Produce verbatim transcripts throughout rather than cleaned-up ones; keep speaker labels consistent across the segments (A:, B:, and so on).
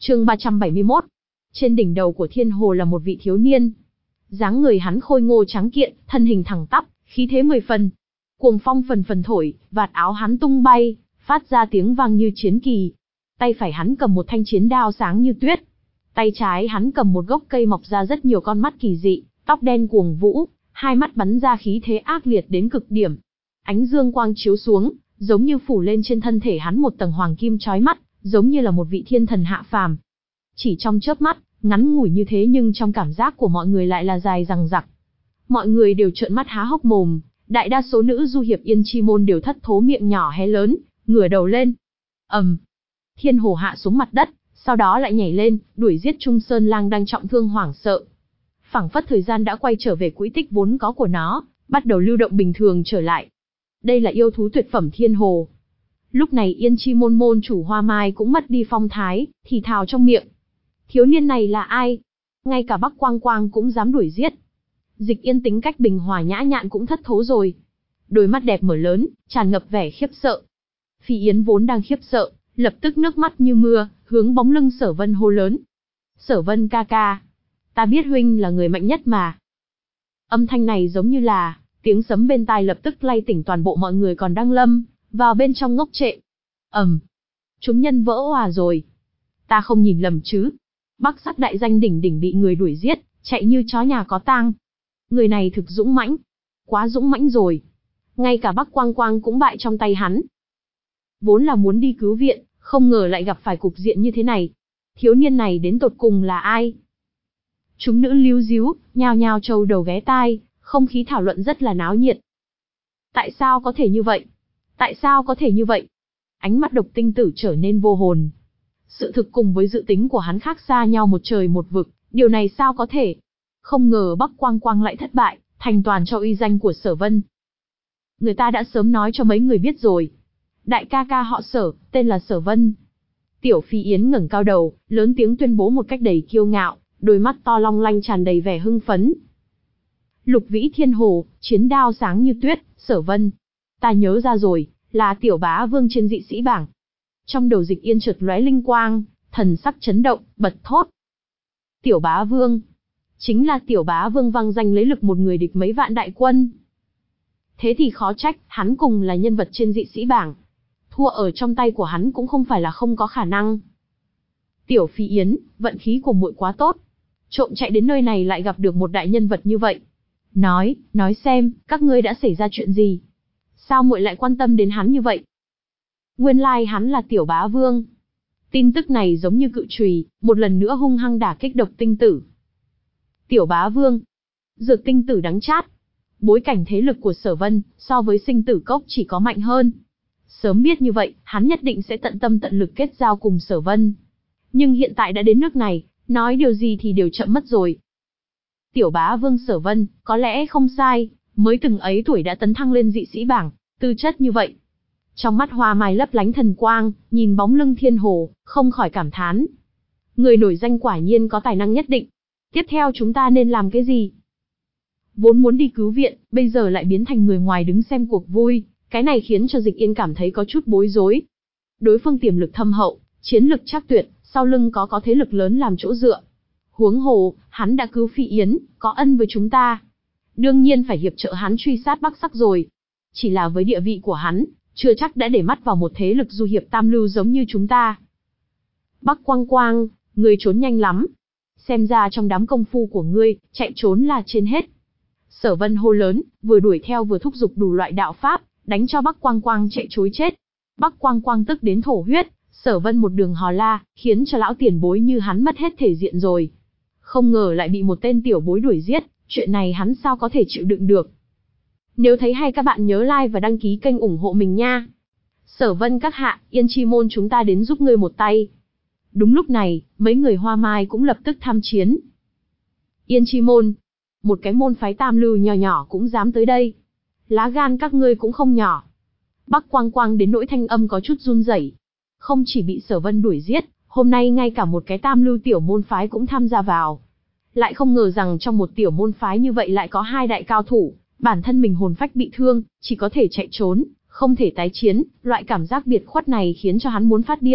A: Chương ba trăm bảy mươi mốt. Trên đỉnh đầu của Thiên Hồ là một vị thiếu niên. Dáng người hắn khôi ngô trắng kiện, thân hình thẳng tắp, khí thế mười phần. Cuồng phong phần phần thổi, vạt áo hắn tung bay, phát ra tiếng vang như chiến kỳ. Tay phải hắn cầm một thanh chiến đao sáng như tuyết. Tay trái hắn cầm một gốc cây mọc ra rất nhiều con mắt kỳ dị, tóc đen cuồng vũ, hai mắt bắn ra khí thế ác liệt đến cực điểm. Ánh dương quang chiếu xuống, giống như phủ lên trên thân thể hắn một tầng hoàng kim chói mắt, giống như là một vị thiên thần hạ phàm. Chỉ trong chớp mắt, ngắn ngủi như thế nhưng trong cảm giác của mọi người lại là dài dằng dặc. Mọi người đều trợn mắt há hốc mồm, đại đa số nữ du hiệp Yên Chi môn đều thất thố miệng nhỏ hé lớn, ngửa đầu lên. Ầm. Um, Thiên Hồ hạ xuống mặt đất, sau đó lại nhảy lên, đuổi giết Trung Sơn Lang đang trọng thương hoảng sợ. Phảng phất thời gian đã quay trở về quỹ tích vốn có của nó, bắt đầu lưu động bình thường trở lại. Đây là yêu thú tuyệt phẩm Thiên Hồ. Lúc này Yên Chi môn môn chủ Hoa Mai cũng mất đi phong thái, thì thào trong miệng. Thiếu niên này là ai? Ngay cả Bắc Quang Quang cũng dám đuổi giết. Dịch Yên tính cách bình hòa nhã nhặn cũng thất thố rồi. Đôi mắt đẹp mở lớn, tràn ngập vẻ khiếp sợ. Phi Yến vốn đang khiếp sợ, lập tức nước mắt như mưa, hướng bóng lưng Sở Vân hô lớn. Sở Vân ca ca, ta biết huynh là người mạnh nhất mà. Âm thanh này giống như là tiếng sấm bên tai, lập tức lay tỉnh toàn bộ mọi người còn đang lâm vào bên trong ngốc trệ. Ầm, um, chúng nhân vỡ òa rồi. Ta không nhìn lầm chứ? Bắc Sắc đại danh đỉnh đỉnh bị người đuổi giết, chạy như chó nhà có tang. Người này thực dũng mãnh, quá dũng mãnh rồi. Ngay cả Bắc Quang Quang cũng bại trong tay hắn. Vốn là muốn đi cứu viện, không ngờ lại gặp phải cục diện như thế này. Thiếu niên này đến tột cùng là ai? Chúng nữ líu díu, nhao nhao trâu đầu ghé tai, không khí thảo luận rất là náo nhiệt. Tại sao có thể như vậy? Tại sao có thể như vậy? Ánh mắt Độc Tinh Tử trở nên vô hồn. Sự thực cùng với dự tính của hắn khác xa nhau một trời một vực, điều này sao có thể? Không ngờ Bắc Quang Quang lại thất bại, thành toàn cho uy danh của Sở Vân. Người ta đã sớm nói cho mấy người biết rồi. Đại ca ca họ Sở, tên là Sở Vân. Tiểu Phi Yến ngẩng cao đầu, lớn tiếng tuyên bố một cách đầy kiêu ngạo, đôi mắt to long lanh tràn đầy vẻ hưng phấn. Lục Vĩ Thiên Hồ, chiến đao sáng như tuyết, Sở Vân. Ta nhớ ra rồi, là Tiểu Bá Vương trên dị sĩ bảng. Trong đầu Dịch Yên chợt lóe linh quang, thần sắc chấn động, bật thốt. Tiểu Bá Vương. Chính là Tiểu Bá Vương vang danh lấy lực một người địch mấy vạn đại quân. Thế thì khó trách, hắn cùng là nhân vật trên dị sĩ bảng. Thua ở trong tay của hắn cũng không phải là không có khả năng. Tiểu Phi Yến, vận khí của muội quá tốt. Trộm chạy đến nơi này lại gặp được một đại nhân vật như vậy. Nói, nói xem, các ngươi đã xảy ra chuyện gì? Sao muội lại quan tâm đến hắn như vậy? Nguyên lai hắn là Tiểu Bá Vương. Tin tức này giống như cự chùy, một lần nữa hung hăng đả kích Độc Tinh Tử. Tiểu Bá Vương. Dược Tinh Tử đắng chát. Bối cảnh thế lực của Sở Vân, so với Sinh Tử Cốc chỉ có mạnh hơn. Sớm biết như vậy, hắn nhất định sẽ tận tâm tận lực kết giao cùng Sở Vân. Nhưng hiện tại đã đến nước này, nói điều gì thì đều chậm mất rồi. Tiểu Bá Vương Sở Vân, có lẽ không sai, mới từng ấy tuổi đã tấn thăng lên dị sĩ bảng, tư chất như vậy. Trong mắt Hoa Mai lấp lánh thần quang, nhìn bóng lưng Thiên Hồ, không khỏi cảm thán. Người nổi danh quả nhiên có tài năng nhất định. Tiếp theo chúng ta nên làm cái gì? Vốn muốn đi cứu viện, bây giờ lại biến thành người ngoài đứng xem cuộc vui, cái này khiến cho Dịch Yên cảm thấy có chút bối rối. Đối phương tiềm lực thâm hậu, chiến lực chắc tuyệt, sau lưng có có thế lực lớn làm chỗ dựa. Huống hồ, hắn đã cứu Phi Yến, có ân với chúng ta. Đương nhiên phải hiệp trợ hắn truy sát Bắc Sắc rồi. Chỉ là với địa vị của hắn, chưa chắc đã để mắt vào một thế lực du hiệp tam lưu giống như chúng ta. Bắc Quang Quang, ngươi trốn nhanh lắm. Xem ra trong đám công phu của ngươi, chạy trốn là trên hết. Sở Vân hô lớn, vừa đuổi theo vừa thúc giục đủ loại đạo pháp, đánh cho Bắc Quang Quang chạy trối chết. Bắc Quang Quang tức đến thổ huyết, Sở Vân một đường hò la, khiến cho lão tiền bối như hắn mất hết thể diện rồi. Không ngờ lại bị một tên tiểu bối đuổi giết, chuyện này hắn sao có thể chịu đựng được. Nếu thấy hay các bạn nhớ like và đăng ký kênh ủng hộ mình nha. Sở Vân các hạ, Yên Chi môn chúng ta đến giúp ngươi một tay. Đúng lúc này, mấy người Hoa Mai cũng lập tức tham chiến. Yên Chi môn, một cái môn phái tam lưu nhỏ nhỏ cũng dám tới đây. Lá gan các ngươi cũng không nhỏ. Bắc Quang Quang đến nỗi thanh âm có chút run rẩy. Không chỉ bị Sở Vân đuổi giết, hôm nay ngay cả một cái tam lưu tiểu môn phái cũng tham gia vào. Lại không ngờ rằng trong một tiểu môn phái như vậy lại có hai đại cao thủ, bản thân mình hồn phách bị thương, chỉ có thể chạy trốn, không thể tái chiến, loại cảm giác biệt khuất này khiến cho hắn muốn phát điên.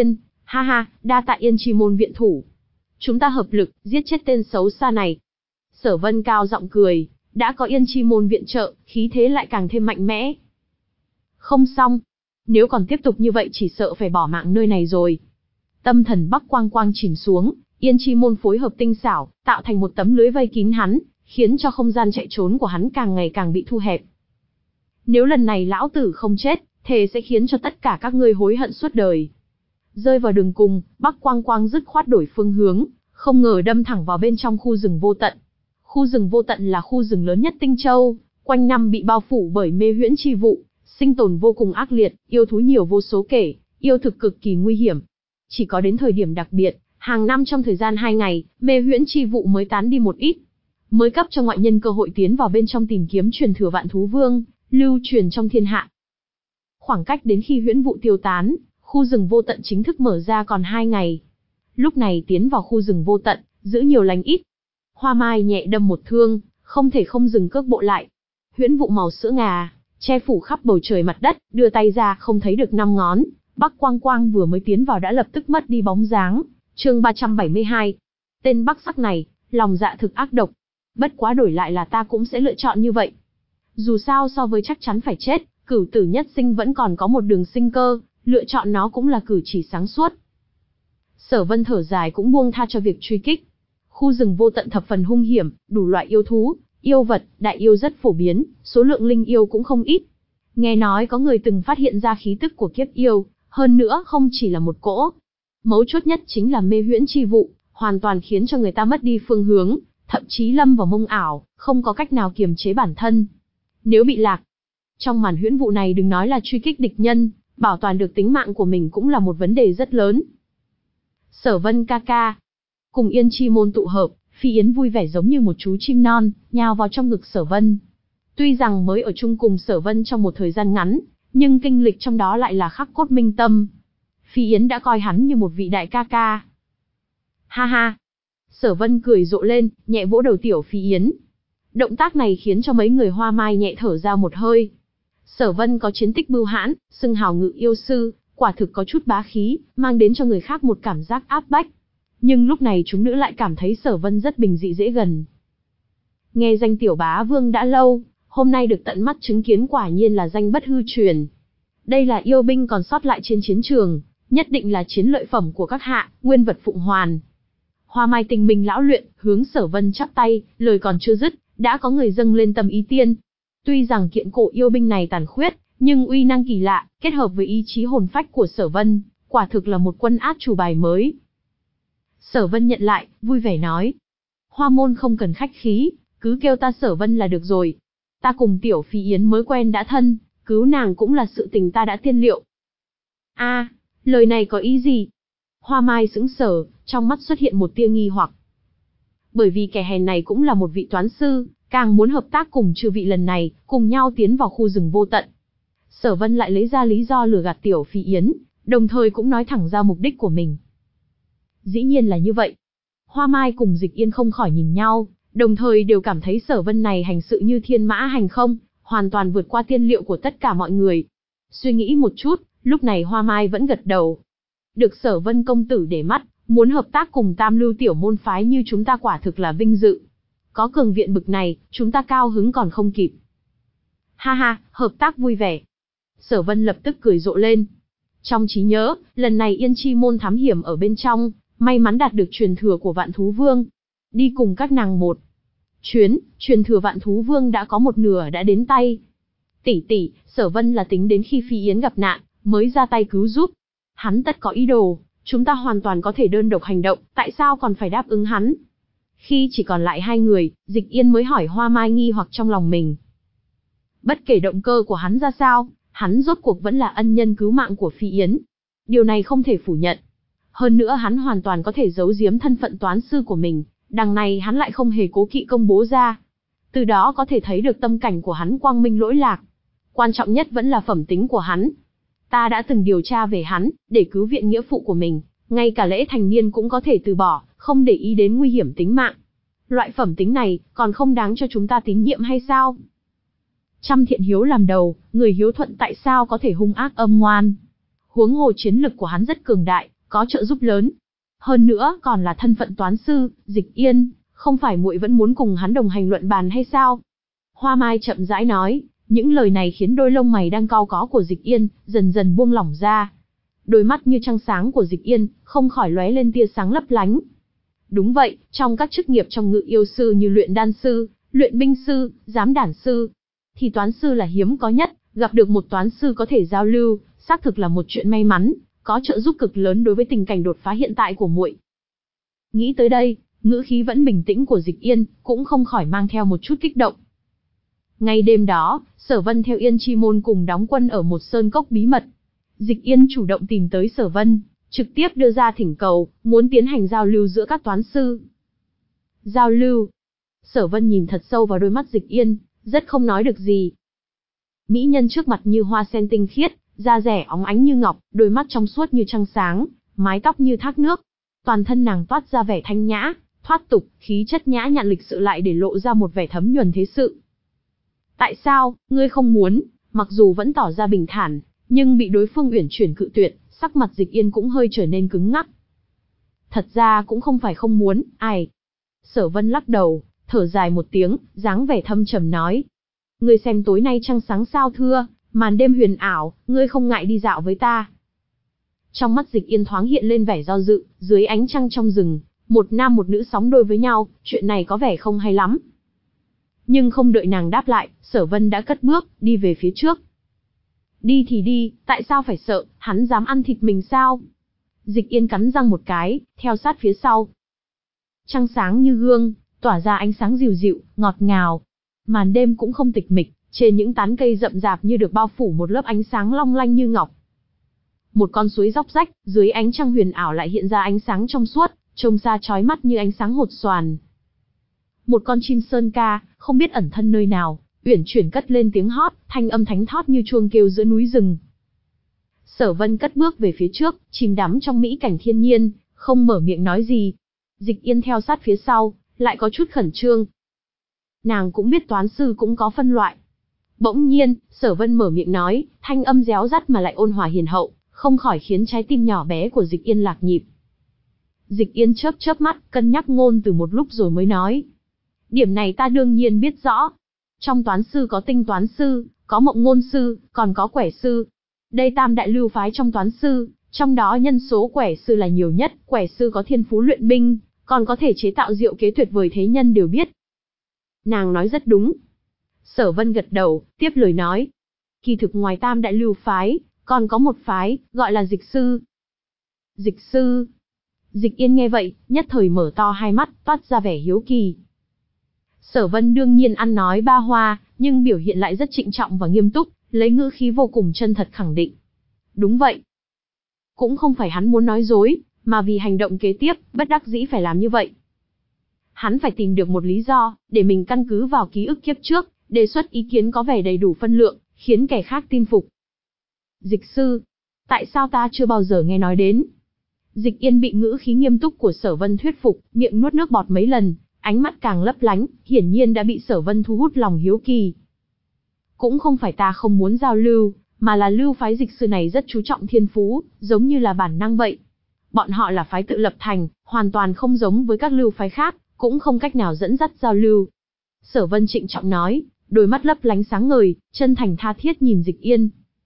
A: Ha ha, đa tạ Yên Chi môn viện thủ. Chúng ta hợp lực, giết chết tên xấu xa này. Sở Vân cao giọng cười, đã có Yên Chi môn viện trợ, khí thế lại càng thêm mạnh mẽ. Không xong, nếu còn tiếp tục như vậy chỉ sợ phải bỏ mạng nơi này rồi. Tâm thần Bắc Quang Quang chìm xuống, Yên Chi môn phối hợp tinh xảo, tạo thành một tấm lưới vây kín hắn, khiến cho không gian chạy trốn của hắn càng ngày càng bị thu hẹp. Nếu lần này lão tử không chết, thề sẽ khiến cho tất cả các ngươi hối hận suốt đời. Rơi vào đường cùng, Bắc Quang Quang dứt khoát đổi phương hướng, không ngờ đâm thẳng vào bên trong khu rừng vô tận. Khu rừng vô tận là khu rừng lớn nhất Tinh Châu, quanh năm bị bao phủ bởi mê huyễn chi vụ, sinh tồn vô cùng ác liệt, yêu thú nhiều vô số kể, yêu thực cực kỳ nguy hiểm. Chỉ có đến thời điểm đặc biệt, hàng năm trong thời gian hai ngày, mê huyễn chi vụ mới tán đi một ít, mới cấp cho ngoại nhân cơ hội tiến vào bên trong tìm kiếm truyền thừa Vạn Thú Vương, lưu truyền trong thiên hạ. Khoảng cách đến khi huyễn vụ tiêu tán, khu rừng vô tận chính thức mở ra còn hai ngày. Lúc này tiến vào khu rừng vô tận, giữ nhiều lành ít. Hoa Mai nhẹ đâm một thương, không thể không dừng cước bộ lại. Huyễn vụ màu sữa ngà, che phủ khắp bầu trời mặt đất, đưa tay ra không thấy được năm ngón. Bắc Quang Quang vừa mới tiến vào đã lập tức mất đi bóng dáng. Chương ba trăm bảy mươi hai. Tên Bắc Sắc này, lòng dạ thực ác độc. Bất quá đổi lại là ta cũng sẽ lựa chọn như vậy. Dù sao so với chắc chắn phải chết, cửu tử nhất sinh vẫn còn có một đường sinh cơ, lựa chọn nó cũng là cử chỉ sáng suốt. Sở Vân thở dài cũng buông tha cho việc truy kích. Khu rừng vô tận thập phần hung hiểm, đủ loại yêu thú, yêu vật, đại yêu rất phổ biến, số lượng linh yêu cũng không ít. Nghe nói có người từng phát hiện ra khí tức của kiếp yêu, hơn nữa không chỉ là một cỗ. Mấu chốt nhất chính là mê huyễn chi vụ, hoàn toàn khiến cho người ta mất đi phương hướng, thậm chí lâm vào mông ảo, không có cách nào kiềm chế bản thân. Nếu bị lạc, trong màn huyễn vụ này đừng nói là truy kích địch nhân, bảo toàn được tính mạng của mình cũng là một vấn đề rất lớn. Sở Vân ca ca, cùng Yên Chi môn tụ hợp, Phi Yến vui vẻ giống như một chú chim non, nhào vào trong ngực Sở Vân. Tuy rằng mới ở chung cùng Sở Vân trong một thời gian ngắn, nhưng kinh lịch trong đó lại là khắc cốt minh tâm. Phi Yến đã coi hắn như một vị đại ca ca. Ha ha! Sở Vân cười rộ lên, nhẹ vỗ đầu tiểu Phi Yến. Động tác này khiến cho mấy người Hoa Mai nhẹ thở ra một hơi. Sở Vân có chiến tích bưu hãn, xưng hào ngự yêu sư, quả thực có chút bá khí, mang đến cho người khác một cảm giác áp bách. Nhưng lúc này chúng nữ lại cảm thấy Sở Vân rất bình dị dễ gần. Nghe danh tiểu bá vương đã lâu, hôm nay được tận mắt chứng kiến quả nhiên là danh bất hư truyền. Đây là yêu binh còn sót lại trên chiến trường, nhất định là chiến lợi phẩm của các hạ, nguyên vật phụng hoàn. Hoa Mai tình mình lão luyện, hướng Sở Vân chắp tay, lời còn chưa dứt, đã có người dâng lên tâm ý tiên. Tuy rằng kiện cổ yêu binh này tàn khuyết, nhưng uy năng kỳ lạ, kết hợp với ý chí hồn phách của Sở Vân, quả thực là một quân át chủ bài mới. Sở Vân nhận lại, vui vẻ nói: Hoa môn không cần khách khí, cứ kêu ta Sở Vân là được rồi. Ta cùng tiểu Phi Yến mới quen đã thân, cứu nàng cũng là sự tình ta đã tiên liệu. A, à, lời này có ý gì? Hoa Mai sững sờ, trong mắt xuất hiện một tia nghi hoặc. Bởi vì kẻ hèn này cũng là một vị toán sư, càng muốn hợp tác cùng chư vị lần này, cùng nhau tiến vào khu rừng vô tận. Sở Vân lại lấy ra lý do lừa gạt tiểu Phi Yến, đồng thời cũng nói thẳng ra mục đích của mình. Dĩ nhiên là như vậy. Hoa Mai cùng Dịch Yên không khỏi nhìn nhau, đồng thời đều cảm thấy Sở Vân này hành sự như thiên mã hành không, hoàn toàn vượt qua tiên liệu của tất cả mọi người. Suy nghĩ một chút, lúc này Hoa Mai vẫn gật đầu. Được Sở Vân công tử để mắt, muốn hợp tác cùng tam lưu tiểu môn phái như chúng ta quả thực là vinh dự. Có cường viện bực này, chúng ta cao hứng còn không kịp. Ha ha, hợp tác vui vẻ. Sở Vân lập tức cười rộ lên. Trong trí nhớ, lần này Yên Chi môn thám hiểm ở bên trong, may mắn đạt được truyền thừa của Vạn Thú Vương. Đi cùng các nàng một chuyến, truyền thừa Vạn Thú Vương đã có một nửa đã đến tay. Tỷ tỷ, Sở Vân là tính đến khi Phi Yến gặp nạn, mới ra tay cứu giúp. Hắn tất có ý đồ, chúng ta hoàn toàn có thể đơn độc hành động, tại sao còn phải đáp ứng hắn? Khi chỉ còn lại hai người, Dịch Yên mới hỏi Hoa Mai nghi hoặc trong lòng mình. Bất kể động cơ của hắn ra sao, hắn rốt cuộc vẫn là ân nhân cứu mạng của Phi Yến. Điều này không thể phủ nhận. Hơn nữa hắn hoàn toàn có thể giấu giếm thân phận toán sư của mình, đằng này hắn lại không hề cố kỵ công bố ra. Từ đó có thể thấy được tâm cảnh của hắn quang minh lỗi lạc. Quan trọng nhất vẫn là phẩm tính của hắn. Ta đã từng điều tra về hắn, để cứu viện nghĩa phụ của mình, ngay cả lễ thành niên cũng có thể từ bỏ, không để ý đến nguy hiểm tính mạng. Loại phẩm tính này, còn không đáng cho chúng ta tín nhiệm hay sao? Trăm thiện hiếu làm đầu, người hiếu thuận tại sao có thể hung ác âm ngoan? Huống hồ chiến lực của hắn rất cường đại, có trợ giúp lớn. Hơn nữa còn là thân phận toán sư, Dịch Yên, không phải muội vẫn muốn cùng hắn đồng hành luận bàn hay sao? Hoa Mai chậm rãi nói, những lời này khiến đôi lông mày đang cau có của Dịch Yên dần dần buông lỏng ra. Đôi mắt như trăng sáng của Dịch Yên không khỏi lóe lên tia sáng lấp lánh. Đúng vậy, trong các chức nghiệp trong Ngự Yêu sư như luyện đan sư, luyện binh sư, giám đản sư, thì toán sư là hiếm có nhất, gặp được một toán sư có thể giao lưu, xác thực là một chuyện may mắn, có trợ giúp cực lớn đối với tình cảnh đột phá hiện tại của muội. Nghĩ tới đây, ngữ khí vẫn bình tĩnh của Dịch Yên cũng không khỏi mang theo một chút kích động. Ngay đêm đó, Sở Vân theo Yên Chi Môn cùng đóng quân ở một sơn cốc bí mật. Dịch Yên chủ động tìm tới Sở Vân, trực tiếp đưa ra thỉnh cầu, muốn tiến hành giao lưu giữa các toán sư. Giao lưu? Sở Vân nhìn thật sâu vào đôi mắt Dịch Yên, rất không nói được gì. Mỹ nhân trước mặt như hoa sen tinh khiết, da dẻ óng ánh như ngọc, đôi mắt trong suốt như trăng sáng, mái tóc như thác nước. Toàn thân nàng toát ra vẻ thanh nhã, thoát tục, khí chất nhã nhặn lịch sự lại để lộ ra một vẻ thấm nhuần thế sự. Tại sao, ngươi không muốn? Mặc dù vẫn tỏ ra bình thản, nhưng bị đối phương uyển chuyển cự tuyệt, sắc mặt Dịch Yên cũng hơi trở nên cứng ngắc. Thật ra cũng không phải không muốn, ai. Sở Vân lắc đầu, thở dài một tiếng, dáng vẻ thâm trầm nói. Ngươi xem tối nay trăng sáng sao thưa, màn đêm huyền ảo, ngươi không ngại đi dạo với ta. Trong mắt Dịch Yên thoáng hiện lên vẻ do dự, dưới ánh trăng trong rừng, một nam một nữ sóng đôi với nhau, chuyện này có vẻ không hay lắm. Nhưng không đợi nàng đáp lại, Sở Vân đã cất bước, đi về phía trước. Đi thì đi, tại sao phải sợ, hắn dám ăn thịt mình sao? Dịch Yên cắn răng một cái, theo sát phía sau. Trăng sáng như gương, tỏa ra ánh sáng dịu dịu, ngọt ngào. Màn đêm cũng không tịch mịch, trên những tán cây rậm rạp như được bao phủ một lớp ánh sáng long lanh như ngọc. Một con suối róc rách, dưới ánh trăng huyền ảo lại hiện ra ánh sáng trong suốt, trông xa chói mắt như ánh sáng hột xoàn. Một con chim sơn ca, không biết ẩn thân nơi nào, uyển chuyển cất lên tiếng hót, thanh âm thánh thót như chuông kêu giữa núi rừng. Sở Vân cất bước về phía trước, chìm đắm trong mỹ cảnh thiên nhiên, không mở miệng nói gì. Dịch Yên theo sát phía sau, lại có chút khẩn trương. Nàng cũng biết toán sư cũng có phân loại. Bỗng nhiên, Sở Vân mở miệng nói, thanh âm réo rắt mà lại ôn hòa hiền hậu, không khỏi khiến trái tim nhỏ bé của Dịch Yên lạc nhịp. Dịch Yên chớp chớp mắt, cân nhắc ngôn từ một lúc rồi mới nói. Điểm này ta đương nhiên biết rõ. Trong toán sư có tinh toán sư, có mộng ngôn sư, còn có quẻ sư. Đây tam đại lưu phái trong toán sư, trong đó nhân số quẻ sư là nhiều nhất, quẻ sư có thiên phú luyện binh, còn có thể chế tạo diệu kế tuyệt vời thế nhân đều biết. Nàng nói rất đúng. Sở Vân gật đầu, tiếp lời nói. Kỳ thực ngoài tam đại lưu phái, còn có một phái, gọi là dịch sư. Dịch sư. Dịch Yên nghe vậy, nhất thời mở to hai mắt, toát ra vẻ hiếu kỳ. Sở Vân đương nhiên ăn nói ba hoa, nhưng biểu hiện lại rất trịnh trọng và nghiêm túc, lấy ngữ khí vô cùng chân thật khẳng định. Đúng vậy. Cũng không phải hắn muốn nói dối, mà vì hành động kế tiếp, bất đắc dĩ phải làm như vậy. Hắn phải tìm được một lý do, để mình căn cứ vào ký ức kiếp trước, đề xuất ý kiến có vẻ đầy đủ phân lượng, khiến kẻ khác tin phục. Dịch sư. Tại sao ta chưa bao giờ nghe nói đến? Dịch Yên bị ngữ khí nghiêm túc của Sở Vân thuyết phục, miệng nuốt nước bọt mấy lần, ánh mắt càng lấp lánh, hiển nhiên đã bị Sở Vân thu hút lòng hiếu kỳ. Cũng không phải ta không muốn giao lưu, mà là lưu phái dịch sư này rất chú trọng thiên phú, giống như là bản năng vậy. Bọn họ là phái tự lập thành, hoàn toàn không giống với các lưu phái khác, cũng không cách nào dẫn dắt giao lưu. Sở Vân trịnh trọng nói, đôi mắt lấp lánh sáng ngời, chân thành tha thiết nhìn Dịch Yên.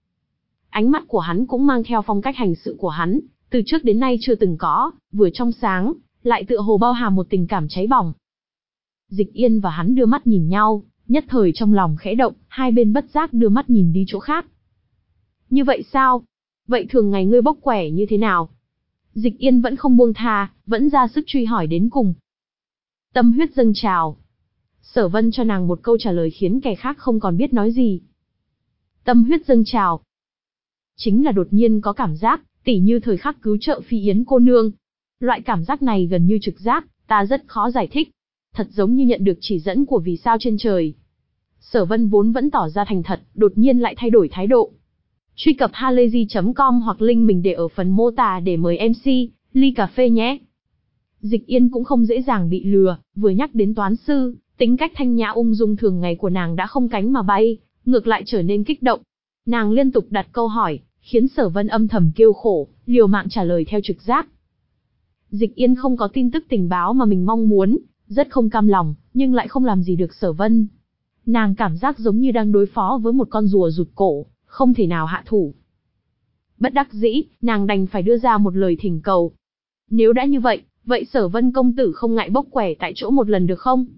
A: Ánh mắt của hắn cũng mang theo phong cách hành sự của hắn, từ trước đến nay chưa từng có, vừa trong sáng, lại tựa hồ bao hàm một tình cảm cháy bỏng. Dịch Yên và hắn đưa mắt nhìn nhau, nhất thời trong lòng khẽ động, hai bên bất giác đưa mắt nhìn đi chỗ khác. Như vậy sao? Vậy thường ngày ngươi bốc quẻ như thế nào? Dịch Yên vẫn không buông tha, vẫn ra sức truy hỏi đến cùng. Tâm huyết dâng trào. Sở Vân cho nàng một câu trả lời khiến kẻ khác không còn biết nói gì. Tâm huyết dâng trào. Chính là đột nhiên có cảm giác, tỉ như thời khắc cứu trợ Phi Yến cô nương. Loại cảm giác này gần như trực giác, ta rất khó giải thích. Thật giống như nhận được chỉ dẫn của vì sao trên trời. Sở Vân vốn vẫn tỏ ra thành thật, đột nhiên lại thay đổi thái độ. Truy cập halayzi chấm com hoặc link mình để ở phần mô tả để mời em xê, ly cà phê nhé. Dịch Yên cũng không dễ dàng bị lừa, vừa nhắc đến toán sư, tính cách thanh nhã ung dung thường ngày của nàng đã không cánh mà bay, ngược lại trở nên kích động. Nàng liên tục đặt câu hỏi, khiến Sở Vân âm thầm kêu khổ, liều mạng trả lời theo trực giác. Dịch Yên không có tin tức tình báo mà mình mong muốn, rất không cam lòng, nhưng lại không làm gì được Sở Vân. Nàng cảm giác giống như đang đối phó với một con rùa rụt cổ, không thể nào hạ thủ. Bất đắc dĩ, nàng đành phải đưa ra một lời thỉnh cầu. Nếu đã như vậy, vậy Sở Vân công tử không ngại bốc quẻ tại chỗ một lần được không?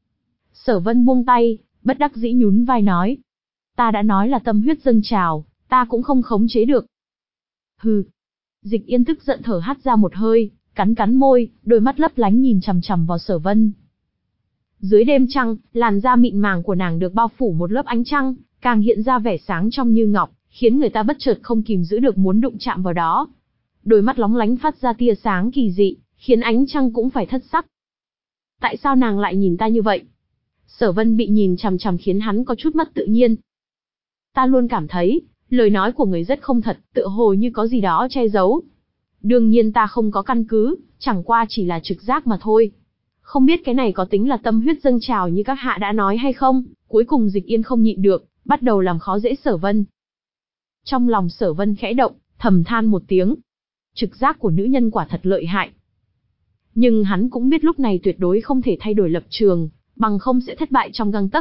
A: Sở Vân buông tay, bất đắc dĩ nhún vai nói. Ta đã nói là tâm huyết dâng trào, ta cũng không khống chế được. Hừ. Dịch Yên tức giận thở hắt ra một hơi, cắn cắn môi, đôi mắt lấp lánh nhìn chằm chằm vào Sở Vân. Dưới đêm trăng, làn da mịn màng của nàng được bao phủ một lớp ánh trăng, càng hiện ra vẻ sáng trong như ngọc, khiến người ta bất chợt không kìm giữ được muốn đụng chạm vào đó. Đôi mắt lóng lánh phát ra tia sáng kỳ dị, khiến ánh trăng cũng phải thất sắc. Tại sao nàng lại nhìn ta như vậy? Sở Vân bị nhìn chằm chằm khiến hắn có chút mất tự nhiên. Ta luôn cảm thấy, lời nói của người rất không thật, tựa hồ như có gì đó che giấu. Đương nhiên ta không có căn cứ, chẳng qua chỉ là trực giác mà thôi. Không biết cái này có tính là tâm huyết dâng trào như các hạ đã nói hay không? Cuối cùng Dịch Yên không nhịn được, bắt đầu làm khó dễ Sở Vân. Trong lòng Sở Vân khẽ động, thầm than một tiếng. Trực giác của nữ nhân quả thật lợi hại. Nhưng hắn cũng biết lúc này tuyệt đối không thể thay đổi lập trường, bằng không sẽ thất bại trong gang tấc.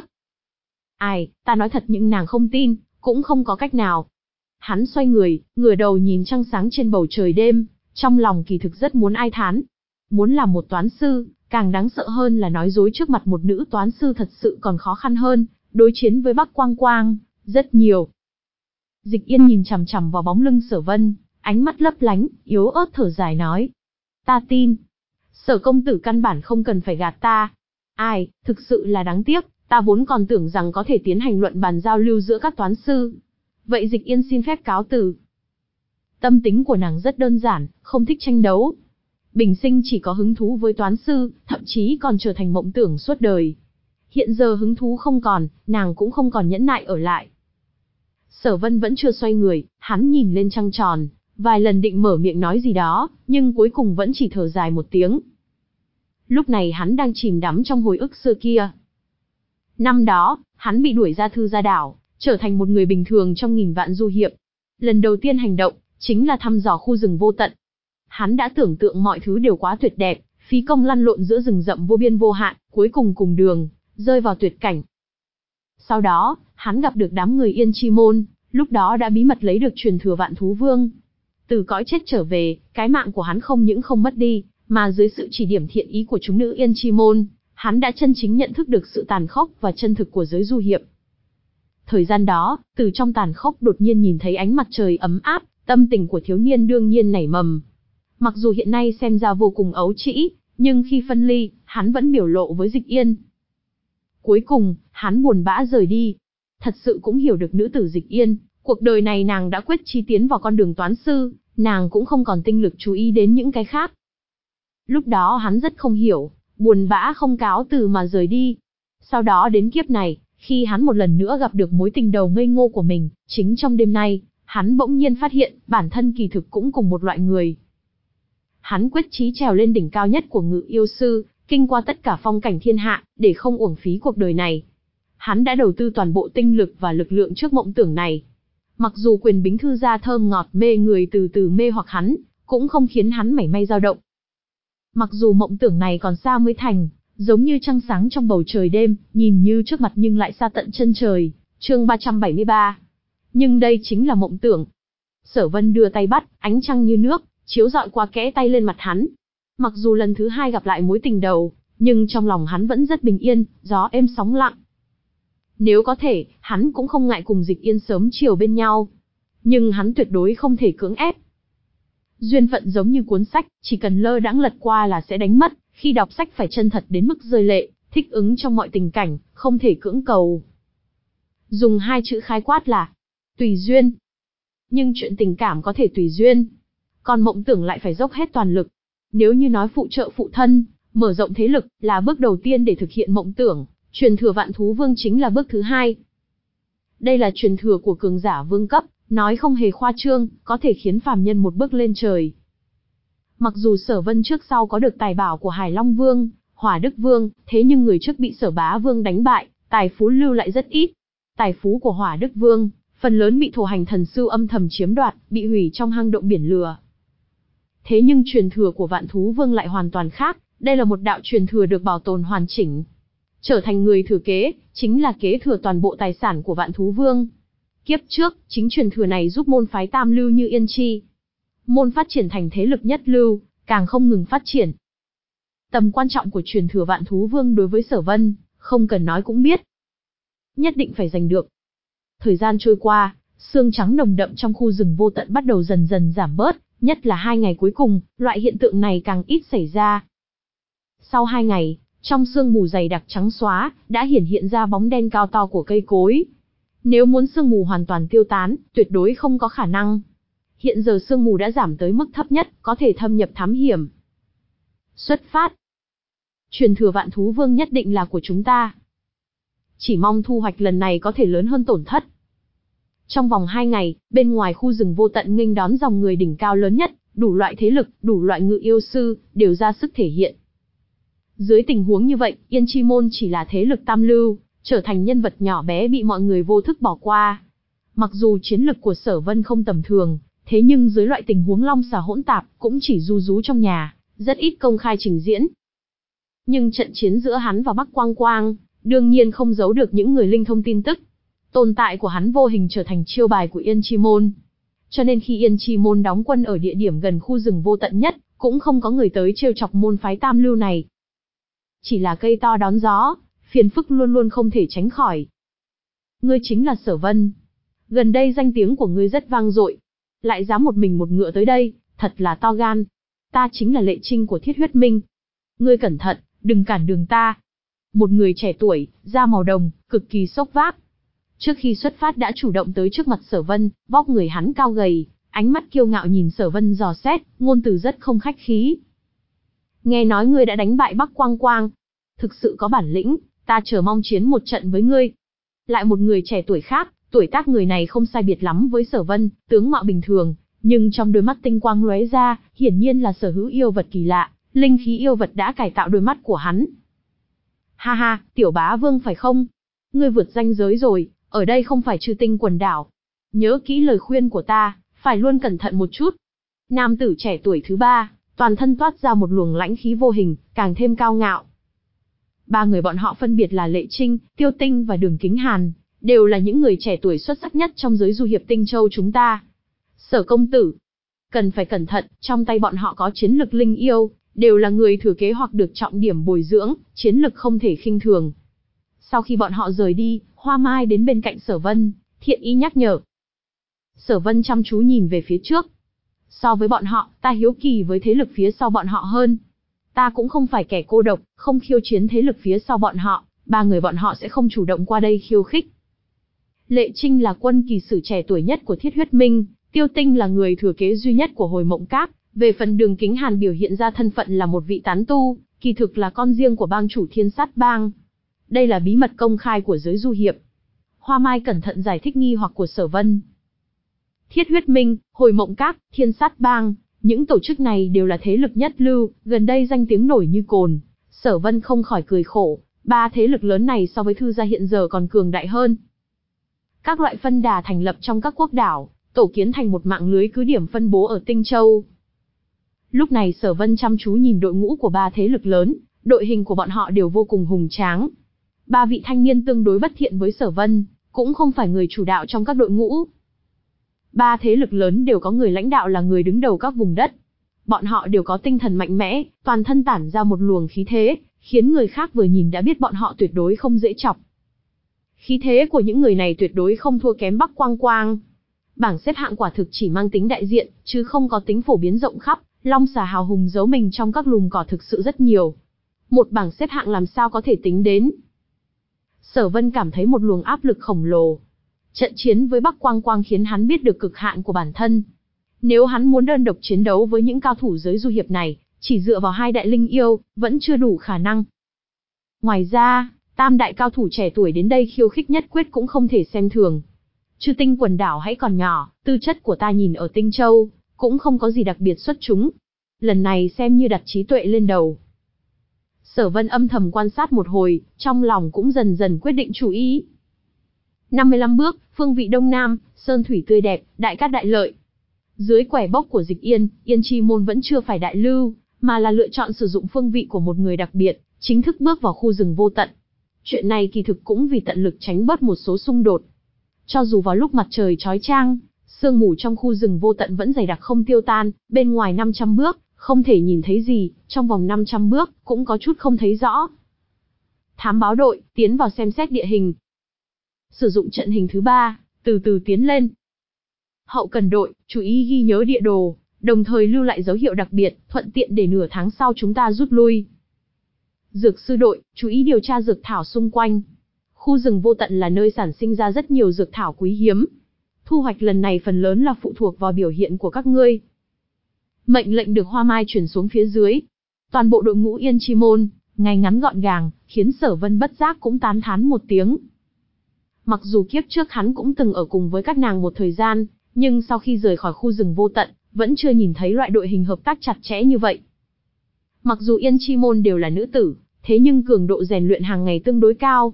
A: Ai, ta nói thật nhưng nàng không tin, cũng không có cách nào. Hắn xoay người, ngửa đầu nhìn trăng sáng trên bầu trời đêm, trong lòng kỳ thực rất muốn ai thán. Muốn làm một toán sư, càng đáng sợ hơn là nói dối trước mặt một nữ toán sư thật sự còn khó khăn hơn, đối chiến với Bắc Quang Quang, rất nhiều. Dịch Yên nhìn chằm chằm vào bóng lưng Sở Vân, ánh mắt lấp lánh, yếu ớt thở dài nói. Ta tin. Sở công tử căn bản không cần phải gạt ta. Ai, thực sự là đáng tiếc, ta vốn còn tưởng rằng có thể tiến hành luận bàn giao lưu giữa các toán sư. Vậy Dịch Yên xin phép cáo từ. Tâm tính của nàng rất đơn giản, không thích tranh đấu. Bình sinh chỉ có hứng thú với toán sư, thậm chí còn trở thành mộng tưởng suốt đời. Hiện giờ hứng thú không còn, nàng cũng không còn nhẫn nại ở lại. Sở Vân vẫn chưa xoay người, hắn nhìn lên trăng tròn, vài lần định mở miệng nói gì đó, nhưng cuối cùng vẫn chỉ thở dài một tiếng. Lúc này hắn đang chìm đắm trong hồi ức xưa kia. Năm đó, hắn bị đuổi ra Thư Gia Đảo, trở thành một người bình thường trong nghìn vạn du hiệp. Lần đầu tiên hành động, chính là thăm dò khu rừng vô tận. Hắn đã tưởng tượng mọi thứ đều quá tuyệt đẹp, phí công lăn lộn giữa rừng rậm vô biên vô hạn, cuối cùng cùng đường, rơi vào tuyệt cảnh. Sau đó, hắn gặp được đám người Yên Chi Môn, lúc đó đã bí mật lấy được truyền thừa Vạn Thú Vương. Từ cõi chết trở về, cái mạng của hắn không những không mất đi, mà dưới sự chỉ điểm thiện ý của chúng nữ Yên Chi Môn, hắn đã chân chính nhận thức được sự tàn khốc và chân thực của giới du hiệp. Thời gian đó, từ trong tàn khốc đột nhiên nhìn thấy ánh mặt trời ấm áp, tâm tình của thiếu niên đương nhiên nảy mầm. Mặc dù hiện nay xem ra vô cùng ấu trĩ, nhưng khi phân ly, hắn vẫn biểu lộ với Dịch Yên. Cuối cùng, hắn buồn bã rời đi. Thật sự cũng hiểu được nữ tử Dịch Yên, cuộc đời này nàng đã quyết chí tiến vào con đường toán sư, nàng cũng không còn tinh lực chú ý đến những cái khác. Lúc đó hắn rất không hiểu, buồn bã không cáo từ mà rời đi. Sau đó đến kiếp này, khi hắn một lần nữa gặp được mối tình đầu ngây ngô của mình, chính trong đêm nay, hắn bỗng nhiên phát hiện, bản thân kỳ thực cũng cùng một loại người. Hắn quyết chí trèo lên đỉnh cao nhất của Ngự Yêu Sư, kinh qua tất cả phong cảnh thiên hạ, để không uổng phí cuộc đời này. Hắn đã đầu tư toàn bộ tinh lực và lực lượng trước mộng tưởng này. Mặc dù quyền bính thư gia thơm ngọt mê người từ từ mê hoặc hắn, cũng không khiến hắn mảy may dao động. Mặc dù mộng tưởng này còn xa mới thành, giống như trăng sáng trong bầu trời đêm, nhìn như trước mặt nhưng lại xa tận chân trời. Chương ba trăm bảy mươi ba. Nhưng đây chính là mộng tưởng. Sở Vân đưa tay bắt, ánh trăng như nước, chiếu rọi qua kẽ tay lên mặt hắn. Mặc dù lần thứ hai gặp lại mối tình đầu, nhưng trong lòng hắn vẫn rất bình yên, gió êm sóng lặng. Nếu có thể, hắn cũng không ngại cùng Dịch Yên sớm chiều bên nhau. Nhưng hắn tuyệt đối không thể cưỡng ép. Duyên phận giống như cuốn sách, chỉ cần lơ đãng lật qua là sẽ đánh mất, khi đọc sách phải chân thật đến mức rơi lệ, thích ứng trong mọi tình cảnh, không thể cưỡng cầu. Dùng hai chữ khái quát là tùy duyên. Nhưng chuyện tình cảm có thể tùy duyên, còn mộng tưởng lại phải dốc hết toàn lực. Nếu như nói phụ trợ phụ thân, mở rộng thế lực là bước đầu tiên để thực hiện mộng tưởng, truyền thừa Vạn Thú Vương chính là bước thứ hai. Đây là truyền thừa của cường giả vương cấp, nói không hề khoa trương, có thể khiến phàm nhân một bước lên trời. Mặc dù Sở Vân trước sau có được tài bảo của Hải Long Vương, Hỏa Đức Vương, thế nhưng người trước bị Sở Bá Vương đánh bại, tài phú lưu lại rất ít. Tài phú của Hỏa Đức Vương, phần lớn bị thổ hành thần sư âm thầm chiếm đoạt, bị hủy trong hang động biển lửa. Thế nhưng truyền thừa của Vạn Thú Vương lại hoàn toàn khác, đây là một đạo truyền thừa được bảo tồn hoàn chỉnh. Trở thành người thừa kế, chính là kế thừa toàn bộ tài sản của Vạn Thú Vương. Kiếp trước, chính truyền thừa này giúp môn phái tam lưu như Yên Chi môn phát triển thành thế lực nhất lưu, càng không ngừng phát triển. Tầm quan trọng của truyền thừa Vạn Thú Vương đối với Sở Vân, không cần nói cũng biết. Nhất định phải giành được. Thời gian trôi qua, sương trắng nồng đậm trong khu rừng vô tận bắt đầu dần dần giảm bớt, nhất là hai ngày cuối cùng, loại hiện tượng này càng ít xảy ra. Sau hai ngày, trong sương mù dày đặc trắng xóa, đã hiển hiện ra bóng đen cao to của cây cối. Nếu muốn sương mù hoàn toàn tiêu tán, tuyệt đối không có khả năng. Hiện giờ sương mù đã giảm tới mức thấp nhất, có thể thâm nhập thám hiểm. Xuất phát. Truyền thừa Vạn Thú Vương nhất định là của chúng ta. Chỉ mong thu hoạch lần này có thể lớn hơn tổn thất. Trong vòng hai ngày, bên ngoài khu rừng vô tận nghênh đón dòng người đỉnh cao lớn nhất, đủ loại thế lực, đủ loại ngự yêu sư, đều ra sức thể hiện. Dưới tình huống như vậy, Yên Chi môn chỉ là thế lực tam lưu, trở thành nhân vật nhỏ bé bị mọi người vô thức bỏ qua. Mặc dù chiến lực của Sở Vân không tầm thường, thế nhưng dưới loại tình huống long xà hỗn tạp, cũng chỉ ru rú trong nhà, rất ít công khai trình diễn. Nhưng trận chiến giữa hắn và Bắc Quang Quang, đương nhiên không giấu được những người linh thông tin tức. Tồn tại của hắn vô hình trở thành chiêu bài của Yên Chi môn. Cho nên khi Yên Chi môn đóng quân ở địa điểm gần khu rừng vô tận nhất, cũng không có người tới trêu chọc môn phái tam lưu này. Chỉ là cây to đón gió, phiền phức luôn luôn không thể tránh khỏi. Ngươi chính là Sở Vân. Gần đây danh tiếng của ngươi rất vang dội, lại dám một mình một ngựa tới đây, thật là to gan. Ta chính là Lệ Trinh của Thiết Huyết Minh. Ngươi cẩn thận, đừng cản đường ta. Một người trẻ tuổi, da màu đồng, cực kỳ xốc vác. Trước khi xuất phát đã chủ động tới trước mặt Sở Vân, vóc người hắn cao gầy, ánh mắt kiêu ngạo nhìn Sở Vân dò xét, ngôn từ rất không khách khí. Nghe nói ngươi đã đánh bại Bắc Quang Quang, thực sự có bản lĩnh, ta chờ mong chiến một trận với ngươi. Lại một người trẻ tuổi khác, tuổi tác người này không sai biệt lắm với Sở Vân, tướng mạo bình thường, nhưng trong đôi mắt tinh quang lóe ra, hiển nhiên là sở hữu yêu vật kỳ lạ, linh khí yêu vật đã cải tạo đôi mắt của hắn. Ha ha, tiểu bá vương phải không? Ngươi vượt ranh giới rồi, ở đây không phải Chư Tinh quần đảo. Nhớ kỹ lời khuyên của ta, phải luôn cẩn thận một chút. Nam tử trẻ tuổi thứ ba, toàn thân toát ra một luồng lãnh khí vô hình, càng thêm cao ngạo. Ba người bọn họ phân biệt là Lệ Trinh, Tiêu Tinh và Đường Kính Hàn, đều là những người trẻ tuổi xuất sắc nhất trong giới du hiệp Tinh Châu chúng ta. Sở công tử, cần phải cẩn thận, trong tay bọn họ có chiến lực linh yêu, đều là người thừa kế hoặc được trọng điểm bồi dưỡng, chiến lực không thể khinh thường. Sau khi bọn họ rời đi, Hoa Mai đến bên cạnh Sở Vân, thiện ý nhắc nhở. Sở Vân chăm chú nhìn về phía trước. So với bọn họ, ta hiếu kỳ với thế lực phía sau bọn họ hơn. Ta cũng không phải kẻ cô độc, không khiêu chiến thế lực phía sau bọn họ, ba người bọn họ sẽ không chủ động qua đây khiêu khích. Lệ Trinh là quân kỳ sử trẻ tuổi nhất của Thiết Huyết Minh, Tiêu Tinh là người thừa kế duy nhất của Hồi Mộng Các, về phần Đường Kính Hàn biểu hiện ra thân phận là một vị tán tu, kỳ thực là con riêng của bang chủ Thiên Sát Bang. Đây là bí mật công khai của giới du hiệp. Hoa Mai cẩn thận giải thích nghi hoặc của Sở Vân. Thiết Huyết Minh, Hồi Mộng Các, Thiên Sát Bang, những tổ chức này đều là thế lực nhất lưu, gần đây danh tiếng nổi như cồn. Sở Vân không khỏi cười khổ, ba thế lực lớn này so với Thư gia hiện giờ còn cường đại hơn. Các loại phân đà thành lập trong các quốc đảo, tổ kiến thành một mạng lưới cứ điểm phân bố ở Tinh Châu. Lúc này Sở Vân chăm chú nhìn đội ngũ của ba thế lực lớn, đội hình của bọn họ đều vô cùng hùng tráng. Ba vị thanh niên tương đối bất thiện với Sở Vân, cũng không phải người chủ đạo trong các đội ngũ. Ba thế lực lớn đều có người lãnh đạo là người đứng đầu các vùng đất. Bọn họ đều có tinh thần mạnh mẽ, toàn thân tản ra một luồng khí thế, khiến người khác vừa nhìn đã biết bọn họ tuyệt đối không dễ chọc. Khí thế của những người này tuyệt đối không thua kém Bắc Quang Quang. Bảng xếp hạng quả thực chỉ mang tính đại diện, chứ không có tính phổ biến rộng khắp, long xà hào hùng giấu mình trong các lùm cỏ thực sự rất nhiều. Một bảng xếp hạng làm sao có thể tính đến. Sở Vân cảm thấy một luồng áp lực khổng lồ. Trận chiến với Bắc Quang Quang khiến hắn biết được cực hạn của bản thân. Nếu hắn muốn đơn độc chiến đấu với những cao thủ giới du hiệp này, chỉ dựa vào hai đại linh yêu, vẫn chưa đủ khả năng. Ngoài ra, tam đại cao thủ trẻ tuổi đến đây khiêu khích nhất quyết cũng không thể xem thường. Chư Tinh quần đảo hãy còn nhỏ, tư chất của ta nhìn ở Tinh Châu, cũng không có gì đặc biệt xuất chúng. Lần này xem như đặt trí tuệ lên đầu. Sở Vân âm thầm quan sát một hồi, trong lòng cũng dần dần quyết định chủ ý. năm mươi lăm bước, phương vị đông nam, sơn thủy tươi đẹp, đại cát đại lợi. Dưới quẻ bốc của Dịch Yên, Yên Chi Môn vẫn chưa phải đại lưu, mà là lựa chọn sử dụng phương vị của một người đặc biệt, chính thức bước vào khu rừng vô tận. Chuyện này kỳ thực cũng vì tận lực tránh bớt một số xung đột. Cho dù vào lúc mặt trời chói chang, sương mù trong khu rừng vô tận vẫn dày đặc không tiêu tan, bên ngoài năm trăm bước, không thể nhìn thấy gì, trong vòng năm trăm bước, cũng có chút không thấy rõ. Thám báo đội, tiến vào xem xét địa hình. Sử dụng trận hình thứ ba, từ từ tiến lên. Hậu cần đội, chú ý ghi nhớ địa đồ, đồng thời lưu lại dấu hiệu đặc biệt, thuận tiện để nửa tháng sau chúng ta rút lui. Dược sư đội, chú ý điều tra dược thảo xung quanh. Khu rừng vô tận là nơi sản sinh ra rất nhiều dược thảo quý hiếm. Thu hoạch lần này phần lớn là phụ thuộc vào biểu hiện của các ngươi. Mệnh lệnh được Hoa Mai chuyển xuống phía dưới. Toàn bộ đội ngũ Yên Chi Môn, ngay ngắn gọn gàng, khiến Sở Vân bất giác cũng tán thán một tiếng. Mặc dù kiếp trước hắn cũng từng ở cùng với các nàng một thời gian, nhưng sau khi rời khỏi khu rừng vô tận, vẫn chưa nhìn thấy loại đội hình hợp tác chặt chẽ như vậy. Mặc dù Yên Chi Môn đều là nữ tử, thế nhưng cường độ rèn luyện hàng ngày tương đối cao.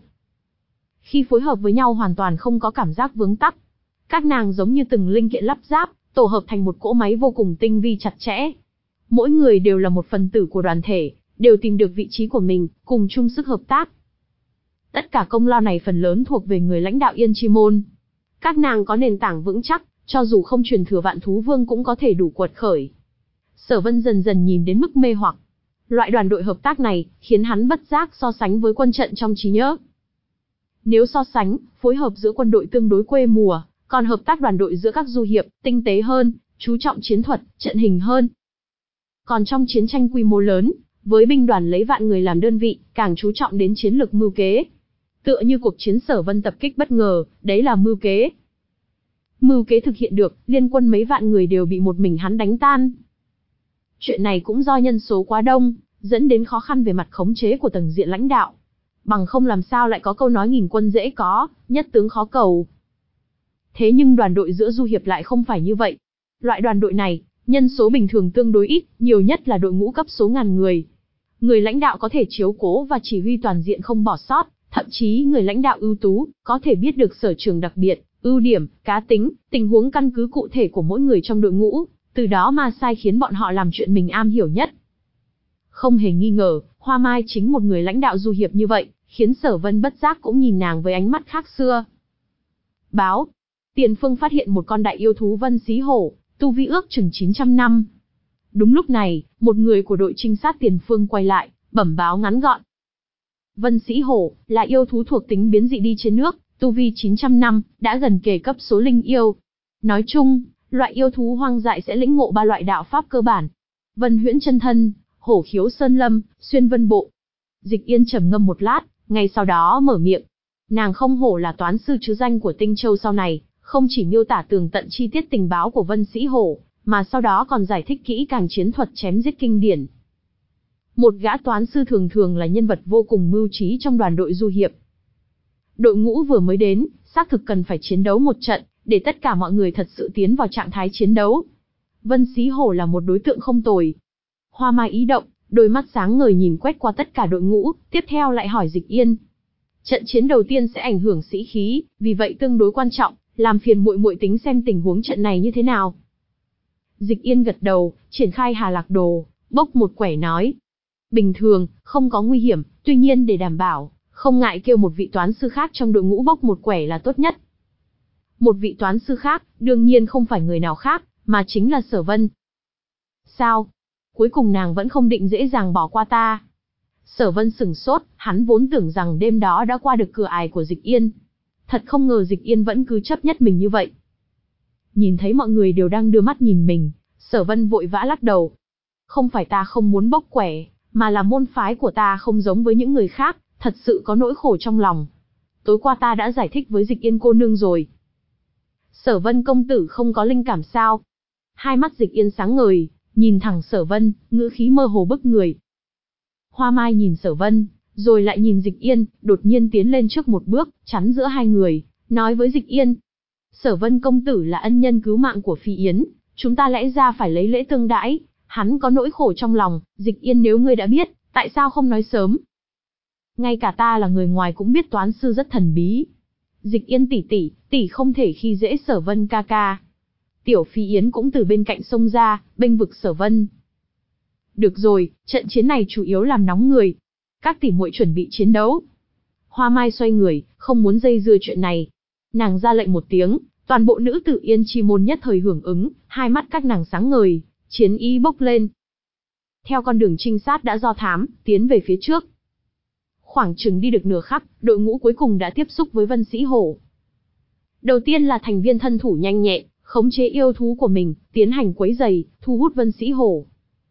A: Khi phối hợp với nhau hoàn toàn không có cảm giác vướng tắc. Các nàng giống như từng linh kiện lắp ráp, tổ hợp thành một cỗ máy vô cùng tinh vi chặt chẽ. Mỗi người đều là một phần tử của đoàn thể, đều tìm được vị trí của mình, cùng chung sức hợp tác. Tất cả công lao này phần lớn thuộc về người lãnh đạo Yên Chi Môn. Các nàng có nền tảng vững chắc, cho dù không truyền thừa Vạn Thú Vương cũng có thể đủ quật khởi. Sở Vân dần dần nhìn đến mức mê hoặc. Loại đoàn đội hợp tác này, khiến hắn bất giác so sánh với quân trận trong trí nhớ. Nếu so sánh, phối hợp giữa quân đội tương đối quê mùa, còn hợp tác đoàn đội giữa các du hiệp, tinh tế hơn, chú trọng chiến thuật, trận hình hơn. Còn trong chiến tranh quy mô lớn, với binh đoàn lấy vạn người làm đơn vị, càng chú trọng đến chiến lược mưu kế. Tựa như cuộc chiến Sở Vân tập kích bất ngờ, đấy là mưu kế. Mưu kế thực hiện được, liên quân mấy vạn người đều bị một mình hắn đánh tan. Chuyện này cũng do nhân số quá đông, dẫn đến khó khăn về mặt khống chế của tầng diện lãnh đạo. Bằng không làm sao lại có câu nói nghìn quân dễ có, nhất tướng khó cầu. Thế nhưng đoàn đội giữa du hiệp lại không phải như vậy. Loại đoàn đội này, nhân số bình thường tương đối ít, nhiều nhất là đội ngũ cấp số ngàn người. Người lãnh đạo có thể chiếu cố và chỉ huy toàn diện không bỏ sót, thậm chí người lãnh đạo ưu tú, có thể biết được sở trường đặc biệt, ưu điểm, cá tính, tình huống căn cứ cụ thể của mỗi người trong đội ngũ, từ đó mà sai khiến bọn họ làm chuyện mình am hiểu nhất. Không hề nghi ngờ, Hoa Mai chính một người lãnh đạo du hiệp như vậy, khiến Sở Vân bất giác cũng nhìn nàng với ánh mắt khác xưa. Báo, Tiền Phương phát hiện một con đại yêu thú Vân Xí Hổ, tu vi ước chừng chín trăm năm. Đúng lúc này, một người của đội trinh sát Tiền Phương quay lại, bẩm báo ngắn gọn. Vân Xí Hổ là yêu thú thuộc tính biến dị đi trên nước, tu vi chín trăm năm, đã gần kề cấp số linh yêu. Nói chung, loại yêu thú hoang dại sẽ lĩnh ngộ ba loại đạo pháp cơ bản: Vân Huyễn Chân Thân, Hổ Khiếu Sơn Lâm, Xuyên Vân Bộ. Dịch Yên trầm ngâm một lát, ngay sau đó mở miệng. Nàng không hổ là toán sư chứ danh của Tinh Châu sau này, không chỉ miêu tả tường tận chi tiết tình báo của Vân Xí Hổ, mà sau đó còn giải thích kỹ càng chiến thuật chém giết kinh điển. Một gã toán sư thường thường là nhân vật vô cùng mưu trí trong đoàn đội du hiệp. Đội ngũ vừa mới đến, xác thực cần phải chiến đấu một trận, để tất cả mọi người thật sự tiến vào trạng thái chiến đấu. Vân Xí Hổ là một đối tượng không tồi. Hoa Mai ý động, đôi mắt sáng ngời nhìn quét qua tất cả đội ngũ, tiếp theo lại hỏi Dịch Yên. Trận chiến đầu tiên sẽ ảnh hưởng sĩ khí, vì vậy tương đối quan trọng, làm phiền muội muội tính xem tình huống trận này như thế nào. Dịch Yên gật đầu, triển khai Hà Lạc Đồ, bốc một quẻ nói. Bình thường, không có nguy hiểm, tuy nhiên để đảm bảo, không ngại kêu một vị toán sư khác trong đội ngũ bốc một quẻ là tốt nhất. Một vị toán sư khác, đương nhiên không phải người nào khác, mà chính là Sở Vân. Sao? Cuối cùng nàng vẫn không định dễ dàng bỏ qua ta. Sở Vân sửng sốt, hắn vốn tưởng rằng đêm đó đã qua được cửa ải của Dịch Yên. Thật không ngờ Dịch Yên vẫn cứ chấp nhất mình như vậy. Nhìn thấy mọi người đều đang đưa mắt nhìn mình, Sở Vân vội vã lắc đầu. Không phải ta không muốn bốc quẻ, mà là môn phái của ta không giống với những người khác, thật sự có nỗi khổ trong lòng. Tối qua ta đã giải thích với Dịch Yên cô nương rồi. Sở Vân công tử không có linh cảm sao? Hai mắt Dịch Yên sáng ngời, nhìn thẳng Sở Vân, ngữ khí mơ hồ bức người. Hoa Mai nhìn Sở Vân, rồi lại nhìn Dịch Yên, đột nhiên tiến lên trước một bước, chắn giữa hai người, nói với Dịch Yên. Sở Vân công tử là ân nhân cứu mạng của Phi Yến, chúng ta lẽ ra phải lấy lễ tương đãi, hắn có nỗi khổ trong lòng, Dịch Yên nếu ngươi đã biết, tại sao không nói sớm? Ngay cả ta là người ngoài cũng biết toán sư rất thần bí. Dịch Yên tỷ tỷ, tỷ không thể khi dễ Sở Vân ca ca. Tiểu Phi Yến cũng từ bên cạnh xông ra, bênh vực Sở Vân. Được rồi, trận chiến này chủ yếu làm nóng người. Các tỷ muội chuẩn bị chiến đấu. Hoa Mai xoay người, không muốn dây dưa chuyện này. Nàng ra lệnh một tiếng, toàn bộ nữ tử Yên Chi môn nhất thời hưởng ứng, hai mắt các nàng sáng ngời, chiến ý bốc lên. Theo con đường trinh sát đã do thám, tiến về phía trước. Khoảng chừng đi được nửa khắc, đội ngũ cuối cùng đã tiếp xúc với Vân Sĩ Hổ. Đầu tiên là thành viên thân thủ nhanh nhẹn, khống chế yêu thú của mình, tiến hành quấy giày, thu hút Vân Sĩ Hổ.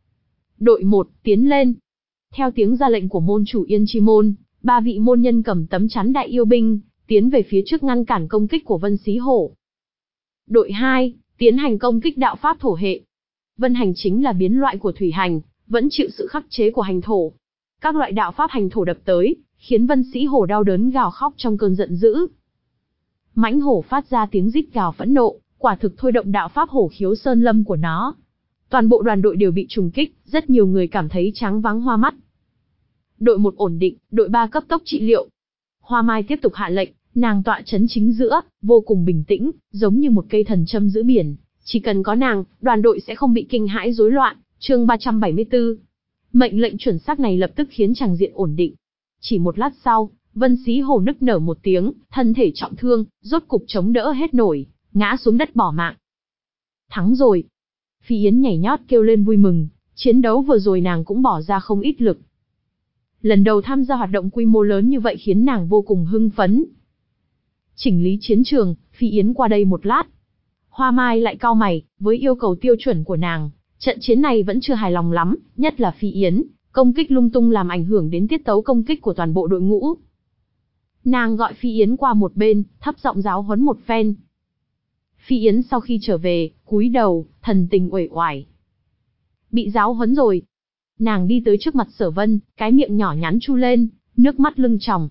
A: Đội một, tiến lên. Theo tiếng ra lệnh của môn chủ Yên Chi môn, ba vị môn nhân cầm tấm chắn đại yêu binh, tiến về phía trước ngăn cản công kích của Vân Sĩ Hổ. Đội hai, tiến hành công kích đạo pháp thổ hệ. Vân hành chính là biến loại của thủy hành, vẫn chịu sự khắc chế của hành thổ. Các loại đạo pháp hành thổ đập tới, khiến Vân Sĩ Hổ đau đớn gào khóc trong cơn giận dữ. Mãnh hổ phát ra tiếng rít gào phẫn nộ, quả thực thôi động đạo pháp hổ khiếu sơn lâm của nó. Toàn bộ đoàn đội đều bị trùng kích, rất nhiều người cảm thấy tráng váng hoa mắt. Đội một ổn định, đội ba cấp tốc trị liệu. Hoa Mai tiếp tục hạ lệnh, nàng tọa chấn chính giữa, vô cùng bình tĩnh, giống như một cây thần châm giữa biển. Chỉ cần có nàng, đoàn đội sẽ không bị kinh hãi rối loạn. Chương ba trăm bảy mươi tư. Mệnh lệnh chuẩn xác này lập tức khiến tràng diện ổn định. Chỉ một lát sau, Vân Sĩ Hổ nức nở một tiếng, thân thể trọng thương, rốt cục chống đỡ hết nổi, ngã xuống đất bỏ mạng. Thắng rồi. Phi Yến nhảy nhót kêu lên vui mừng, chiến đấu vừa rồi nàng cũng bỏ ra không ít lực. Lần đầu tham gia hoạt động quy mô lớn như vậy khiến nàng vô cùng hưng phấn. Chỉnh lý chiến trường, Phi Yến qua đây một lát. Hoa Mai lại cau mày, với yêu cầu tiêu chuẩn của nàng, trận chiến này vẫn chưa hài lòng lắm, nhất là Phi Yến, công kích lung tung làm ảnh hưởng đến tiết tấu công kích của toàn bộ đội ngũ. Nàng gọi Phi Yến qua một bên, thấp giọng giáo huấn một phen. Phi Yến sau khi trở về, cúi đầu, thần tình uể oải. Bị giáo huấn rồi. Nàng đi tới trước mặt Sở Vân, cái miệng nhỏ nhắn chu lên, nước mắt lưng tròng.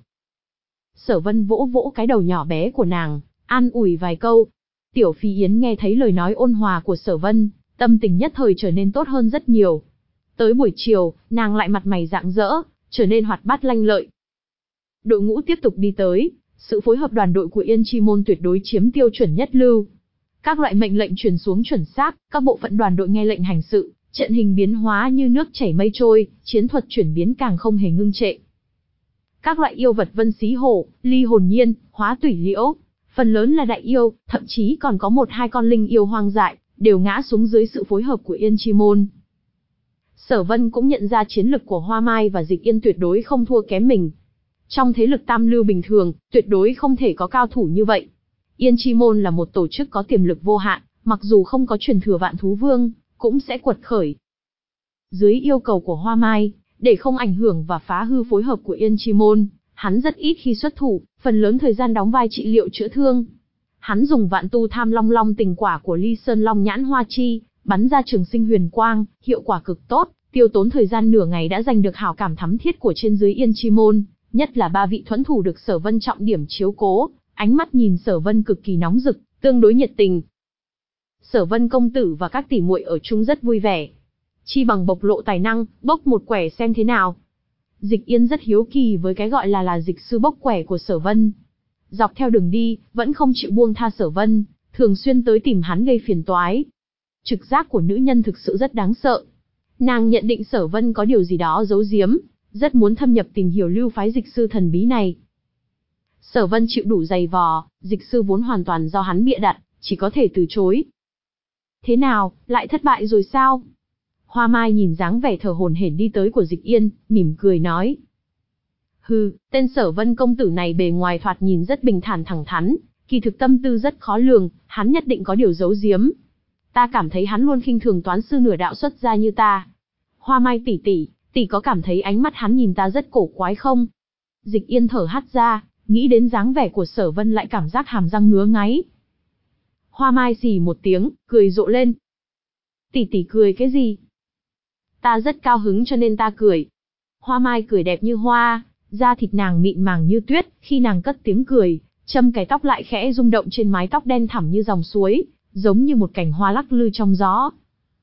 A: Sở Vân vỗ vỗ cái đầu nhỏ bé của nàng, an ủi vài câu. Tiểu Phi Yến nghe thấy lời nói ôn hòa của Sở Vân, tâm tình nhất thời trở nên tốt hơn rất nhiều. Tới buổi chiều, nàng lại mặt mày rạng rỡ, trở nên hoạt bát lanh lợi. Đội ngũ tiếp tục đi tới, sự phối hợp đoàn đội của Yên Chi môn tuyệt đối chiếm tiêu chuẩn nhất lưu. Các loại mệnh lệnh truyền xuống chuẩn xác, các bộ phận đoàn đội nghe lệnh hành sự, trận hình biến hóa như nước chảy mây trôi, chiến thuật chuyển biến càng không hề ngưng trệ. Các loại yêu vật Vân Sĩ Hổ, Ly Hồn Nhiên, Hóa Tủy Liễu, phần lớn là đại yêu, thậm chí còn có một hai con linh yêu hoang dại, đều ngã xuống dưới sự phối hợp của Yên Chi môn. Sở Vân cũng nhận ra chiến lực của Hoa Mai và Dịch Yên tuyệt đối không thua kém mình. Trong thế lực tam lưu bình thường, tuyệt đối không thể có cao thủ như vậy. Yên Chi môn là một tổ chức có tiềm lực vô hạn, mặc dù không có truyền thừa Vạn Thú Vương, cũng sẽ quật khởi. Dưới yêu cầu của Hoa Mai, để không ảnh hưởng và phá hư phối hợp của Yên Chi môn, hắn rất ít khi xuất thủ, phần lớn thời gian đóng vai trị liệu chữa thương. Hắn dùng Vạn Tu Tham Long Long tình quả của Ly Sơn Long Nhãn Hoa Chi, bắn ra trường sinh huyền quang, hiệu quả cực tốt, tiêu tốn thời gian nửa ngày đã giành được hảo cảm thắm thiết của trên dưới Yên Chi môn, nhất là ba vị thuẫn thủ được Sở Vân trọng điểm chiếu cố, ánh mắt nhìn Sở Vân cực kỳ nóng rực, tương đối nhiệt tình. Sở Vân công tử và các tỷ muội ở chung rất vui vẻ. Chi bằng bộc lộ tài năng, bốc một quẻ xem thế nào. Dịch Yên rất hiếu kỳ với cái gọi là là dịch sư bốc quẻ của Sở Vân. Dọc theo đường đi, vẫn không chịu buông tha Sở Vân, thường xuyên tới tìm hắn gây phiền toái. Trực giác của nữ nhân thực sự rất đáng sợ. Nàng nhận định Sở Vân có điều gì đó giấu giếm, rất muốn thâm nhập tìm hiểu lưu phái dịch sư thần bí này. Sở Vân chịu đủ dày vò, dịch sư vốn hoàn toàn do hắn bịa đặt, chỉ có thể từ chối. Thế nào, lại thất bại rồi sao? Hoa Mai nhìn dáng vẻ thở hổn hển đi tới của Dịch Yên, mỉm cười nói. Hừ, tên Sở Vân công tử này bề ngoài thoạt nhìn rất bình thản thẳng thắn, kỳ thực tâm tư rất khó lường, hắn nhất định có điều giấu giếm. Ta cảm thấy hắn luôn khinh thường toán sư nửa đạo xuất gia như ta. Hoa Mai tỷ tỷ, tỷ có cảm thấy ánh mắt hắn nhìn ta rất cổ quái không? Dịch Yên thở hắt ra, nghĩ đến dáng vẻ của Sở Vân lại cảm giác hàm răng ngứa ngáy. Hoa Mai xì một tiếng, cười rộ lên. Tỷ tỷ cười cái gì? Ta rất cao hứng cho nên ta cười. Hoa Mai cười đẹp như hoa, da thịt nàng mịn màng như tuyết, khi nàng cất tiếng cười, châm cái tóc lại khẽ rung động trên mái tóc đen thẳm như dòng suối, giống như một cành hoa lắc lư trong gió.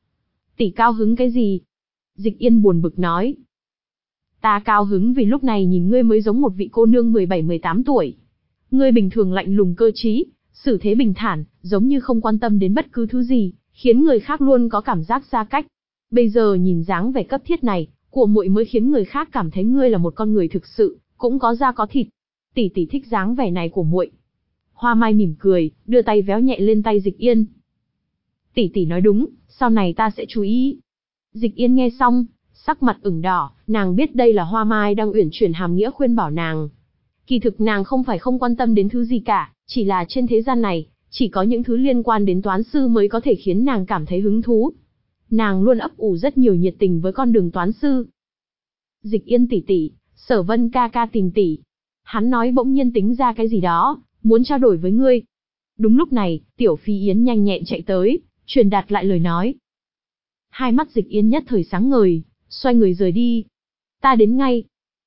A: Tỷ cao hứng cái gì? Dịch Yên buồn bực nói. Ta cao hứng vì lúc này nhìn ngươi mới giống một vị cô nương mười bảy mười tám tuổi. Ngươi bình thường lạnh lùng cơ trí, xử thế bình thản, giống như không quan tâm đến bất cứ thứ gì, khiến người khác luôn có cảm giác xa cách. Bây giờ nhìn dáng vẻ cấp thiết này của muội mới khiến người khác cảm thấy ngươi là một con người thực sự, cũng có da có thịt. Tỷ tỷ thích dáng vẻ này của muội. Hoa Mai mỉm cười, đưa tay véo nhẹ lên tay Dịch Yên. Tỷ tỷ nói đúng, sau này ta sẽ chú ý. Dịch Yên nghe xong, sắc mặt ửng đỏ, nàng biết đây là Hoa Mai đang uyển chuyển hàm nghĩa khuyên bảo nàng. Kỳ thực nàng không phải không quan tâm đến thứ gì cả, chỉ là trên thế gian này, chỉ có những thứ liên quan đến toán sư mới có thể khiến nàng cảm thấy hứng thú. Nàng luôn ấp ủ rất nhiều nhiệt tình với con đường toán sư. Dịch Yên tỷ tỷ, Sở Vân ca ca tìm tỷ. Hắn nói bỗng nhiên tính ra cái gì đó, muốn trao đổi với ngươi. Đúng lúc này, Tiểu Phi Yến nhanh nhẹn chạy tới, truyền đạt lại lời nói. Hai mắt Dịch Yên nhất thời sáng ngời, xoay người rời đi. Ta đến ngay.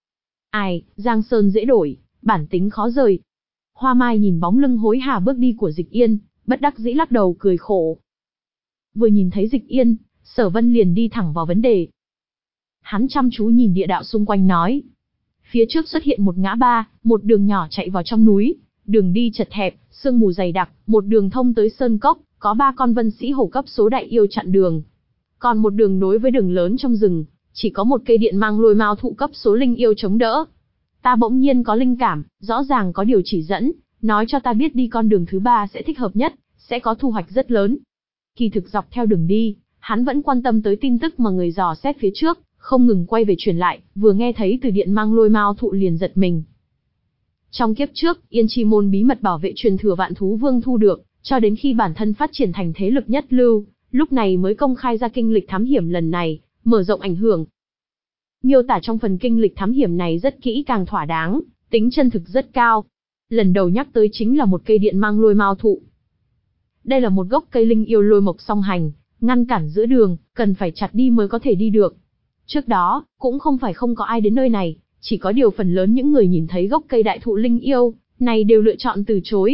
A: Ai, Giang Sơn dễ đổi, bản tính khó rời. Hoa Mai nhìn bóng lưng hối hả bước đi của Dịch Yên, bất đắc dĩ lắc đầu cười khổ. Vừa nhìn thấy Dịch Yên, Sở Vân liền đi thẳng vào vấn đề. Hắn chăm chú nhìn địa đạo xung quanh nói. Phía trước xuất hiện một ngã ba, một đường nhỏ chạy vào trong núi, đường đi chật hẹp, sương mù dày đặc, một đường thông tới sơn cốc, có ba con vân sĩ hổ cấp số đại yêu chặn đường. Còn một đường nối với đường lớn trong rừng, chỉ có một cây điện mang lôi mao thụ cấp số linh yêu chống đỡ. Ta bỗng nhiên có linh cảm, rõ ràng có điều chỉ dẫn, nói cho ta biết đi con đường thứ ba sẽ thích hợp nhất, sẽ có thu hoạch rất lớn. Kỳ thực dọc theo đường đi, hắn vẫn quan tâm tới tin tức mà người dò xét phía trước, không ngừng quay về truyền lại, vừa nghe thấy từ điện mang lôi mao thụ liền giật mình. Trong kiếp trước, Yên Chi môn bí mật bảo vệ truyền thừa Vạn Thú Vương thu được, cho đến khi bản thân phát triển thành thế lực nhất lưu, lúc này mới công khai ra kinh lịch thám hiểm lần này, mở rộng ảnh hưởng. Miêu tả trong phần kinh lịch thám hiểm này rất kỹ càng thỏa đáng, tính chân thực rất cao. Lần đầu nhắc tới chính là một cây điện mang lôi mao thụ. Đây là một gốc cây linh yêu lôi mộc song hành, ngăn cản giữa đường, cần phải chặt đi mới có thể đi được. Trước đó, cũng không phải không có ai đến nơi này, chỉ có điều phần lớn những người nhìn thấy gốc cây đại thụ linh yêu này đều lựa chọn từ chối.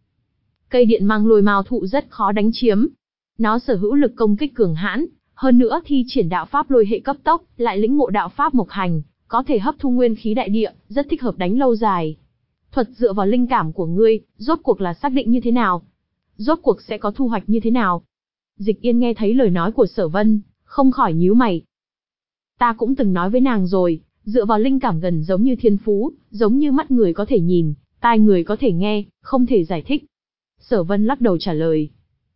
A: Cây điện mang lôi mao thụ rất khó đánh chiếm. Nó sở hữu lực công kích cường hãn, hơn nữa thi triển đạo pháp lôi hệ cấp tốc, lại lĩnh ngộ đạo pháp mộc hành, có thể hấp thu nguyên khí đại địa, rất thích hợp đánh lâu dài. Thuật dựa vào linh cảm của ngươi, rốt cuộc là xác định như thế nào? Rốt cuộc sẽ có thu hoạch như thế nào? Dịch Yên nghe thấy lời nói của Sở Vân, không khỏi nhíu mày. Ta cũng từng nói với nàng rồi, dựa vào linh cảm gần giống như thiên phú, giống như mắt người có thể nhìn, tai người có thể nghe, không thể giải thích. Sở Vân lắc đầu trả lời.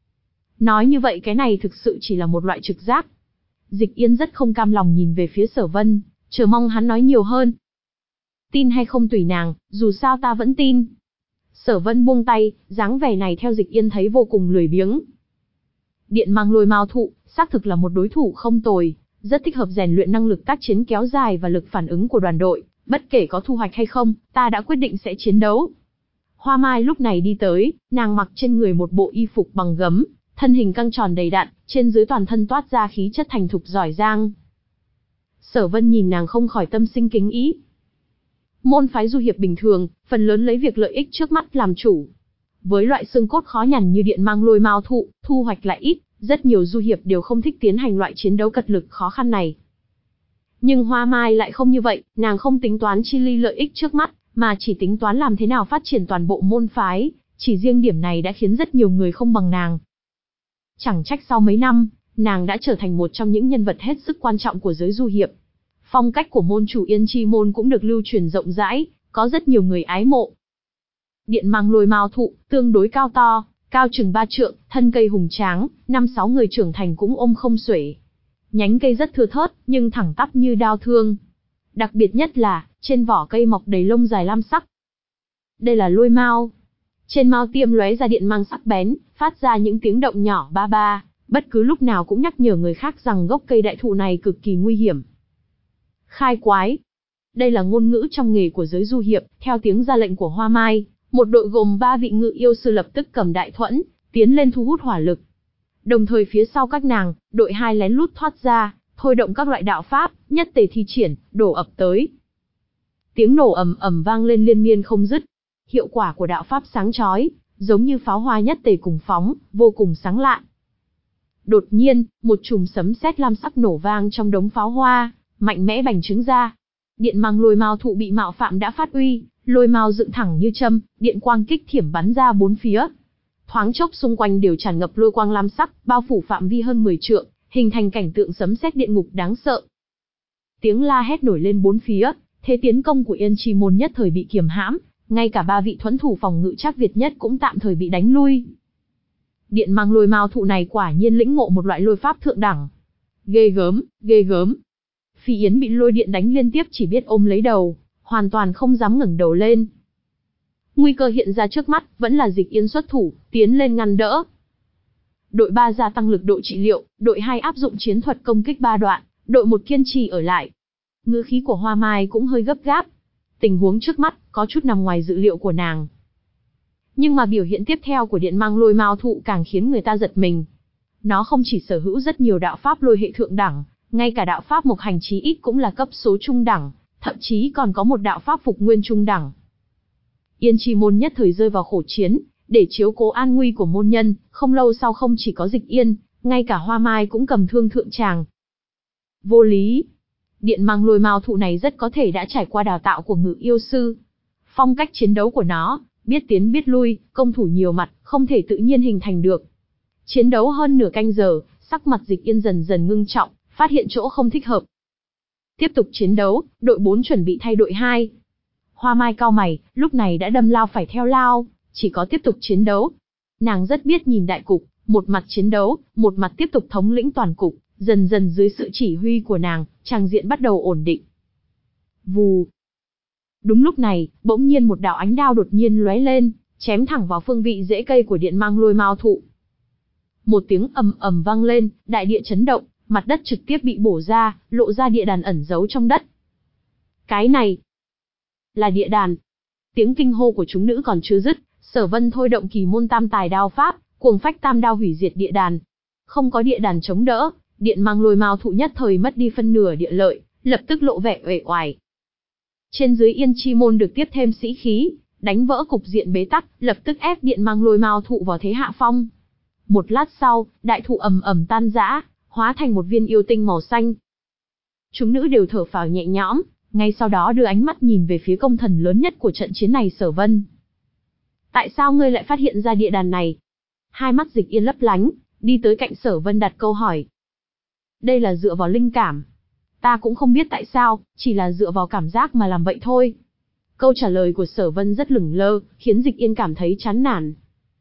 A: Nói như vậy cái này thực sự chỉ là một loại trực giác. Dịch Yên rất không cam lòng nhìn về phía Sở Vân, chờ mong hắn nói nhiều hơn. Tin hay không tùy nàng, dù sao ta vẫn tin. Sở Vân buông tay, dáng vẻ này theo Dịch Yên thấy vô cùng lười biếng. Điện mang lôi mao thụ, xác thực là một đối thủ không tồi, rất thích hợp rèn luyện năng lực tác chiến kéo dài và lực phản ứng của đoàn đội, bất kể có thu hoạch hay không, ta đã quyết định sẽ chiến đấu. Hoa Mai lúc này đi tới, nàng mặc trên người một bộ y phục bằng gấm, thân hình căng tròn đầy đặn, trên dưới toàn thân toát ra khí chất thành thục giỏi giang. Sở Vân nhìn nàng không khỏi tâm sinh kính ý. Môn phái du hiệp bình thường, phần lớn lấy việc lợi ích trước mắt làm chủ. Với loại xương cốt khó nhằn như điện mang lôi mao thụ, thu hoạch lại ít, rất nhiều du hiệp đều không thích tiến hành loại chiến đấu cật lực khó khăn này. Nhưng Hoa Mai lại không như vậy, nàng không tính toán chi ly lợi ích trước mắt, mà chỉ tính toán làm thế nào phát triển toàn bộ môn phái, chỉ riêng điểm này đã khiến rất nhiều người không bằng nàng. Chẳng trách sau mấy năm, nàng đã trở thành một trong những nhân vật hết sức quan trọng của giới du hiệp. Phong cách của môn chủ Yên Chi môn cũng được lưu truyền rộng rãi, có rất nhiều người ái mộ. Điện mang lôi mao thụ, tương đối cao to, cao chừng ba trượng, thân cây hùng tráng, năm sáu người trưởng thành cũng ôm không xuể. Nhánh cây rất thưa thớt, nhưng thẳng tắp như đao thương. Đặc biệt nhất là, trên vỏ cây mọc đầy lông dài lam sắc. Đây là lôi mao. Trên mao tiêm lóe ra điện mang sắc bén, phát ra những tiếng động nhỏ ba ba, bất cứ lúc nào cũng nhắc nhở người khác rằng gốc cây đại thụ này cực kỳ nguy hiểm. Khai quái. Đây là ngôn ngữ trong nghề của giới du hiệp, theo tiếng ra lệnh của Hoa Mai, một đội gồm ba vị ngự yêu sư lập tức cầm đại thuẫn, tiến lên thu hút hỏa lực. Đồng thời phía sau các nàng, đội hai lén lút thoát ra, thôi động các loại đạo pháp, nhất tề thi triển, đổ ập tới. Tiếng nổ ầm ầm vang lên liên miên không dứt. Hiệu quả của đạo pháp sáng chói, giống như pháo hoa nhất tề cùng phóng, vô cùng sáng lạ. Đột nhiên, một chùm sấm sét lam sắc nổ vang trong đống pháo hoa, mạnh mẽ bành trướng ra. Điện mang lôi mao thụ bị mạo phạm đã phát uy, lôi mao dựng thẳng như châm, điện quang kích thiểm bắn ra bốn phía. Thoáng chốc xung quanh đều tràn ngập lôi quang lam sắc, bao phủ phạm vi hơn mười trượng, hình thành cảnh tượng sấm sét địa ngục đáng sợ. Tiếng la hét nổi lên bốn phía, thế tiến công của Yên Chi môn nhất thời bị kiềm hãm, ngay cả ba vị thuẫn thủ phòng ngự Trác Việt nhất cũng tạm thời bị đánh lui. Điện mang lôi mao thụ này quả nhiên lĩnh ngộ một loại lôi pháp thượng đẳng. Ghê gớm, ghê gớm. Phi Yến bị lôi điện đánh liên tiếp chỉ biết ôm lấy đầu, hoàn toàn không dám ngẩng đầu lên. Nguy cơ hiện ra trước mắt, vẫn là Dịch Yên xuất thủ, tiến lên ngăn đỡ. Đội ba gia tăng lực độ trị liệu, đội hai áp dụng chiến thuật công kích ba đoạn, đội một kiên trì ở lại. Ngữ khí của Hoa Mai cũng hơi gấp gáp. Tình huống trước mắt, có chút nằm ngoài dự liệu của nàng. Nhưng mà biểu hiện tiếp theo của điện mang lôi mao thụ càng khiến người ta giật mình. Nó không chỉ sở hữu rất nhiều đạo pháp lôi hệ thượng đẳng, ngay cả đạo pháp mộc hành chí ít cũng là cấp số trung đẳng, thậm chí còn có một đạo pháp phục nguyên trung đẳng. Yên Chi môn nhất thời rơi vào khổ chiến, để chiếu cố an nguy của môn nhân, không lâu sau không chỉ có Dịch Yên, ngay cả Hoa Mai cũng cầm thương thượng tràng. Vô lý. Điện mang lôi mao thụ này rất có thể đã trải qua đào tạo của ngự yêu sư. Phong cách chiến đấu của nó, biết tiến biết lui, công thủ nhiều mặt, không thể tự nhiên hình thành được. Chiến đấu hơn nửa canh giờ, sắc mặt Dịch Yên dần dần ngưng trọng, phát hiện chỗ không thích hợp. Tiếp tục chiến đấu, đội bốn chuẩn bị thay đội hai. Hoa Mai cau mày, lúc này đã đâm lao phải theo lao, chỉ có tiếp tục chiến đấu. Nàng rất biết nhìn đại cục, một mặt chiến đấu, một mặt tiếp tục thống lĩnh toàn cục, dần dần dưới sự chỉ huy của nàng, tràng diện bắt đầu ổn định. Vù. Đúng lúc này, bỗng nhiên một đạo ánh đao đột nhiên lóe lên, chém thẳng vào phương vị rễ cây của điện mang lôi mao thụ. Một tiếng ầm ầm vang lên, đại địa chấn động, mặt đất trực tiếp bị bổ ra, lộ ra địa đàn ẩn giấu trong đất. Cái này là địa đàn. Tiếng kinh hô của chúng nữ còn chưa dứt, Sở Vân thôi động kỳ môn tam tài đao pháp, cuồng phách tam đao hủy diệt địa đàn. Không có địa đàn chống đỡ, điện mang lôi mao thụ nhất thời mất đi phân nửa địa lợi, lập tức lộ vẻ uể oải. Trên dưới Yên Chi môn được tiếp thêm sĩ khí, đánh vỡ cục diện bế tắc, lập tức ép điện mang lôi mao thụ vào thế hạ phong. Một lát sau, đại thụ ầm ầm tan rã, hóa thành một viên yêu tinh màu xanh. Chúng nữ đều thở phào nhẹ nhõm, ngay sau đó đưa ánh mắt nhìn về phía công thần lớn nhất của trận chiến này, Sở Vân. Tại sao ngươi lại phát hiện ra địa đàn này? Hai mắt Dịch Yên lấp lánh, đi tới cạnh Sở Vân đặt câu hỏi. Đây là dựa vào linh cảm. Ta cũng không biết tại sao, chỉ là dựa vào cảm giác mà làm vậy thôi. Câu trả lời của Sở Vân rất lửng lơ, khiến Dịch Yên cảm thấy chán nản.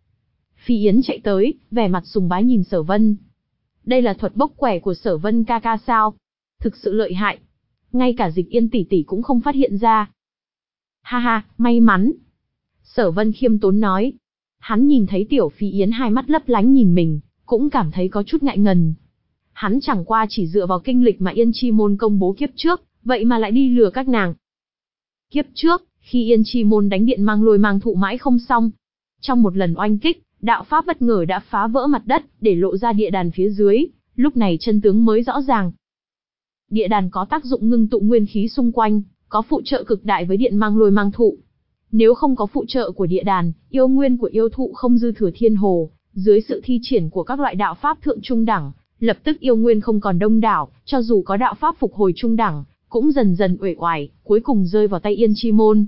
A: Phi Yến chạy tới, vẻ mặt sùng bái nhìn Sở Vân. Đây là thuật bốc quẻ của Sở Vân ca ca sao? Thực sự lợi hại. Ngay cả Dịch Yên tỷ tỷ cũng không phát hiện ra. Ha ha, may mắn. Sở Vân khiêm tốn nói. Hắn nhìn thấy tiểu Phi Yến hai mắt lấp lánh nhìn mình, cũng cảm thấy có chút ngại ngần. Hắn chẳng qua chỉ dựa vào kinh lịch mà Yên Chi môn công bố kiếp trước, vậy mà lại đi lừa các nàng. Kiếp trước, khi Yên Chi môn đánh điện mang lôi mang thụ mãi không xong, trong một lần oanh kích, đạo pháp bất ngờ đã phá vỡ mặt đất, để lộ ra địa đàn phía dưới, lúc này chân tướng mới rõ ràng. Địa đàn có tác dụng ngưng tụ nguyên khí xung quanh, có phụ trợ cực đại với điện mang lôi mang thụ. Nếu không có phụ trợ của địa đàn, yêu nguyên của yêu thụ không dư thừa thiên hồ, dưới sự thi triển của các loại đạo pháp thượng trung đẳng, lập tức yêu nguyên không còn đông đảo, cho dù có đạo pháp phục hồi trung đẳng, cũng dần dần uể oải, cuối cùng rơi vào tay Yên Chi môn.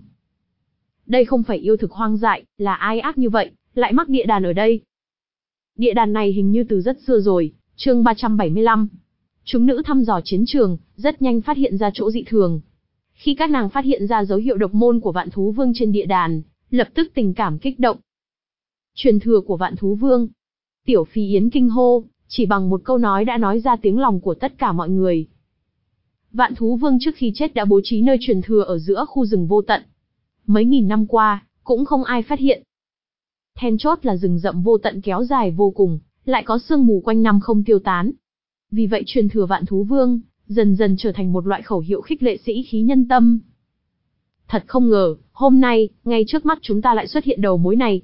A: Đây không phải yêu thực hoang dại, là ai ác như vậy, lại mắc địa đàn ở đây. Địa đàn này hình như từ rất xưa rồi, chương ba trăm bảy mươi lăm. Chúng nữ thăm dò chiến trường, rất nhanh phát hiện ra chỗ dị thường. Khi các nàng phát hiện ra dấu hiệu độc môn của Vạn Thú Vương trên địa đàn, lập tức tình cảm kích động. Truyền thừa của Vạn Thú Vương. Tiểu Phi Yến kinh hô, chỉ bằng một câu nói đã nói ra tiếng lòng của tất cả mọi người. Vạn Thú Vương trước khi chết đã bố trí nơi truyền thừa ở giữa khu rừng vô tận. Mấy nghìn năm qua, cũng không ai phát hiện. Then chốt là rừng rậm vô tận kéo dài vô cùng, lại có sương mù quanh năm không tiêu tán. Vì vậy truyền thừa Vạn Thú Vương, dần dần trở thành một loại khẩu hiệu khích lệ sĩ khí nhân tâm. Thật không ngờ, hôm nay, ngay trước mắt chúng ta lại xuất hiện đầu mối này.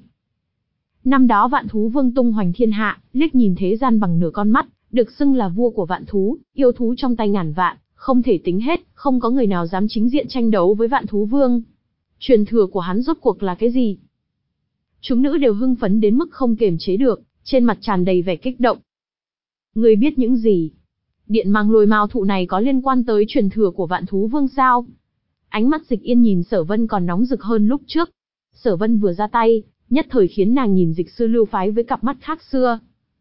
A: Năm đó Vạn Thú Vương tung hoành thiên hạ, liếc nhìn thế gian bằng nửa con mắt, được xưng là vua của vạn thú, yêu thú trong tay ngàn vạn, không thể tính hết, không có người nào dám chính diện tranh đấu với Vạn Thú Vương. Truyền thừa của hắn rốt cuộc là cái gì? Chúng nữ đều hưng phấn đến mức không kiềm chế được, trên mặt tràn đầy vẻ kích động. Ngươi biết những gì? Điện mang lôi mao thụ này có liên quan tới truyền thừa của Vạn Thú Vương sao? Ánh mắt Dịch Yên nhìn Sở Vân còn nóng rực hơn lúc trước. Sở Vân vừa ra tay, nhất thời khiến nàng nhìn Dịch sư lưu phái với cặp mắt khác xưa.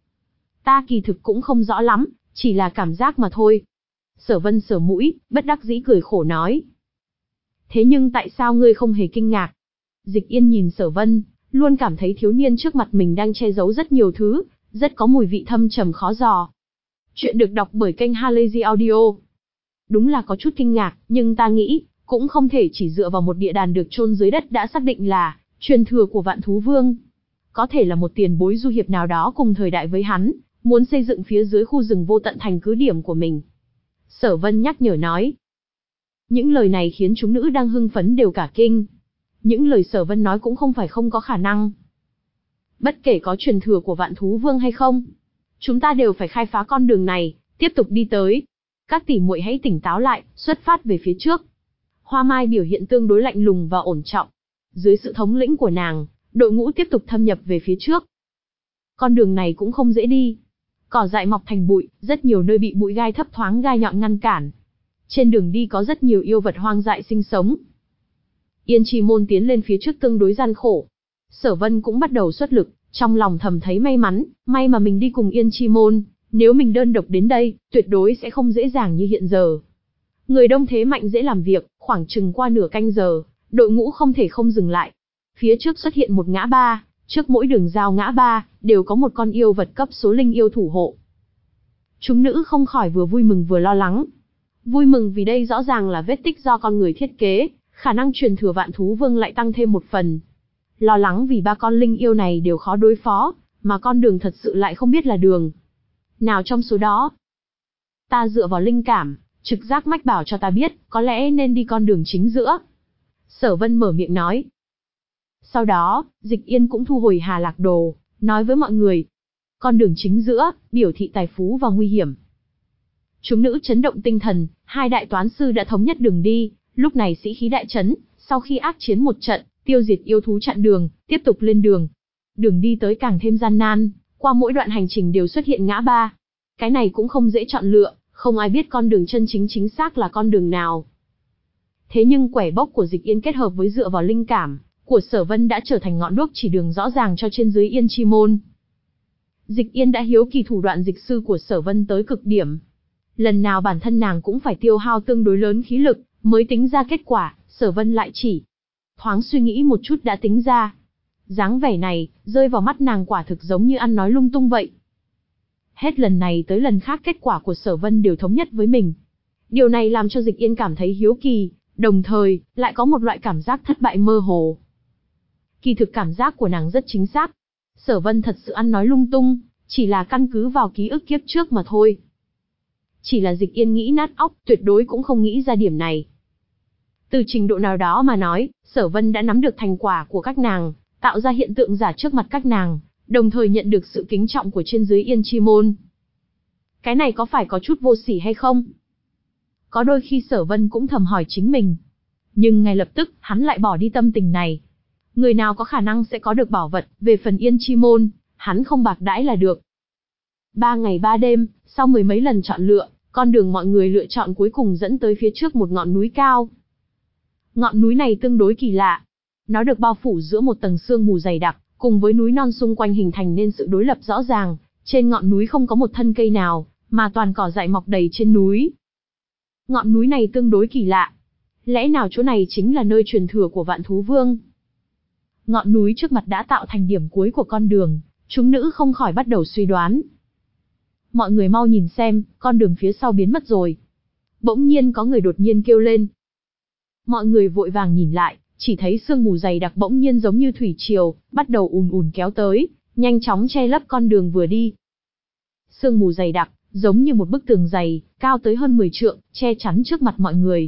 A: Ta kỳ thực cũng không rõ lắm, chỉ là cảm giác mà thôi. Sở Vân sờ mũi, bất đắc dĩ cười khổ nói. Thế nhưng tại sao ngươi không hề kinh ngạc? Dịch Yên nhìn Sở Vân, luôn cảm thấy thiếu niên trước mặt mình đang che giấu rất nhiều thứ, rất có mùi vị thâm trầm khó dò. Chuyện được đọc bởi kênh Halazy Audio. Đúng là có chút kinh ngạc, nhưng ta nghĩ, cũng không thể chỉ dựa vào một địa đàn được chôn dưới đất đã xác định là truyền thừa của Vạn Thú Vương. Có thể là một tiền bối du hiệp nào đó cùng thời đại với hắn, muốn xây dựng phía dưới khu rừng vô tận thành cứ điểm của mình. Sở Vân nhắc nhở nói. Những lời này khiến chúng nữ đang hưng phấn đều cả kinh. Những lời Sở Vân nói cũng không phải không có khả năng. Bất kể có truyền thừa của Vạn Thú Vương hay không, chúng ta đều phải khai phá con đường này, tiếp tục đi tới. Các tỷ muội hãy tỉnh táo lại, xuất phát về phía trước. Hoa Mai biểu hiện tương đối lạnh lùng và ổn trọng. Dưới sự thống lĩnh của nàng, đội ngũ tiếp tục thâm nhập về phía trước. Con đường này cũng không dễ đi. Cỏ dại mọc thành bụi, rất nhiều nơi bị bụi gai thấp thoáng gai nhọn ngăn cản. Trên đường đi có rất nhiều yêu vật hoang dại sinh sống. Yên Chi Môn tiến lên phía trước tương đối gian khổ. Sở Vân cũng bắt đầu xuất lực, trong lòng thầm thấy may mắn, may mà mình đi cùng Yên Chi Môn, nếu mình đơn độc đến đây, tuyệt đối sẽ không dễ dàng như hiện giờ. Người đông thế mạnh dễ làm việc, khoảng chừng qua nửa canh giờ, đội ngũ không thể không dừng lại. Phía trước xuất hiện một ngã ba, trước mỗi đường giao ngã ba, đều có một con yêu vật cấp số linh yêu thủ hộ. Chúng nữ không khỏi vừa vui mừng vừa lo lắng. Vui mừng vì đây rõ ràng là vết tích do con người thiết kế, khả năng truyền thừa Vạn Thú Vương lại tăng thêm một phần. Lo lắng vì ba con linh yêu này đều khó đối phó, mà con đường thật sự lại không biết là đường nào trong số đó. Ta dựa vào linh cảm, trực giác mách bảo cho ta biết, có lẽ nên đi con đường chính giữa. Sở Vân mở miệng nói. Sau đó, Dịch Yên cũng thu hồi Hà Lạc Đồ, nói với mọi người. Con đường chính giữa, biểu thị tài phú và nguy hiểm. Chúng nữ chấn động tinh thần, hai đại toán sư đã thống nhất đường đi, lúc này sĩ khí đại chấn, sau khi ác chiến một trận, tiêu diệt yêu thú chặn đường, tiếp tục lên đường. Đường đi tới càng thêm gian nan, qua mỗi đoạn hành trình đều xuất hiện ngã ba. Cái này cũng không dễ chọn lựa, không ai biết con đường chân chính chính xác là con đường nào. Thế nhưng quẻ bốc của Dịch Yên kết hợp với dựa vào linh cảm của Sở Vân đã trở thành ngọn đuốc chỉ đường rõ ràng cho trên dưới Yên Chi Môn. Dịch Yên đã hiếu kỳ thủ đoạn dịch sư của Sở Vân tới cực điểm. Lần nào bản thân nàng cũng phải tiêu hao tương đối lớn khí lực, mới tính ra kết quả, Sở Vân lại chỉ thoáng suy nghĩ một chút đã tính ra. Dáng vẻ này, rơi vào mắt nàng quả thực giống như ăn nói lung tung vậy. Hết lần này tới lần khác kết quả của Sở Vân đều thống nhất với mình. Điều này làm cho Dịch Yên cảm thấy hiếu kỳ, đồng thời, lại có một loại cảm giác thất bại mơ hồ. Kỳ thực cảm giác của nàng rất chính xác. Sở Vân thật sự ăn nói lung tung, chỉ là căn cứ vào ký ức kiếp trước mà thôi. Chỉ là Dịch Yên nghĩ nát óc, tuyệt đối cũng không nghĩ ra điểm này. Từ trình độ nào đó mà nói, Sở Vân đã nắm được thành quả của các nàng, tạo ra hiện tượng giả trước mặt các nàng, đồng thời nhận được sự kính trọng của trên dưới Yên Chi Môn. Cái này có phải có chút vô sỉ hay không? Có đôi khi Sở Vân cũng thầm hỏi chính mình. Nhưng ngay lập tức, hắn lại bỏ đi tâm tình này. Người nào có khả năng sẽ có được bảo vật, về phần Yên Chi Môn, hắn không bạc đãi là được. Ba ngày ba đêm, sau mười mấy lần chọn lựa, con đường mọi người lựa chọn cuối cùng dẫn tới phía trước một ngọn núi cao. Ngọn núi này tương đối kỳ lạ. Nó được bao phủ giữa một tầng sương mù dày đặc, cùng với núi non xung quanh hình thành nên sự đối lập rõ ràng. Trên ngọn núi không có một thân cây nào, mà toàn cỏ dại mọc đầy trên núi. Ngọn núi này tương đối kỳ lạ. Lẽ nào chỗ này chính là nơi truyền thừa của Vạn Thú Vương? Ngọn núi trước mặt đã tạo thành điểm cuối của con đường, chúng nữ không khỏi bắt đầu suy đoán. Mọi người mau nhìn xem, con đường phía sau biến mất rồi. Bỗng nhiên có người đột nhiên kêu lên. Mọi người vội vàng nhìn lại, chỉ thấy sương mù dày đặc bỗng nhiên giống như thủy triều, bắt đầu ùn ùn kéo tới, nhanh chóng che lấp con đường vừa đi. Sương mù dày đặc, giống như một bức tường dày, cao tới hơn mười trượng, che chắn trước mặt mọi người.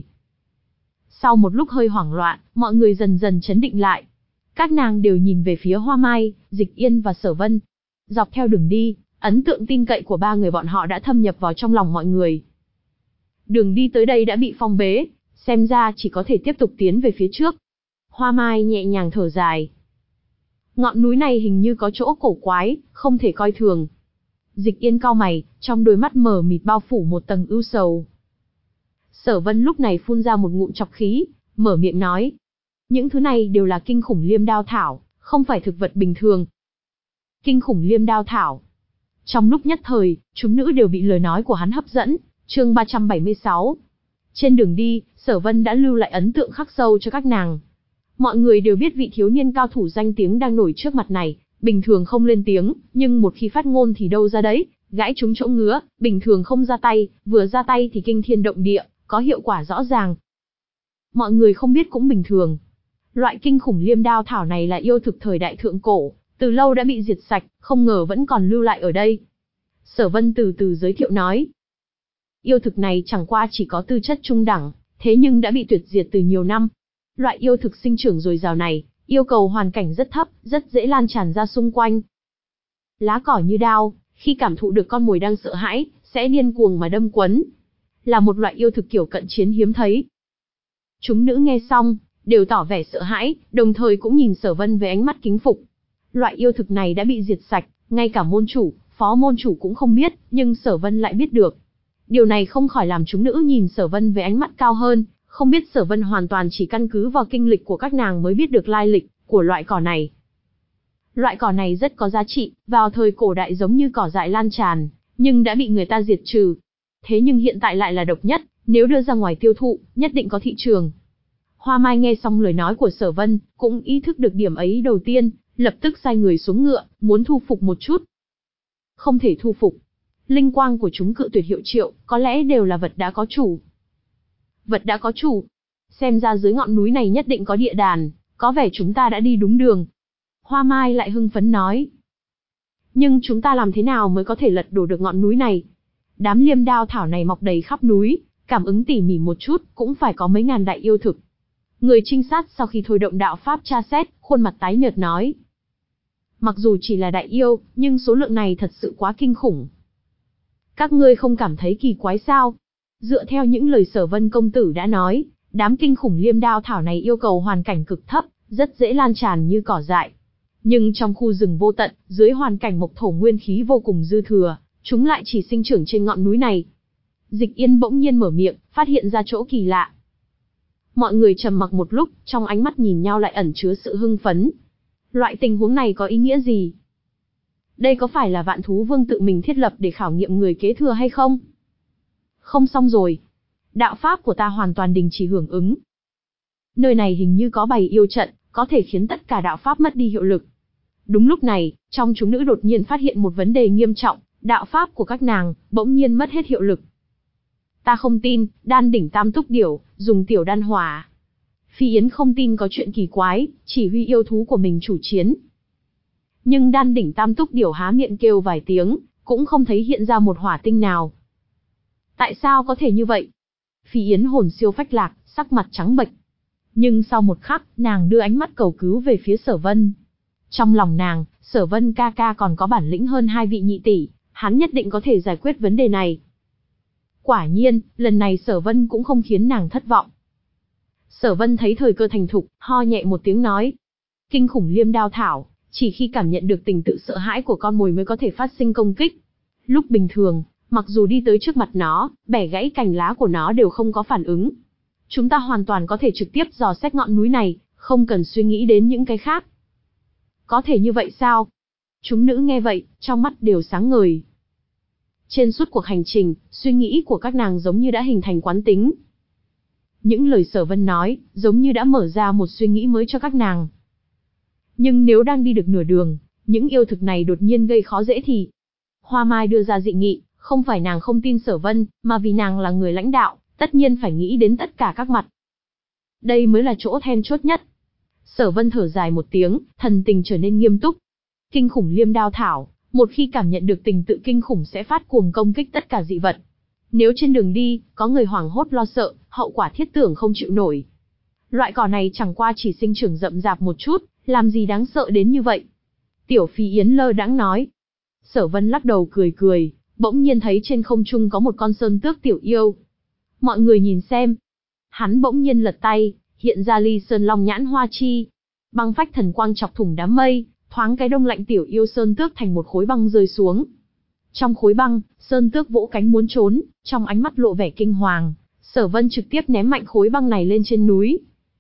A: Sau một lúc hơi hoảng loạn, mọi người dần dần chấn định lại. Các nàng đều nhìn về phía Hoa Mai, Dịch Yên và Sở Vân. Dọc theo đường đi, ấn tượng tin cậy của ba người bọn họ đã thâm nhập vào trong lòng mọi người. Đường đi tới đây đã bị phong bế, xem ra chỉ có thể tiếp tục tiến về phía trước. Hoa Mai nhẹ nhàng thở dài. Ngọn núi này hình như có chỗ cổ quái, không thể coi thường. Dịch Yên cau mày, trong đôi mắt mờ mịt bao phủ một tầng ưu sầu. Sở Vân lúc này phun ra một ngụm trọc khí, mở miệng nói. Những thứ này đều là kinh khủng liêm đao thảo, không phải thực vật bình thường. Kinh khủng liêm đao thảo. Trong lúc nhất thời, chúng nữ đều bị lời nói của hắn hấp dẫn. Chương ba trăm bảy mươi sáu. Trên đường đi, Sở Vân đã lưu lại ấn tượng khắc sâu cho các nàng. Mọi người đều biết vị thiếu niên cao thủ danh tiếng đang nổi trước mặt này, bình thường không lên tiếng, nhưng một khi phát ngôn thì đâu ra đấy, gãi trúng chỗ ngứa, bình thường không ra tay, vừa ra tay thì kinh thiên động địa, có hiệu quả rõ ràng. Mọi người không biết cũng bình thường. Loại kinh khủng liêm đao thảo này là yêu thực thời đại thượng cổ, từ lâu đã bị diệt sạch, không ngờ vẫn còn lưu lại ở đây. Sở Vân từ từ giới thiệu nói. Yêu thực này chẳng qua chỉ có tư chất trung đẳng, thế nhưng đã bị tuyệt diệt từ nhiều năm. Loại yêu thực sinh trưởng dồi dào này, yêu cầu hoàn cảnh rất thấp, rất dễ lan tràn ra xung quanh. Lá cỏ như đao, khi cảm thụ được con mồi đang sợ hãi, sẽ điên cuồng mà đâm quấn. Là một loại yêu thực kiểu cận chiến hiếm thấy. Chúng nữ nghe xong, đều tỏ vẻ sợ hãi, đồng thời cũng nhìn Sở Vân với ánh mắt kính phục. Loại yêu thực này đã bị diệt sạch, ngay cả môn chủ, phó môn chủ cũng không biết, nhưng Sở Vân lại biết được. Điều này không khỏi làm chúng nữ nhìn Sở Vân với ánh mắt cao hơn, không biết Sở Vân hoàn toàn chỉ căn cứ vào kinh lịch của các nàng mới biết được lai lịch của loại cỏ này. Loại cỏ này rất có giá trị, vào thời cổ đại giống như cỏ dại lan tràn, nhưng đã bị người ta diệt trừ. Thế nhưng hiện tại lại là độc nhất, nếu đưa ra ngoài tiêu thụ, nhất định có thị trường. Hoa Mai nghe xong lời nói của Sở Vân, cũng ý thức được điểm ấy đầu tiên, lập tức sai người xuống ngựa, muốn thu phục một chút. Không thể thu phục. Linh quang của chúng cự tuyệt hiệu triệu, có lẽ đều là vật đã có chủ. Vật đã có chủ. Xem ra dưới ngọn núi này nhất định có địa đàn, có vẻ chúng ta đã đi đúng đường. Hoa Mai lại hưng phấn nói. Nhưng chúng ta làm thế nào mới có thể lật đổ được ngọn núi này? Đám liêm đao thảo này mọc đầy khắp núi, cảm ứng tỉ mỉ một chút, cũng phải có mấy ngàn đại yêu thực. Người trinh sát sau khi thôi động đạo pháp tra xét, khuôn mặt tái nhợt nói. Mặc dù chỉ là đại yêu, nhưng số lượng này thật sự quá kinh khủng. Các ngươi không cảm thấy kỳ quái sao? Dựa theo những lời Sở Vân công tử đã nói, đám kinh khủng liêm đao thảo này yêu cầu hoàn cảnh cực thấp, rất dễ lan tràn như cỏ dại. Nhưng trong khu rừng vô tận, dưới hoàn cảnh mộc thổ nguyên khí vô cùng dư thừa, chúng lại chỉ sinh trưởng trên ngọn núi này. Dịch Yên bỗng nhiên mở miệng, phát hiện ra chỗ kỳ lạ. Mọi người trầm mặc một lúc, trong ánh mắt nhìn nhau lại ẩn chứa sự hưng phấn. Loại tình huống này có ý nghĩa gì? Đây có phải là Vạn Thú Vương tự mình thiết lập để khảo nghiệm người kế thừa hay không? Không xong rồi. Đạo pháp của ta hoàn toàn đình chỉ hưởng ứng. Nơi này hình như có bày yêu trận, có thể khiến tất cả đạo pháp mất đi hiệu lực. Đúng lúc này, trong chúng nữ đột nhiên phát hiện một vấn đề nghiêm trọng, đạo pháp của các nàng bỗng nhiên mất hết hiệu lực. Ta không tin, đan đỉnh tam túc điểu, dùng tiểu đan hỏa. Phi Yến không tin có chuyện kỳ quái, chỉ huy yêu thú của mình chủ chiến. Nhưng đan đỉnh tam túc điểu há miệng kêu vài tiếng, cũng không thấy hiện ra một hỏa tinh nào. Tại sao có thể như vậy? Phi Yến hồn siêu phách lạc, sắc mặt trắng bệch. Nhưng sau một khắc, nàng đưa ánh mắt cầu cứu về phía Sở Vân. Trong lòng nàng, Sở Vân ca ca còn có bản lĩnh hơn hai vị nhị tỷ, hắn nhất định có thể giải quyết vấn đề này. Quả nhiên, lần này Sở Vân cũng không khiến nàng thất vọng. Sở Vân thấy thời cơ thành thục, ho nhẹ một tiếng nói. Kinh khủng liêm đao thảo, chỉ khi cảm nhận được tình tự sợ hãi của con mồi mới có thể phát sinh công kích. Lúc bình thường, mặc dù đi tới trước mặt nó, bẻ gãy cành lá của nó đều không có phản ứng. Chúng ta hoàn toàn có thể trực tiếp dò xét ngọn núi này, không cần suy nghĩ đến những cái khác. Có thể như vậy sao? Chúng nữ nghe vậy, trong mắt đều sáng ngời. Trên suốt cuộc hành trình, suy nghĩ của các nàng giống như đã hình thành quán tính. Những lời Sở Vân nói, giống như đã mở ra một suy nghĩ mới cho các nàng. Nhưng nếu đang đi được nửa đường, những yêu thực này đột nhiên gây khó dễ thì... Hoa Mai đưa ra dị nghị, không phải nàng không tin Sở Vân, mà vì nàng là người lãnh đạo, tất nhiên phải nghĩ đến tất cả các mặt. Đây mới là chỗ then chốt nhất. Sở Vân thở dài một tiếng, thần tình trở nên nghiêm túc. Kinh khủng liêm đao thảo, một khi cảm nhận được tình tự kinh khủng sẽ phát cuồng công kích tất cả dị vật. Nếu trên đường đi, có người hoảng hốt lo sợ, hậu quả thiết tưởng không chịu nổi. Loại cỏ này chẳng qua chỉ sinh trưởng rậm rạp một chút, làm gì đáng sợ đến như vậy? Tiểu Phi Yến lơ đãng nói. Sở Vân lắc đầu cười cười, bỗng nhiên thấy trên không trung có một con sơn tước tiểu yêu. Mọi người nhìn xem. Hắn bỗng nhiên lật tay, hiện ra ly sơn long nhãn hoa chi. Băng phách thần quang chọc thủng đám mây, thoáng cái đông lạnh tiểu yêu sơn tước thành một khối băng rơi xuống. Trong khối băng, sơn tước vỗ cánh muốn trốn, trong ánh mắt lộ vẻ kinh hoàng. Sở Vân trực tiếp ném mạnh khối băng này lên trên núi.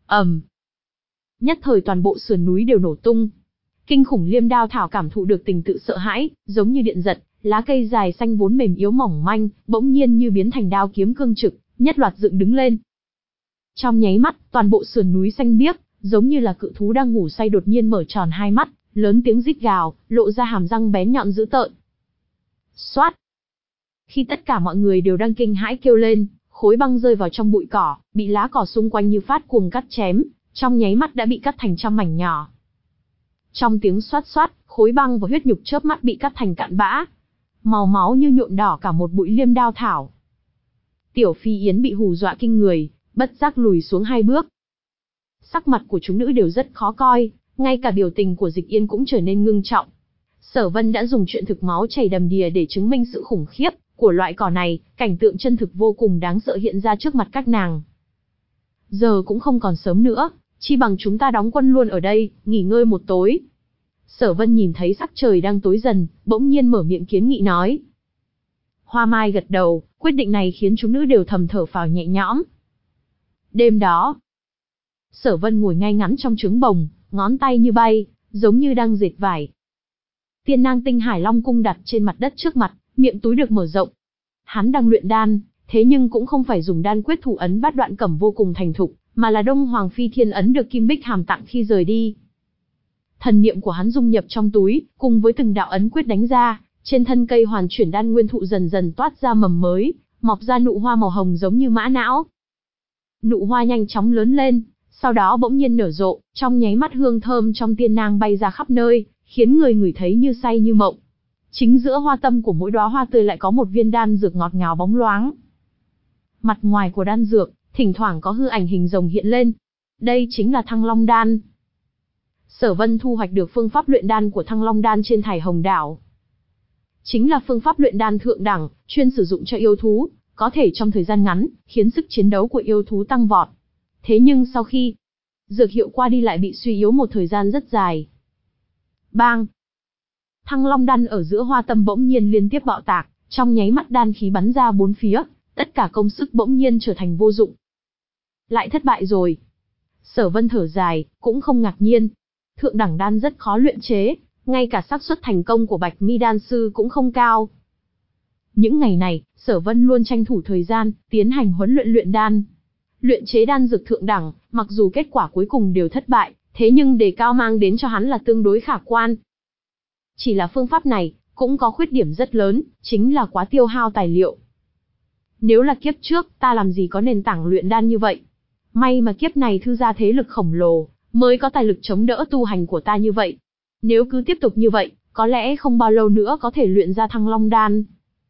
A: ầm. Nhất thời toàn bộ sườn núi đều nổ tung. Kinh khủng liêm đao thảo cảm thụ được tình tự sợ hãi, giống như điện giật, lá cây dài xanh vốn mềm yếu mỏng manh, bỗng nhiên như biến thành đao kiếm cương trực, nhất loạt dựng đứng lên. Trong nháy mắt, toàn bộ sườn núi xanh biếc, giống như là cự thú đang ngủ say đột nhiên mở tròn hai mắt, lớn tiếng rít gào, lộ ra hàm răng bén nhọn dữ tợn. Xoát! Khi tất cả mọi người đều đang kinh hãi kêu lên, khối băng rơi vào trong bụi cỏ, bị lá cỏ xung quanh như phát cuồng cắt chém, trong nháy mắt đã bị cắt thành trăm mảnh nhỏ. Trong tiếng xoát xoát, khối băng và huyết nhục chớp mắt bị cắt thành cặn bã. Màu máu như nhuộm đỏ cả một bụi liêm đao thảo. Tiểu Phi Yến bị hù dọa kinh người, bất giác lùi xuống hai bước. Sắc mặt của chúng nữ đều rất khó coi, ngay cả biểu tình của Dịch Yên cũng trở nên ngưng trọng. Sở Vân đã dùng chuyện thực máu chảy đầm đìa để chứng minh sự khủng khiếp của loại cỏ này, cảnh tượng chân thực vô cùng đáng sợ hiện ra trước mặt các nàng. Giờ cũng không còn sớm nữa, chi bằng chúng ta đóng quân luôn ở đây, nghỉ ngơi một tối. Sở Vân nhìn thấy sắc trời đang tối dần, bỗng nhiên mở miệng kiến nghị nói. Hoa Mai gật đầu, quyết định này khiến chúng nữ đều thầm thở phào nhẹ nhõm. Đêm đó, Sở Vân ngồi ngay ngắn trong trứng bồng, ngón tay như bay, giống như đang dệt vải. Tiên nang tinh Hải Long cung đặt trên mặt đất trước mặt, miệng túi được mở rộng. Hắn đang luyện đan, thế nhưng cũng không phải dùng đan quyết thủ ấn bát đoạn cẩm vô cùng thành thục, mà là Đông Hoàng Phi Thiên ấn được Kim Bích Hàm tặng khi rời đi. Thần niệm của hắn dung nhập trong túi, cùng với từng đạo ấn quyết đánh ra, trên thân cây hoàn chuyển đan nguyên thụ dần dần toát ra mầm mới, mọc ra nụ hoa màu hồng giống như mã não. Nụ hoa nhanh chóng lớn lên, sau đó bỗng nhiên nở rộ, trong nháy mắt hương thơm trong tiên nang bay ra khắp nơi, khiến người ngửi thấy như say như mộng. Chính giữa hoa tâm của mỗi đóa hoa tươi lại có một viên đan dược ngọt ngào bóng loáng. Mặt ngoài của đan dược, thỉnh thoảng có hư ảnh hình rồng hiện lên. Đây chính là Thăng Long đan. Sở Vân thu hoạch được phương pháp luyện đan của Thăng Long đan trên Thải Hồng đảo. Chính là phương pháp luyện đan thượng đẳng, chuyên sử dụng cho yêu thú, có thể trong thời gian ngắn, khiến sức chiến đấu của yêu thú tăng vọt. Thế nhưng sau khi dược hiệu qua đi lại bị suy yếu một thời gian rất dài. Bang! Thăng Long đan ở giữa hoa tâm bỗng nhiên liên tiếp bạo tạc, trong nháy mắt đan khí bắn ra bốn phía, tất cả công sức bỗng nhiên trở thành vô dụng. Lại thất bại rồi. Sở Vân thở dài, cũng không ngạc nhiên. Thượng đẳng đan rất khó luyện chế, ngay cả xác suất thành công của Bạch Mi đan sư cũng không cao. Những ngày này, Sở Vân luôn tranh thủ thời gian, tiến hành huấn luyện luyện đan. Luyện chế đan dược thượng đẳng, mặc dù kết quả cuối cùng đều thất bại, thế nhưng đề cao mang đến cho hắn là tương đối khả quan. Chỉ là phương pháp này, cũng có khuyết điểm rất lớn, chính là quá tiêu hao tài liệu. Nếu là kiếp trước, ta làm gì có nền tảng luyện đan như vậy. May mà kiếp này thư gia thế lực khổng lồ, mới có tài lực chống đỡ tu hành của ta như vậy. Nếu cứ tiếp tục như vậy, có lẽ không bao lâu nữa có thể luyện ra Thăng Long đan.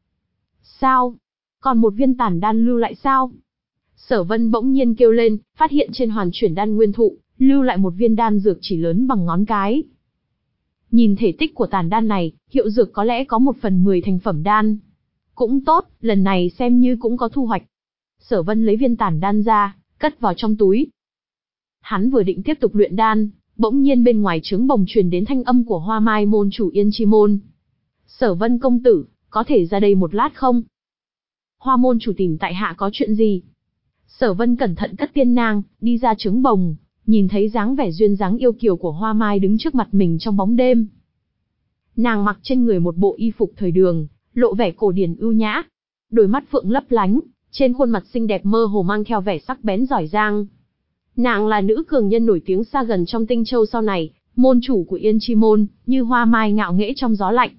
A: Sao? Còn một viên tản đan lưu lại sao? Sở Vân bỗng nhiên kêu lên, phát hiện trên hoàn chuyển đan nguyên thụ, lưu lại một viên đan dược chỉ lớn bằng ngón cái. Nhìn thể tích của tản đan này, hiệu dược có lẽ có một phần mười thành phẩm đan. Cũng tốt, lần này xem như cũng có thu hoạch. Sở Vân lấy viên tản đan ra, cất vào trong túi. Hắn vừa định tiếp tục luyện đan, bỗng nhiên bên ngoài trướng bồng truyền đến thanh âm của Hoa Mai môn chủ Yên Chi môn. Sở Vân công tử, có thể ra đây một lát không? Hoa môn chủ tìm tại hạ có chuyện gì? Sở Vân cẩn thận cất tiên nang, đi ra trướng bồng, nhìn thấy dáng vẻ duyên dáng yêu kiều của Hoa Mai đứng trước mặt mình trong bóng đêm. Nàng mặc trên người một bộ y phục thời đường, lộ vẻ cổ điển ưu nhã, đôi mắt phượng lấp lánh, trên khuôn mặt xinh đẹp mơ hồ mang theo vẻ sắc bén giỏi giang. Nàng là nữ cường nhân nổi tiếng xa gần trong Tinh Châu sau này, môn chủ của Yên Chi môn, như hoa mai ngạo nghễ trong gió lạnh.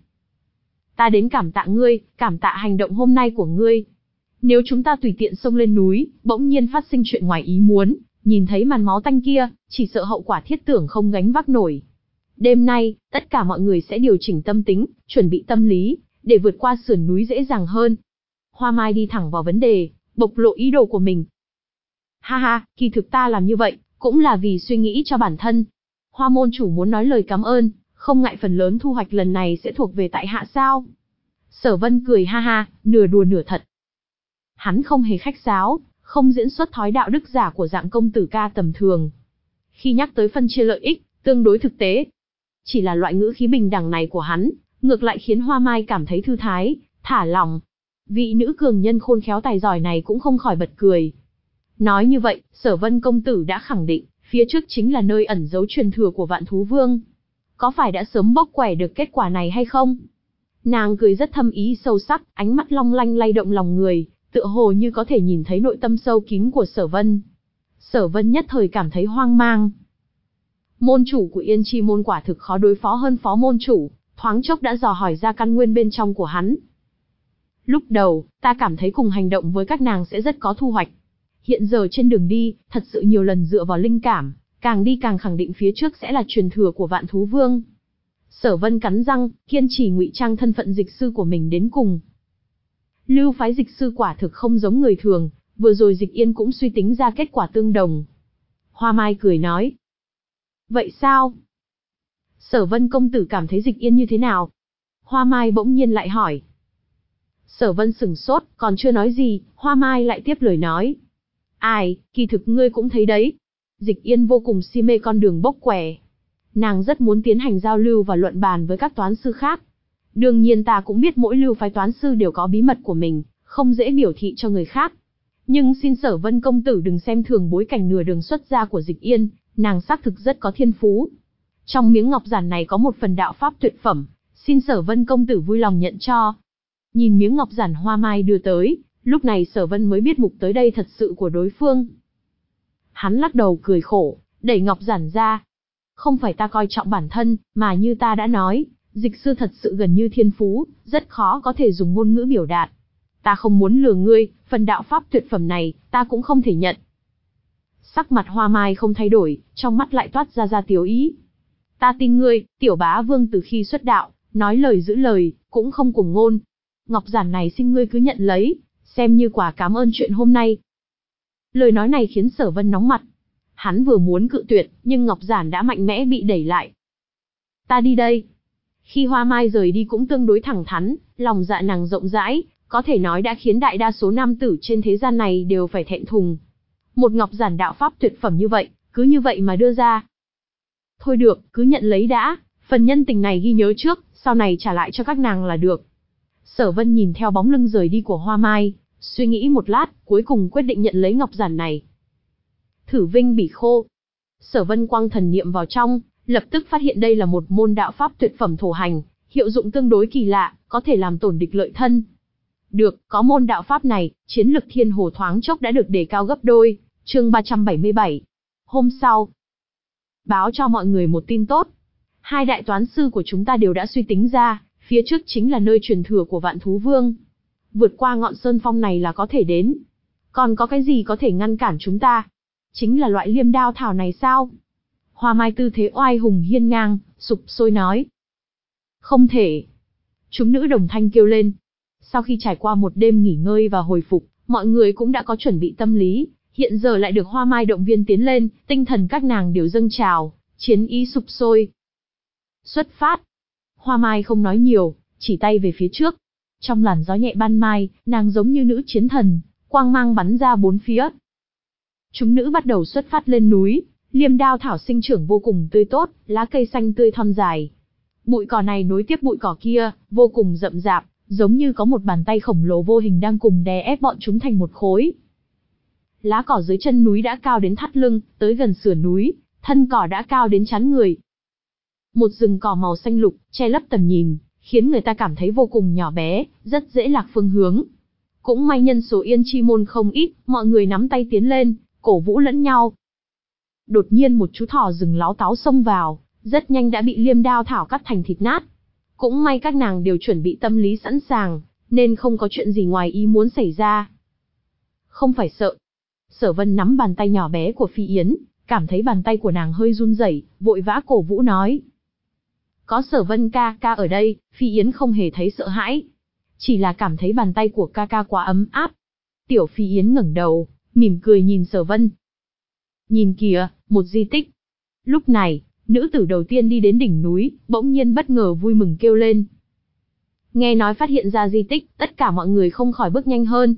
A: Ta đến cảm tạ ngươi, cảm tạ hành động hôm nay của ngươi. Nếu chúng ta tùy tiện xông lên núi, bỗng nhiên phát sinh chuyện ngoài ý muốn, nhìn thấy màn máu tanh kia, chỉ sợ hậu quả thiết tưởng không gánh vác nổi. Đêm nay, tất cả mọi người sẽ điều chỉnh tâm tính, chuẩn bị tâm lý, để vượt qua sườn núi dễ dàng hơn. Hoa Mai đi thẳng vào vấn đề, bộc lộ ý đồ của mình. Ha ha, kỳ thực ta làm như vậy, cũng là vì suy nghĩ cho bản thân. Hoa môn chủ muốn nói lời cảm ơn, không ngại phần lớn thu hoạch lần này sẽ thuộc về tại hạ sao? Sở Vân cười ha ha, nửa đùa nửa thật. Hắn không hề khách sáo, không diễn xuất thói đạo đức giả của dạng công tử ca tầm thường. Khi nhắc tới phân chia lợi ích, tương đối thực tế. Chỉ là loại ngữ khí bình đẳng này của hắn, ngược lại khiến Hoa Mai cảm thấy thư thái, thả lỏng. Vị nữ cường nhân khôn khéo tài giỏi này cũng không khỏi bật cười. Nói như vậy, Sở Vân công tử đã khẳng định, phía trước chính là nơi ẩn giấu truyền thừa của Vạn Thú Vương. Có phải đã sớm bốc quẻ được kết quả này hay không? Nàng cười rất thâm ý sâu sắc, ánh mắt long lanh lay động lòng người, tựa hồ như có thể nhìn thấy nội tâm sâu kín của Sở Vân. Sở Vân nhất thời cảm thấy hoang mang. Môn chủ của Yên Chi môn quả thực khó đối phó hơn phó môn chủ, thoáng chốc đã dò hỏi ra căn nguyên bên trong của hắn. Lúc đầu, ta cảm thấy cùng hành động với các nàng sẽ rất có thu hoạch. Hiện giờ trên đường đi, thật sự nhiều lần dựa vào linh cảm, càng đi càng khẳng định phía trước sẽ là truyền thừa của Vạn Thú Vương. Sở Vân cắn răng, kiên trì ngụy trang thân phận dịch sư của mình đến cùng. Lưu phái dịch sư quả thực không giống người thường, vừa rồi Dịch Yên cũng suy tính ra kết quả tương đồng. Hoa Mai cười nói. Vậy sao? Sở Vân công tử cảm thấy Dịch Yên như thế nào? Hoa Mai bỗng nhiên lại hỏi. Sở Vân sững sốt, còn chưa nói gì, Hoa Mai lại tiếp lời nói. Ai, kỳ thực ngươi cũng thấy đấy. Dịch Yên vô cùng si mê con đường bốc quẻ. Nàng rất muốn tiến hành giao lưu và luận bàn với các toán sư khác. Đương nhiên ta cũng biết mỗi lưu phái toán sư đều có bí mật của mình, không dễ biểu thị cho người khác. Nhưng xin Sở Vân công tử đừng xem thường bối cảnh nửa đường xuất gia của Dịch Yên, nàng xác thực rất có thiên phú. Trong miếng ngọc giản này có một phần đạo pháp tuyệt phẩm, xin Sở Vân công tử vui lòng nhận cho. Nhìn miếng ngọc giản Hoa Mai đưa tới, lúc này Sở Vân mới biết mục tới đây thật sự của đối phương. Hắn lắc đầu cười khổ, đẩy ngọc giản ra. Không phải ta coi trọng bản thân, mà như ta đã nói, dịch sư thật sự gần như thiên phú, rất khó có thể dùng ngôn ngữ biểu đạt. Ta không muốn lừa ngươi, phần đạo pháp tuyệt phẩm này, ta cũng không thể nhận. Sắc mặt Hoa Mai không thay đổi, trong mắt lại toát ra ra tiếu ý. Ta tin ngươi, tiểu bá vương từ khi xuất đạo, nói lời giữ lời, cũng không cuồng ngôn. Ngọc giản này xin ngươi cứ nhận lấy, xem như quà cảm ơn chuyện hôm nay. Lời nói này khiến Sở Vân nóng mặt. Hắn vừa muốn cự tuyệt, nhưng ngọc giản đã mạnh mẽ bị đẩy lại. Ta đi đây. Khi Hoa Mai rời đi cũng tương đối thẳng thắn, lòng dạ nàng rộng rãi, có thể nói đã khiến đại đa số nam tử trên thế gian này đều phải thẹn thùng. Một ngọc giản đạo pháp tuyệt phẩm như vậy, cứ như vậy mà đưa ra. Thôi được, cứ nhận lấy đã, phần nhân tình này ghi nhớ trước, sau này trả lại cho các nàng là được. Sở Vân nhìn theo bóng lưng rời đi của Hoa Mai, suy nghĩ một lát, cuối cùng quyết định nhận lấy ngọc giản này. Thử vinh bỉ khô. Sở Vân quang thần niệm vào trong, lập tức phát hiện đây là một môn đạo pháp tuyệt phẩm thổ hành, hiệu dụng tương đối kỳ lạ, có thể làm tổn địch lợi thân. Được, có môn đạo pháp này, chiến lực Thiên Hồ thoáng chốc đã được đề cao gấp đôi. Chương ba trăm bảy mươi bảy. Hôm sau, báo cho mọi người một tin tốt. Hai đại toán sư của chúng ta đều đã suy tính ra, phía trước chính là nơi truyền thừa của Vạn Thú Vương. Vượt qua ngọn sơn phong này là có thể đến. Còn có cái gì có thể ngăn cản chúng ta? Chính là loại liêm đao thảo này sao? Hoa Mai tư thế oai hùng hiên ngang, sục sôi nói. Không thể. Chúng nữ đồng thanh kêu lên. Sau khi trải qua một đêm nghỉ ngơi và hồi phục, mọi người cũng đã có chuẩn bị tâm lý, hiện giờ lại được Hoa Mai động viên tiến lên, tinh thần các nàng đều dâng trào, chiến ý sục sôi. Xuất phát. Hoa Mai không nói nhiều, chỉ tay về phía trước. Trong làn gió nhẹ ban mai, nàng giống như nữ chiến thần, quang mang bắn ra bốn phía. Chúng nữ bắt đầu xuất phát lên núi, liêm đao thảo sinh trưởng vô cùng tươi tốt, lá cây xanh tươi thon dài. Bụi cỏ này nối tiếp bụi cỏ kia, vô cùng rậm rạp, giống như có một bàn tay khổng lồ vô hình đang cùng đè ép bọn chúng thành một khối. Lá cỏ dưới chân núi đã cao đến thắt lưng, tới gần sườn núi, thân cỏ đã cao đến trán người. Một rừng cỏ màu xanh lục, che lấp tầm nhìn, khiến người ta cảm thấy vô cùng nhỏ bé, rất dễ lạc phương hướng. Cũng may nhân số Yên Chi môn không ít, mọi người nắm tay tiến lên, cổ vũ lẫn nhau. Đột nhiên một chú thỏ rừng láo táo xông vào, rất nhanh đã bị liêm đao thảo cắt thành thịt nát. Cũng may các nàng đều chuẩn bị tâm lý sẵn sàng, nên không có chuyện gì ngoài ý muốn xảy ra. Không phải sợ. Sở Vân nắm bàn tay nhỏ bé của Phi Yến, cảm thấy bàn tay của nàng hơi run rẩy, vội vã cổ vũ nói. Có Sở Vân ca ca ở đây, Phi Yến không hề thấy sợ hãi. Chỉ là cảm thấy bàn tay của ca ca quá ấm áp. Tiểu Phi Yến ngẩng đầu, mỉm cười nhìn Sở Vân. Nhìn kìa, một di tích. Lúc này, nữ tử đầu tiên đi đến đỉnh núi, bỗng nhiên bất ngờ vui mừng kêu lên. Nghe nói phát hiện ra di tích, tất cả mọi người không khỏi bước nhanh hơn.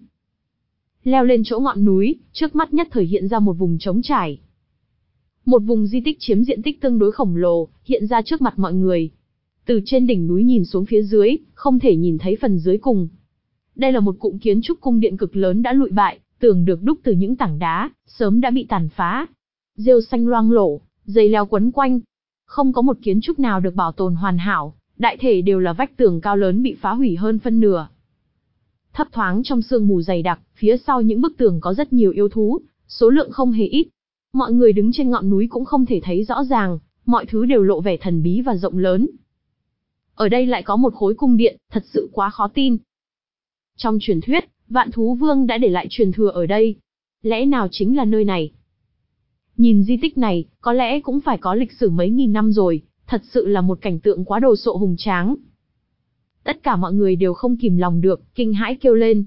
A: Leo lên chỗ ngọn núi, trước mắt nhất thời hiện ra một vùng trống trải. Một vùng di tích chiếm diện tích tương đối khổng lồ, hiện ra trước mặt mọi người. Từ trên đỉnh núi nhìn xuống phía dưới, không thể nhìn thấy phần dưới cùng. Đây là một cụm kiến trúc cung điện cực lớn đã lụi bại, Tường được đúc từ những tảng đá, sớm đã bị tàn phá. Rêu xanh loang lổ, dây leo quấn quanh. Không có một kiến trúc nào được bảo tồn hoàn hảo, đại thể đều là vách tường cao lớn bị phá hủy hơn phân nửa. Thấp thoáng trong sương mù dày đặc, phía sau những bức tường có rất nhiều yêu thú, số lượng không hề ít. Mọi người đứng trên ngọn núi cũng không thể thấy rõ ràng, mọi thứ đều lộ vẻ thần bí và rộng lớn. Ở đây lại có một khối cung điện, thật sự quá khó tin. Trong truyền thuyết, Vạn Thú Vương đã để lại truyền thừa ở đây. Lẽ nào chính là nơi này? Nhìn di tích này, có lẽ cũng phải có lịch sử mấy nghìn năm rồi, thật sự là một cảnh tượng quá đồ sộ hùng tráng. Tất cả mọi người đều không kìm lòng được, kinh hãi kêu lên.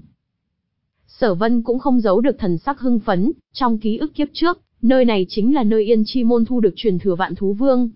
A: Sở Vân cũng không giấu được thần sắc hưng phấn, trong ký ức kiếp trước, nơi này chính là nơi Yên Chi Môn thu được truyền thừa Vạn Thú Vương.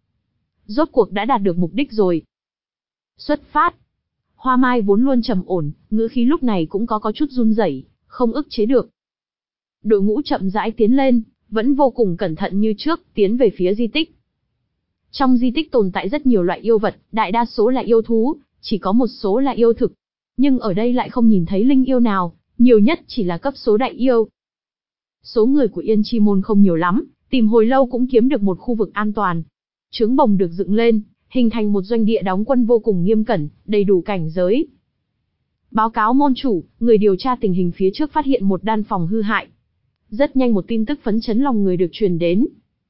A: Rốt cuộc đã đạt được mục đích rồi. Xuất phát. Hoa Mai vốn luôn trầm ổn, ngữ khí lúc này cũng có có chút run rẩy, không ức chế được. Đội ngũ chậm rãi tiến lên, vẫn vô cùng cẩn thận như trước, tiến về phía di tích. Trong di tích tồn tại rất nhiều loại yêu vật, đại đa số là yêu thú, chỉ có một số là yêu thực. Nhưng ở đây lại không nhìn thấy linh yêu nào, nhiều nhất chỉ là cấp số đại yêu. Số người của Yên Chi Môn không nhiều lắm, tìm hồi lâu cũng kiếm được một khu vực an toàn. Trướng bồng được dựng lên, hình thành một doanh địa đóng quân vô cùng nghiêm cẩn, đầy đủ cảnh giới. Báo cáo môn chủ, người điều tra tình hình phía trước phát hiện một đan phòng hư hại. Rất nhanh một tin tức phấn chấn lòng người được truyền đến.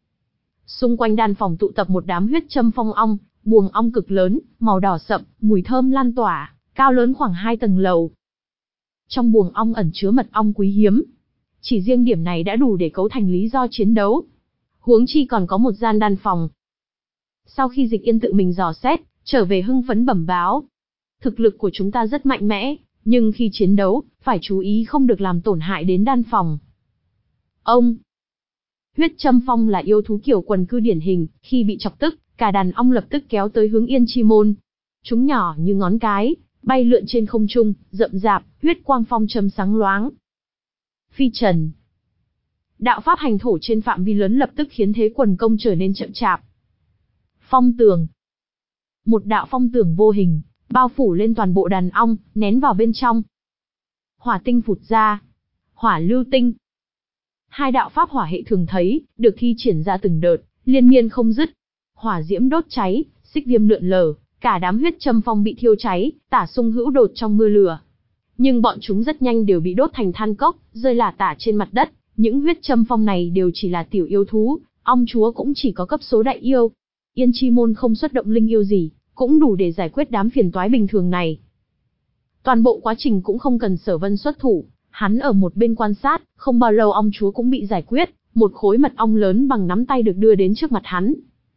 A: Xung quanh đan phòng tụ tập một đám huyết châm phong ong, buồng ong cực lớn, màu đỏ sậm, mùi thơm lan tỏa, cao lớn khoảng hai tầng lầu. Trong buồng ong ẩn chứa mật ong quý hiếm. Chỉ riêng điểm này đã đủ để cấu thành lý do chiến đấu. Huống chi còn có một gian đan phòng. Sau khi Dịch Yên tự mình dò xét, trở về hưng phấn bẩm báo. Thực lực của chúng ta rất mạnh mẽ, nhưng khi chiến đấu, phải chú ý không được làm tổn hại đến đan phòng. Ông! Huyết châm phong là yêu thú kiểu quần cư điển hình, khi bị chọc tức, cả đàn ong lập tức kéo tới hướng Yên Chi Môn. Chúng nhỏ như ngón cái, bay lượn trên không trung, rậm rạp, huyết quang phong châm sáng loáng. Phi trần. Đạo pháp hành thổ trên phạm vi lớn lập tức khiến thế quần công trở nên chậm chạp. Phong tường. Một đạo phong tường vô hình, bao phủ lên toàn bộ đàn ong, nén vào bên trong. Hỏa tinh phụt ra. Hỏa lưu tinh. Hai đạo pháp hỏa hệ thường thấy, được thi triển ra từng đợt, liên miên không dứt. Hỏa diễm đốt cháy, xích viêm lượn lờ, cả đám huyết châm phong bị thiêu cháy, tả sung hữu đột trong mưa lửa. Nhưng bọn chúng rất nhanh đều bị đốt thành than cốc, rơi lả tả trên mặt đất. Những huyết châm phong này đều chỉ là tiểu yêu thú, ong chúa cũng chỉ có cấp số đại yêu. Yên Chi Môn không xuất động linh yêu gì, cũng đủ để giải quyết đám phiền toái bình thường này. Toàn bộ quá trình cũng không cần Sở Vân xuất thủ, hắn ở một bên quan sát, không bao lâu ong chúa cũng bị giải quyết, một khối mật ong lớn bằng nắm tay được đưa đến trước mặt hắn.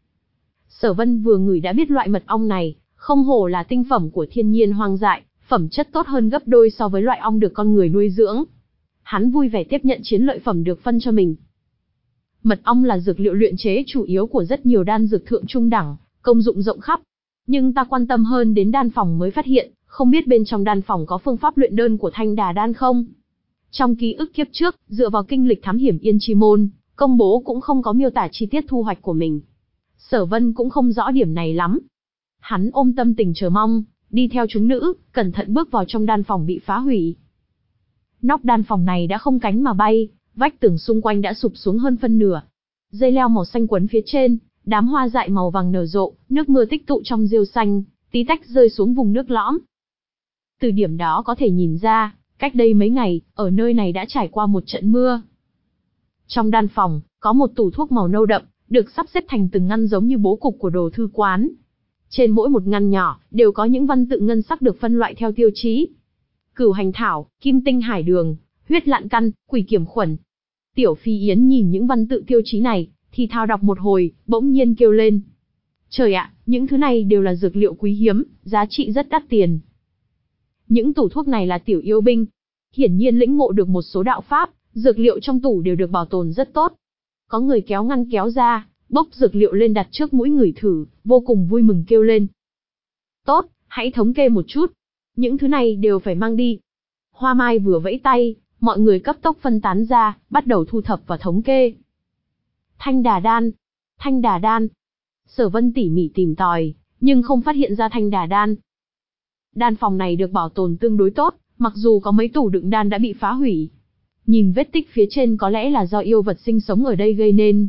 A: Sở Vân vừa ngửi đã biết loại mật ong này, không hổ là tinh phẩm của thiên nhiên hoang dại, phẩm chất tốt hơn gấp đôi so với loại ong được con người nuôi dưỡng. Hắn vui vẻ tiếp nhận chiến lợi phẩm được phân cho mình. Mật ong là dược liệu luyện chế chủ yếu của rất nhiều đan dược thượng trung đẳng, công dụng rộng khắp. Nhưng ta quan tâm hơn đến đan phòng mới phát hiện, không biết bên trong đan phòng có phương pháp luyện đơn của Thanh Đà đan không? Trong ký ức kiếp trước, dựa vào kinh lịch thám hiểm Yên Chi Môn, công bố cũng không có miêu tả chi tiết thu hoạch của mình. Sở Vân cũng không rõ điểm này lắm. Hắn ôm tâm tình chờ mong, đi theo chúng nữ, cẩn thận bước vào trong đan phòng bị phá hủy. Nóc đan phòng này đã không cánh mà bay, vách tường xung quanh đã sụp xuống hơn phân nửa. Dây leo màu xanh quấn phía trên, đám hoa dại màu vàng nở rộ, nước mưa tích tụ trong rêu xanh, tí tách rơi xuống vùng nước lõm. Từ điểm đó có thể nhìn ra, cách đây mấy ngày, ở nơi này đã trải qua một trận mưa. Trong đan phòng, có một tủ thuốc màu nâu đậm, được sắp xếp thành từng ngăn giống như bố cục của đồ thư quán. Trên mỗi một ngăn nhỏ, đều có những văn tự ngân sắc được phân loại theo tiêu chí. Cửu hành thảo, kim tinh hải đường, huyết lạn căn, quỷ kiểm khuẩn. Tiểu Phi Yến nhìn những văn tự tiêu chí này, thì thao đọc một hồi, bỗng nhiên kêu lên. Trời ạ, những thứ này đều là dược liệu quý hiếm, giá trị rất đắt tiền. Những tủ thuốc này là tiểu yêu binh. Hiển nhiên lĩnh ngộ được một số đạo pháp, dược liệu trong tủ đều được bảo tồn rất tốt. Có người kéo ngăn kéo ra, bốc dược liệu lên đặt trước mũi người thử, vô cùng vui mừng kêu lên. Tốt, hãy thống kê một chút. Những thứ này đều phải mang đi. Hoa Mai vừa vẫy tay, mọi người cấp tốc phân tán ra, bắt đầu thu thập và thống kê. Thanh Đà đan, Thanh Đà đan. Sở Vân tỉ mỉ tìm tòi, nhưng không phát hiện ra Thanh Đà đan. Đan phòng này được bảo tồn tương đối tốt, mặc dù có mấy tủ đựng đan đã bị phá hủy. Nhìn vết tích phía trên có lẽ là do yêu vật sinh sống ở đây gây nên.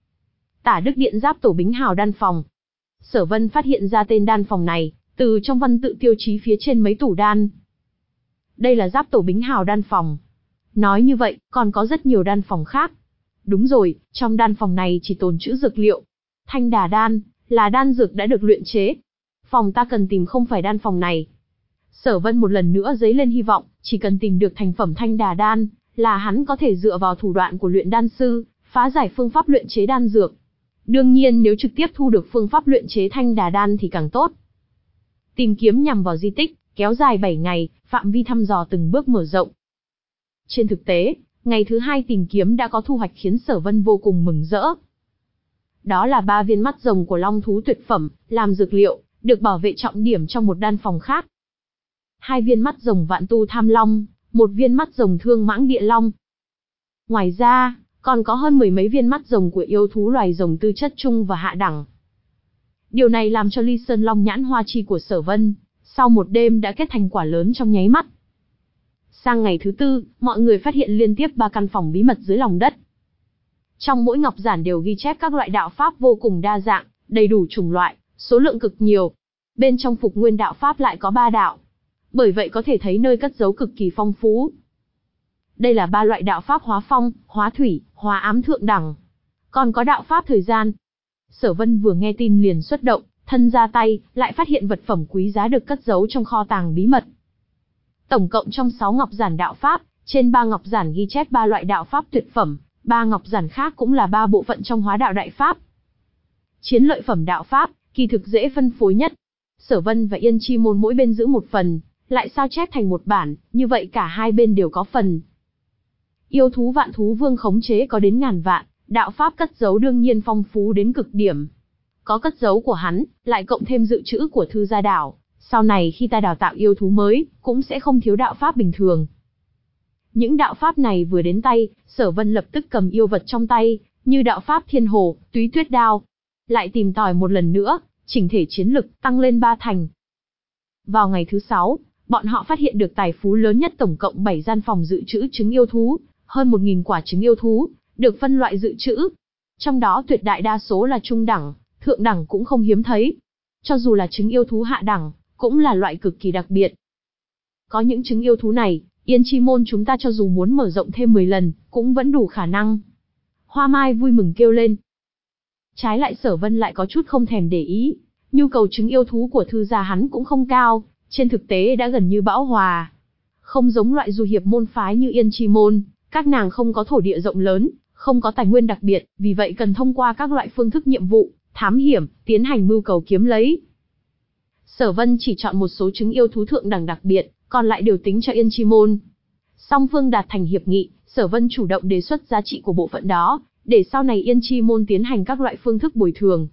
A: Tả Đức Điện Giáp Tổ Bính Hào Đan Phòng. Sở Vân phát hiện ra tên đan phòng này, từ trong văn tự tiêu chí phía trên mấy tủ đan. Đây là Giáp Tổ Bính Hào Đan Phòng. Nói như vậy, còn có rất nhiều đan phòng khác. Đúng rồi, trong đan phòng này chỉ tồn trữ dược liệu. Thanh đà đan, là đan dược đã được luyện chế. Phòng ta cần tìm không phải đan phòng này. Sở Vân một lần nữa dấy lên hy vọng, chỉ cần tìm được thành phẩm thanh đà đan, là hắn có thể dựa vào thủ đoạn của luyện đan sư, phá giải phương pháp luyện chế đan dược. Đương nhiên nếu trực tiếp thu được phương pháp luyện chế thanh đà đan thì càng tốt. Tìm kiếm nhằm vào di tích, kéo dài bảy ngày, phạm vi thăm dò từng bước mở rộng. Trên thực tế, ngày thứ hai tìm kiếm đã có thu hoạch khiến Sở Vân vô cùng mừng rỡ. Đó là ba viên mắt rồng của long thú tuyệt phẩm, làm dược liệu, được bảo vệ trọng điểm trong một đan phòng khác. Hai viên mắt rồng vạn tu tham long, một viên mắt rồng thương mãng địa long. Ngoài ra, còn có hơn mười mấy viên mắt rồng của yêu thú loài rồng tư chất trung và hạ đẳng. Điều này làm cho Ly Sơn Long nhãn hoa chi của Sở Vân, sau một đêm đã kết thành quả lớn trong nháy mắt. Sang ngày thứ tư, mọi người phát hiện liên tiếp ba căn phòng bí mật dưới lòng đất. Trong mỗi ngọc giản đều ghi chép các loại đạo pháp vô cùng đa dạng, đầy đủ chủng loại, số lượng cực nhiều. Bên trong Phục Nguyên đạo pháp lại có ba đạo. Bởi vậy có thể thấy nơi cất giấu cực kỳ phong phú. Đây là ba loại đạo pháp hóa phong, hóa thủy, hóa ám thượng đẳng. Còn có đạo pháp thời gian. Sở Vân vừa nghe tin liền xuất động, thân ra tay, lại phát hiện vật phẩm quý giá được cất giấu trong kho tàng bí mật. Tổng cộng trong sáu ngọc giản đạo pháp, trên ba ngọc giản ghi chép ba loại đạo pháp tuyệt phẩm, ba ngọc giản khác cũng là ba bộ phận trong hóa đạo đại pháp. Chiến lợi phẩm đạo pháp, kỳ thực dễ phân phối nhất. Sở Vân và Yên Chi Môn mỗi bên giữ một phần, lại sao chép thành một bản, như vậy cả hai bên đều có phần. Yêu thú Vạn Thú Vương khống chế có đến ngàn vạn, đạo pháp cất giấu đương nhiên phong phú đến cực điểm. Có cất giấu của hắn, lại cộng thêm dự trữ của Thư Gia Đảo, sau này khi ta đào tạo yêu thú mới, cũng sẽ không thiếu đạo pháp bình thường. Những đạo pháp này vừa đến tay, Sở Vân lập tức cầm yêu vật trong tay, như đạo pháp Thiên Hồ, Túy Tuyết Đao. Lại tìm tòi một lần nữa, chỉnh thể chiến lực tăng lên ba thành. Vào ngày thứ sáu, bọn họ phát hiện được tài phú lớn nhất, tổng cộng bảy gian phòng dự trữ trứng yêu thú, hơn một nghìn quả trứng yêu thú, được phân loại dự trữ. Trong đó tuyệt đại đa số là trung đẳng, thượng đẳng cũng không hiếm thấy. Cho dù là trứng yêu thú hạ đẳng, cũng là loại cực kỳ đặc biệt. Có những trứng yêu thú này, Yên Chi Môn chúng ta cho dù muốn mở rộng thêm mười lần, cũng vẫn đủ khả năng. Hoa Mai vui mừng kêu lên. Trái lại Sở Vân lại có chút không thèm để ý, nhu cầu trứng yêu thú của Thư gia hắn cũng không cao, trên thực tế đã gần như bão hòa. Không giống loại du hiệp môn phái như Yên Chi Môn, các nàng không có thổ địa rộng lớn, không có tài nguyên đặc biệt, vì vậy cần thông qua các loại phương thức nhiệm vụ, thám hiểm, tiến hành mưu cầu kiếm lấy. Sở Vân chỉ chọn một số trứng yêu thú thượng đẳng đặc biệt, còn lại đều tính cho Yên Chi Môn. Song phương đạt thành hiệp nghị, Sở Vân chủ động đề xuất giá trị của bộ phận đó, để sau này Yên Chi Môn tiến hành các loại phương thức bồi thường.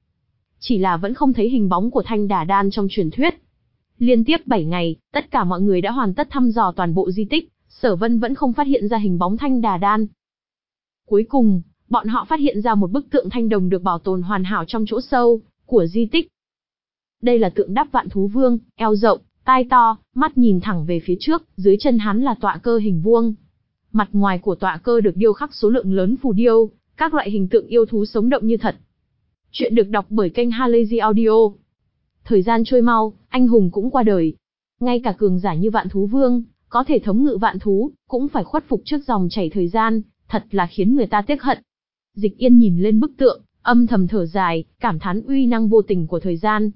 A: Chỉ là vẫn không thấy hình bóng của thanh đà đan trong truyền thuyết. Liên tiếp bảy ngày, tất cả mọi người đã hoàn tất thăm dò toàn bộ di tích, Sở Vân vẫn không phát hiện ra hình bóng thanh đà đan. Cuối cùng, bọn họ phát hiện ra một bức tượng thanh đồng được bảo tồn hoàn hảo trong chỗ sâu của di tích. Đây là tượng đắp Vạn Thú Vương, eo rộng, tai to, mắt nhìn thẳng về phía trước, dưới chân hắn là tọa cơ hình vuông. Mặt ngoài của tọa cơ được điêu khắc số lượng lớn phù điêu, các loại hình tượng yêu thú sống động như thật. Chuyện được đọc bởi kênh Halazy Audio. Thời gian trôi mau, anh hùng cũng qua đời. Ngay cả cường giả như Vạn Thú Vương, có thể thống ngự vạn thú, cũng phải khuất phục trước dòng chảy thời gian, thật là khiến người ta tiếc hận. Dịch Yên nhìn lên bức tượng, âm thầm thở dài, cảm thán uy năng vô tình của thời gian.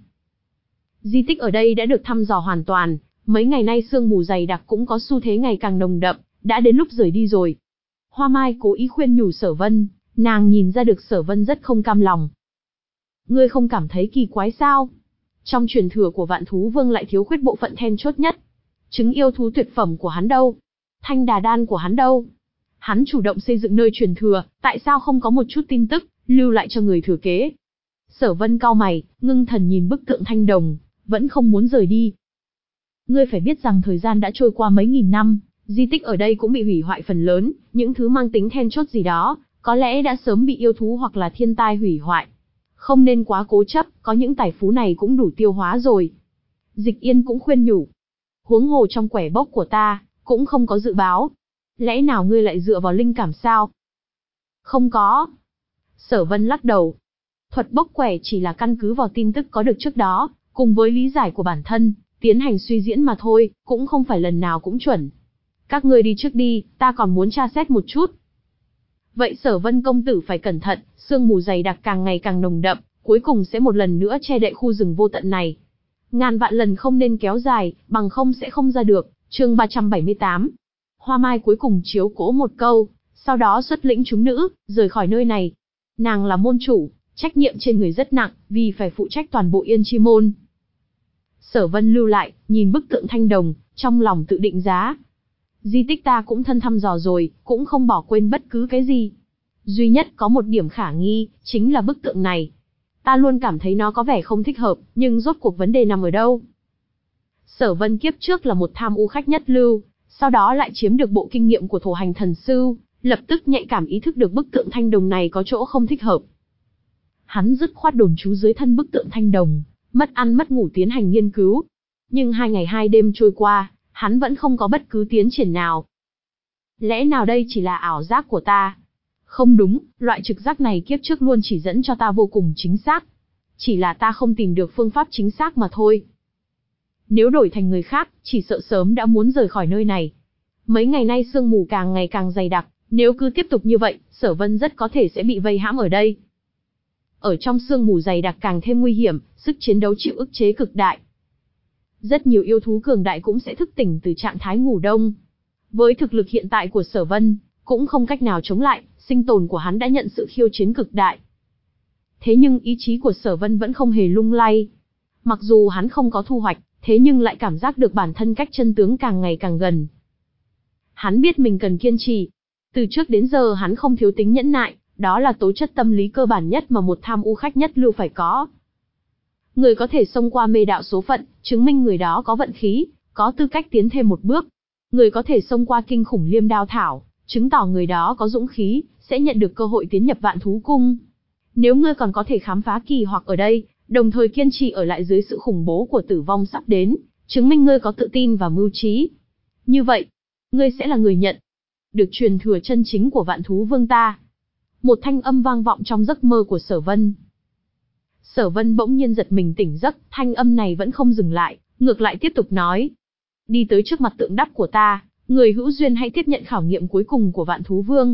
A: Di tích ở đây đã được thăm dò hoàn toàn, mấy ngày nay sương mù dày đặc cũng có xu thế ngày càng nồng đậm, đã đến lúc rời đi rồi. Hoa Mai cố ý khuyên nhủ Sở Vân, nàng nhìn ra được Sở Vân rất không cam lòng. Ngươi không cảm thấy kỳ quái sao? Trong truyền thừa của Vạn Thú Vương lại thiếu khuyết bộ phận then chốt nhất. Trứng yêu thú tuyệt phẩm của hắn đâu? Thanh đà đan của hắn đâu? Hắn chủ động xây dựng nơi truyền thừa, tại sao không có một chút tin tức, lưu lại cho người thừa kế? Sở Vân cau mày, ngưng thần nhìn bức tượng thanh đồng, vẫn không muốn rời đi. Ngươi phải biết rằng thời gian đã trôi qua mấy nghìn năm, di tích ở đây cũng bị hủy hoại phần lớn, những thứ mang tính then chốt gì đó, có lẽ đã sớm bị yêu thú hoặc là thiên tai hủy hoại. Không nên quá cố chấp, có những tài phú này cũng đủ tiêu hóa rồi. Dịch Yên cũng khuyên nhủ. Huống hồ trong quẻ bốc của ta, cũng không có dự báo. Lẽ nào ngươi lại dựa vào linh cảm sao? Không có. Sở Vân lắc đầu. Thuật bốc quẻ chỉ là căn cứ vào tin tức có được trước đó, cùng với lý giải của bản thân, tiến hành suy diễn mà thôi, cũng không phải lần nào cũng chuẩn. Các ngươi đi trước đi, ta còn muốn tra xét một chút. Vậy Sở Vân công tử phải cẩn thận, sương mù dày đặc càng ngày càng nồng đậm, cuối cùng sẽ một lần nữa che đậy khu rừng vô tận này. Ngàn vạn lần không nên kéo dài, bằng không sẽ không ra được. Chương ba trăm bảy mươi tám. Hoa Mai cuối cùng chiếu cố một câu, sau đó xuất lĩnh chúng nữ, rời khỏi nơi này. Nàng là môn chủ, trách nhiệm trên người rất nặng, vì phải phụ trách toàn bộ Yên Chi môn. Sở Vân lưu lại, nhìn bức tượng thanh đồng, trong lòng tự định giá. Di tích ta cũng thân thăm dò rồi, cũng không bỏ quên bất cứ cái gì. Duy nhất có một điểm khả nghi, chính là bức tượng này. Ta luôn cảm thấy nó có vẻ không thích hợp, nhưng rốt cuộc vấn đề nằm ở đâu? Sở Vân kiếp trước là một tham u khách nhất lưu, sau đó lại chiếm được bộ kinh nghiệm của thổ hành thần sư, lập tức nhạy cảm ý thức được bức tượng thanh đồng này có chỗ không thích hợp. Hắn dứt khoát đồn trú dưới thân bức tượng thanh đồng, mất ăn mất ngủ tiến hành nghiên cứu. Nhưng hai ngày hai đêm trôi qua, hắn vẫn không có bất cứ tiến triển nào. Lẽ nào đây chỉ là ảo giác của ta? Không đúng, loại trực giác này kiếp trước luôn chỉ dẫn cho ta vô cùng chính xác. Chỉ là ta không tìm được phương pháp chính xác mà thôi. Nếu đổi thành người khác, chỉ sợ sớm đã muốn rời khỏi nơi này. Mấy ngày nay sương mù càng ngày càng dày đặc, nếu cứ tiếp tục như vậy, Sở Vân rất có thể sẽ bị vây hãm ở đây. Ở trong sương mù dày đặc càng thêm nguy hiểm, sức chiến đấu chịu ức chế cực đại. Rất nhiều yêu thú cường đại cũng sẽ thức tỉnh từ trạng thái ngủ đông. Với thực lực hiện tại của Sở Vân, cũng không cách nào chống lại, sinh tồn của hắn đã nhận sự khiêu chiến cực đại. Thế nhưng ý chí của Sở Vân vẫn không hề lung lay. Mặc dù hắn không có thu hoạch, thế nhưng lại cảm giác được bản thân cách chân tướng càng ngày càng gần. Hắn biết mình cần kiên trì. Từ trước đến giờ hắn không thiếu tính nhẫn nại, đó là tố chất tâm lý cơ bản nhất mà một tham u khách nhất lưu phải có. Người có thể xông qua mê đạo số phận, chứng minh người đó có vận khí, có tư cách tiến thêm một bước. Người có thể xông qua kinh khủng liêm đao thảo, chứng tỏ người đó có dũng khí, sẽ nhận được cơ hội tiến nhập vạn thú cung. Nếu ngươi còn có thể khám phá kỳ hoặc ở đây, đồng thời kiên trì ở lại dưới sự khủng bố của tử vong sắp đến, chứng minh ngươi có tự tin và mưu trí. Như vậy, ngươi sẽ là người nhận được truyền thừa chân chính của vạn thú vương ta. Một thanh âm vang vọng trong giấc mơ của Sở Vân. Sở Vân bỗng nhiên giật mình tỉnh giấc, thanh âm này vẫn không dừng lại, ngược lại tiếp tục nói. Đi tới trước mặt tượng đắp của ta, người hữu duyên hãy tiếp nhận khảo nghiệm cuối cùng của vạn thú vương.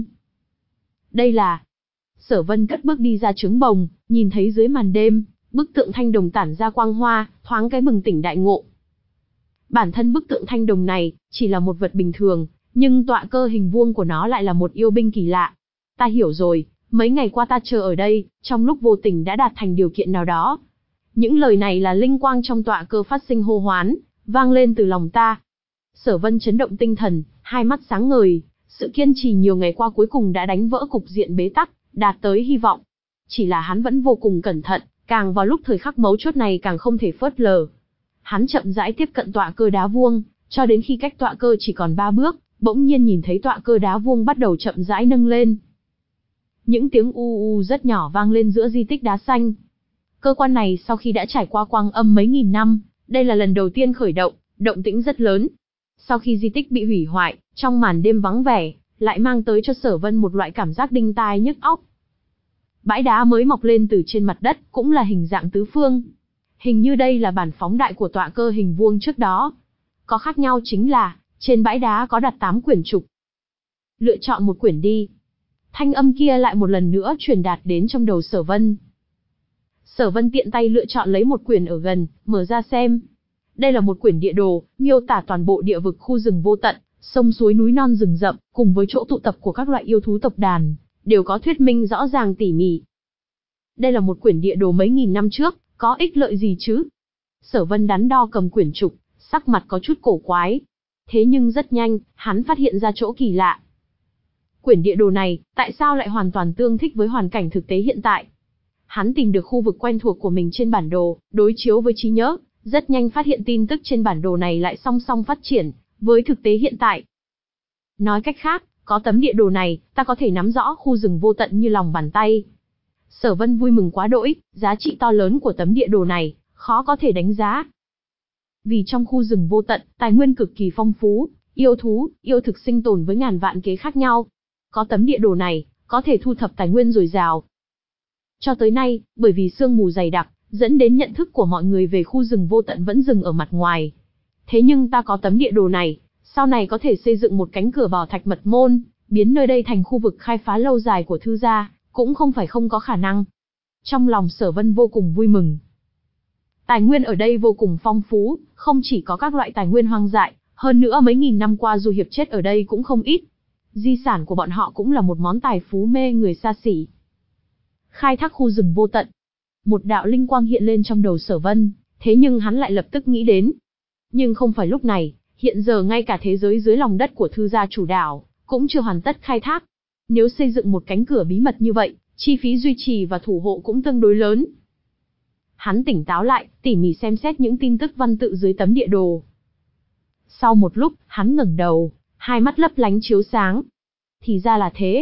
A: Đây là... Sở Vân cất bước đi ra trứng bồng, nhìn thấy dưới màn đêm, bức tượng thanh đồng tản ra quang hoa, thoáng cái bừng tỉnh đại ngộ. Bản thân bức tượng thanh đồng này, chỉ là một vật bình thường, nhưng tọa cơ hình vuông của nó lại là một yêu binh kỳ lạ. Ta hiểu rồi, mấy ngày qua ta chờ ở đây, trong lúc vô tình đã đạt thành điều kiện nào đó. Những lời này là linh quang trong tọa cơ phát sinh hô hoán, vang lên từ lòng ta. Sở Vân chấn động tinh thần, hai mắt sáng ngời, sự kiên trì nhiều ngày qua cuối cùng đã đánh vỡ cục diện bế tắc, đạt tới hy vọng. Chỉ là hắn vẫn vô cùng cẩn thận, càng vào lúc thời khắc mấu chốt này càng không thể phớt lờ. Hắn chậm rãi tiếp cận tọa cơ đá vuông, cho đến khi cách tọa cơ chỉ còn ba bước, bỗng nhiên nhìn thấy tọa cơ đá vuông bắt đầu chậm rãi nâng lên. Những tiếng u u rất nhỏ vang lên giữa di tích đá xanh. Cơ quan này sau khi đã trải qua quang âm mấy nghìn năm, đây là lần đầu tiên khởi động, động tĩnh rất lớn. Sau khi di tích bị hủy hoại, trong màn đêm vắng vẻ, lại mang tới cho Sở Vân một loại cảm giác đinh tai nhức óc. Bãi đá mới mọc lên từ trên mặt đất, cũng là hình dạng tứ phương. Hình như đây là bản phóng đại của tọa cơ hình vuông trước đó. Có khác nhau chính là, trên bãi đá có đặt tám quyển trục. Lựa chọn một quyển đi. Thanh âm kia lại một lần nữa truyền đạt đến trong đầu Sở Vân. Sở Vân tiện tay lựa chọn lấy một quyển ở gần, mở ra xem. Đây là một quyển địa đồ, miêu tả toàn bộ địa vực khu rừng vô tận, sông suối núi non rừng rậm, cùng với chỗ tụ tập của các loại yêu thú tộc đàn, đều có thuyết minh rõ ràng tỉ mỉ. Đây là một quyển địa đồ mấy nghìn năm trước, có ích lợi gì chứ? Sở Vân đắn đo cầm quyển trục, sắc mặt có chút cổ quái. Thế nhưng rất nhanh, hắn phát hiện ra chỗ kỳ lạ. Quyển địa đồ này, tại sao lại hoàn toàn tương thích với hoàn cảnh thực tế hiện tại? Hắn tìm được khu vực quen thuộc của mình trên bản đồ, đối chiếu với trí nhớ, rất nhanh phát hiện tin tức trên bản đồ này lại song song phát triển với thực tế hiện tại. Nói cách khác, có tấm địa đồ này, ta có thể nắm rõ khu rừng vô tận như lòng bàn tay. Sở Vân vui mừng quá đỗi, giá trị to lớn của tấm địa đồ này, khó có thể đánh giá. Vì trong khu rừng vô tận, tài nguyên cực kỳ phong phú, yêu thú, yêu thực sinh tồn với ngàn vạn kế khác nhau. Có tấm địa đồ này, có thể thu thập tài nguyên dồi dào. Cho tới nay, bởi vì sương mù dày đặc, dẫn đến nhận thức của mọi người về khu rừng vô tận vẫn dừng ở mặt ngoài. Thế nhưng ta có tấm địa đồ này, sau này có thể xây dựng một cánh cửa bảo thạch mật môn, biến nơi đây thành khu vực khai phá lâu dài của Thư gia, cũng không phải không có khả năng. Trong lòng Sở Vân vô cùng vui mừng. Tài nguyên ở đây vô cùng phong phú, không chỉ có các loại tài nguyên hoang dại, hơn nữa mấy nghìn năm qua du hiệp chết ở đây cũng không ít. Di sản của bọn họ cũng là một món tài phú mê người xa xỉ. Khai thác khu rừng vô tận. Một đạo linh quang hiện lên trong đầu Sở Vân, thế nhưng hắn lại lập tức nghĩ đến. Nhưng không phải lúc này, hiện giờ ngay cả thế giới dưới lòng đất của Thư gia chủ đảo, cũng chưa hoàn tất khai thác. Nếu xây dựng một cánh cửa bí mật như vậy, chi phí duy trì và thủ hộ cũng tương đối lớn. Hắn tỉnh táo lại, tỉ mỉ xem xét những tin tức văn tự dưới tấm địa đồ. Sau một lúc, hắn ngẩng đầu, hai mắt lấp lánh chiếu sáng. Thì ra là thế.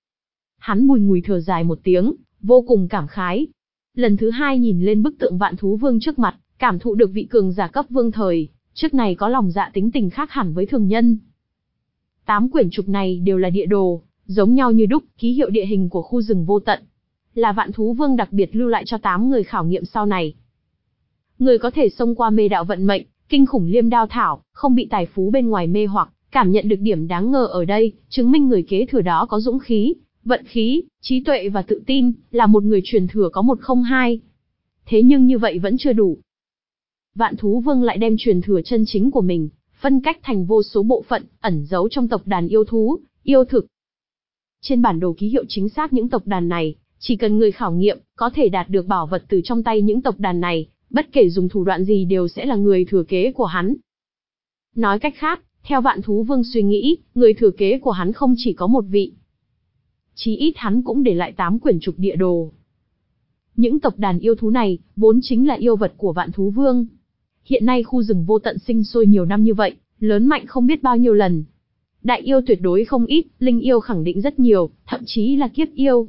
A: Hắn bùi ngùi thở dài một tiếng, vô cùng cảm khái. Lần thứ hai nhìn lên bức tượng Vạn Thú Vương trước mặt, cảm thụ được vị cường giả cấp vương thời, trước này có lòng dạ tính tình khác hẳn với thường nhân. Tám quyển trục này đều là địa đồ, giống nhau như đúc, ký hiệu địa hình của khu rừng vô tận. Là Vạn Thú Vương đặc biệt lưu lại cho tám người khảo nghiệm sau này. Người có thể xông qua mê đạo vận mệnh, kinh khủng liêm đao thảo, không bị tài phú bên ngoài mê hoặc, cảm nhận được điểm đáng ngờ ở đây, chứng minh người kế thừa đó có dũng khí, vận khí, trí tuệ và tự tin, là một người truyền thừa có một không hai. Thế nhưng như vậy vẫn chưa đủ. Vạn Thú Vương lại đem truyền thừa chân chính của mình, phân cách thành vô số bộ phận, ẩn giấu trong tộc đàn yêu thú, yêu thực. Trên bản đồ ký hiệu chính xác những tộc đàn này, chỉ cần người khảo nghiệm, có thể đạt được bảo vật từ trong tay những tộc đàn này, bất kể dùng thủ đoạn gì đều sẽ là người thừa kế của hắn. Nói cách khác, theo Vạn Thú Vương suy nghĩ, người thừa kế của hắn không chỉ có một vị. Chí ít hắn cũng để lại tám quyển trục địa đồ. Những tộc đàn yêu thú này, vốn chính là yêu vật của Vạn Thú Vương. Hiện nay khu rừng vô tận sinh sôi nhiều năm như vậy, lớn mạnh không biết bao nhiêu lần. Đại yêu tuyệt đối không ít, linh yêu khẳng định rất nhiều, thậm chí là kiếp yêu.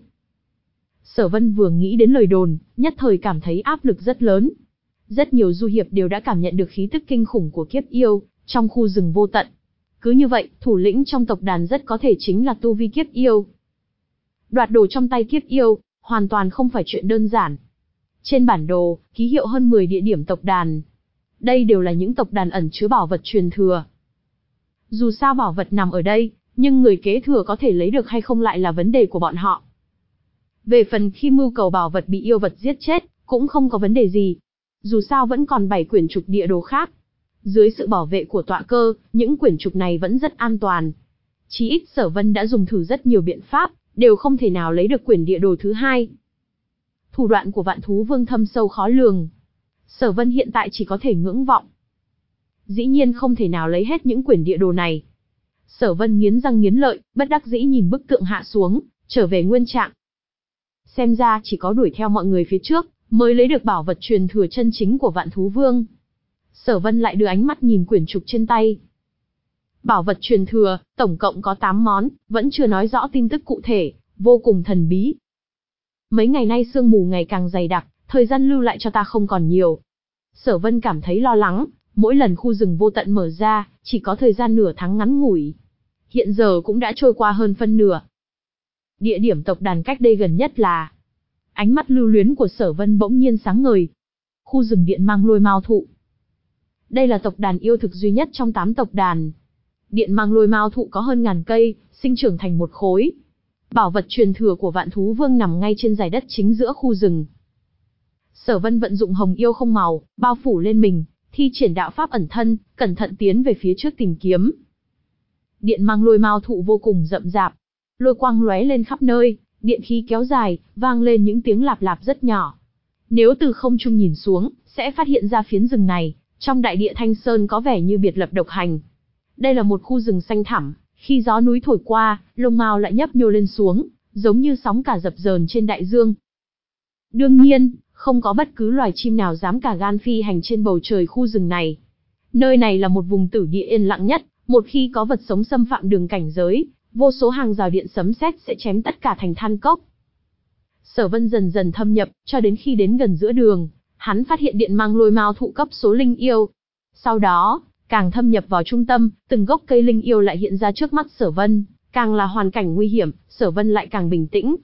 A: Sở Vân vừa nghĩ đến lời đồn, nhất thời cảm thấy áp lực rất lớn. Rất nhiều du hiệp đều đã cảm nhận được khí tức kinh khủng của kiếp yêu, trong khu rừng vô tận. Cứ như vậy, thủ lĩnh trong tộc đàn rất có thể chính là tu vi kiếp yêu. Đoạt đồ trong tay kiếp yêu, hoàn toàn không phải chuyện đơn giản. Trên bản đồ, ký hiệu hơn mười địa điểm tộc đàn. Đây đều là những tộc đàn ẩn chứa bảo vật truyền thừa. Dù sao bảo vật nằm ở đây, nhưng người kế thừa có thể lấy được hay không lại là vấn đề của bọn họ. Về phần khi mưu cầu bảo vật bị yêu vật giết chết, cũng không có vấn đề gì. Dù sao vẫn còn bảy quyển trục địa đồ khác. Dưới sự bảo vệ của tọa cơ, những quyển trục này vẫn rất an toàn. Chí ít Sở Vân đã dùng thử rất nhiều biện pháp, đều không thể nào lấy được quyển địa đồ thứ hai. Thủ đoạn của Vạn Thú Vương thâm sâu khó lường. Sở Vân hiện tại chỉ có thể ngưỡng vọng. Dĩ nhiên không thể nào lấy hết những quyển địa đồ này. Sở Vân nghiến răng nghiến lợi, bất đắc dĩ nhìn bức tượng hạ xuống, trở về nguyên trạng. Xem ra chỉ có đuổi theo mọi người phía trước, mới lấy được bảo vật truyền thừa chân chính của Vạn Thú Vương. Sở Vân lại đưa ánh mắt nhìn quyển trục trên tay. Bảo vật truyền thừa, tổng cộng có tám món, vẫn chưa nói rõ tin tức cụ thể, vô cùng thần bí. Mấy ngày nay sương mù ngày càng dày đặc, thời gian lưu lại cho ta không còn nhiều. Sở Vân cảm thấy lo lắng, mỗi lần khu rừng vô tận mở ra, chỉ có thời gian nửa tháng ngắn ngủi. Hiện giờ cũng đã trôi qua hơn phân nửa. Địa điểm tộc đàn cách đây gần nhất là... Ánh mắt lưu luyến của Sở Vân bỗng nhiên sáng ngời. Khu rừng Điện Mang Lôi Mao Thụ. Đây là tộc đàn yêu thực duy nhất trong tám tộc đàn. Điện Mang Lôi Mao Thụ có hơn ngàn cây, sinh trưởng thành một khối. Bảo vật truyền thừa của Vạn Thú Vương nằm ngay trên dải đất chính giữa khu rừng. Sở Vân vận dụng Hồng Yêu Không Màu, bao phủ lên mình, thi triển đạo pháp ẩn thân, cẩn thận tiến về phía trước tìm kiếm. Điện Mang Lôi Mao Thụ vô cùng rậm rạp, lôi quang lóe lên khắp nơi, điện khí kéo dài, vang lên những tiếng lạp lạp rất nhỏ. Nếu từ không trung nhìn xuống, sẽ phát hiện ra phiến rừng này, trong đại địa Thanh Sơn có vẻ như biệt lập độc hành. Đây là một khu rừng xanh thẳm, khi gió núi thổi qua, lông mao lại nhấp nhô lên xuống, giống như sóng cả dập dờn trên đại dương. Đương nhiên, không có bất cứ loài chim nào dám cả gan phi hành trên bầu trời khu rừng này. Nơi này là một vùng tử địa yên lặng nhất, một khi có vật sống xâm phạm đường cảnh giới, vô số hàng rào điện sấm sét sẽ chém tất cả thành than cốc. Sở Vân dần dần thâm nhập, cho đến khi đến gần giữa đường, hắn phát hiện Điện Mang Lôi Mao Thụ cấp số linh yêu. Sau đó, Càng thâm nhập vào trung tâm, từng gốc cây linh yêu lại hiện ra trước mắt Sở Vân, càng là hoàn cảnh nguy hiểm, Sở Vân lại càng bình tĩnh.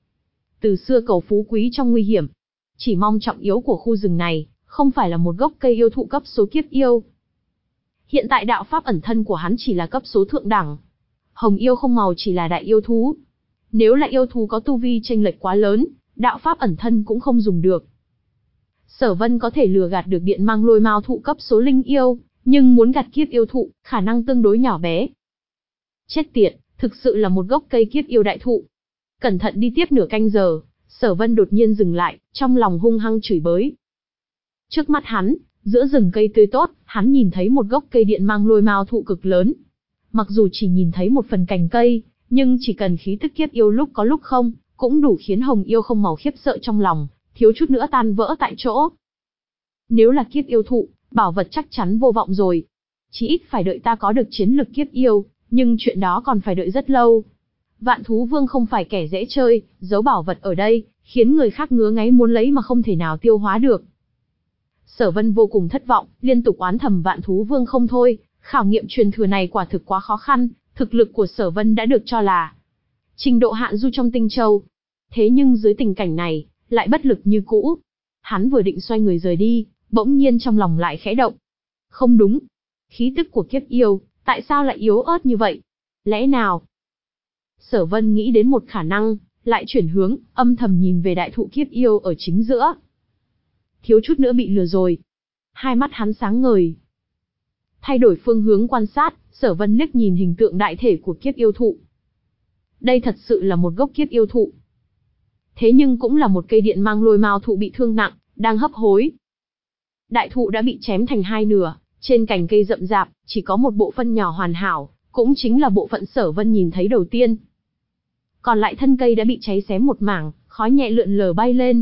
A: Từ xưa cầu phú quý trong nguy hiểm, chỉ mong trọng yếu của khu rừng này, không phải là một gốc cây yêu thụ cấp số kiếp yêu. Hiện tại đạo pháp ẩn thân của hắn chỉ là cấp số thượng đẳng. Hồng yêu không màu chỉ là đại yêu thú. Nếu là yêu thú có tu vi chênh lệch quá lớn, đạo pháp ẩn thân cũng không dùng được. Sở Vân có thể lừa gạt được điện mang lôi mao thụ cấp số linh yêu, nhưng muốn gạt kiếp yêu thụ, khả năng tương đối nhỏ bé. Chết tiệt, thực sự là một gốc cây kiếp yêu đại thụ. Cẩn thận đi tiếp nửa canh giờ, Sở Vân đột nhiên dừng lại, trong lòng hung hăng chửi bới. Trước mắt hắn, giữa rừng cây tươi tốt, hắn nhìn thấy một gốc cây điện mang lôi mao thụ cực lớn. Mặc dù chỉ nhìn thấy một phần cành cây, nhưng chỉ cần khí tức kiếp yêu lúc có lúc không, cũng đủ khiến Hồng yêu không màu khiếp sợ trong lòng, thiếu chút nữa tan vỡ tại chỗ. Nếu là kiếp yêu thụ, bảo vật chắc chắn vô vọng rồi. Chỉ ít phải đợi ta có được chiến lực kiếp yêu, nhưng chuyện đó còn phải đợi rất lâu. Vạn thú vương không phải kẻ dễ chơi, giấu bảo vật ở đây, khiến người khác ngứa ngáy muốn lấy mà không thể nào tiêu hóa được. Sở Vân vô cùng thất vọng, liên tục oán thầm Vạn thú vương không thôi, khảo nghiệm truyền thừa này quả thực quá khó khăn, thực lực của Sở Vân đã được cho là trình độ hạn du trong Tinh Châu. Thế nhưng dưới tình cảnh này, lại bất lực như cũ. Hắn vừa định xoay người rời đi, bỗng nhiên trong lòng lại khẽ động. Không đúng, khí tức của kiếp yêu, tại sao lại yếu ớt như vậy? Lẽ nào? Sở Vân nghĩ đến một khả năng, lại chuyển hướng, âm thầm nhìn về đại thụ kiếp yêu ở chính giữa. Thiếu chút nữa bị lừa rồi. Hai mắt hắn sáng ngời. Thay đổi phương hướng quan sát, Sở Vân liếc nhìn hình tượng đại thể của kiếp yêu thụ. Đây thật sự là một gốc kiếp yêu thụ. Thế nhưng cũng là một cây điện mang lôi mao thụ bị thương nặng, đang hấp hối. Đại thụ đã bị chém thành hai nửa, trên cành cây rậm rạp, chỉ có một bộ phận nhỏ hoàn hảo, cũng chính là bộ phận Sở Vân nhìn thấy đầu tiên. Còn lại thân cây đã bị cháy xém một mảng, khói nhẹ lượn lờ bay lên.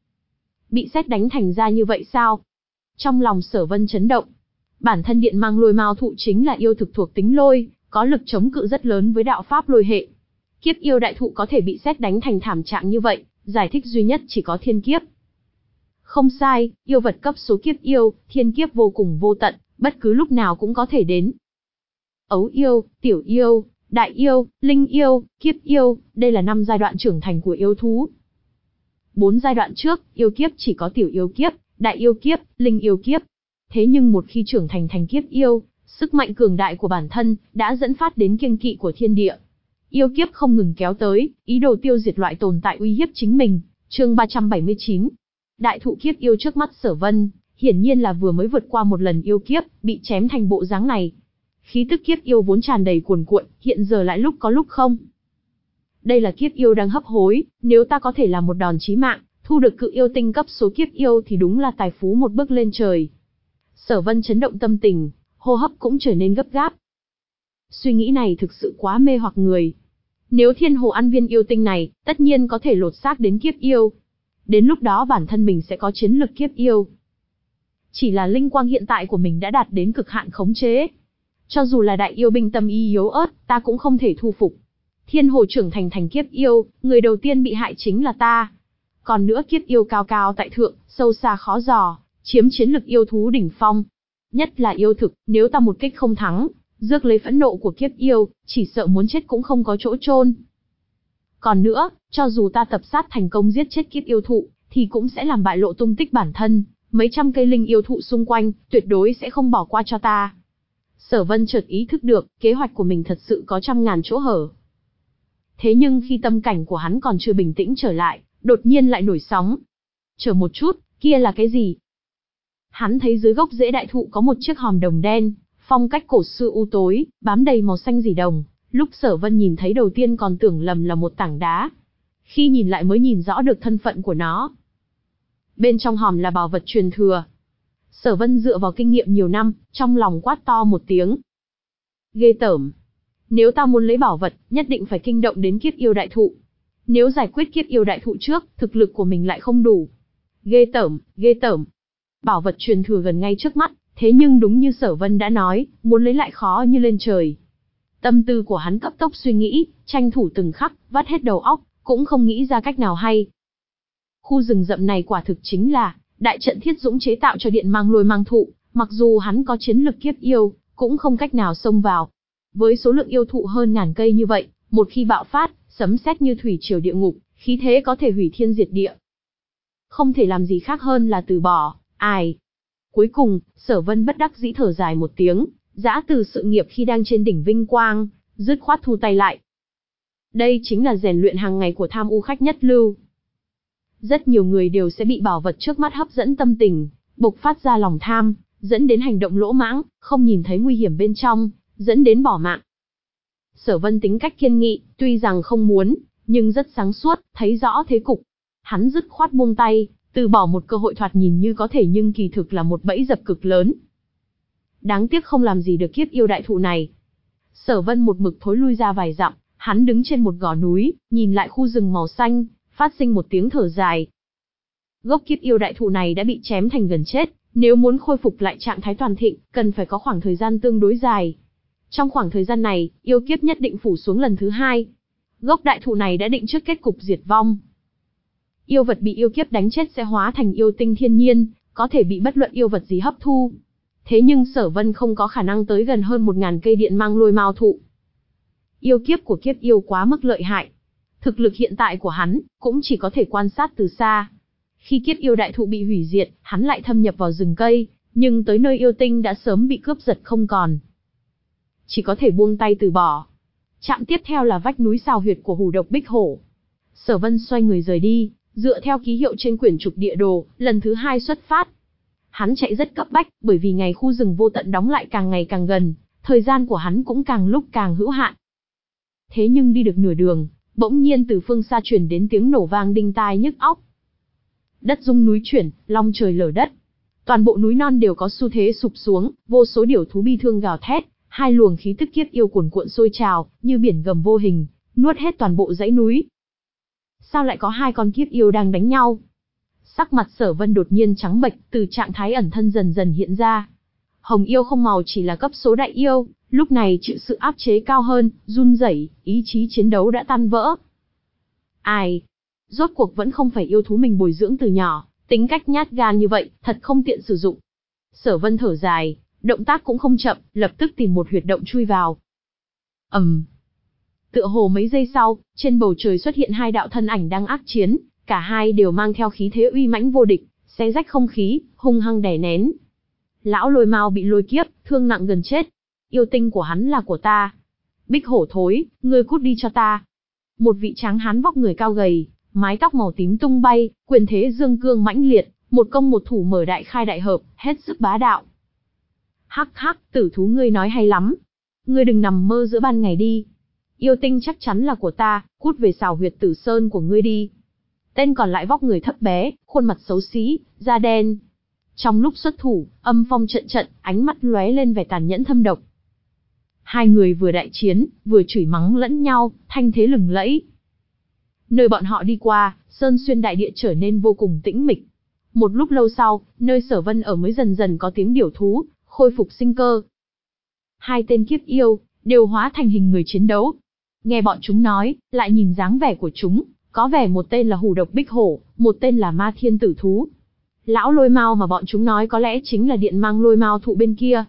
A: Bị sét đánh thành ra như vậy sao? Trong lòng Sở Vân chấn động. Bản thân điện mang lôi mao thụ chính là yêu thực thuộc tính lôi, có lực chống cự rất lớn với đạo pháp lôi hệ. Kiếp yêu đại thụ có thể bị sét đánh thành thảm trạng như vậy, giải thích duy nhất chỉ có thiên kiếp. Không sai, yêu vật cấp số kiếp yêu, thiên kiếp vô cùng vô tận, bất cứ lúc nào cũng có thể đến. Ấu yêu, tiểu yêu, đại yêu, linh yêu, kiếp yêu, đây là năm giai đoạn trưởng thành của yêu thú. Bốn giai đoạn trước, yêu kiếp chỉ có tiểu yêu kiếp, đại yêu kiếp, linh yêu kiếp. Thế nhưng một khi trưởng thành thành kiếp yêu, sức mạnh cường đại của bản thân đã dẫn phát đến kiêng kỵ của thiên địa. Yêu kiếp không ngừng kéo tới, ý đồ tiêu diệt loại tồn tại uy hiếp chính mình. Chương ba trăm bảy mươi chín. Đại thụ kiếp yêu trước mắt Sở Vân, hiển nhiên là vừa mới vượt qua một lần yêu kiếp, bị chém thành bộ dáng này. Khí tức kiếp yêu vốn tràn đầy cuồn cuộn, hiện giờ lại lúc có lúc không. Đây là kiếp yêu đang hấp hối, nếu ta có thể làm một đòn chí mạng, thu được cự yêu tinh cấp số kiếp yêu thì đúng là tài phú một bước lên trời. Sở Vân chấn động tâm tình, hô hấp cũng trở nên gấp gáp. Suy nghĩ này thực sự quá mê hoặc người. Nếu thiên hồ ăn viên yêu tinh này, tất nhiên có thể lột xác đến kiếp yêu. Đến lúc đó bản thân mình sẽ có chiến lực kiếp yêu. Chỉ là linh quang hiện tại của mình đã đạt đến cực hạn khống chế. Cho dù là đại yêu binh tâm y yếu ớt, ta cũng không thể thu phục. Thiên hồ trưởng thành thành kiếp yêu, người đầu tiên bị hại chính là ta. Còn nữa kiếp yêu cao cao tại thượng, sâu xa khó dò, chiếm chiến lực yêu thú đỉnh phong. Nhất là yêu thực, nếu ta một kích không thắng, rước lấy phẫn nộ của kiếp yêu, chỉ sợ muốn chết cũng không có chỗ chôn. Còn nữa, cho dù ta tập sát thành công giết chết kiếp yêu thụ, thì cũng sẽ làm bại lộ tung tích bản thân, mấy trăm cây linh yêu thụ xung quanh, tuyệt đối sẽ không bỏ qua cho ta. Sở Vân chợt ý thức được, kế hoạch của mình thật sự có trăm ngàn chỗ hở. Thế nhưng khi tâm cảnh của hắn còn chưa bình tĩnh trở lại, đột nhiên lại nổi sóng. Chờ một chút, kia là cái gì? Hắn thấy dưới gốc rễ đại thụ có một chiếc hòm đồng đen, phong cách cổ xưa u tối, bám đầy màu xanh rỉ đồng. Lúc Sở Vân nhìn thấy đầu tiên còn tưởng lầm là một tảng đá. Khi nhìn lại mới nhìn rõ được thân phận của nó. Bên trong hòm là bảo vật truyền thừa. Sở Vân dựa vào kinh nghiệm nhiều năm, trong lòng quát to một tiếng. Ghê tởm. Nếu ta muốn lấy bảo vật, nhất định phải kinh động đến kiếp yêu đại thụ. Nếu giải quyết kiếp yêu đại thụ trước, thực lực của mình lại không đủ. Ghê tởm, ghê tởm. Bảo vật truyền thừa gần ngay trước mắt, thế nhưng đúng như Sở Vân đã nói, muốn lấy lại khó như lên trời. Tâm tư của hắn cấp tốc suy nghĩ, tranh thủ từng khắc, vắt hết đầu óc, cũng không nghĩ ra cách nào hay. Khu rừng rậm này quả thực chính là đại trận thiết dũng chế tạo cho điện mang lôi mang thụ, Mặc dù hắn có chiến lực kiếp yêu, cũng không cách nào xông vào. Với số lượng yêu thụ hơn ngàn cây như vậy, một khi bạo phát, sấm sét như thủy triều địa ngục, khí thế có thể hủy thiên diệt địa. Không thể làm gì khác hơn là từ bỏ, ai. Cuối cùng, Sở Vân bất đắc dĩ thở dài một tiếng, giã từ sự nghiệp khi đang trên đỉnh vinh quang, dứt khoát thu tay lại. Đây chính là rèn luyện hàng ngày của tham u khách nhất lưu. Rất nhiều người đều sẽ bị bảo vật trước mắt hấp dẫn tâm tình, bộc phát ra lòng tham, dẫn đến hành động lỗ mãng, không nhìn thấy nguy hiểm bên trong, dẫn đến bỏ mạng. Sở Vân tính cách kiên nghị, tuy rằng không muốn, nhưng rất sáng suốt, thấy rõ thế cục. Hắn dứt khoát buông tay, từ bỏ một cơ hội thoạt nhìn như có thể nhưng kỳ thực là một bẫy dập cực lớn. Đáng tiếc không làm gì được kiếp yêu đại thụ này. Sở Vân một mực thối lui ra vài dặm, hắn đứng trên một gò núi, nhìn lại khu rừng màu xanh, phát sinh một tiếng thở dài. Gốc kiếp yêu đại thụ này đã bị chém thành gần chết, nếu muốn khôi phục lại trạng thái toàn thịnh, cần phải có khoảng thời gian tương đối dài. Trong khoảng thời gian này, yêu kiếp nhất định phủ xuống lần thứ hai. Gốc đại thụ này đã định trước kết cục diệt vong. Yêu vật bị yêu kiếp đánh chết sẽ hóa thành yêu tinh thiên nhiên, có thể bị bất luận yêu vật gì hấp thu. Thế nhưng Sở Vân không có khả năng tới gần hơn một ngàn cây điện mang lôi mao thụ. Yêu kiếp của kiếp yêu quá mức lợi hại. Thực lực hiện tại của hắn, cũng chỉ có thể quan sát từ xa. Khi kiếp yêu đại thụ bị hủy diệt, hắn lại thâm nhập vào rừng cây, nhưng tới nơi yêu tinh đã sớm bị cướp giật không còn. Chỉ có thể buông tay từ bỏ. Chạm tiếp theo là vách núi xào huyệt của hủ độc bích hổ. Sở Vân xoay người rời đi, dựa theo ký hiệu trên quyển trục địa đồ, lần thứ hai xuất phát. Hắn chạy rất cấp bách, bởi vì ngày khu rừng vô tận đóng lại càng ngày càng gần, thời gian của hắn cũng càng lúc càng hữu hạn. Thế nhưng đi được nửa đường, bỗng nhiên từ phương xa truyền đến tiếng nổ vang đinh tai nhức óc. Đất rung núi chuyển, long trời lở đất. Toàn bộ núi non đều có xu thế sụp xuống, vô số điểu thú bi thương gào thét, hai luồng khí tức kiếp yêu cuồn cuộn sôi trào, như biển gầm vô hình, nuốt hết toàn bộ dãy núi. Sao lại có hai con kiếp yêu đang đánh nhau? Sắc mặt Sở Vân đột nhiên trắng bệch, từ trạng thái ẩn thân dần dần hiện ra. Hồng yêu không màu chỉ là cấp số đại yêu, lúc này chịu sự áp chế cao hơn, run rẩy, ý chí chiến đấu đã tan vỡ. Ai? Rốt cuộc vẫn không phải yêu thú mình bồi dưỡng từ nhỏ, tính cách nhát gan như vậy, thật không tiện sử dụng. Sở Vân thở dài, động tác cũng không chậm, lập tức tìm một huyệt động chui vào. ầm, um. Tựa hồ mấy giây sau, trên bầu trời xuất hiện hai đạo thân ảnh đang ác chiến, cả hai đều mang theo khí thế uy mãnh vô địch, xé rách không khí, hung hăng đè nén. Lão Lôi Mao bị lôi kiếp, thương nặng gần chết. Yêu tinh của hắn là của ta. Bích hổ thối, ngươi cút đi cho ta. Một vị tráng hán vóc người cao gầy, mái tóc màu tím tung bay, quyền thế dương cương mãnh liệt, một công một thủ mở đại khai đại hợp, hết sức bá đạo. Hắc hắc, tử thú ngươi nói hay lắm. Ngươi đừng nằm mơ giữa ban ngày đi. Yêu tinh chắc chắn là của ta, cút về xào huyệt Tử Sơn của ngươi đi. Tên còn lại vóc người thấp bé, khuôn mặt xấu xí, da đen. Trong lúc xuất thủ, âm phong trận trận, ánh mắt lóe lên vẻ tàn nhẫn thâm độc. Hai người vừa đại chiến, vừa chửi mắng lẫn nhau, thanh thế lừng lẫy. Nơi bọn họ đi qua, sơn xuyên đại địa trở nên vô cùng tĩnh mịch. Một lúc lâu sau, nơi Sở Vân ở mới dần dần có tiếng điểu thú, khôi phục sinh cơ. Hai tên kiếp yêu, đều hóa thành hình người chiến đấu. Nghe bọn chúng nói, lại nhìn dáng vẻ của chúng, có vẻ một tên là hủ độc bích hổ, một tên là ma thiên tử thú. Lão Lôi Mao mà bọn chúng nói có lẽ chính là điện mang lôi mao thụ bên kia.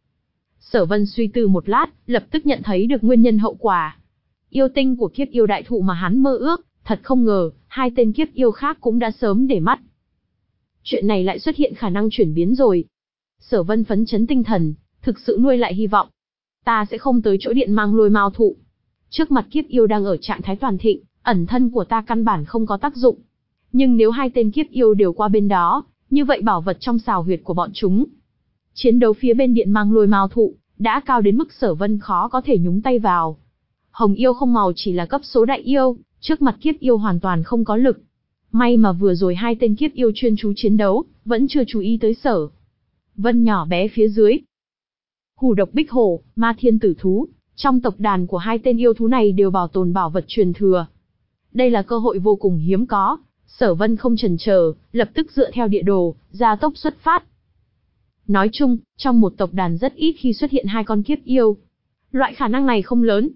A: Sở Vân suy tư một lát, lập tức nhận thấy được nguyên nhân hậu quả. Yêu tinh của kiếp yêu đại thụ mà hắn mơ ước, thật không ngờ, hai tên kiếp yêu khác cũng đã sớm để mắt. Chuyện này lại xuất hiện khả năng chuyển biến rồi. Sở Vân phấn chấn tinh thần, thực sự nuôi lại hy vọng. Ta sẽ không tới chỗ điện mang lôi mao thụ. Trước mặt kiếp yêu đang ở trạng thái toàn thịnh, ẩn thân của ta căn bản không có tác dụng. Nhưng nếu hai tên kiếp yêu đều qua bên đó, như vậy bảo vật trong xào huyệt của bọn chúng. Chiến đấu phía bên điện mang lôi mao thụ, đã cao đến mức Sở Vân khó có thể nhúng tay vào. Hồng yêu không màu chỉ là cấp số đại yêu, trước mặt kiếp yêu hoàn toàn không có lực. May mà vừa rồi hai tên kiếp yêu chuyên chú chiến đấu, vẫn chưa chú ý tới Sở Vân nhỏ bé phía dưới. Hủ độc bích hổ, ma thiên tử thú, trong tộc đàn của hai tên yêu thú này đều bảo tồn bảo vật truyền thừa. Đây là cơ hội vô cùng hiếm có, Sở Vân không chần chờ, lập tức dựa theo địa đồ, gia tốc xuất phát. Nói chung, trong một tộc đàn rất ít khi xuất hiện hai con kiếp yêu. Loại khả năng này không lớn.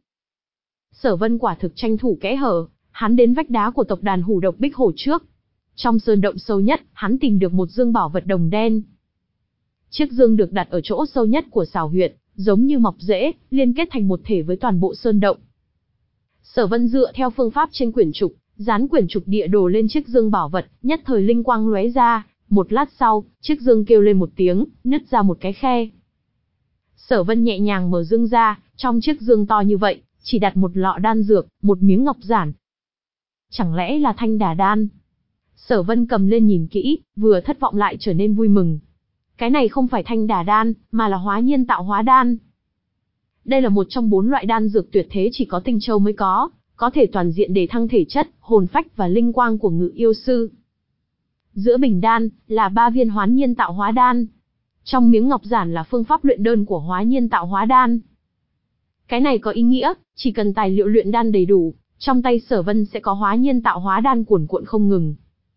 A: Sở Vân quả thực tranh thủ kẽ hở, hắn đến vách đá của tộc đàn hủ độc bích hổ trước. Trong sơn động sâu nhất, hắn tìm được một dương bảo vật đồng đen. Chiếc dương được đặt ở chỗ sâu nhất của xào huyệt, giống như mọc rễ, liên kết thành một thể với toàn bộ sơn động. Sở Vân dựa theo phương pháp trên quyển trục, dán quyển trục địa đồ lên chiếc dương bảo vật, nhất thời linh quang lóe ra, một lát sau, chiếc dương kêu lên một tiếng, nứt ra một cái khe. Sở Vân nhẹ nhàng mở dương ra, trong chiếc dương to như vậy, chỉ đặt một lọ đan dược, một miếng ngọc giản. Chẳng lẽ là thanh đà đan? Sở Vân cầm lên nhìn kỹ, vừa thất vọng lại trở nên vui mừng. Cái này không phải thanh đà đan, mà là hóa nhiên tạo hóa đan. Đây là một trong bốn loại đan dược tuyệt thế chỉ có Tinh Châu mới có, có thể toàn diện đề thăng thể chất, hồn phách và linh quang của Ngự yêu sư. Giữa bình đan là ba viên hóa nhiên tạo hóa đan. Trong miếng ngọc giản là phương pháp luyện đơn của hóa nhiên tạo hóa đan. Cái này có ý nghĩa, chỉ cần tài liệu luyện đan đầy đủ, trong tay Sở Vân sẽ có hóa nhiên tạo hóa đan cuồn cuộn không ngừng.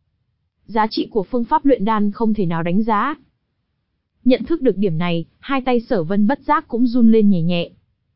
A: Giá trị của phương pháp luyện đan không thể nào đánh giá. Nhận thức được điểm này, hai tay Sở Vân bất giác cũng run lên nhẹ nhẹ.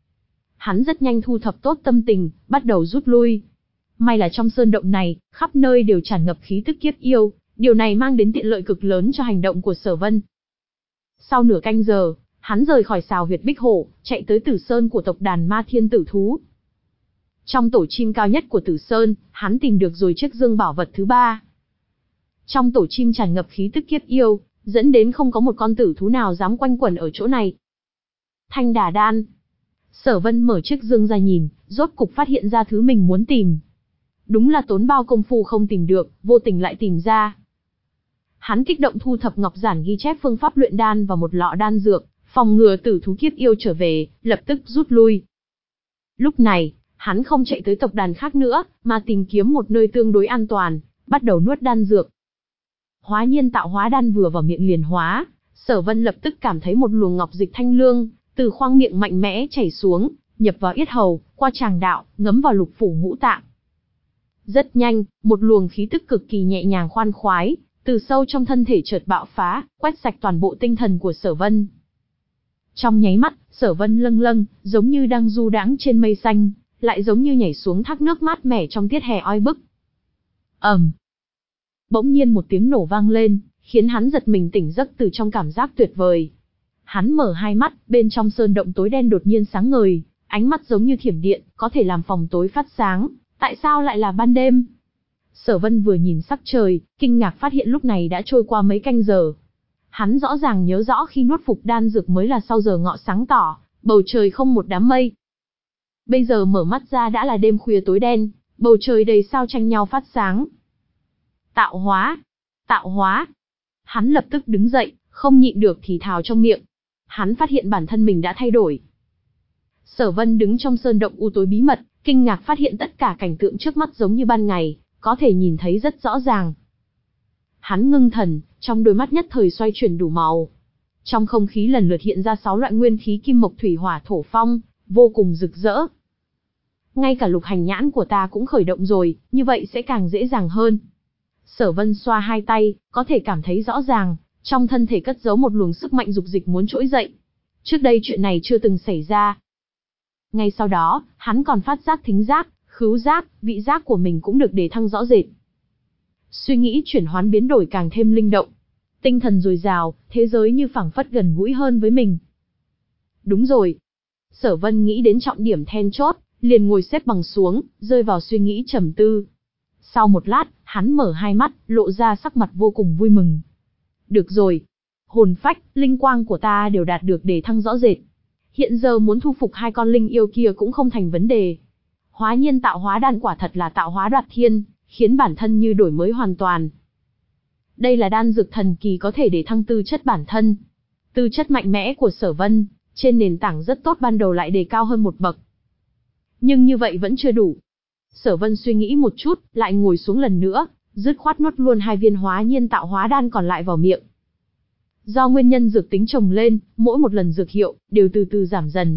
A: Hắn rất nhanh thu thập tốt tâm tình, bắt đầu rút lui. May là trong sơn động này, khắp nơi đều tràn ngập khí tức kiếp yêu, điều này mang đến tiện lợi cực lớn cho hành động của Sở Vân. Sau nửa canh giờ, hắn rời khỏi xào huyệt Bích Hổ, chạy tới Tử Sơn của tộc đàn Ma Thiên Tử Thú. Trong tổ chim cao nhất của Tử Sơn, hắn tìm được rồi chiếc dương bảo vật thứ ba. Trong tổ chim tràn ngập khí tức kiếp yêu, dẫn đến không có một con tử thú nào dám quanh quẩn ở chỗ này. Thanh đà đan. Sở Vân mở chiếc dương ra nhìn, rốt cục phát hiện ra thứ mình muốn tìm. Đúng là tốn bao công phu không tìm được, vô tình lại tìm ra. Hắn kích động thu thập ngọc giản ghi chép phương pháp luyện đan và một lọ đan dược, phòng ngừa tử thú kiếp yêu trở về, lập tức rút lui. Lúc này, hắn không chạy tới tộc đàn khác nữa, mà tìm kiếm một nơi tương đối an toàn, bắt đầu nuốt đan dược. Hóa nhiên tạo hóa đan vừa vào miệng liền hóa, Sở Vân lập tức cảm thấy một luồng ngọc dịch thanh lương từ khoang miệng mạnh mẽ chảy xuống, nhập vào yết hầu, qua tràng đạo, ngấm vào lục phủ ngũ tạng. Rất nhanh, một luồng khí tức cực kỳ nhẹ nhàng khoan khoái từ sâu trong thân thể chợt bạo phá, quét sạch toàn bộ tinh thần của Sở Vân. Trong nháy mắt, Sở Vân lâng lâng, giống như đang du đãng trên mây xanh, lại giống như nhảy xuống thác nước mát mẻ trong tiết hè oi bức. ầm, um. Bỗng nhiên một tiếng nổ vang lên, khiến hắn giật mình tỉnh giấc từ trong cảm giác tuyệt vời. Hắn mở hai mắt, bên trong sơn động tối đen đột nhiên sáng ngời, ánh mắt giống như thiểm điện, có thể làm phòng tối phát sáng. Tại sao lại là ban đêm? Sở Vân vừa nhìn sắc trời, kinh ngạc phát hiện lúc này đã trôi qua mấy canh giờ. Hắn rõ ràng nhớ rõ khi nuốt phục đan dược mới là sau giờ ngọ sáng tỏ, bầu trời không một đám mây. Bây giờ mở mắt ra đã là đêm khuya tối đen, bầu trời đầy sao tranh nhau phát sáng. Tạo hóa! Tạo hóa! Hắn lập tức đứng dậy, không nhịn được thì thào trong miệng. Hắn phát hiện bản thân mình đã thay đổi. Sở Vân đứng trong sơn động u tối bí mật, kinh ngạc phát hiện tất cả cảnh tượng trước mắt giống như ban ngày, có thể nhìn thấy rất rõ ràng. Hắn ngưng thần, trong đôi mắt nhất thời xoay chuyển đủ màu. Trong không khí lần lượt hiện ra sáu loại nguyên khí kim mộc thủy hỏa thổ phong, vô cùng rực rỡ. Ngay cả lục hành nhãn của ta cũng khởi động rồi, như vậy sẽ càng dễ dàng hơn. Sở Vân xoa hai tay, có thể cảm thấy rõ ràng, trong thân thể cất giấu một luồng sức mạnh dục dịch muốn trỗi dậy. Trước đây chuyện này chưa từng xảy ra. Ngay sau đó, hắn còn phát giác thính giác, khứu giác, vị giác của mình cũng được đề thăng rõ rệt. Suy nghĩ chuyển hoán biến đổi càng thêm linh động. Tinh thần dồi dào, thế giới như phảng phất gần gũi hơn với mình. Đúng rồi. Sở Vân nghĩ đến trọng điểm then chốt, liền ngồi xếp bằng xuống, rơi vào suy nghĩ trầm tư. Sau một lát, hắn mở hai mắt, lộ ra sắc mặt vô cùng vui mừng. Được rồi. Hồn phách, linh quang của ta đều đạt được đề thăng rõ rệt. Hiện giờ muốn thu phục hai con linh yêu kia cũng không thành vấn đề. Hóa nhiên tạo hóa đan quả thật là tạo hóa đoạt thiên, khiến bản thân như đổi mới hoàn toàn. Đây là đan dược thần kỳ có thể để thăng tư chất bản thân. Tư chất mạnh mẽ của Sở Vân, trên nền tảng rất tốt ban đầu lại đề cao hơn một bậc. Nhưng như vậy vẫn chưa đủ. Sở Vân suy nghĩ một chút, lại ngồi xuống lần nữa, dứt khoát nuốt luôn hai viên hóa nhiên tạo hóa đan còn lại vào miệng. Do nguyên nhân dược tính chồng lên, mỗi một lần dược hiệu đều từ từ giảm dần.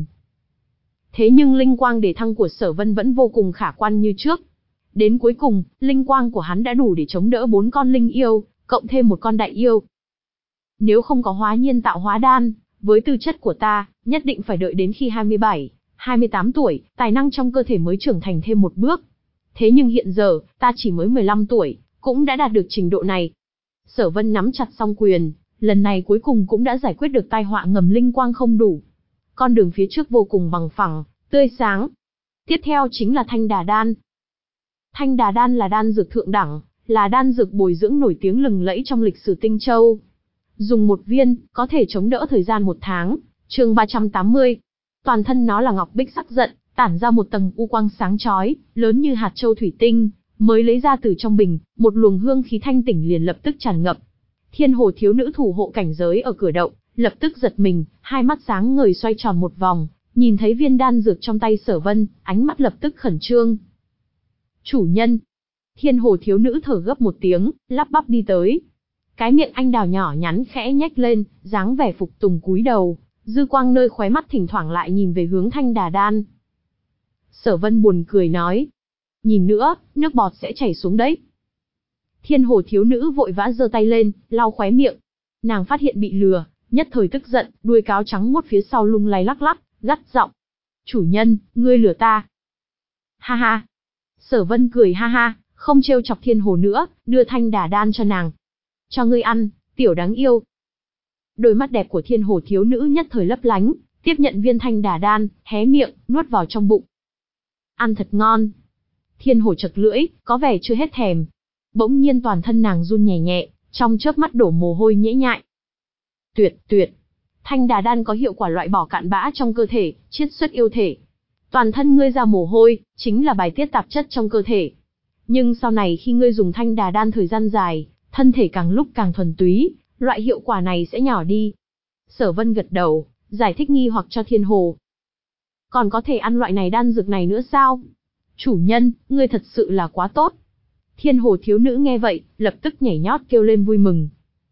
A: Thế nhưng linh quang đề thăng của Sở Vân vẫn vô cùng khả quan như trước. Đến cuối cùng, linh quang của hắn đã đủ để chống đỡ bốn con linh yêu, cộng thêm một con đại yêu. Nếu không có hóa nhiên tạo hóa đan, với tư chất của ta, nhất định phải đợi đến khi hai mươi bảy, hai mươi tám tuổi, tài năng trong cơ thể mới trưởng thành thêm một bước. Thế nhưng hiện giờ, ta chỉ mới mười lăm tuổi, cũng đã đạt được trình độ này. Sở Vân nắm chặt song quyền, lần này cuối cùng cũng đã giải quyết được tai họa ngầm linh quang không đủ. Con đường phía trước vô cùng bằng phẳng, tươi sáng. Tiếp theo chính là Thanh Đà Đan. Thanh Đà Đan là đan dược thượng đẳng, là đan dược bồi dưỡng nổi tiếng lừng lẫy trong lịch sử Tinh Châu. Dùng một viên, có thể chống đỡ thời gian một tháng. Chương ba trăm tám mươi. Toàn thân nó là ngọc bích sắc giận, tản ra một tầng u quang sáng chói, lớn như hạt châu thủy tinh, mới lấy ra từ trong bình, một luồng hương khí thanh tỉnh liền lập tức tràn ngập. Thiên Hồ thiếu nữ thủ hộ cảnh giới ở cửa động, lập tức giật mình, hai mắt sáng ngời xoay tròn một vòng, nhìn thấy viên đan dược trong tay Sở Vân, ánh mắt lập tức khẩn trương. Chủ nhân. Thiên Hồ thiếu nữ thở gấp một tiếng, lắp bắp đi tới. Cái miệng anh đào nhỏ nhắn khẽ nhếch lên, dáng vẻ phục tùng cúi đầu, dư quang nơi khóe mắt thỉnh thoảng lại nhìn về hướng Thanh Đà Đan. Sở Vân buồn cười nói, nhìn nữa, nước bọt sẽ chảy xuống đấy. Thiên Hồ thiếu nữ vội vã giơ tay lên, lau khóe miệng. Nàng phát hiện bị lừa, nhất thời tức giận, đuôi cáo trắng muốt phía sau lung lay lắc lắc, gắt giọng. Chủ nhân, ngươi lừa ta. Ha ha. Sở Vân cười ha ha, không trêu chọc Thiên Hồ nữa, đưa Thanh Đà Đan cho nàng. Cho ngươi ăn, tiểu đáng yêu. Đôi mắt đẹp của Thiên Hồ thiếu nữ nhất thời lấp lánh, tiếp nhận viên Thanh Đà Đan, hé miệng, nuốt vào trong bụng. Ăn thật ngon. Thiên Hồ chật lưỡi, có vẻ chưa hết thèm. Bỗng nhiên toàn thân nàng run nhẹ nhẹ, trong chớp mắt đổ mồ hôi nhễ nhại. Tuyệt, tuyệt. Thanh Đà Đan có hiệu quả loại bỏ cặn bã trong cơ thể, chiết xuất yêu thể. Toàn thân ngươi ra mồ hôi, chính là bài tiết tạp chất trong cơ thể. Nhưng sau này khi ngươi dùng Thanh Đà Đan thời gian dài, thân thể càng lúc càng thuần túy, loại hiệu quả này sẽ nhỏ đi. Sở Vân gật đầu, giải thích nghi hoặc cho Thiên Hồ. Còn có thể ăn loại này đan dược này nữa sao? Chủ nhân, ngươi thật sự là quá tốt. Thiên Hồ thiếu nữ nghe vậy, lập tức nhảy nhót kêu lên vui mừng.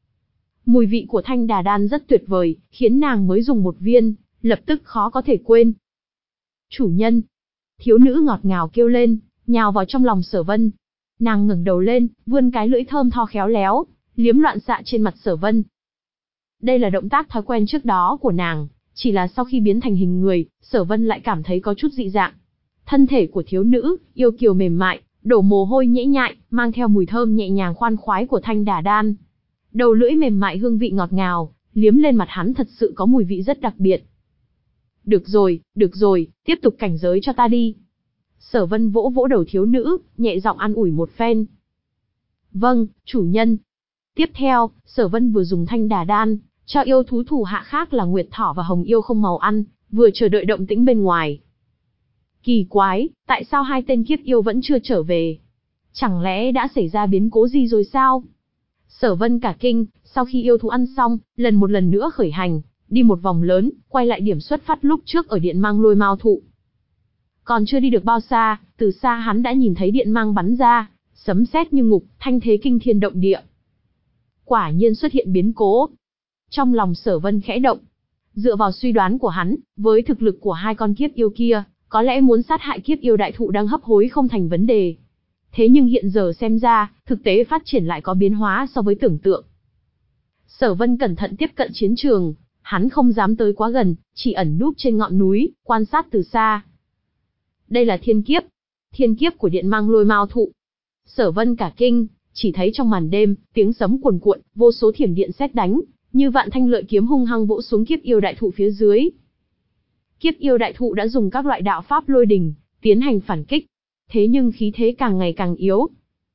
A: Mùi vị của Thanh Đà Đan rất tuyệt vời, khiến nàng mới dùng một viên, lập tức khó có thể quên. Chủ nhân. Thiếu nữ ngọt ngào kêu lên, nhào vào trong lòng Sở Vân. Nàng ngẩng đầu lên, vươn cái lưỡi thơm tho khéo léo, liếm loạn xạ trên mặt Sở Vân. Đây là động tác thói quen trước đó của nàng, chỉ là sau khi biến thành hình người, Sở Vân lại cảm thấy có chút dị dạng. Thân thể của thiếu nữ, yêu kiều mềm mại, đổ mồ hôi nhễ nhại, mang theo mùi thơm nhẹ nhàng khoan khoái của Thanh Đà Đan. Đầu lưỡi mềm mại hương vị ngọt ngào, liếm lên mặt hắn thật sự có mùi vị rất đặc biệt. Được rồi, được rồi, tiếp tục cảnh giới cho ta đi. Sở Vân vỗ vỗ đầu thiếu nữ, nhẹ giọng an ủi một phen. Vâng, chủ nhân. Tiếp theo, Sở Vân vừa dùng Thanh Đà Đan, cho yêu thú thủ hạ khác là Nguyệt Thỏ và Hồng Yêu không màu ăn, vừa chờ đợi động tĩnh bên ngoài. Kỳ quái, tại sao hai tên kiếp yêu vẫn chưa trở về? Chẳng lẽ đã xảy ra biến cố gì rồi sao? Sở Vân cả kinh, sau khi yêu thú ăn xong, lần một lần nữa khởi hành, đi một vòng lớn, quay lại điểm xuất phát lúc trước ở điện mang lôi mao thụ. Còn chưa đi được bao xa, từ xa hắn đã nhìn thấy điện mang bắn ra, sấm sét như ngục, thanh thế kinh thiên động địa. Quả nhiên xuất hiện biến cố. Trong lòng Sở Vân khẽ động. Dựa vào suy đoán của hắn, với thực lực của hai con kiếp yêu kia, có lẽ muốn sát hại kiếp yêu đại thụ đang hấp hối không thành vấn đề. Thế nhưng hiện giờ xem ra, thực tế phát triển lại có biến hóa so với tưởng tượng. Sở Vân cẩn thận tiếp cận chiến trường, hắn không dám tới quá gần, chỉ ẩn núp trên ngọn núi, quan sát từ xa. Đây là thiên kiếp, thiên kiếp của điện mang lôi mao thụ. Sở Vân cả kinh, chỉ thấy trong màn đêm, tiếng sấm cuồn cuộn, vô số thiểm điện sét đánh, như vạn thanh lợi kiếm hung hăng vỗ xuống kiếp yêu đại thụ phía dưới. Kiếp yêu đại thụ đã dùng các loại đạo pháp lôi đình, tiến hành phản kích. Thế nhưng khí thế càng ngày càng yếu.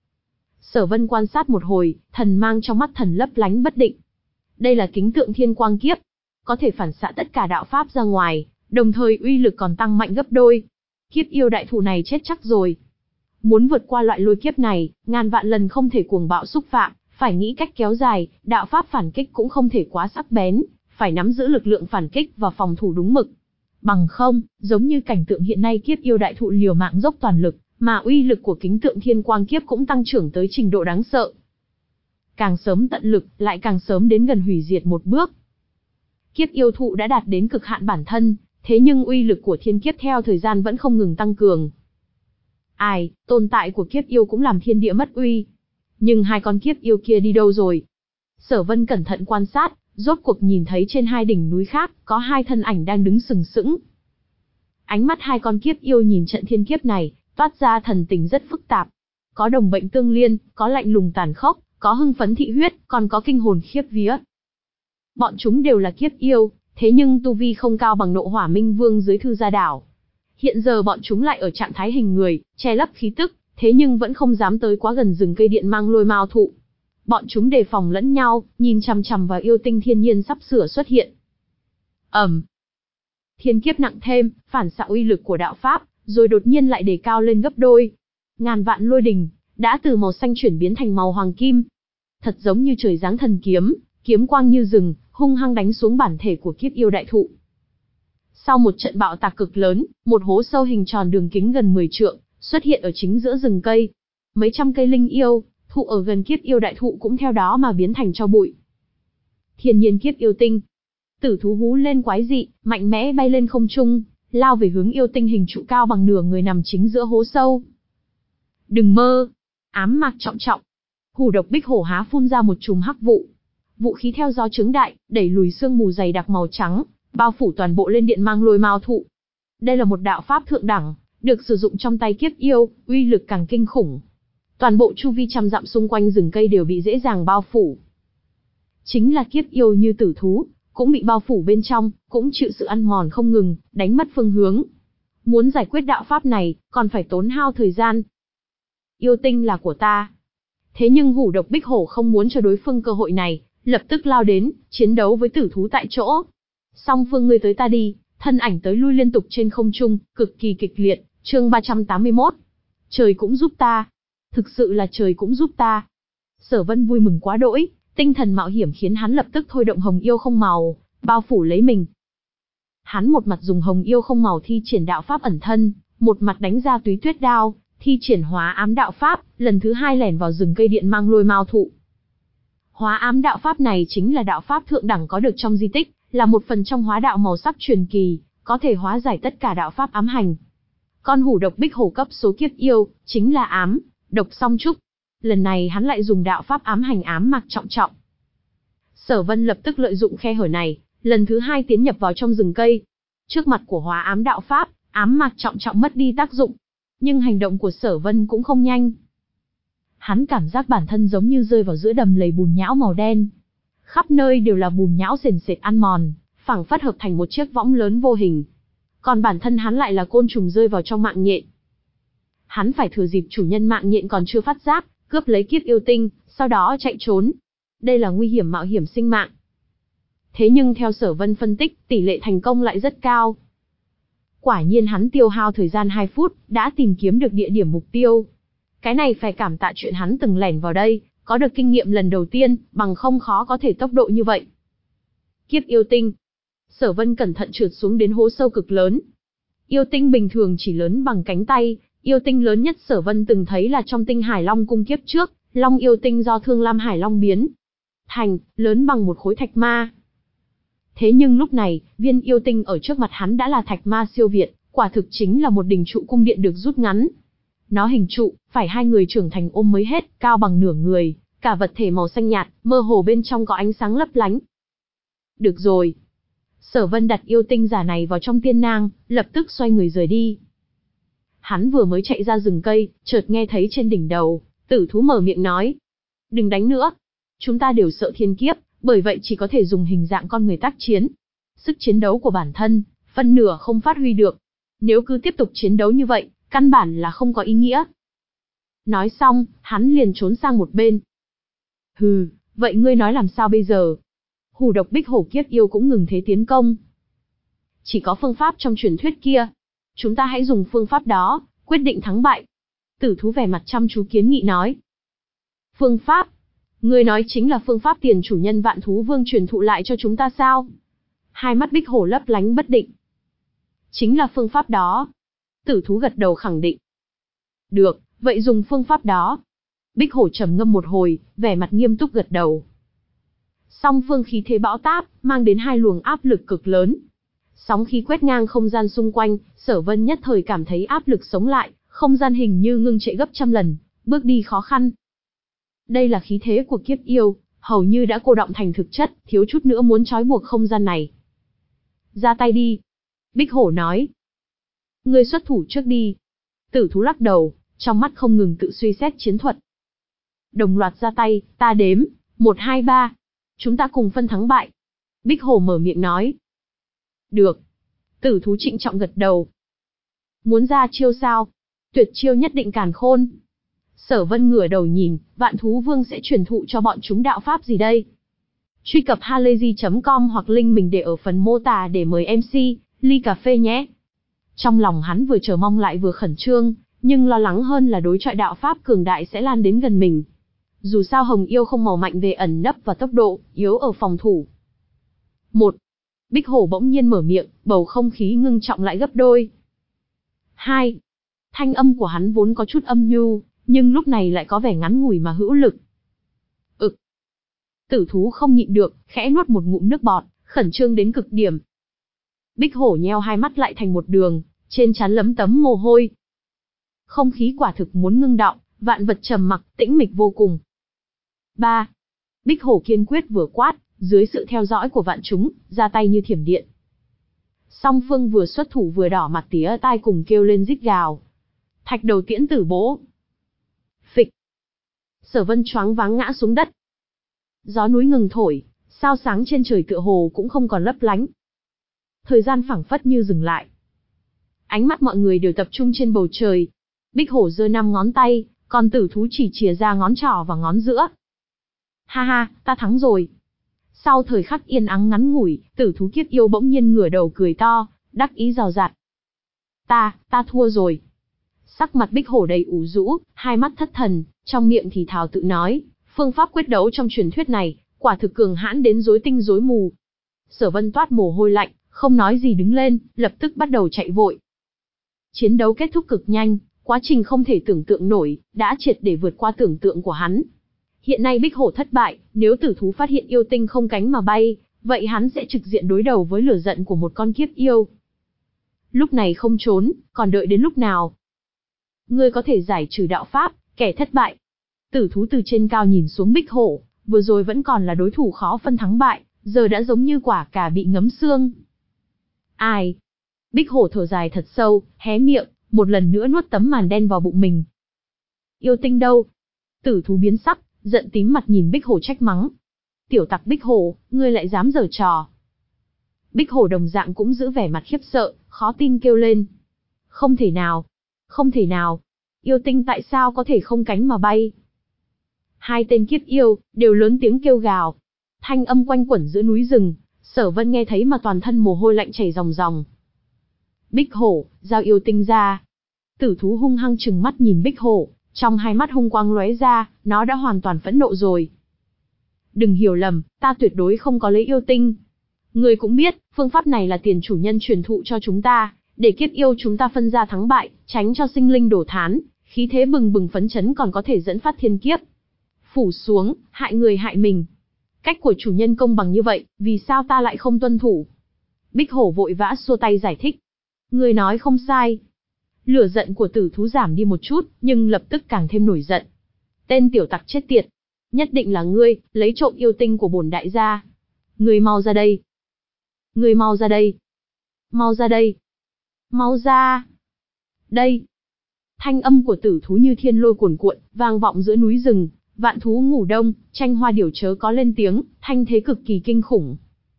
A: Sở Vân quan sát một hồi, thần mang trong mắt thần lấp lánh bất định. Đây là kính tượng thiên quang kiếp, có thể phản xạ tất cả đạo pháp ra ngoài, đồng thời uy lực còn tăng mạnh gấp đôi. Kiếp yêu đại thụ này chết chắc rồi. Muốn vượt qua loại lôi kiếp này, ngàn vạn lần không thể cuồng bạo xúc phạm, phải nghĩ cách kéo dài, đạo pháp phản kích cũng không thể quá sắc bén, phải nắm giữ lực lượng phản kích và phòng thủ đúng mực. Bằng không, giống như cảnh tượng hiện nay kiếp yêu đại thụ liều mạng dốc toàn lực, mà uy lực của kính tượng thiên quang kiếp cũng tăng trưởng tới trình độ đáng sợ. Càng sớm tận lực, lại càng sớm đến gần hủy diệt một bước. Kiếp yêu thụ đã đạt đến cực hạn bản thân, thế nhưng uy lực của thiên kiếp theo thời gian vẫn không ngừng tăng cường. Ai, tồn tại của kiếp yêu cũng làm thiên địa mất uy. Nhưng hai con kiếp yêu kia đi đâu rồi? Sở Vân cẩn thận quan sát, rốt cuộc nhìn thấy trên hai đỉnh núi khác, có hai thân ảnh đang đứng sừng sững. Ánh mắt hai con kiếp yêu nhìn trận thiên kiếp này, toát ra thần tình rất phức tạp. Có đồng bệnh tương liên, có lạnh lùng tàn khốc, có hưng phấn thị huyết, còn có kinh hồn khiếp vía. Bọn chúng đều là kiếp yêu, thế nhưng tu vi không cao bằng Nộ Hỏa Minh Vương dưới Thư Gia Đảo. Hiện giờ bọn chúng lại ở trạng thái hình người, che lấp khí tức, thế nhưng vẫn không dám tới quá gần rừng cây điện mang lôi mao thụ. Bọn chúng đề phòng lẫn nhau, nhìn chằm chằm vào yêu tinh thiên nhiên sắp sửa xuất hiện. ầm, thiên kiếp nặng thêm, phản xạ uy lực của đạo pháp, rồi đột nhiên lại đề cao lên gấp đôi. Ngàn vạn lôi đình đã từ màu xanh chuyển biến thành màu hoàng kim, thật giống như trời giáng thần kiếm, kiếm quang như rừng, hung hăng đánh xuống bản thể của kiếp yêu đại thụ. Sau một trận bạo tạc cực lớn, một hố sâu hình tròn đường kính gần mười trượng xuất hiện ở chính giữa rừng cây. Mấy trăm cây linh yêu, thụ ở gần kiếp yêu đại thụ cũng theo đó mà biến thành tro bụi. Thiên nhiên kiếp yêu tinh. Tử thú hú lên quái dị, mạnh mẽ bay lên không trung, lao về hướng yêu tinh hình trụ cao bằng nửa người nằm chính giữa hố sâu. Đừng mơ! Ám mạc trọng trọng. Hủ độc bích hổ há phun ra một chùm hắc vụ. Vũ khí theo gió trướng đại, đẩy lùi sương mù dày đặc màu trắng, bao phủ toàn bộ lên điện mang lôi mao thụ. Đây là một đạo pháp thượng đẳng, được sử dụng trong tay kiếp yêu, uy lực càng kinh khủng. Toàn bộ chu vi trăm dặm xung quanh rừng cây đều bị dễ dàng bao phủ. Chính là kiếp yêu như tử thú, cũng bị bao phủ bên trong, cũng chịu sự ăn mòn không ngừng, đánh mất phương hướng. Muốn giải quyết đạo pháp này, còn phải tốn hao thời gian. Yêu tinh là của ta. Thế nhưng hủ độc bích hổ không muốn cho đối phương cơ hội này, lập tức lao đến, chiến đấu với tử thú tại chỗ. Song phương ngươi tới ta đi, thân ảnh tới lui liên tục trên không trung, cực kỳ kịch liệt. Chương ba trăm tám mươi mốt. Trời cũng giúp ta. Thực sự là trời cũng giúp ta. Sở Vân vui mừng quá đỗi, tinh thần mạo hiểm khiến hắn lập tức thôi động hồng yêu không màu, bao phủ lấy mình. Hắn một mặt dùng hồng yêu không màu thi triển đạo pháp ẩn thân, một mặt đánh ra túy tuyết đao, thi triển hóa ám đạo pháp, lần thứ hai lẻn vào rừng cây điện mang lôi mao thụ. Hóa ám đạo pháp này chính là đạo pháp thượng đẳng có được trong di tích, là một phần trong hóa đạo màu sắc truyền kỳ, có thể hóa giải tất cả đạo pháp ám hành. Con hủ độc bích hổ cấp số kiếp yêu, chính là ám, độc song trúc. Lần này hắn lại dùng đạo pháp ám hành ám mạc trọng trọng. Sở Vân lập tức lợi dụng khe hở này, lần thứ hai tiến nhập vào trong rừng cây. Trước mặt của hóa ám đạo pháp, ám mạc trọng trọng mất đi tác dụng. Nhưng hành động của Sở Vân cũng không nhanh. Hắn cảm giác bản thân giống như rơi vào giữa đầm lầy bùn nhão màu đen. Khắp nơi đều là bùn nhão sền sệt ăn mòn, phảng phất hợp thành một chiếc võng lớn vô hình. Còn bản thân hắn lại là côn trùng rơi vào trong mạng nhện. Hắn phải thừa dịp chủ nhân mạng nhện còn chưa phát giác, cướp lấy kiếp yêu tinh, sau đó chạy trốn. Đây là nguy hiểm mạo hiểm sinh mạng. Thế nhưng theo Sở Vân phân tích, tỷ lệ thành công lại rất cao. Quả nhiên hắn tiêu hao thời gian hai phút, đã tìm kiếm được địa điểm mục tiêu. Cái này phải cảm tạ chuyện hắn từng lẻn vào đây, có được kinh nghiệm lần đầu tiên, bằng không khó có thể tốc độ như vậy. Kiếp yêu tinh. Sở Vân cẩn thận trượt xuống đến hố sâu cực lớn. Yêu tinh bình thường chỉ lớn bằng cánh tay, yêu tinh lớn nhất Sở Vân từng thấy là trong Tinh Hải Long cung kiếp trước, Long yêu tinh do Thương Lam Hải Long biến thành, lớn bằng một khối thạch ma. Thế nhưng lúc này, viên yêu tinh ở trước mặt hắn đã là thạch ma siêu việt, quả thực chính là một đình trụ cung điện được rút ngắn. Nó hình trụ, phải hai người trưởng thành ôm mới hết, cao bằng nửa người, cả vật thể màu xanh nhạt, mơ hồ bên trong có ánh sáng lấp lánh. Được rồi. Sở Vân đặt yêu tinh giả này vào trong tiên nang, lập tức xoay người rời đi. Hắn vừa mới chạy ra rừng cây, chợt nghe thấy trên đỉnh đầu, tử thú mở miệng nói. Đừng đánh nữa. Chúng ta đều sợ thiên kiếp, bởi vậy chỉ có thể dùng hình dạng con người tác chiến. Sức chiến đấu của bản thân, phân nửa không phát huy được. Nếu cứ tiếp tục chiến đấu như vậy, căn bản là không có ý nghĩa. Nói xong, hắn liền trốn sang một bên. Hừ, vậy ngươi nói làm sao bây giờ? Hủ độc bích hổ kiếp yêu cũng ngừng thế tiến công. Chỉ có phương pháp trong truyền thuyết kia. Chúng ta hãy dùng phương pháp đó, quyết định thắng bại. Tử thú vẻ mặt chăm chú kiến nghị nói. Phương pháp? Ngươi nói chính là phương pháp tiền chủ nhân Vạn Thú Vương truyền thụ lại cho chúng ta sao? Hai mắt bích hổ lấp lánh bất định. Chính là phương pháp đó. Tử thú gật đầu khẳng định. Được, vậy dùng phương pháp đó. Bích hổ trầm ngâm một hồi, vẻ mặt nghiêm túc gật đầu. Song phương khí thế bão táp, mang đến hai luồng áp lực cực lớn. Sóng khí quét ngang không gian xung quanh, Sở Vân nhất thời cảm thấy áp lực sống lại, không gian hình như ngưng trệ gấp trăm lần, bước đi khó khăn. Đây là khí thế của kiếp yêu, hầu như đã cô đọng thành thực chất, thiếu chút nữa muốn trói buộc không gian này. Ra tay đi. Bích hổ nói. Ngươi xuất thủ trước đi. Tử thú lắc đầu, trong mắt không ngừng tự suy xét chiến thuật. Đồng loạt ra tay, ta đếm, một hai ba. Chúng ta cùng phân thắng bại. Bích Hổ mở miệng nói. Được. Tử thú trịnh trọng gật đầu. Muốn ra chiêu sao? Tuyệt chiêu nhất định càn khôn. Sở Vân ngửa đầu nhìn, Vạn Thú Vương sẽ truyền thụ cho bọn chúng đạo pháp gì đây? Truy cập halayzi chấm com hoặc link mình để ở phần mô tả để mời em xê, ly cà phê nhé. Trong lòng hắn vừa chờ mong lại vừa khẩn trương, nhưng lo lắng hơn là đối chọi đạo pháp cường đại sẽ lan đến gần mình. Dù sao Hồng Yêu không màu mạnh về ẩn nấp và tốc độ, yếu ở phòng thủ. Một. Bích Hổ bỗng nhiên mở miệng, bầu không khí ngưng trọng lại gấp đôi. Hai. Thanh âm của hắn vốn có chút âm nhu, nhưng lúc này lại có vẻ ngắn ngủi mà hữu lực. Ực. Tử thú không nhịn được, khẽ nuốt một ngụm nước bọt, khẩn trương đến cực điểm. Bích Hổ nheo hai mắt lại thành một đường, trên trán lấm tấm mồ hôi. Không khí quả thực muốn ngưng đọng, vạn vật trầm mặc, tĩnh mịch vô cùng. Ba. Bích Hổ kiên quyết vừa quát, dưới sự theo dõi của vạn chúng, ra tay như thiểm điện. Song phương vừa xuất thủ vừa đỏ mặt tía tai cùng kêu lên rít gào. Thạch đầu tiễn tử bố. Phịch. Sở Vân choáng váng ngã xuống đất. Gió núi ngừng thổi, sao sáng trên trời tựa hồ cũng không còn lấp lánh. Thời gian phảng phất như dừng lại. Ánh mắt mọi người đều tập trung trên bầu trời. Bích Hổ giơ năm ngón tay, còn tử thú chỉ chìa ra ngón trỏ và ngón giữa. Ha ha, ta thắng rồi. Sau thời khắc yên ắng ngắn ngủi, tử thú kiếp yêu bỗng nhiên ngửa đầu cười to, đắc ý rào rạt. Ta, ta thua rồi. Sắc mặt Bích Hổ đầy ủ rũ, hai mắt thất thần, trong miệng thì thào tự nói, phương pháp quyết đấu trong truyền thuyết này, quả thực cường hãn đến rối tinh rối mù. Sở Vân toát mồ hôi lạnh, không nói gì đứng lên, lập tức bắt đầu chạy vội. Chiến đấu kết thúc cực nhanh, quá trình không thể tưởng tượng nổi, đã triệt để vượt qua tưởng tượng của hắn. Hiện nay Bích Hổ thất bại, nếu tử thú phát hiện yêu tinh không cánh mà bay, vậy hắn sẽ trực diện đối đầu với lửa giận của một con kiếp yêu. Lúc này không trốn, còn đợi đến lúc nào? Ngươi có thể giải trừ đạo pháp, kẻ thất bại. Tử thú từ trên cao nhìn xuống Bích Hổ, vừa rồi vẫn còn là đối thủ khó phân thắng bại, giờ đã giống như quả cà bị ngấm xương. Ai? Bích Hổ thở dài thật sâu, hé miệng, một lần nữa nuốt tấm màn đen vào bụng mình. Yêu tinh đâu? Tử thú biến sắc, giận tím mặt nhìn Bích Hổ trách mắng. Tiểu tặc Bích Hổ, ngươi lại dám giở trò. Bích Hổ đồng dạng cũng giữ vẻ mặt khiếp sợ, khó tin kêu lên. Không thể nào, không thể nào, yêu tinh tại sao có thể không cánh mà bay? Hai tên kiếp yêu, đều lớn tiếng kêu gào. Thanh âm quanh quẩn giữa núi rừng, Sở Vân nghe thấy mà toàn thân mồ hôi lạnh chảy ròng ròng. Bích Hổ, giao yêu tinh ra. Tử thú hung hăng trừng mắt nhìn Bích Hổ, trong hai mắt hung quang lóe ra, nó đã hoàn toàn phẫn nộ rồi. Đừng hiểu lầm, ta tuyệt đối không có lấy yêu tinh. Ngươi cũng biết, phương pháp này là tiền chủ nhân truyền thụ cho chúng ta, để kiếp yêu chúng ta phân ra thắng bại, tránh cho sinh linh đổ thán, khí thế bừng bừng phấn chấn còn có thể dẫn phát thiên kiếp. Phủ xuống, hại người hại mình. Cách của chủ nhân công bằng như vậy, vì sao ta lại không tuân thủ? Bích Hổ vội vã xua tay giải thích. Ngươi nói không sai. Lửa giận của tử thú giảm đi một chút, nhưng lập tức càng thêm nổi giận. Tên tiểu tặc chết tiệt. Nhất định là ngươi, lấy trộm yêu tinh của bổn đại gia. Ngươi mau ra đây. Ngươi mau ra đây. Mau ra đây. Mau ra. Đây. Thanh âm của tử thú như thiên lôi cuồn cuộn, vang vọng giữa núi rừng. Vạn thú ngủ đông, tranh hoa điểu chớ có lên tiếng, thanh thế cực kỳ kinh khủng.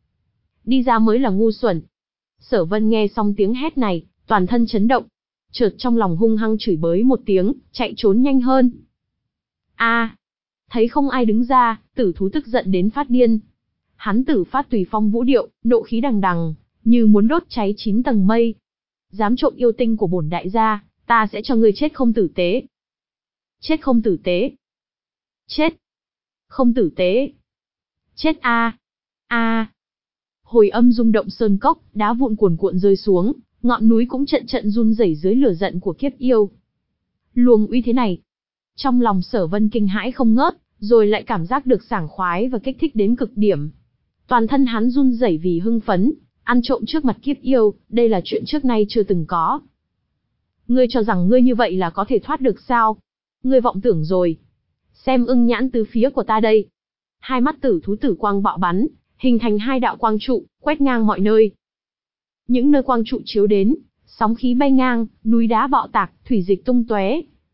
A: Đi ra mới là ngu xuẩn. Sở Vân nghe xong tiếng hét này, toàn thân chấn động. Chợt trong lòng hung hăng chửi bới một tiếng, chạy trốn nhanh hơn. A, à, thấy không ai đứng ra, tử thú tức giận đến phát điên. Hắn tử phát tùy phong vũ điệu, nộ khí đằng đằng, như muốn đốt cháy chín tầng mây. Dám trộm yêu tinh của bổn đại gia, ta sẽ cho ngươi chết không tử tế. Chết không tử tế. Chết. Không tử tế. Chết a. A. Hồi âm rung động sơn cốc, đá vụn cuồn cuộn rơi xuống, ngọn núi cũng trận trận run rẩy dưới lửa giận của kiếp yêu. Luồng uy thế này, trong lòng Sở Vân kinh hãi không ngớt, rồi lại cảm giác được sảng khoái và kích thích đến cực điểm. Toàn thân hắn run rẩy vì hưng phấn, ăn trộm trước mặt kiếp yêu, đây là chuyện trước nay chưa từng có. Ngươi cho rằng ngươi như vậy là có thể thoát được sao? Ngươi vọng tưởng rồi. Xem ưng nhãn tứ phía của ta đây. Hai mắt tử thú tử quang bạo bắn, hình thành hai đạo quang trụ, quét ngang mọi nơi. Những nơi quang trụ chiếu đến, sóng khí bay ngang, núi đá bạo tạc, thủy dịch tung tóe.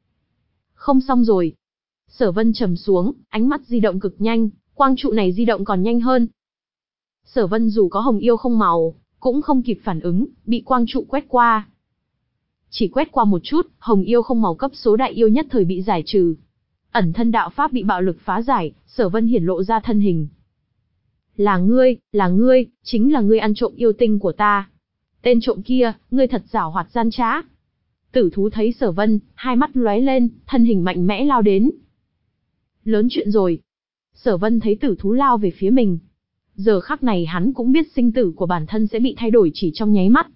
A: Không xong rồi. Sở Vân trầm xuống, ánh mắt di động cực nhanh, quang trụ này di động còn nhanh hơn. Sở Vân dù có hồng yêu không màu, cũng không kịp phản ứng, bị quang trụ quét qua. Chỉ quét qua một chút, hồng yêu không màu cấp số đại yêu nhất thời bị giải trừ. Ẩn thân đạo pháp bị bạo lực phá giải, Sở Vân hiển lộ ra thân hình. Là ngươi, là ngươi, chính là ngươi ăn trộm yêu tinh của ta. Tên trộm kia, ngươi thật giảo hoạt gian trá. Tử thú thấy Sở Vân, hai mắt lóe lên, thân hình mạnh mẽ lao đến. Lớn chuyện rồi. Sở Vân thấy tử thú lao về phía mình. Giờ khắc này hắn cũng biết sinh tử của bản thân sẽ bị thay đổi chỉ trong nháy mắt.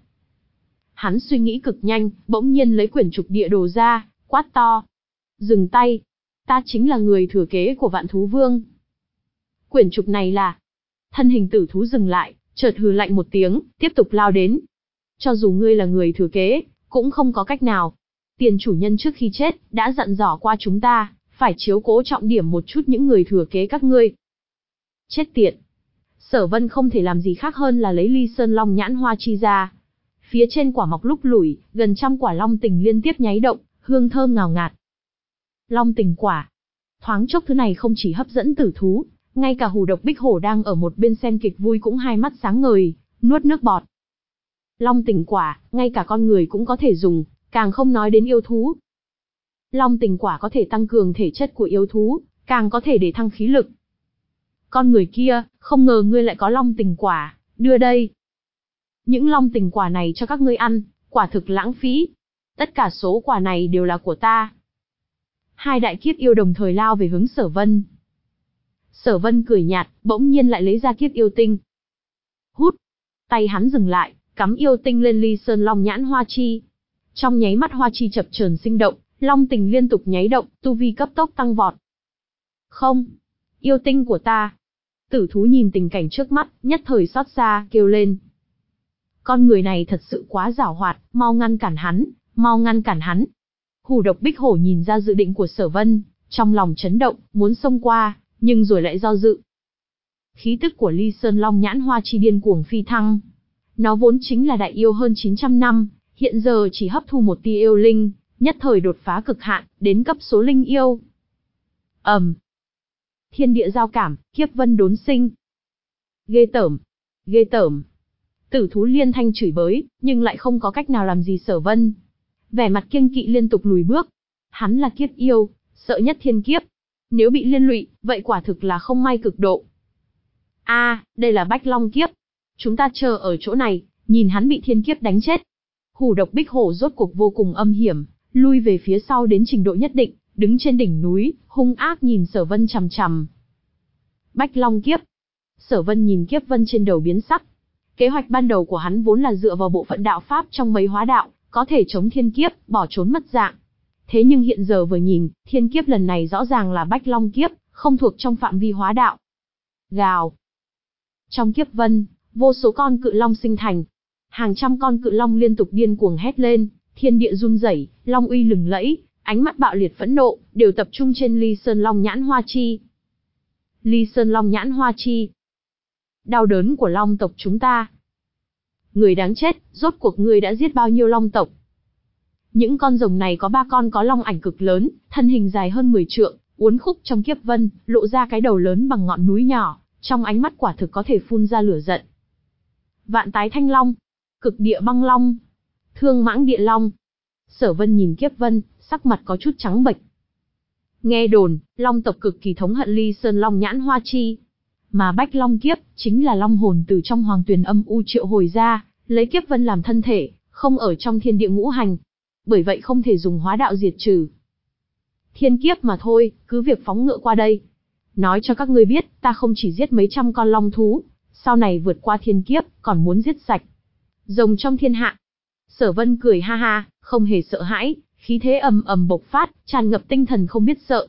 A: Hắn suy nghĩ cực nhanh, bỗng nhiên lấy quyển trục địa đồ ra, quát to. Dừng tay. Ta chính là người thừa kế của Vạn Thú Vương. Quyển trục này là... Thân hình tử thú dừng lại, chợt hừ lạnh một tiếng, tiếp tục lao đến. Cho dù ngươi là người thừa kế, cũng không có cách nào. Tiền chủ nhân trước khi chết, đã dặn dò qua chúng ta, phải chiếu cố trọng điểm một chút những người thừa kế các ngươi. Chết tiệt. Sở Vân không thể làm gì khác hơn là lấy Ly Sơn Long nhãn hoa chi ra. Phía trên quả mọc lúc lủi, gần trăm quả long tình liên tiếp nháy động, hương thơm ngào ngạt. Long tình quả. Thoáng chốc thứ này không chỉ hấp dẫn tử thú, ngay cả Hủ Độc Bích Hổ đang ở một bên xem kịch vui cũng hai mắt sáng ngời, nuốt nước bọt. Long tình quả, ngay cả con người cũng có thể dùng, càng không nói đến yêu thú. Long tình quả có thể tăng cường thể chất của yêu thú, càng có thể để thăng khí lực. Con người kia, không ngờ ngươi lại có long tình quả, đưa đây. Những long tình quả này cho các ngươi ăn, quả thực lãng phí. Tất cả số quả này đều là của ta. Hai đại kiếp yêu đồng thời lao về hướng Sở Vân. Sở Vân cười nhạt, bỗng nhiên lại lấy ra kiếp yêu tinh. Hút. Tay hắn dừng lại, cắm yêu tinh lên Ly Sơn Long nhãn hoa chi. Trong nháy mắt hoa chi chập chờn sinh động, long tình liên tục nháy động, tu vi cấp tốc tăng vọt. Không, yêu tinh của ta. Tử thú nhìn tình cảnh trước mắt, nhất thời xót xa, kêu lên. Con người này thật sự quá giảo hoạt, mau ngăn cản hắn, mau ngăn cản hắn. Hủ Độc Bích Hổ nhìn ra dự định của Sở Vân, trong lòng chấn động, muốn xông qua, nhưng rồi lại do dự. Khí tức của Ly Sơn Long nhãn hoa chi điên cuồng phi thăng. Nó vốn chính là đại yêu hơn chín trăm năm, hiện giờ chỉ hấp thu một tia yêu linh, nhất thời đột phá cực hạn, đến cấp số linh yêu. Ầm. Um. Thiên địa giao cảm, kiếp vân đốn sinh. Ghê tởm, ghê tởm. Tử thú liên thanh chửi bới, nhưng lại không có cách nào làm gì Sở Vân. Vẻ mặt kiêng kỵ liên tục lùi bước. Hắn là kiếp yêu, sợ nhất thiên kiếp. Nếu bị liên lụy, vậy quả thực là không may cực độ. A, à, đây là Bách Long kiếp. Chúng ta chờ ở chỗ này, nhìn hắn bị thiên kiếp đánh chết. Hủ Độc Bích Hổ rốt cuộc vô cùng âm hiểm, lui về phía sau đến trình độ nhất định, đứng trên đỉnh núi, hung ác nhìn Sở Vân chằm chằm. Bách Long kiếp. Sở Vân nhìn kiếp vân trên đầu biến sắc. Kế hoạch ban đầu của hắn vốn là dựa vào bộ phận đạo pháp trong mấy hóa đạo, có thể chống thiên kiếp, bỏ trốn mất dạng. Thế nhưng hiện giờ vừa nhìn, thiên kiếp lần này rõ ràng là Bách Long kiếp, không thuộc trong phạm vi hóa đạo. Gào. Trong kiếp vân, vô số con cự long sinh thành. Hàng trăm con cự long liên tục điên cuồng hét lên, thiên địa run rẩy, long uy lừng lẫy, ánh mắt bạo liệt phẫn nộ, đều tập trung trên Ly Sơn Long nhãn hoa chi. Ly Sơn Long nhãn hoa chi. Đau đớn của long tộc chúng ta. Người đáng chết, rốt cuộc người đã giết bao nhiêu long tộc? Những con rồng này có ba con có long ảnh cực lớn, thân hình dài hơn mười trượng, uốn khúc trong kiếp vân, lộ ra cái đầu lớn bằng ngọn núi nhỏ, trong ánh mắt quả thực có thể phun ra lửa giận. Vạn tái thanh long, cực địa băng long, thương mãng địa long. Sở Vân nhìn kiếp vân, sắc mặt có chút trắng bệch. Nghe đồn, long tộc cực kỳ thống hận Ly Sơn Long nhãn hoa chi. Mà Bách Long kiếp, chính là long hồn từ trong hoàng tuyền âm u triệu hồi ra, lấy kiếp vân làm thân thể, không ở trong thiên địa ngũ hành. Bởi vậy không thể dùng hóa đạo diệt trừ. Thiên kiếp mà thôi, cứ việc phóng ngựa qua đây. Nói cho các ngươi biết, ta không chỉ giết mấy trăm con long thú, sau này vượt qua thiên kiếp, còn muốn giết sạch rồng trong thiên hạ. Sở Vân cười ha ha, không hề sợ hãi, khí thế ầm ầm bộc phát, tràn ngập tinh thần không biết sợ.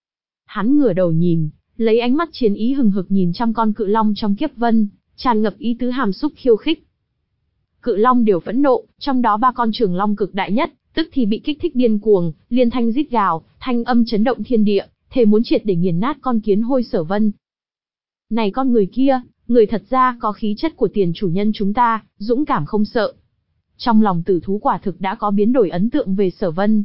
A: Hắn ngửa đầu nhìn, lấy ánh mắt chiến ý hừng hực nhìn trăm con cự long trong kiếp vân, tràn ngập ý tứ hàm xúc khiêu khích. Cự long đều phẫn nộ, trong đó ba con trường long cực đại nhất, tức thì bị kích thích điên cuồng, liên thanh rít gào, thanh âm chấn động thiên địa, thề muốn triệt để nghiền nát con kiến hôi Sở Vân. Này con người kia, người thật ra có khí chất của tiền chủ nhân chúng ta, dũng cảm không sợ. Trong lòng tử thú quả thực đã có biến đổi ấn tượng về Sở Vân.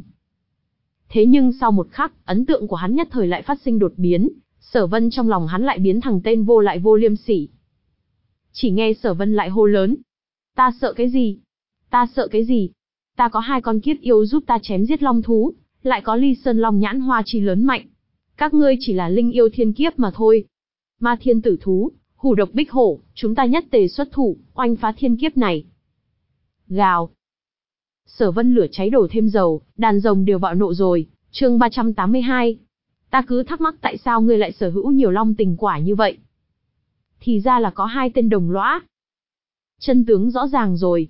A: Thế nhưng sau một khắc, ấn tượng của hắn nhất thời lại phát sinh đột biến, Sở Vân trong lòng hắn lại biến thành tên vô lại vô liêm sỉ. Chỉ nghe Sở Vân lại hô lớn. Ta sợ cái gì? Ta sợ cái gì? Ta có hai con kiếp yêu giúp ta chém giết long thú, lại có Ly Sơn Long Nhãn Hoa Chi lớn mạnh. Các ngươi chỉ là linh yêu thiên kiếp mà thôi. Ma thiên tử thú, hủ độc bích hổ, chúng ta nhất tề xuất thủ, oanh phá thiên kiếp này. Gào. Sở Vân lửa cháy đổ thêm dầu, đàn rồng đều bạo nộ rồi. Chương ba trăm tám mươi hai. Ta cứ thắc mắc tại sao ngươi lại sở hữu nhiều long tình quả như vậy. Thì ra là có hai tên đồng lõa. Chân tướng rõ ràng rồi.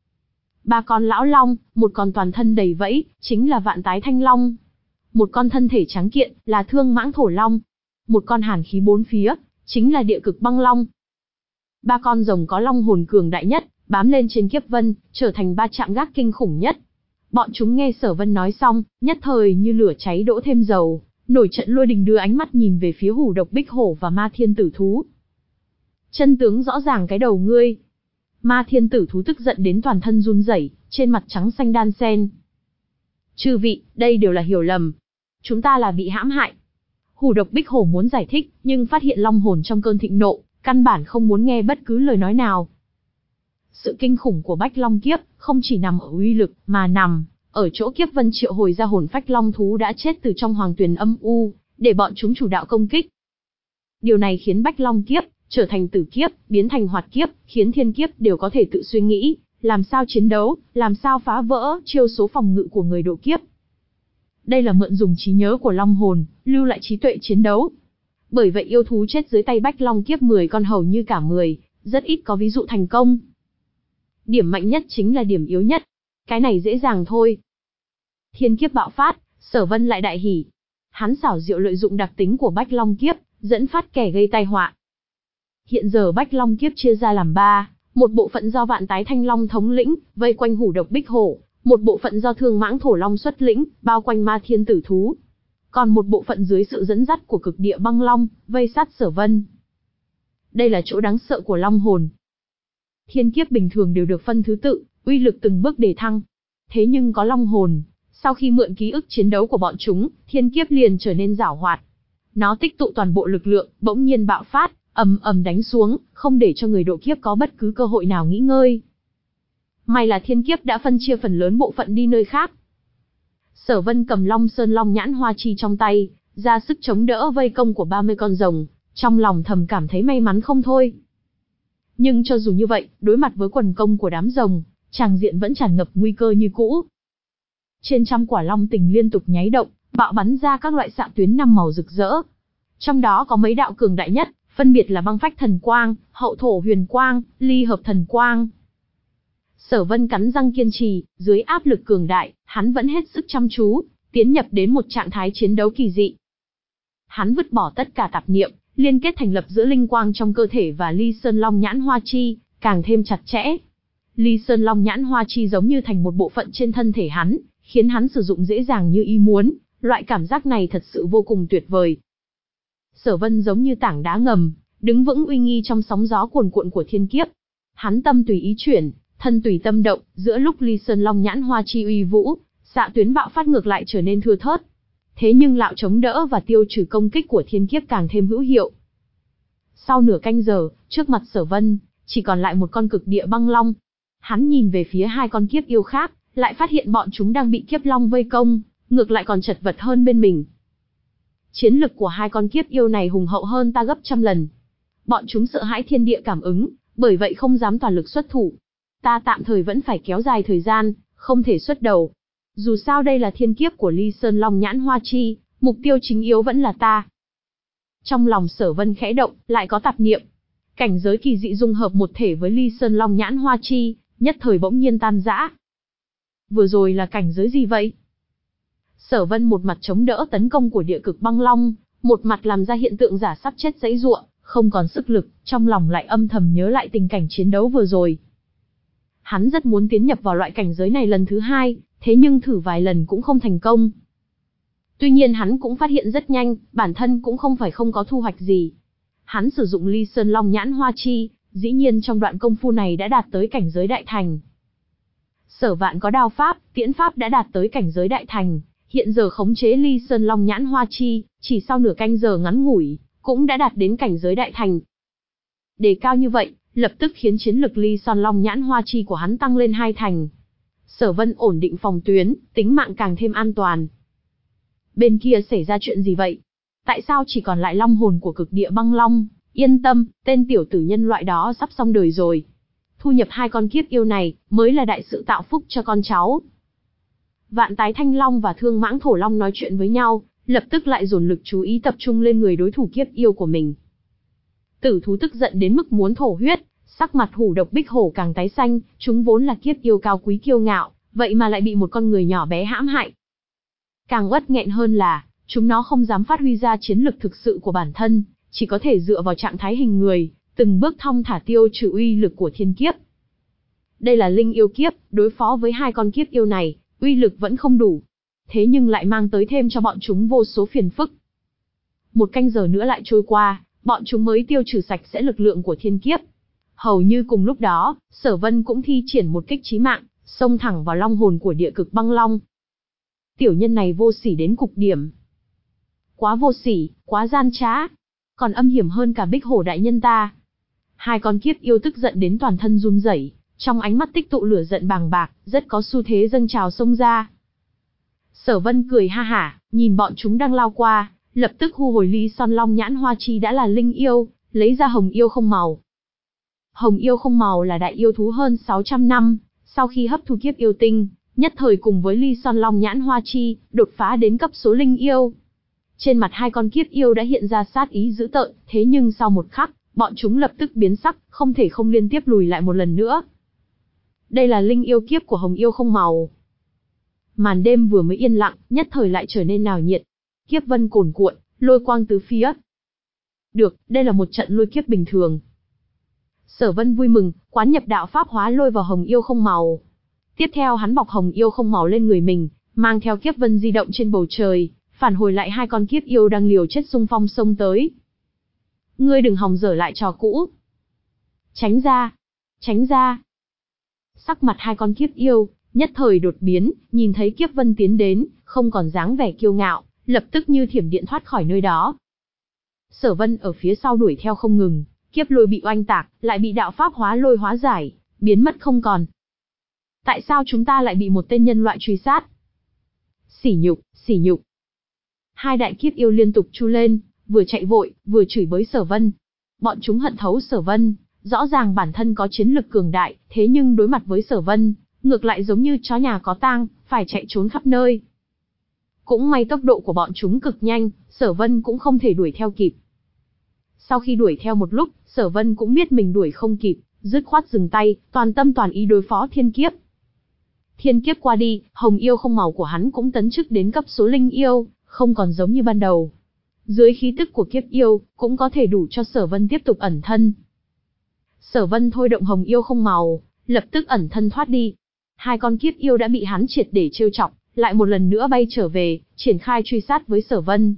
A: Ba con lão long, một con toàn thân đầy vẫy, chính là Vạn Tái Thanh Long. Một con thân thể trắng kiện, là Thương Mãng Thổ Long. Một con hàn khí bốn phía, chính là Địa Cực Băng Long. Ba con rồng có long hồn cường đại nhất, bám lên trên kiếp vân, trở thành ba chạm gác kinh khủng nhất. Bọn chúng nghe Sở Vân nói xong, nhất thời như lửa cháy đổ thêm dầu, nổi trận lôi đình đưa ánh mắt nhìn về phía hủ độc bích hổ và ma thiên tử thú. Chân tướng rõ ràng cái đầu ngươi. Ma thiên tử thú tức giận đến toàn thân run rẩy, trên mặt trắng xanh đan xen. Chư vị, đây đều là hiểu lầm. Chúng ta là bị hãm hại. Hủ độc bích hổ muốn giải thích, nhưng phát hiện long hồn trong cơn thịnh nộ, căn bản không muốn nghe bất cứ lời nói nào. Sự kinh khủng của Bách Long kiếp không chỉ nằm ở uy lực, mà nằm ở chỗ kiếp vân triệu hồi ra hồn phách long thú đã chết từ trong hoàng tuyền âm u, để bọn chúng chủ đạo công kích. Điều này khiến Bách Long kiếp trở thành tử kiếp, biến thành hoạt kiếp, khiến thiên kiếp đều có thể tự suy nghĩ, làm sao chiến đấu, làm sao phá vỡ chiêu số phòng ngự của người độ kiếp. Đây là mượn dùng trí nhớ của long hồn, lưu lại trí tuệ chiến đấu. Bởi vậy yêu thú chết dưới tay Bách Long kiếp mười con hầu như cả mười, rất ít có ví dụ thành công. Điểm mạnh nhất chính là điểm yếu nhất. Cái này dễ dàng thôi. Thiên kiếp bạo phát, Sở Vân lại đại hỉ. Hắn xảo diệu lợi dụng đặc tính của Bách Long kiếp, dẫn phát kẻ gây tai họa. Hiện giờ Bách Long kiếp chia ra làm ba, một bộ phận do Vạn Tái Thanh Long thống lĩnh, vây quanh hủ độc bích hổ, một bộ phận do Thương Mãng Thổ Long xuất lĩnh, bao quanh ma thiên tử thú. Còn một bộ phận dưới sự dẫn dắt của Cực Địa Băng Long, vây sát Sở Vân. Đây là chỗ đáng sợ của long hồn. Thiên kiếp bình thường đều được phân thứ tự, uy lực từng bước đề thăng. Thế nhưng có long hồn, sau khi mượn ký ức chiến đấu của bọn chúng, thiên kiếp liền trở nên giảo hoạt. Nó tích tụ toàn bộ lực lượng, bỗng nhiên bạo phát, ầm ầm đánh xuống, không để cho người độ kiếp có bất cứ cơ hội nào nghỉ ngơi. May là thiên kiếp đã phân chia phần lớn bộ phận đi nơi khác. Sở Vân cầm Long Sơn Long Nhãn Hoa Chi trong tay, ra sức chống đỡ vây công của ba mươi con rồng, trong lòng thầm cảm thấy may mắn không thôi. Nhưng cho dù như vậy, đối mặt với quần công của đám rồng, tràng diện vẫn tràn ngập nguy cơ như cũ. Trên trăm quả long tình liên tục nháy động, bạo bắn ra các loại xạ tuyến năm màu rực rỡ. Trong đó có mấy đạo cường đại nhất, phân biệt là Băng Phách Thần Quang, Hậu Thổ Huyền Quang, Ly Hợp Thần Quang. Sở Vân cắn răng kiên trì, dưới áp lực cường đại, hắn vẫn hết sức chăm chú, tiến nhập đến một trạng thái chiến đấu kỳ dị. Hắn vứt bỏ tất cả tạp niệm, liên kết thành lập giữa linh quang trong cơ thể và Ly Sơn Long Nhãn Hoa Chi, càng thêm chặt chẽ. Ly Sơn Long Nhãn Hoa Chi giống như thành một bộ phận trên thân thể hắn, khiến hắn sử dụng dễ dàng như ý muốn, loại cảm giác này thật sự vô cùng tuyệt vời. Sở Vân giống như tảng đá ngầm, đứng vững uy nghi trong sóng gió cuồn cuộn của thiên kiếp. Hắn tâm tùy ý chuyển, thân tùy tâm động, giữa lúc Ly Sơn Long Nhãn Hoa Chi uy vũ, xạ tuyến bạo phát ngược lại trở nên thưa thớt. Thế nhưng lạo chống đỡ và tiêu trừ công kích của thiên kiếp càng thêm hữu hiệu. Sau nửa canh giờ, trước mặt Sở Vân, chỉ còn lại một con Cực Địa Băng Long. Hắn nhìn về phía hai con kiếp yêu khác, lại phát hiện bọn chúng đang bị kiếp long vây công, ngược lại còn chật vật hơn bên mình. Chiến lực của hai con kiếp yêu này hùng hậu hơn ta gấp trăm lần. Bọn chúng sợ hãi thiên địa cảm ứng, bởi vậy không dám toàn lực xuất thủ. Ta tạm thời vẫn phải kéo dài thời gian, không thể xuất đầu. Dù sao đây là thiên kiếp của Ly Sơn Long Nhãn Hoa Chi, mục tiêu chính yếu vẫn là ta. Trong lòng Sở Vân khẽ động, lại có tạp niệm. Cảnh giới kỳ dị dung hợp một thể với Ly Sơn Long Nhãn Hoa Chi, nhất thời bỗng nhiên tan rã. Vừa rồi là cảnh giới gì vậy? Sở Vân một mặt chống đỡ tấn công của Địa Cực Băng Long, một mặt làm ra hiện tượng giả sắp chết giãy giụa, không còn sức lực, trong lòng lại âm thầm nhớ lại tình cảnh chiến đấu vừa rồi. Hắn rất muốn tiến nhập vào loại cảnh giới này lần thứ hai, thế nhưng thử vài lần cũng không thành công. Tuy nhiên hắn cũng phát hiện rất nhanh, bản thân cũng không phải không có thu hoạch gì. Hắn sử dụng Ly Sơn Long Nhãn Hoa Chi, dĩ nhiên trong đoạn công phu này đã đạt tới cảnh giới đại thành. Sở Vạn có đao pháp, tiễn pháp đã đạt tới cảnh giới đại thành, hiện giờ khống chế Ly Sơn Long Nhãn Hoa Chi, chỉ sau nửa canh giờ ngắn ngủi, cũng đã đạt đến cảnh giới đại thành. Đề cao như vậy, lập tức khiến chiến lực Ly Son Long Nhãn Hoa Chi của hắn tăng lên hai thành. Sở Vân ổn định phòng tuyến, tính mạng càng thêm an toàn. Bên kia xảy ra chuyện gì vậy? Tại sao chỉ còn lại long hồn của cực địa băng long? Yên tâm, tên tiểu tử nhân loại đó sắp xong đời rồi. Thu nhập hai con kiếp yêu này, mới là đại sự tạo phúc cho con cháu. Vạn Tái Thanh Long và Thương Mãng Thổ Long nói chuyện với nhau, lập tức lại dồn lực chú ý tập trung lên người đối thủ kiếp yêu của mình. Tử thú tức giận đến mức muốn thổ huyết, sắc mặt Hủ Độc Bích Hổ càng tái xanh, chúng vốn là kiếp yêu cao quý kiêu ngạo, vậy mà lại bị một con người nhỏ bé hãm hại. Càng uất nghẹn hơn là, chúng nó không dám phát huy ra chiến lực thực sự của bản thân, chỉ có thể dựa vào trạng thái hình người, từng bước thong thả tiêu trừ uy lực của thiên kiếp. Đây là linh yêu kiếp, đối phó với hai con kiếp yêu này, uy lực vẫn không đủ. Thế nhưng lại mang tới thêm cho bọn chúng vô số phiền phức. Một canh giờ nữa lại trôi qua, bọn chúng mới tiêu trừ sạch sẽ lực lượng của thiên kiếp. Hầu như cùng lúc đó, Sở Vân cũng thi triển một kích chí mạng, xông thẳng vào long hồn của địa cực băng long. Tiểu nhân này vô sỉ đến cực điểm. Quá vô sỉ, quá gian trá. Còn âm hiểm hơn cả Bích Hổ đại nhân ta. Hai con kiếp yêu tức giận đến toàn thân run rẩy, trong ánh mắt tích tụ lửa giận bàng bạc, rất có xu thế dâng trào xông ra. Sở Vân cười ha hả, nhìn bọn chúng đang lao qua, lập tức thu hồi Ly Son Long Nhãn Hoa Chi đã là linh yêu, lấy ra Hồng Yêu Không Màu. Hồng Yêu Không Màu là đại yêu thú hơn sáu trăm năm, sau khi hấp thu kiếp yêu tinh, nhất thời cùng với Ly Son Long Nhãn Hoa Chi, đột phá đến cấp số linh yêu. Trên mặt hai con kiếp yêu đã hiện ra sát ý dữ tợn, thế nhưng sau một khắc, bọn chúng lập tức biến sắc, không thể không liên tiếp lùi lại một lần nữa. Đây là linh yêu kiếp của Hồng Yêu Không Màu. Màn đêm vừa mới yên lặng, nhất thời lại trở nên náo nhiệt. Kiếp vân cuồn cuộn, lôi quang tứ phía. Được, đây là một trận lôi kiếp bình thường. Sở Vân vui mừng, quán nhập đạo pháp hóa lôi vào Hồng Yêu Không Màu. Tiếp theo hắn bọc Hồng Yêu Không Màu lên người mình, mang theo kiếp vân di động trên bầu trời, phản hồi lại hai con kiếp yêu đang liều chết xung phong xông tới. Ngươi đừng hòng dở lại trò cũ. Tránh ra, tránh ra. Sắc mặt hai con kiếp yêu, nhất thời đột biến, nhìn thấy kiếp vân tiến đến, không còn dáng vẻ kiêu ngạo, lập tức như thiểm điện thoát khỏi nơi đó. Sở Vân ở phía sau đuổi theo không ngừng, kiếp lôi bị oanh tạc, lại bị đạo pháp hóa lôi hóa giải, biến mất không còn. Tại sao chúng ta lại bị một tên nhân loại truy sát? Sỉ nhục, sỉ nhục. Hai đại kiếp yêu liên tục chu lên, vừa chạy vội, vừa chửi bới Sở Vân. Bọn chúng hận thấu Sở Vân, rõ ràng bản thân có chiến lực cường đại, thế nhưng đối mặt với Sở Vân, ngược lại giống như chó nhà có tang, phải chạy trốn khắp nơi. Cũng may tốc độ của bọn chúng cực nhanh, Sở Vân cũng không thể đuổi theo kịp. Sau khi đuổi theo một lúc, Sở Vân cũng biết mình đuổi không kịp, dứt khoát dừng tay, toàn tâm toàn ý đối phó thiên kiếp. Thiên kiếp qua đi, Hồng Yêu Không Màu của hắn cũng tấn chức đến cấp số linh yêu, không còn giống như ban đầu. Dưới khí tức của kiếp yêu, cũng có thể đủ cho Sở Vân tiếp tục ẩn thân. Sở Vân thôi động Hồng Yêu Không Màu, lập tức ẩn thân thoát đi. Hai con kiếp yêu đã bị hắn triệt để trêu chọc, lại một lần nữa bay trở về, triển khai truy sát với Sở Vân.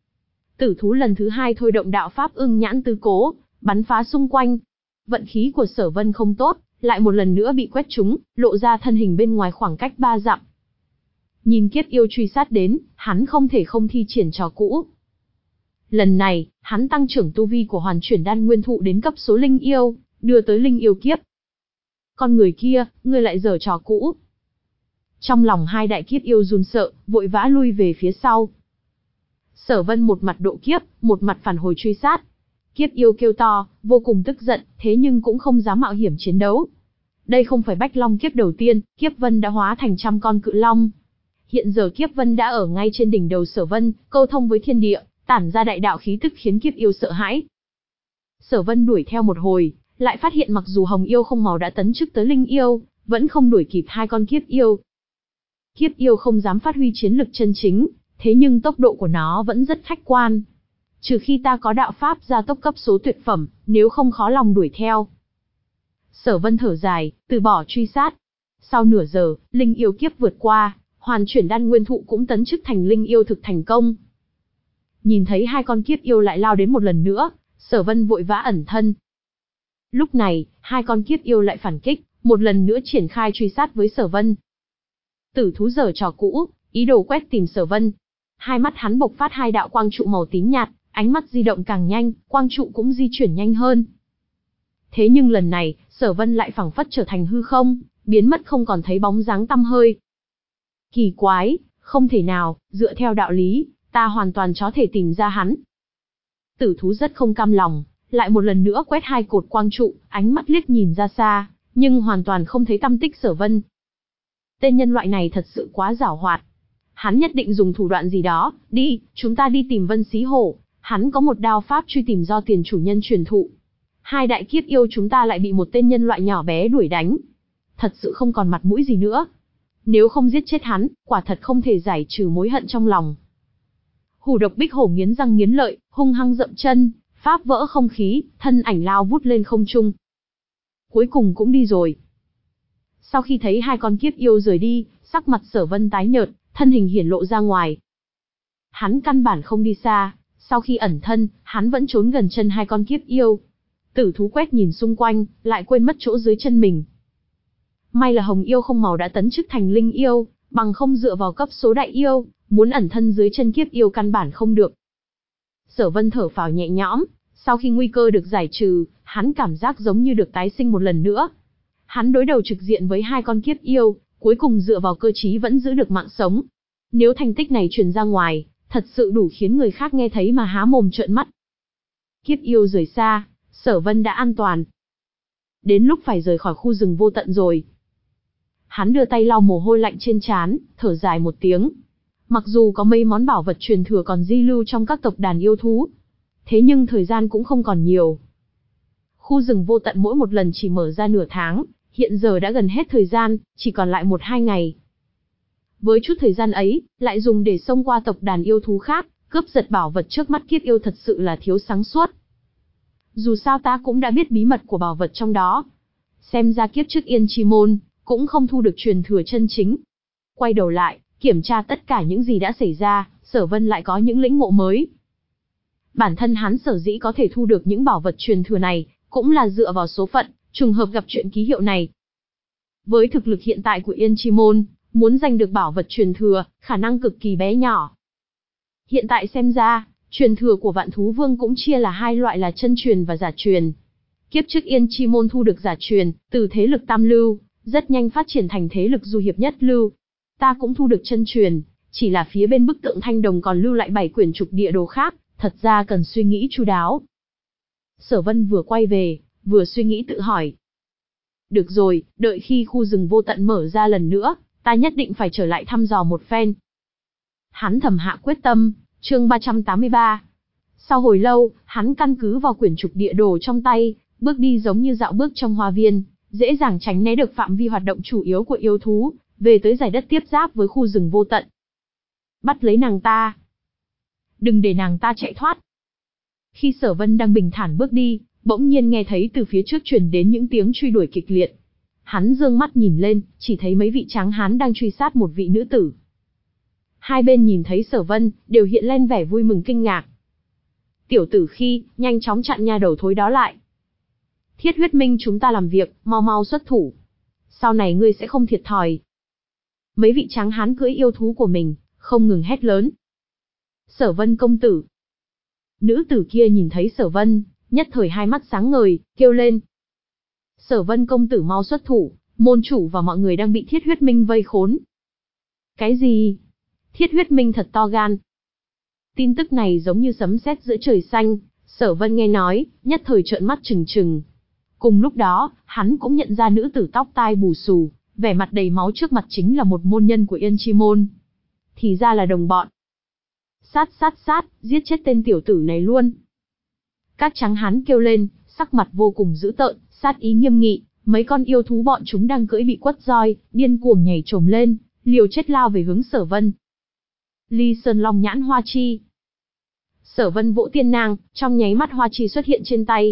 A: Tử thú lần thứ hai thôi động đạo pháp Ưng Nhãn Tứ Cố, bắn phá xung quanh. Vận khí của Sở Vân không tốt, lại một lần nữa bị quét trúng, lộ ra thân hình bên ngoài khoảng cách ba dặm. Nhìn kiếp yêu truy sát đến, hắn không thể không thi triển trò cũ. Lần này, hắn tăng trưởng tu vi của Hoàn Chuyển Đan Nguyên Thụ đến cấp số linh yêu, đưa tới linh yêu kiếp. Con người kia, ngươi lại giở trò cũ. Trong lòng hai đại kiếp yêu run sợ, vội vã lui về phía sau. Sở Vân một mặt độ kiếp, một mặt phản hồi truy sát. Kiếp yêu kêu to, vô cùng tức giận, thế nhưng cũng không dám mạo hiểm chiến đấu. Đây không phải Bách Long kiếp đầu tiên, kiếp vân đã hóa thành trăm con cự long. Hiện giờ kiếp vân đã ở ngay trên đỉnh đầu Sở Vân, câu thông với thiên địa, tản ra đại đạo khí tức khiến kiếp yêu sợ hãi. Sở Vân đuổi theo một hồi, lại phát hiện mặc dù Hồng Yêu Không Màu đã tấn chức tới linh yêu, vẫn không đuổi kịp hai con kiếp yêu. Kiếp yêu không dám phát huy chiến lực chân chính, thế nhưng tốc độ của nó vẫn rất khách quan. Trừ khi ta có đạo pháp gia tốc cấp số tuyệt phẩm, nếu không khó lòng đuổi theo. Sở Vân thở dài, từ bỏ truy sát. Sau nửa giờ, linh yêu kiếp vượt qua, Hoàn Chuyển Đan Nguyên Thụ cũng tấn chức thành linh yêu thực thành công. Nhìn thấy hai con kiếp yêu lại lao đến một lần nữa, Sở Vân vội vã ẩn thân. Lúc này, hai con kiếp yêu lại phản kích, một lần nữa triển khai truy sát với Sở Vân. Tử thú giở trò cũ, ý đồ quét tìm Sở Vân. Hai mắt hắn bộc phát hai đạo quang trụ màu tím nhạt, ánh mắt di động càng nhanh, quang trụ cũng di chuyển nhanh hơn. Thế nhưng lần này, Sở Vân lại phảng phất trở thành hư không, biến mất không còn thấy bóng dáng tăm hơi. Kỳ quái, không thể nào, dựa theo đạo lý, ta hoàn toàn có thể tìm ra hắn. Tử thú rất không cam lòng, lại một lần nữa quét hai cột quang trụ, ánh mắt liếc nhìn ra xa, nhưng hoàn toàn không thấy tăm tích Sở Vân. Tên nhân loại này thật sự quá giảo hoạt. Hắn nhất định dùng thủ đoạn gì đó, đi, chúng ta đi tìm Vân Xí Hổ, hắn có một đao pháp truy tìm do tiền chủ nhân truyền thụ. Hai đại kiếp yêu chúng ta lại bị một tên nhân loại nhỏ bé đuổi đánh. Thật sự không còn mặt mũi gì nữa. Nếu không giết chết hắn, quả thật không thể giải trừ mối hận trong lòng. Hủ Độc Bích Hổ nghiến răng nghiến lợi, hung hăng dậm chân, pháp vỡ không khí, thân ảnh lao vút lên không trung. Cuối cùng cũng đi rồi. Sau khi thấy hai con kiếp yêu rời đi, sắc mặt Sở Vân tái nhợt, thân hình hiển lộ ra ngoài. Hắn căn bản không đi xa, sau khi ẩn thân, hắn vẫn trốn gần chân hai con kiếp yêu. Tử thú quét nhìn xung quanh, lại quên mất chỗ dưới chân mình. May là Hồng Yêu không màu đã tấn chức thành linh yêu, bằng không dựa vào cấp số đại yêu, muốn ẩn thân dưới chân kiếp yêu căn bản không được. Sở Vân thở phào nhẹ nhõm, sau khi nguy cơ được giải trừ, hắn cảm giác giống như được tái sinh một lần nữa. Hắn đối đầu trực diện với hai con kiếp yêu, cuối cùng dựa vào cơ trí vẫn giữ được mạng sống. Nếu thành tích này truyền ra ngoài, thật sự đủ khiến người khác nghe thấy mà há mồm trợn mắt. Kiếp yêu rời xa, Sở Vân đã an toàn. Đến lúc phải rời khỏi khu rừng vô tận rồi. Hắn đưa tay lau mồ hôi lạnh trên trán, thở dài một tiếng. Mặc dù có mấy món bảo vật truyền thừa còn di lưu trong các tộc đàn yêu thú, thế nhưng thời gian cũng không còn nhiều. Khu rừng vô tận mỗi một lần chỉ mở ra nửa tháng, hiện giờ đã gần hết thời gian, chỉ còn lại một hai ngày. Với chút thời gian ấy, lại dùng để xông qua tộc đàn yêu thú khác, cướp giật bảo vật trước mắt kiếp yêu thật sự là thiếu sáng suốt. Dù sao ta cũng đã biết bí mật của bảo vật trong đó. Xem ra kiếp trước Yên Chi Môn, cũng không thu được truyền thừa chân chính. Quay đầu lại, kiểm tra tất cả những gì đã xảy ra, Sở Vân lại có những lĩnh ngộ mới. Bản thân hắn sở dĩ có thể thu được những bảo vật truyền thừa này, cũng là dựa vào số phận, trùng hợp gặp chuyện ký hiệu này. Với thực lực hiện tại của Yên Chi Môn, muốn giành được bảo vật truyền thừa, khả năng cực kỳ bé nhỏ. Hiện tại xem ra, truyền thừa của Vạn Thú Vương cũng chia là hai loại là chân truyền và giả truyền. Kiếp trước Yên Chi Môn thu được giả truyền, từ thế lực tam lưu, rất nhanh phát triển thành thế lực du hiệp nhất lưu. Ta cũng thu được chân truyền, chỉ là phía bên bức tượng thanh đồng còn lưu lại bảy quyển trục địa đồ khác, thật ra cần suy nghĩ chu đáo. Sở Vân vừa quay về, vừa suy nghĩ tự hỏi. Được rồi, đợi khi khu rừng vô tận mở ra lần nữa, ta nhất định phải trở lại thăm dò một phen. Hắn thầm hạ quyết tâm, chương ba trăm tám mươi ba. Sau hồi lâu, hắn căn cứ vào quyển trục địa đồ trong tay, bước đi giống như dạo bước trong hoa viên, dễ dàng tránh né được phạm vi hoạt động chủ yếu của yêu thú, về tới giải đất tiếp giáp với khu rừng vô tận. Bắt lấy nàng ta. Đừng để nàng ta chạy thoát. Khi Sở Vân đang bình thản bước đi, bỗng nhiên nghe thấy từ phía trước truyền đến những tiếng truy đuổi kịch liệt. Hắn dương mắt nhìn lên, chỉ thấy mấy vị tráng hán đang truy sát một vị nữ tử. Hai bên nhìn thấy Sở Vân, đều hiện lên vẻ vui mừng kinh ngạc. Tiểu tử Khi, nhanh chóng chặn nha đầu thối đó lại. Thiết Huyết Minh chúng ta làm việc, mau mau xuất thủ. Sau này ngươi sẽ không thiệt thòi. Mấy vị tráng hán cưỡi yêu thú của mình, không ngừng hét lớn. Sở Vân công tử. Nữ tử kia nhìn thấy Sở Vân, nhất thời hai mắt sáng ngời, kêu lên. Sở Vân công tử mau xuất thủ, môn chủ và mọi người đang bị Thiết Huyết Minh vây khốn. Cái gì? Thiết Huyết Minh thật to gan. Tin tức này giống như sấm sét giữa trời xanh, Sở Vân nghe nói, nhất thời trợn mắt trừng trừng. Cùng lúc đó, hắn cũng nhận ra nữ tử tóc tai bù xù, vẻ mặt đầy máu trước mặt chính là một môn nhân của Yên Chi Môn. Thì ra là đồng bọn. Sát sát sát, giết chết tên tiểu tử này luôn. Các tráng hán kêu lên, sắc mặt vô cùng dữ tợn, sát ý nghiêm nghị, mấy con yêu thú bọn chúng đang cưỡi bị quất roi, điên cuồng nhảy trồm lên, liều chết lao về hướng Sở Vân. Ly Sơn Long Nhãn Hoa Chi. Sở Vân vỗ tiên nang, trong nháy mắt hoa chi xuất hiện trên tay.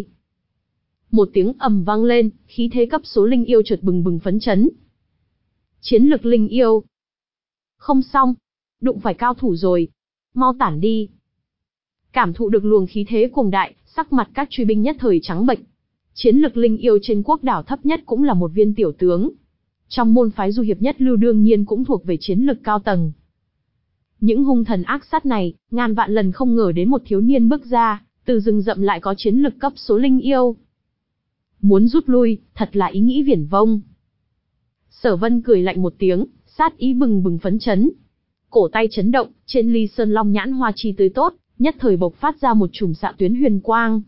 A: Một tiếng ầm vang lên, khí thế cấp số linh yêu chợt bừng bừng phấn chấn. Chiến lực linh yêu. Không xong, đụng phải cao thủ rồi. Mau tản đi. Cảm thụ được luồng khí thế cuồng đại, sắc mặt các truy binh nhất thời trắng bệch. Chiến lực linh yêu trên quốc đảo thấp nhất cũng là một viên tiểu tướng. Trong môn phái du hiệp nhất lưu đương nhiên cũng thuộc về chiến lực cao tầng. Những hung thần ác sát này, ngàn vạn lần không ngờ đến một thiếu niên bước ra, từ rừng rậm lại có chiến lực cấp số linh yêu. muốn rút lui, thật là ý nghĩ viển vông. Sở Vân cười lạnh một tiếng, sát ý bừng bừng phấn chấn. Cổ tay chấn động, trên ly sơn long nhãn hoa chi tươi tốt, nhất thời bộc phát ra một chùm xạ tuyến huyền quang.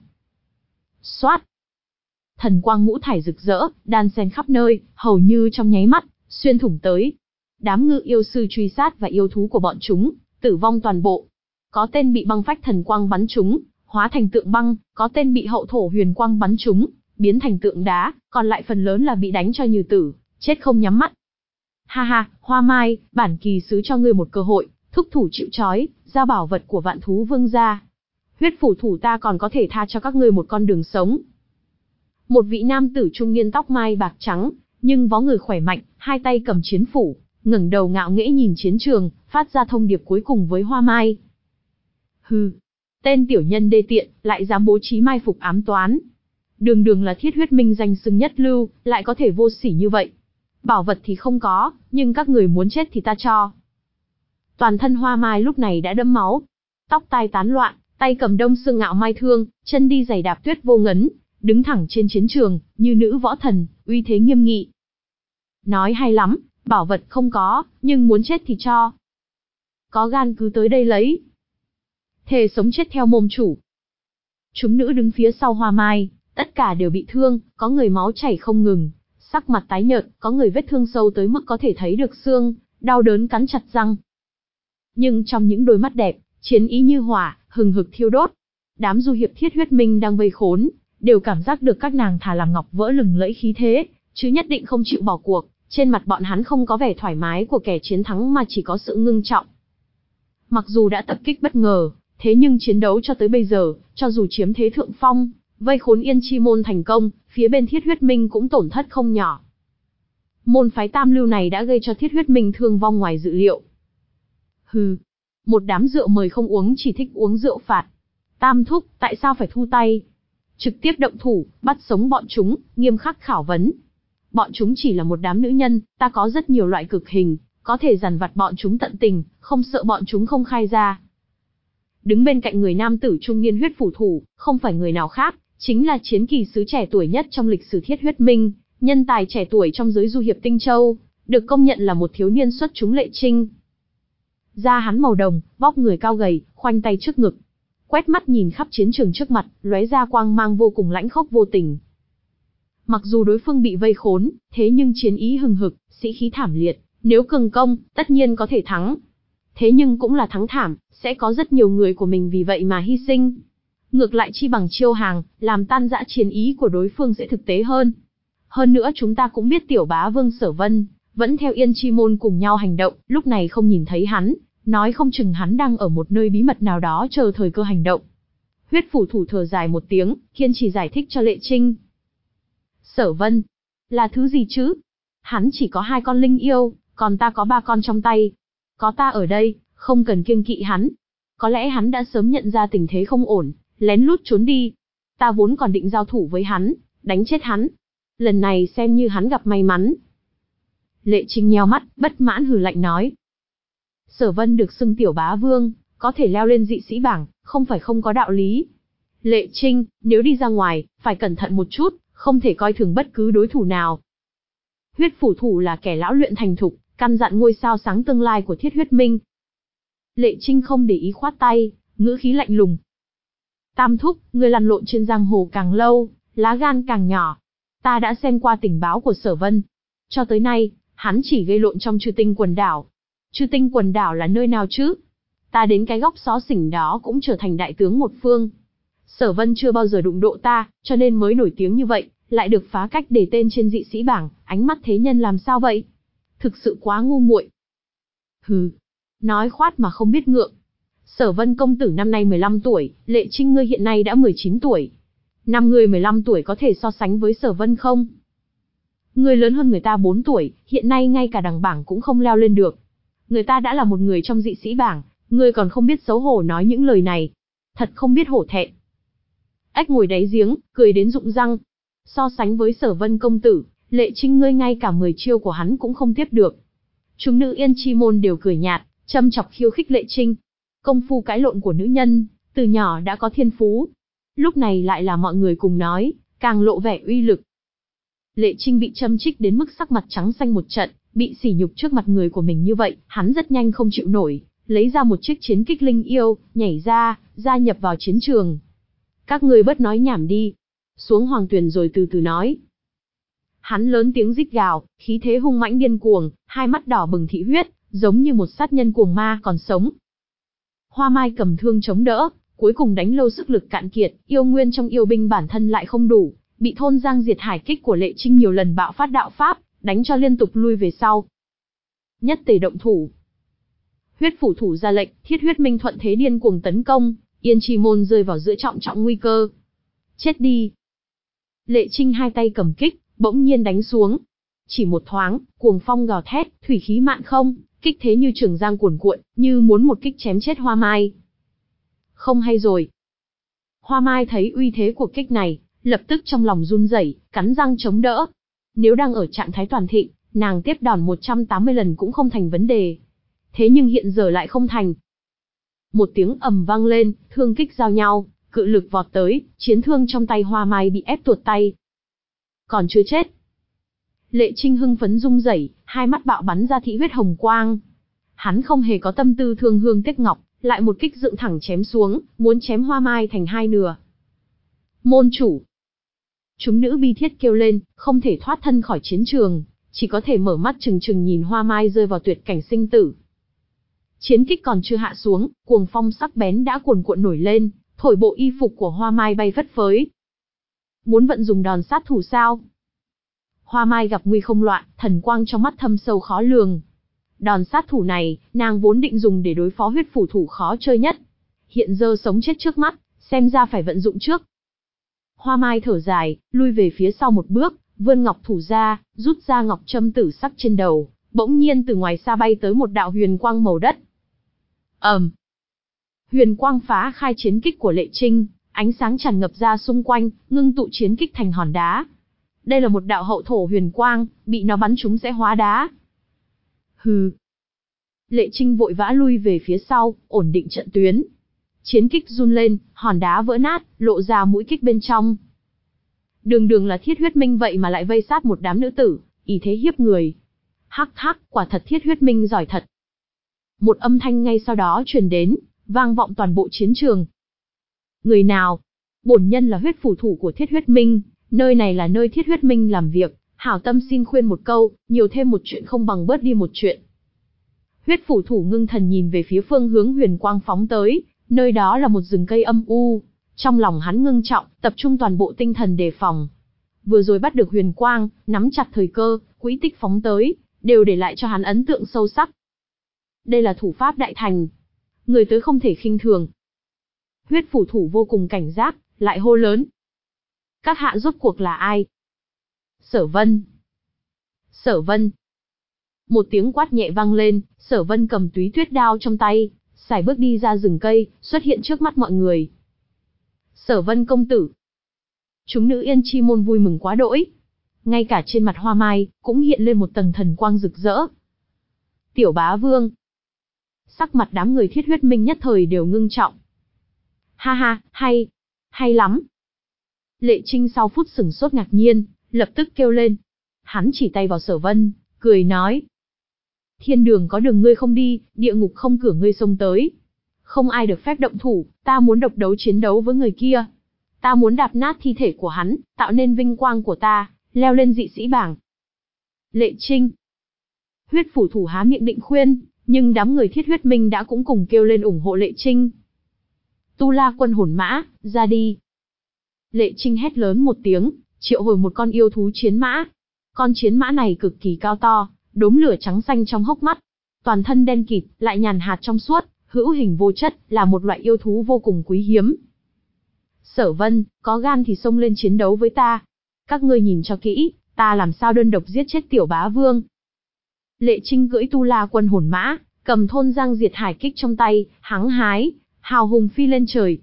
A: Xoát! Thần quang ngũ thải rực rỡ, đan xen khắp nơi, hầu như trong nháy mắt, xuyên thủng tới. Đám ngự yêu sư truy sát và yêu thú của bọn chúng, tử vong toàn bộ. Có tên bị băng phách thần quang bắn trúng, hóa thành tượng băng, có tên bị hậu thổ huyền quang bắn trúng, biến thành tượng đá, còn lại phần lớn là bị đánh cho như tử, chết không nhắm mắt. Ha ha, Hoa Mai, bản kỳ sứ cho ngươi một cơ hội, thúc thủ chịu trói, giao bảo vật của Vạn Thú Vương ra. Huyết phủ thủ ta còn có thể tha cho các ngươi một con đường sống. Một vị nam tử trung niên tóc mai bạc trắng, nhưng vó người khỏe mạnh, hai tay cầm chiến phủ, ngẩng đầu ngạo nghễ nhìn chiến trường, phát ra thông điệp cuối cùng với Hoa Mai. Hừ, tên tiểu nhân đê tiện, lại dám bố trí mai phục ám toán. Đường đường là Thiết Huyết Minh danh xưng nhất lưu, lại có thể vô sỉ như vậy. Bảo vật thì không có, nhưng các người muốn chết thì ta cho. Toàn thân Hoa Mai lúc này đã đẫm máu, tóc tai tán loạn, tay cầm đông xương ngạo mai thương, chân đi giày đạp tuyết vô ngấn, đứng thẳng trên chiến trường, như nữ võ thần, uy thế nghiêm nghị. Nói hay lắm, bảo vật không có, nhưng muốn chết thì cho. Có gan cứ tới đây lấy. Thề sống chết theo mồm chủ. Chúng nữ đứng phía sau Hoa Mai, tất cả đều bị thương, có người máu chảy không ngừng, sắc mặt tái nhợt, có người vết thương sâu tới mức có thể thấy được xương, đau đớn cắn chặt răng. Nhưng trong những đôi mắt đẹp, chiến ý như hỏa, hừng hực thiêu đốt. Đám du hiệp Thiết Huyết Minh đang vây khốn, đều cảm giác được các nàng thà làm ngọc vỡ lừng lẫy khí thế, chứ nhất định không chịu bỏ cuộc. Trên mặt bọn hắn không có vẻ thoải mái của kẻ chiến thắng mà chỉ có sự ngưng trọng. Mặc dù đã tập kích bất ngờ, thế nhưng chiến đấu cho tới bây giờ, cho dù chiếm thế thượng phong, vây khốn Yên Chi Môn thành công, phía bên Thiết Huyết Minh cũng tổn thất không nhỏ. Môn phái tam lưu này đã gây cho Thiết Huyết Minh thương vong ngoài dự liệu. Hừ, một đám rượu mời không uống chỉ thích uống rượu phạt. Tam thúc, tại sao phải thu tay? Trực tiếp động thủ, bắt sống bọn chúng, nghiêm khắc khảo vấn. Bọn chúng chỉ là một đám nữ nhân, ta có rất nhiều loại cực hình, có thể dằn vặt bọn chúng tận tình, không sợ bọn chúng không khai ra. Đứng bên cạnh người nam tử trung niên huyết phủ thủ, không phải người nào khác, chính là chiến kỳ sứ trẻ tuổi nhất trong lịch sử Thiết Huyết Minh, nhân tài trẻ tuổi trong giới du hiệp Tinh Châu, được công nhận là một thiếu niên xuất chúng Lệ Trinh. Da hắn màu đồng, vóc người cao gầy, khoanh tay trước ngực, quét mắt nhìn khắp chiến trường trước mặt, lóe ra quang mang vô cùng lãnh khốc vô tình. Mặc dù đối phương bị vây khốn, thế nhưng chiến ý hừng hực, sĩ khí thảm liệt, nếu cường công, tất nhiên có thể thắng. Thế nhưng cũng là thắng thảm, sẽ có rất nhiều người của mình vì vậy mà hy sinh. Ngược lại chi bằng chiêu hàng, làm tan rã chiến ý của đối phương sẽ thực tế hơn. Hơn nữa chúng ta cũng biết tiểu bá vương Sở Vân, vẫn theo Yên Chi Môn cùng nhau hành động, lúc này không nhìn thấy hắn, nói không chừng hắn đang ở một nơi bí mật nào đó chờ thời cơ hành động. Huyết phủ thủ thở dài một tiếng, kiên trì giải thích cho Lệ Trinh. Sở Vân, là thứ gì chứ? Hắn chỉ có hai con linh yêu, còn ta có ba con trong tay. Có ta ở đây, không cần kiêng kỵ hắn. Có lẽ hắn đã sớm nhận ra tình thế không ổn, lén lút trốn đi. Ta vốn còn định giao thủ với hắn, đánh chết hắn. Lần này xem như hắn gặp may mắn. Lệ Trinh nheo mắt, bất mãn hừ lạnh nói. Sở Vân được xưng tiểu bá vương, có thể leo lên dị sĩ bảng, không phải không có đạo lý. Lệ Trinh, nếu đi ra ngoài, phải cẩn thận một chút, không thể coi thường bất cứ đối thủ nào. Huyết phủ thủ là kẻ lão luyện thành thục, căn dặn ngôi sao sáng tương lai của Thiết Huyết Minh. Lệ Trinh không để ý khoát tay, ngữ khí lạnh lùng. Tam thúc, người lăn lộn trên giang hồ càng lâu, lá gan càng nhỏ. Ta đã xem qua tình báo của Sở Vân. Cho tới nay, hắn chỉ gây lộn trong Chư Tinh quần đảo. Chư Tinh quần đảo là nơi nào chứ? Ta đến cái góc xó xỉnh đó cũng trở thành đại tướng một phương. Sở Vân chưa bao giờ đụng độ ta, cho nên mới nổi tiếng như vậy, lại được phá cách để tên trên dị sĩ bảng, ánh mắt thế nhân làm sao vậy? Thực sự quá ngu muội. Hừ, nói khoát mà không biết ngượng. Sở Vân công tử năm nay mười lăm tuổi, Lệ Trinh ngươi hiện nay đã mười chín tuổi. Năm người mười lăm tuổi có thể so sánh với Sở Vân không? Ngươi lớn hơn người ta bốn tuổi, hiện nay ngay cả đằng bảng cũng không leo lên được. Người ta đã là một người trong dị sĩ bảng, ngươi còn không biết xấu hổ nói những lời này. Thật không biết hổ thẹn. Ếch ngồi đáy giếng, cười đến rụng răng. So sánh với Sở Vân công tử, Lệ Trinh ngươi ngay cả mười chiêu của hắn cũng không tiếp được. Chúng nữ Yên Chi Môn đều cười nhạt, châm chọc khiêu khích Lệ Trinh. Công phu cãi lộn của nữ nhân, từ nhỏ đã có thiên phú. Lúc này lại là mọi người cùng nói, càng lộ vẻ uy lực. Lệ Trinh bị châm chích đến mức sắc mặt trắng xanh một trận, bị sỉ nhục trước mặt người của mình như vậy, hắn rất nhanh không chịu nổi, lấy ra một chiếc chiến kích linh yêu, nhảy ra, gia nhập vào chiến trường. Các ngươi bớt nói nhảm đi, xuống hoàng tuyển rồi từ từ nói. Hắn lớn tiếng rít gào, khí thế hung mãnh điên cuồng, hai mắt đỏ bừng thị huyết, giống như một sát nhân cuồng ma còn sống. Hoa Mai cầm thương chống đỡ, cuối cùng đánh lâu sức lực cạn kiệt, yêu nguyên trong yêu binh bản thân lại không đủ, bị thôn giang diệt hải kích của Lệ Trinh nhiều lần bạo phát đạo pháp, đánh cho liên tục lui về sau. Nhất tề động thủ. Huyết phủ thủ ra lệnh, thiết huyết minh thuận thế điên cuồng tấn công, Yên Chi môn rơi vào giữa trọng trọng nguy cơ. Chết đi. Lệ Trinh hai tay cầm kích, bỗng nhiên đánh xuống. Chỉ một thoáng, cuồng phong gào thét, thủy khí mạn không, kích thế như trường giang cuồn cuộn, như muốn một kích chém chết Hoa Mai. Không hay rồi. Hoa Mai thấy uy thế của kích này, lập tức trong lòng run rẩy, cắn răng chống đỡ. Nếu đang ở trạng thái toàn thịnh, nàng tiếp đòn một trăm tám mươi lần cũng không thành vấn đề. Thế nhưng hiện giờ lại không thành. Một tiếng ầm vang lên, thương kích giao nhau, cự lực vọt tới, chiến thương trong tay Hoa Mai bị ép tuột tay. Còn chưa chết. Lệ Trinh hưng phấn rung rẩy, hai mắt bạo bắn ra thị huyết hồng quang. Hắn không hề có tâm tư thương hương tiếc ngọc, lại một kích dựng thẳng chém xuống, muốn chém Hoa Mai thành hai nửa. Môn chủ. Chúng nữ bi thiết kêu lên, không thể thoát thân khỏi chiến trường, chỉ có thể mở mắt trừng trừng nhìn Hoa Mai rơi vào tuyệt cảnh sinh tử. Chiến kích còn chưa hạ xuống, cuồng phong sắc bén đã cuồn cuộn nổi lên, thổi bộ y phục của Hoa Mai bay phất phới. Muốn vận dùng đòn sát thủ sao? Hoa Mai gặp nguy không loạn, thần quang trong mắt thâm sâu khó lường. Đòn sát thủ này, nàng vốn định dùng để đối phó huyết phủ thủ khó chơi nhất. Hiện giờ sống chết trước mắt, xem ra phải vận dụng trước. Hoa Mai thở dài, lui về phía sau một bước, vươn ngọc thủ ra, rút ra ngọc châm tử sắc trên đầu, bỗng nhiên từ ngoài xa bay tới một đạo huyền quang màu đất. ầm, um. Huyền quang phá khai chiến kích của Lệ Trinh, ánh sáng tràn ngập ra xung quanh, ngưng tụ chiến kích thành hòn đá. Đây là một đạo hậu thổ huyền quang, bị nó bắn trúng sẽ hóa đá. Hừ. Lệ Trinh vội vã lui về phía sau, ổn định trận tuyến. Chiến kích run lên, hòn đá vỡ nát, lộ ra mũi kích bên trong. Đường đường là thiết huyết minh vậy mà lại vây sát một đám nữ tử, ý thế hiếp người. Hắc hắc, quả thật thiết huyết minh giỏi thật. Một âm thanh ngay sau đó truyền đến, vang vọng toàn bộ chiến trường. Người nào? Bổn nhân là huyết phủ thủ của thiết huyết minh, nơi này là nơi thiết huyết minh làm việc, hảo tâm xin khuyên một câu, nhiều thêm một chuyện không bằng bớt đi một chuyện. Huyết phủ thủ ngưng thần nhìn về phía phương hướng huyền quang phóng tới, nơi đó là một rừng cây âm u. Trong lòng hắn ngưng trọng, tập trung toàn bộ tinh thần đề phòng. Vừa rồi bắt được huyền quang, nắm chặt thời cơ, quỹ tích phóng tới, đều để lại cho hắn ấn tượng sâu sắc. Đây là thủ pháp đại thành. Người tới không thể khinh thường. Huyết phủ thủ vô cùng cảnh giác, lại hô lớn. Các hạ rốt cuộc là ai? Sở Vân. Sở Vân. Một tiếng quát nhẹ vang lên, Sở Vân cầm túy tuyết đao trong tay, sải bước đi ra rừng cây, xuất hiện trước mắt mọi người. Sở Vân công tử. Chúng nữ Yên Chi môn vui mừng quá đỗi. Ngay cả trên mặt Hoa Mai, cũng hiện lên một tầng thần quang rực rỡ. Tiểu bá vương. Sắc mặt đám người thiết huyết minh nhất thời đều ngưng trọng. Ha ha, hay, hay lắm. Lệ Trinh sau phút sửng sốt ngạc nhiên, lập tức kêu lên. Hắn chỉ tay vào Sở Vân, cười nói. Thiên đường có đường ngươi không đi, địa ngục không cửa ngươi xông tới. Không ai được phép động thủ, ta muốn độc đấu chiến đấu với người kia. Ta muốn đạp nát thi thể của hắn, tạo nên vinh quang của ta, leo lên dị sĩ bảng. Lệ Trinh. Huyết phủ thủ há miệng định khuyên, nhưng đám người thiết huyết minh đã cũng cùng kêu lên ủng hộ Lệ Trinh. Tu La quân hồn mã, ra đi. Lệ Trinh hét lớn một tiếng, triệu hồi một con yêu thú chiến mã. Con chiến mã này cực kỳ cao to, đốm lửa trắng xanh trong hốc mắt. Toàn thân đen kịt, lại nhàn hạt trong suốt, hữu hình vô chất, là một loại yêu thú vô cùng quý hiếm. Sở Vân, có gan thì xông lên chiến đấu với ta. Các ngươi nhìn cho kỹ, ta làm sao đơn độc giết chết tiểu bá vương. Lệ Trinh cưỡi Tu La quân hồn mã, cầm thôn giang diệt hải kích trong tay, hắng hái, hào hùng phi lên trời.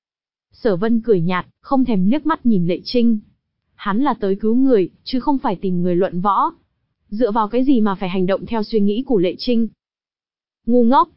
A: Sở Vân cười nhạt, không thèm liếc mắt nhìn Lệ Trinh. Hắn là tới cứu người, chứ không phải tìm người luận võ. Dựa vào cái gì mà phải hành động theo suy nghĩ của Lệ Trinh? Ngu ngốc.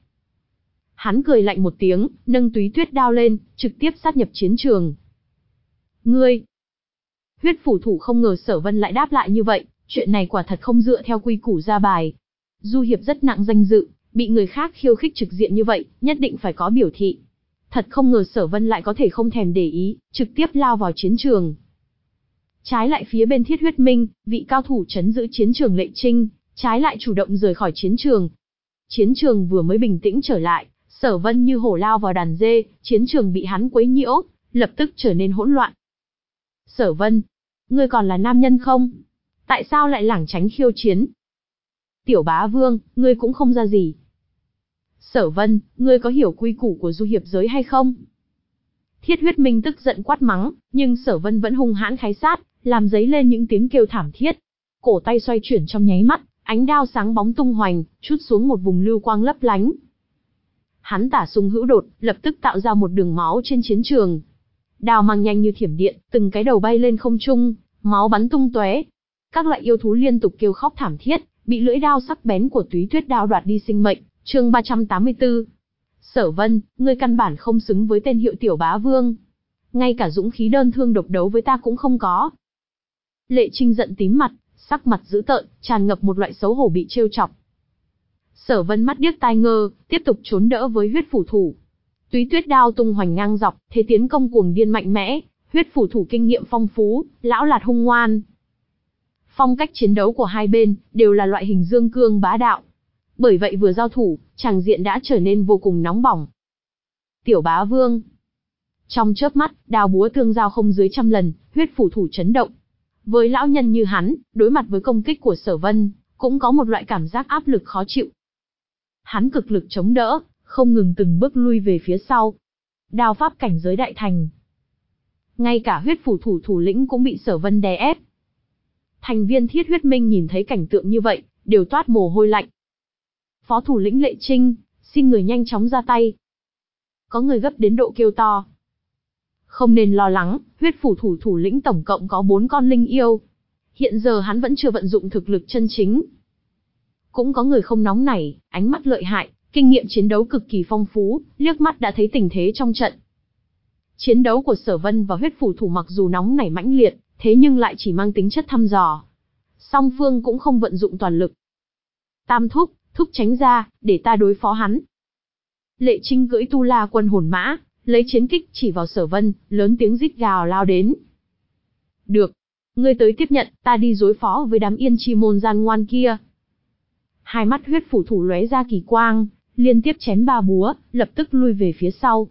A: Hắn cười lạnh một tiếng, nâng túy tuyết đao lên, trực tiếp sát nhập chiến trường. Ngươi! Huyết phủ thủ không ngờ Sở Vân lại đáp lại như vậy, chuyện này quả thật không dựa theo quy củ ra bài. Du hiệp rất nặng danh dự, bị người khác khiêu khích trực diện như vậy, nhất định phải có biểu thị. Thật không ngờ Sở Vân lại có thể không thèm để ý, trực tiếp lao vào chiến trường. Trái lại phía bên Thiết Huyết Minh, vị cao thủ trấn giữ chiến trường Lệ Trinh, trái lại chủ động rời khỏi chiến trường. Chiến trường vừa mới bình tĩnh trở lại, Sở Vân như hổ lao vào đàn dê, chiến trường bị hắn quấy nhiễu, lập tức trở nên hỗn loạn. Sở Vân, ngươi còn là nam nhân không? Tại sao lại lảng tránh khiêu chiến? Tiểu bá vương, ngươi cũng không ra gì. Sở Vân, ngươi có hiểu quy củ của du hiệp giới hay không? Thiết Huyết Minh tức giận quát mắng, nhưng Sở Vân vẫn hung hãn khái sát, làm dấy lên những tiếng kêu thảm thiết. Cổ tay xoay chuyển trong nháy mắt, ánh đao sáng bóng tung hoành, chút xuống một vùng lưu quang lấp lánh. Hắn tả xung hữu đột, lập tức tạo ra một đường máu trên chiến trường. Đao mang nhanh như thiểm điện, từng cái đầu bay lên không trung, máu bắn tung tóe. Các loại yêu thú liên tục kêu khóc thảm thiết, bị lưỡi đao sắc bén của Túy Tuyết đao đoạt đi sinh mệnh. Chương ba trăm tám mươi tư. Sở Vân, ngươi căn bản không xứng với tên hiệu tiểu bá vương. Ngay cả dũng khí đơn thương độc đấu với ta cũng không có. Lệ Trinh giận tím mặt, sắc mặt dữ tợn, tràn ngập một loại xấu hổ bị trêu chọc. Sở Vân mắt điếc tai ngơ, tiếp tục trốn đỡ với huyết phủ thủ. Túy Tuyết đao tung hoành ngang dọc, thế tiến công cuồng điên mạnh mẽ, huyết phủ thủ kinh nghiệm phong phú, lão lạt hung ngoan. Phong cách chiến đấu của hai bên đều là loại hình dương cương bá đạo. Bởi vậy vừa giao thủ, tràng diện đã trở nên vô cùng nóng bỏng. Tiểu bá vương. Trong chớp mắt, đao búa tương giao không dưới trăm lần, huyết phủ thủ chấn động. Với lão nhân như hắn, đối mặt với công kích của Sở Vân, cũng có một loại cảm giác áp lực khó chịu. Hắn cực lực chống đỡ, không ngừng từng bước lui về phía sau. Đao pháp cảnh giới đại thành. Ngay cả huyết phủ thủ thủ lĩnh cũng bị Sở Vân đè ép. Thành viên Thiết Huyết Minh nhìn thấy cảnh tượng như vậy, đều toát mồ hôi lạnh. Phó thủ lĩnh Lệ Trinh, xin người nhanh chóng ra tay. Có người gấp đến độ kêu to. Không nên lo lắng, huyết phủ thủ thủ lĩnh tổng cộng có bốn con linh yêu. Hiện giờ hắn vẫn chưa vận dụng thực lực chân chính. Cũng có người không nóng nảy, ánh mắt lợi hại, kinh nghiệm chiến đấu cực kỳ phong phú, liếc mắt đã thấy tình thế trong trận. Chiến đấu của Sở Vân và huyết phủ thủ mặc dù nóng nảy mãnh liệt, thế nhưng lại chỉ mang tính chất thăm dò. Song phương cũng không vận dụng toàn lực. Tam thúc, thúc tránh ra, để ta đối phó hắn. Lệ Trinh cưỡi tu la quân hồn mã, lấy chiến kích chỉ vào Sở Vân, lớn tiếng rít gào lao đến. Được, ngươi tới tiếp nhận, ta đi đối phó với đám yên chi môn gian ngoan kia. Hai mắt huyết phủ thủ lóe ra kỳ quang, liên tiếp chém ba búa, lập tức lui về phía sau.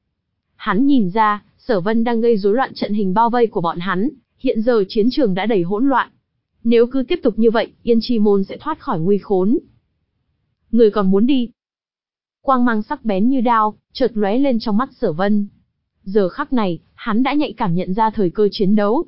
A: Hắn nhìn ra, Sở Vân đang gây rối loạn trận hình bao vây của bọn hắn, hiện giờ chiến trường đã đầy hỗn loạn. Nếu cứ tiếp tục như vậy, Yên Chi môn sẽ thoát khỏi nguy khốn. Người còn muốn đi? Quang mang sắc bén như đao, chợt lóe lên trong mắt Sở Vân. Giờ khắc này, hắn đã nhạy cảm nhận ra thời cơ chiến đấu.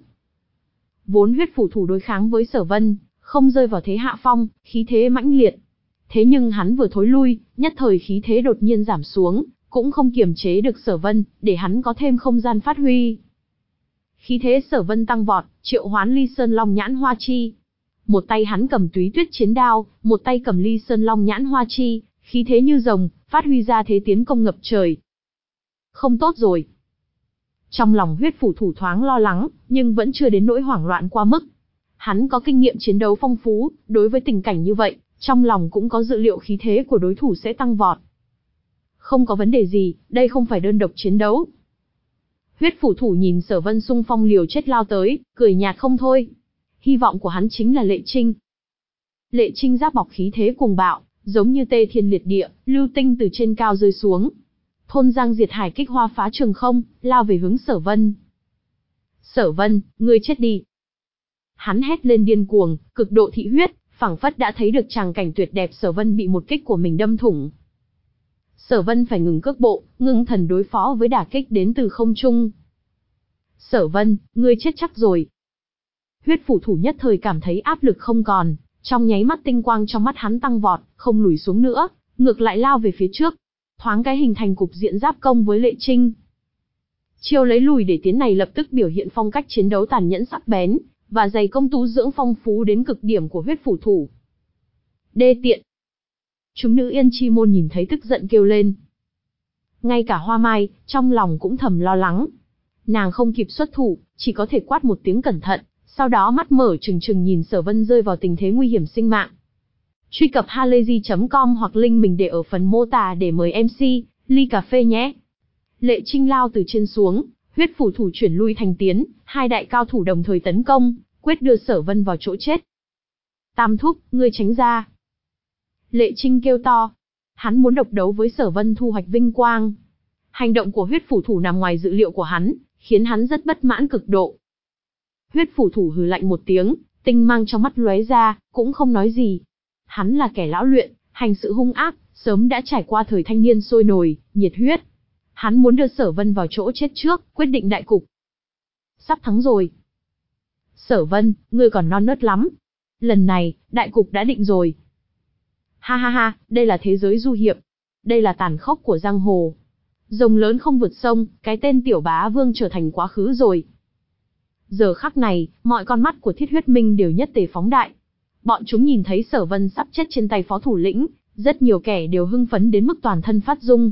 A: Vốn huyết phủ thủ đối kháng với Sở Vân, không rơi vào thế hạ phong, khí thế mãnh liệt. Thế nhưng hắn vừa thối lui, nhất thời khí thế đột nhiên giảm xuống, cũng không kiềm chế được Sở Vân, để hắn có thêm không gian phát huy. Khí thế Sở Vân tăng vọt, triệu hoán Ly Sơn Long Nhãn Hoa Chi. Một tay hắn cầm Túy Tuyết chiến đao, một tay cầm Ly Sơn Long Nhãn Hoa Chi, khí thế như rồng, phát huy ra thế tiến công ngập trời. Không tốt rồi. Trong lòng huyết phủ thủ thoáng lo lắng, nhưng vẫn chưa đến nỗi hoảng loạn quá mức. Hắn có kinh nghiệm chiến đấu phong phú, đối với tình cảnh như vậy, trong lòng cũng có dự liệu khí thế của đối thủ sẽ tăng vọt. Không có vấn đề gì, đây không phải đơn độc chiến đấu. Huyết phủ thủ nhìn Sở Vân xung phong liều chết lao tới, cười nhạt không thôi. Hy vọng của hắn chính là Lệ Trinh. Lệ Trinh giáp bọc khí thế cuồng bạo, giống như tê thiên liệt địa, lưu tinh từ trên cao rơi xuống. Thôn Giang Diệt Hải kích hoa phá trường không, lao về hướng Sở Vân. Sở Vân, ngươi chết đi. Hắn hét lên điên cuồng, cực độ thị huyết, phảng phất đã thấy được tràng cảnh tuyệt đẹp Sở Vân bị một kích của mình đâm thủng. Sở Vân phải ngừng cước bộ, ngưng thần đối phó với đả kích đến từ không trung. Sở Vân, ngươi chết chắc rồi. Huyết phủ thủ nhất thời cảm thấy áp lực không còn, trong nháy mắt tinh quang trong mắt hắn tăng vọt, không lùi xuống nữa, ngược lại lao về phía trước, thoáng cái hình thành cục diện giáp công với Lệ Trinh. Chiêu lấy lùi để tiến này lập tức biểu hiện phong cách chiến đấu tàn nhẫn sắc bén, và dày công tú dưỡng phong phú đến cực điểm của huyết phủ thủ. Đê tiện. Chúng nữ Yên Chi môn nhìn thấy tức giận kêu lên. Ngay cả Hoa Mai, trong lòng cũng thầm lo lắng. Nàng không kịp xuất thủ, chỉ có thể quát một tiếng cẩn thận, sau đó mắt mở trừng trừng nhìn Sở Vân rơi vào tình thế nguy hiểm sinh mạng. Truy cập halayzi chấm com hoặc link mình để ở phần mô tả để mời em xê, ly cà phê nhé. Lệ Trinh lao từ trên xuống, huyết phủ thủ chuyển lui thành tiến, hai đại cao thủ đồng thời tấn công, quyết đưa Sở Vân vào chỗ chết. Tam thúc, ngươi tránh ra. Lệ Trinh kêu to. Hắn muốn độc đấu với Sở Vân thu hoạch vinh quang. Hành động của huyết phủ thủ nằm ngoài dự liệu của hắn, khiến hắn rất bất mãn cực độ. Huyết phủ thủ hừ lạnh một tiếng, tinh mang trong mắt lóe ra, cũng không nói gì. Hắn là kẻ lão luyện, hành sự hung ác, sớm đã trải qua thời thanh niên sôi nổi, nhiệt huyết. Hắn muốn đưa Sở Vân vào chỗ chết trước, quyết định đại cục. Sắp thắng rồi. Sở Vân, ngươi còn non nớt lắm. Lần này, đại cục đã định rồi. Ha ha ha, đây là thế giới du hiệp. Đây là tàn khốc của giang hồ. Rồng lớn không vượt sông, cái tên Tiểu Bá Vương trở thành quá khứ rồi. Giờ khắc này, mọi con mắt của Thiết Huyết Minh đều nhất tề phóng đại. Bọn chúng nhìn thấy Sở Vân sắp chết trên tay phó thủ lĩnh, rất nhiều kẻ đều hưng phấn đến mức toàn thân phát rung.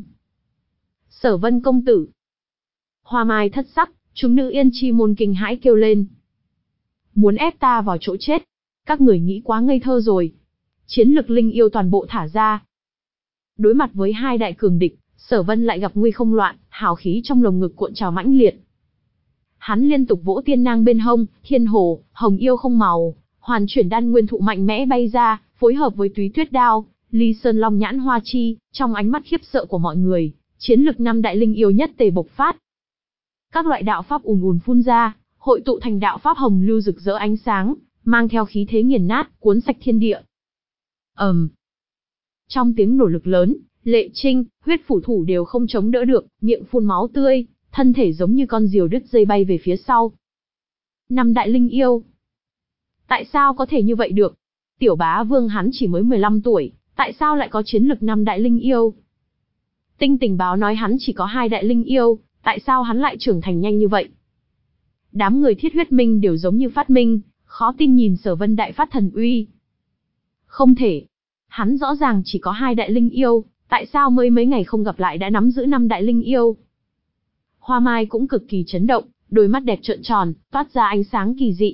A: Sở Vân công tử. Hoa Mai thất sắc, chúng nữ Yên Chi môn kinh hãi kêu lên. Muốn ép ta vào chỗ chết, các người nghĩ quá ngây thơ rồi. Chiến lực linh yêu toàn bộ thả ra. Đối mặt với hai đại cường địch, Sở Vân lại gặp nguy không loạn, hào khí trong lồng ngực cuộn trào mãnh liệt. Hắn liên tục vỗ tiên nang bên hông, thiên hồ, hồng yêu không màu, hoàn chuyển đan nguyên thụ mạnh mẽ bay ra, phối hợp với túy tuyết đao, ly sơn long nhãn hoa chi, trong ánh mắt khiếp sợ của mọi người, chiến lực năm đại linh yêu nhất tề bộc phát. Các loại đạo pháp ùn ùn phun ra, hội tụ thành đạo pháp hồng lưu rực rỡ ánh sáng, mang theo khí thế nghiền nát, cuốn sạch thiên địa. ầm, um. Trong tiếng nổ lực lớn, Lệ Trinh, huyết phủ thủ đều không chống đỡ được, miệng phun máu tươi, thân thể giống như con diều đứt dây bay về phía sau. Năm đại linh yêu. Tại sao có thể như vậy được? Tiểu Bá Vương hắn chỉ mới mười lăm tuổi, tại sao lại có chiến lực năm đại linh yêu? Tinh tình báo nói hắn chỉ có hai đại linh yêu, tại sao hắn lại trưởng thành nhanh như vậy? Đám người Thiết Huyết Minh đều giống như phát minh, khó tin nhìn Sở Vân đại phát thần uy. Không thể. Hắn rõ ràng chỉ có hai đại linh yêu, tại sao mới mấy ngày không gặp lại đã nắm giữ năm đại linh yêu? Hoa Mai cũng cực kỳ chấn động, đôi mắt đẹp trợn tròn, toát ra ánh sáng kỳ dị.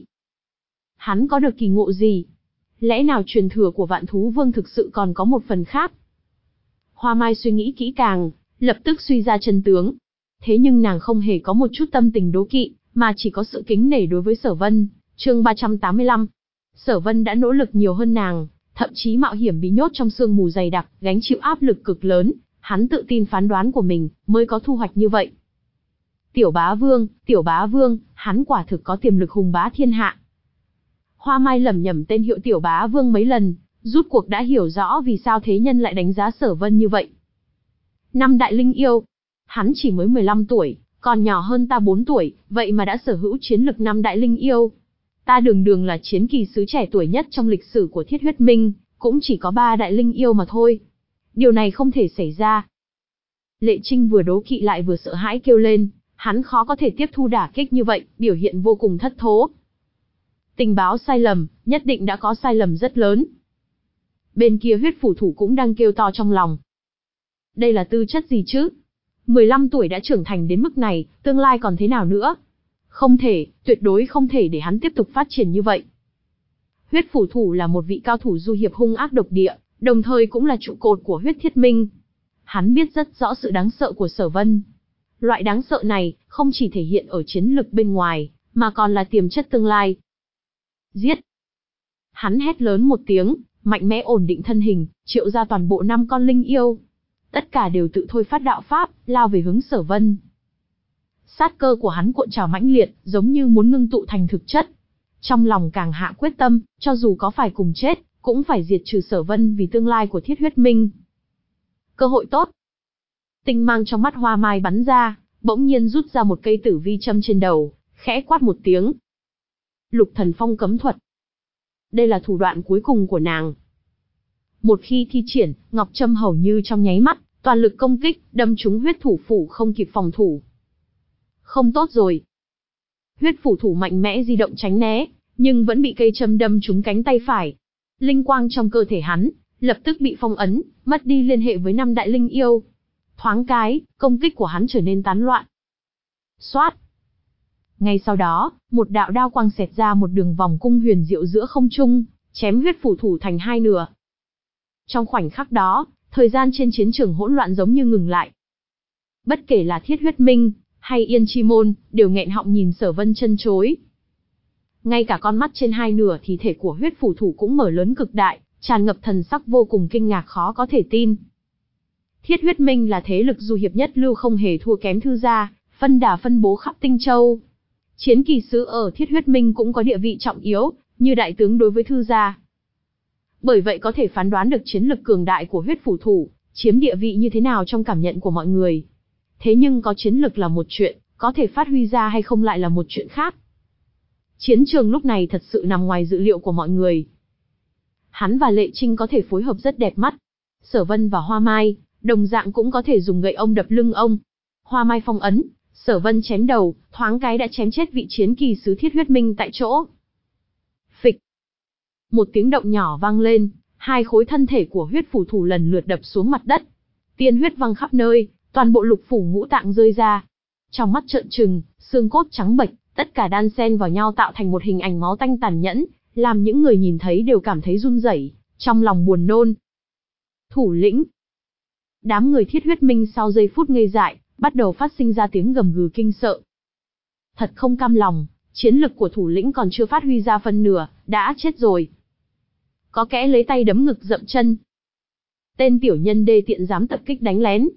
A: Hắn có được kỳ ngộ gì? Lẽ nào truyền thừa của Vạn Thú Vương thực sự còn có một phần khác? Hoa Mai suy nghĩ kỹ càng, lập tức suy ra chân tướng. Thế nhưng nàng không hề có một chút tâm tình đố kỵ, mà chỉ có sự kính nể đối với Sở Vân. Chương ba trăm tám mươi lăm. Sở Vân đã nỗ lực nhiều hơn nàng, thậm chí mạo hiểm bị nhốt trong sương mù dày đặc, gánh chịu áp lực cực lớn, hắn tự tin phán đoán của mình, mới có thu hoạch như vậy. Tiểu Bá Vương, Tiểu Bá Vương, hắn quả thực có tiềm lực hùng bá thiên hạ. Hoa Mai lẩm nhẩm tên hiệu Tiểu Bá Vương mấy lần, rút cuộc đã hiểu rõ vì sao thế nhân lại đánh giá Sở Vân như vậy. Năm đại linh yêu, hắn chỉ mới mười lăm tuổi, còn nhỏ hơn ta bốn tuổi, vậy mà đã sở hữu chiến lực năm đại linh yêu. Ta đường đường là chiến kỳ sứ trẻ tuổi nhất trong lịch sử của Thiết Huyết Minh, cũng chỉ có ba đại linh yêu mà thôi. Điều này không thể xảy ra. Lệ Trinh vừa đố kỵ lại vừa sợ hãi kêu lên, hắn khó có thể tiếp thu đả kích như vậy, biểu hiện vô cùng thất thố. Tình báo sai lầm, nhất định đã có sai lầm rất lớn. Bên kia huyết phủ thủ cũng đang kêu to trong lòng. Đây là tư chất gì chứ? mười lăm tuổi đã trưởng thành đến mức này, tương lai còn thế nào nữa? Không thể, tuyệt đối không thể để hắn tiếp tục phát triển như vậy. Huyết phủ thủ là một vị cao thủ du hiệp hung ác độc địa, đồng thời cũng là trụ cột của huyết thiết minh. Hắn biết rất rõ sự đáng sợ của Sở Vân. Loại đáng sợ này, không chỉ thể hiện ở chiến lực bên ngoài, mà còn là tiềm chất tương lai. Giết! Hắn hét lớn một tiếng, mạnh mẽ ổn định thân hình, triệu ra toàn bộ năm con linh yêu. Tất cả đều tự thôi phát đạo pháp, lao về hướng Sở Vân. Sát cơ của hắn cuộn trào mãnh liệt, giống như muốn ngưng tụ thành thực chất. Trong lòng càng hạ quyết tâm, cho dù có phải cùng chết, cũng phải diệt trừ Sở Vân vì tương lai của Thiết Huyết Minh. Cơ hội tốt. Tinh mang trong mắt Hoa Mai bắn ra, bỗng nhiên rút ra một cây tử vi châm trên đầu, khẽ quát một tiếng. Lục Thần Phong cấm thuật. Đây là thủ đoạn cuối cùng của nàng. Một khi thi triển, ngọc châm hầu như trong nháy mắt, toàn lực công kích, đâm trúng huyết thủ phủ không kịp phòng thủ. Không tốt rồi. Huyết phủ thủ mạnh mẽ di động tránh né, nhưng vẫn bị cây châm đâm trúng cánh tay phải. Linh quang trong cơ thể hắn, lập tức bị phong ấn, mất đi liên hệ với năm đại linh yêu. Thoáng cái, công kích của hắn trở nên tán loạn. Xoát! Ngay sau đó, một đạo đao quang xẹt ra một đường vòng cung huyền diệu giữa không trung, chém huyết phủ thủ thành hai nửa. Trong khoảnh khắc đó, thời gian trên chiến trường hỗn loạn giống như ngừng lại. Bất kể là Thiết Huyết Minh, hay Yên Chi Môn, đều nghẹn họng nhìn Sở Vân chân chối. Ngay cả con mắt trên hai nửa thi thể của huyết phủ thủ cũng mở lớn cực đại, tràn ngập thần sắc vô cùng kinh ngạc khó có thể tin. Thiết Huyết Minh là thế lực du hiệp nhất lưu không hề thua kém Thư gia, phân đà phân bố khắp Tinh Châu. Chiến kỳ sứ ở Thiết Huyết Minh cũng có địa vị trọng yếu, như đại tướng đối với Thư gia. Bởi vậy có thể phán đoán được chiến lực cường đại của huyết phủ thủ, chiếm địa vị như thế nào trong cảm nhận của mọi người. Thế nhưng có chiến lực là một chuyện, có thể phát huy ra hay không lại là một chuyện khác. Chiến trường lúc này thật sự nằm ngoài dự liệu của mọi người. Hắn và Lệ Trinh có thể phối hợp rất đẹp mắt. Sở Vân và Hoa Mai, đồng dạng cũng có thể dùng gậy ông đập lưng ông. Hoa Mai phong ấn, Sở Vân chém đầu, thoáng cái đã chém chết vị chiến kỳ sứ Thiết Huyết Minh tại chỗ. Phịch. Một tiếng động nhỏ vang lên, hai khối thân thể của huyết phủ thủ lần lượt đập xuống mặt đất. Tiên huyết văng khắp nơi, toàn bộ lục phủ ngũ tạng rơi ra. Trong mắt trợn trừng, xương cốt trắng bệch, tất cả đan xen vào nhau tạo thành một hình ảnh máu tanh tàn nhẫn, làm những người nhìn thấy đều cảm thấy run rẩy, trong lòng buồn nôn. Thủ lĩnh. Đám người Thiết Huyết Minh sau giây phút ngây dại, bắt đầu phát sinh ra tiếng gầm gừ kinh sợ. Thật không cam lòng, chiến lực của thủ lĩnh còn chưa phát huy ra phân nửa, đã chết rồi. Có kẻ lấy tay đấm ngực dậm chân. Tên tiểu nhân đê tiện dám tập kích đánh lén.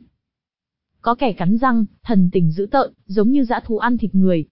A: Có kẻ cắn răng, thần tình dữ tợn, giống như dã thú ăn thịt người.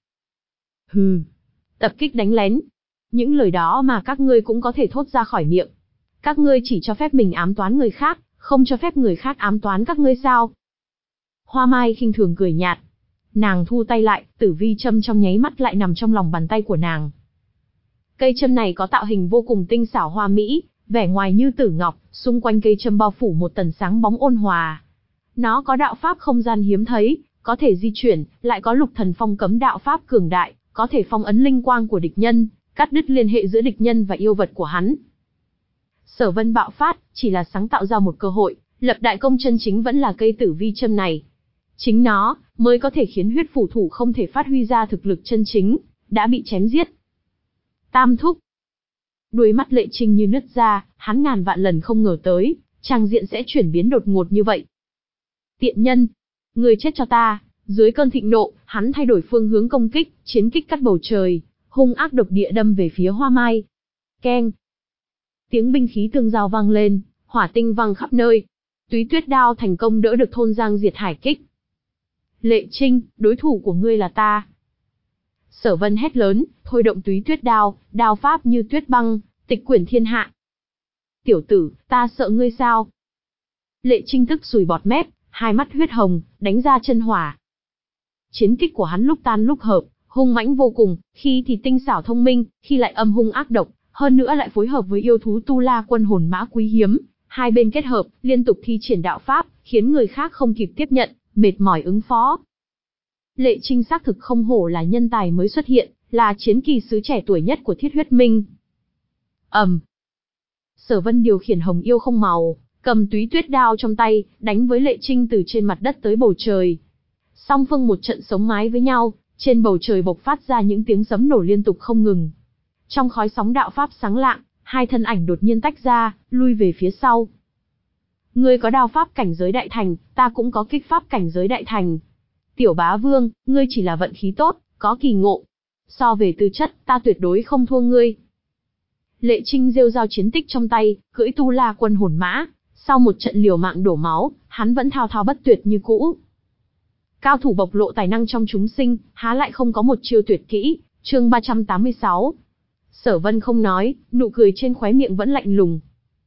A: Hừ, tập kích đánh lén. Những lời đó mà các ngươi cũng có thể thốt ra khỏi miệng. Các ngươi chỉ cho phép mình ám toán người khác, không cho phép người khác ám toán các ngươi sao? Hoa Mai khinh thường cười nhạt. Nàng thu tay lại, tử vi châm trong nháy mắt lại nằm trong lòng bàn tay của nàng. Cây châm này có tạo hình vô cùng tinh xảo hoa mỹ, vẻ ngoài như tử ngọc, xung quanh cây châm bao phủ một tầng sáng bóng ôn hòa. Nó có đạo pháp không gian hiếm thấy, có thể di chuyển, lại có lục thần phong cấm đạo pháp cường đại, có thể phong ấn linh quang của địch nhân, cắt đứt liên hệ giữa địch nhân và yêu vật của hắn. Sở Vân bạo phát, chỉ là sáng tạo ra một cơ hội, lập đại công chân chính vẫn là cây tử vi châm này. Chính nó, mới có thể khiến huyết phủ thủ không thể phát huy ra thực lực chân chính, đã bị chém giết. Tam thúc. Đuôi mắt Lệ Trinh như nứt ra, hắn ngàn vạn lần không ngờ tới, trang diện sẽ chuyển biến đột ngột như vậy. Tiện nhân, người chết cho ta. Dưới cơn thịnh nộ, hắn thay đổi phương hướng công kích, chiến kích cắt bầu trời, hung ác độc địa đâm về phía Hoa Mai. Keng. Tiếng binh khí tương giao vang lên, hỏa tinh văng khắp nơi. Túy Tuyết đao thành công đỡ được thôn Giang Diệt Hải kích. Lệ Trinh, đối thủ của ngươi là ta. Sở Vân hét lớn, thôi động Túy Tuyết đao, đao pháp như tuyết băng, tịch quyển thiên hạ. Tiểu tử, ta sợ ngươi sao? Lệ Trinh tức sùi bọt mép, hai mắt huyết hồng, đánh ra chân hỏa. Chiến kích của hắn lúc tan lúc hợp, hung mãnh vô cùng, khi thì tinh xảo thông minh, khi lại âm hung ác độc, hơn nữa lại phối hợp với yêu thú Tu La Quân hồn mã quý hiếm, hai bên kết hợp, liên tục thi triển đạo pháp, khiến người khác không kịp tiếp nhận, mệt mỏi ứng phó. Lệ Trinh xác thực không hổ là nhân tài mới xuất hiện, là chiến kỳ sứ trẻ tuổi nhất của Thiết Huyết Minh. Ầm. Um. Sở Vân điều khiển Hồng Yêu không màu, cầm Túy Tuyết đao trong tay, đánh với Lệ Trinh từ trên mặt đất tới bầu trời. Song phương một trận sống mái với nhau, trên bầu trời bộc phát ra những tiếng sấm nổ liên tục không ngừng. Trong khói sóng đạo pháp sáng lạng, hai thân ảnh đột nhiên tách ra, lui về phía sau. Ngươi có đao pháp cảnh giới đại thành, ta cũng có kích pháp cảnh giới đại thành. Tiểu bá vương, ngươi chỉ là vận khí tốt, có kỳ ngộ. So về tư chất, ta tuyệt đối không thua ngươi. Lệ Trinh rêu rao chiến tích trong tay, cưỡi Tu La Quân hồn mã, sau một trận liều mạng đổ máu, hắn vẫn thao thao bất tuyệt như cũ. Cao thủ bộc lộ tài năng trong chúng sinh, há lại không có một chiêu tuyệt kỹ. Chương ba trăm tám mươi sáu. Sở Vân không nói, nụ cười trên khóe miệng vẫn lạnh lùng.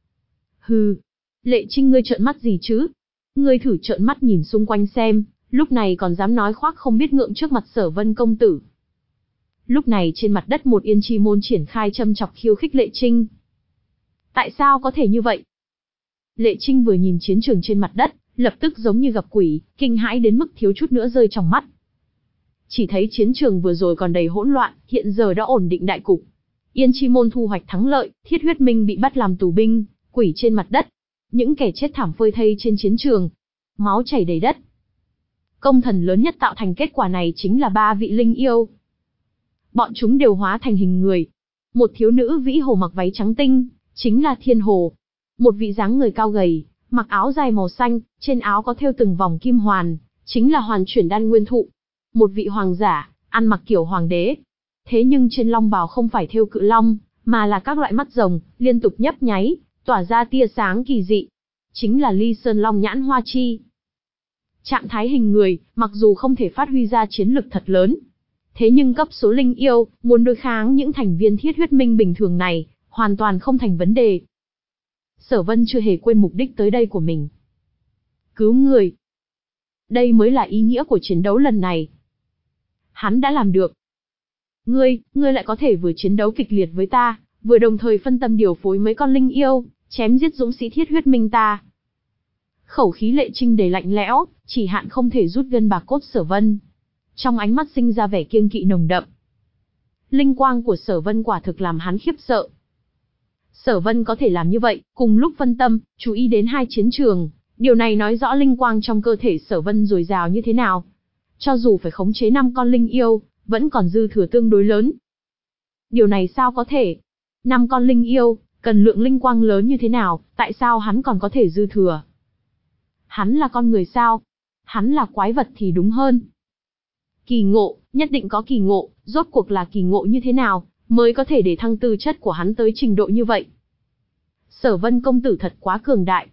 A: Hừ, Lệ Trinh ngươi trợn mắt gì chứ? Ngươi thử trợn mắt nhìn xung quanh xem, lúc này còn dám nói khoác không biết ngượng trước mặt Sở Vân công tử. Lúc này trên mặt đất một Yên Chi môn triển khai châm chọc khiêu khích Lệ Trinh. Tại sao có thể như vậy? Lệ Trinh vừa nhìn chiến trường trên mặt đất, lập tức giống như gặp quỷ, kinh hãi đến mức thiếu chút nữa rơi trong mắt. Chỉ thấy chiến trường vừa rồi còn đầy hỗn loạn, hiện giờ đã ổn định đại cục. Yên Chi môn thu hoạch thắng lợi, Thiết Huyết Minh bị bắt làm tù binh, quỷ trên mặt đất. Những kẻ chết thảm phơi thây trên chiến trường, máu chảy đầy đất. Công thần lớn nhất tạo thành kết quả này chính là ba vị linh yêu. bọn chúng đều hóa thành hình người. Một thiếu nữ vĩ hồ mặc váy trắng tinh, chính là Thiên Hồ. Một vị dáng người cao gầy, mặc áo dài màu xanh, trên áo có thêu từng vòng kim hoàn, chính là Hoàn Chuyển Đan Nguyên Thụ. Một vị hoàng giả, ăn mặc kiểu hoàng đế. Thế nhưng trên long bào không phải thêu cự long, mà là các loại mắt rồng, liên tục nhấp nháy, tỏa ra tia sáng kỳ dị. Chính là Ly Sơn Long Nhãn Hoa Chi. Trạng thái hình người, mặc dù không thể phát huy ra chiến lực thật lớn. Thế nhưng cấp số linh yêu, muốn đối kháng những thành viên thiết huyết minh bình thường này, hoàn toàn không thành vấn đề. Sở Vân chưa hề quên mục đích tới đây của mình. Cứu người. Đây mới là ý nghĩa của chiến đấu lần này. Hắn đã làm được. Ngươi, ngươi lại có thể vừa chiến đấu kịch liệt với ta, vừa đồng thời phân tâm điều phối mấy con linh yêu, chém giết dũng sĩ thiết huyết minh ta. Khẩu khí Lệ Trinh đầy lạnh lẽo, chỉ hạn không thể rút gân bạc cốt Sở Vân. Trong ánh mắt sinh ra vẻ kiêng kỵ nồng đậm. Linh quang của Sở Vân quả thực làm hắn khiếp sợ. Sở Vân có thể làm như vậy, cùng lúc phân tâm, chú ý đến hai chiến trường, điều này nói rõ linh quang trong cơ thể Sở Vân dồi dào như thế nào. Cho dù phải khống chế năm con linh yêu, vẫn còn dư thừa tương đối lớn. Điều này sao có thể? Năm con linh yêu, cần lượng linh quang lớn như thế nào, tại sao hắn còn có thể dư thừa? Hắn là con người sao? Hắn là quái vật thì đúng hơn. Kỳ ngộ, nhất định có kỳ ngộ, rốt cuộc là kỳ ngộ như thế nào, mới có thể để thăng tư chất của hắn tới trình độ như vậy. Sở Vân công tử thật quá cường đại.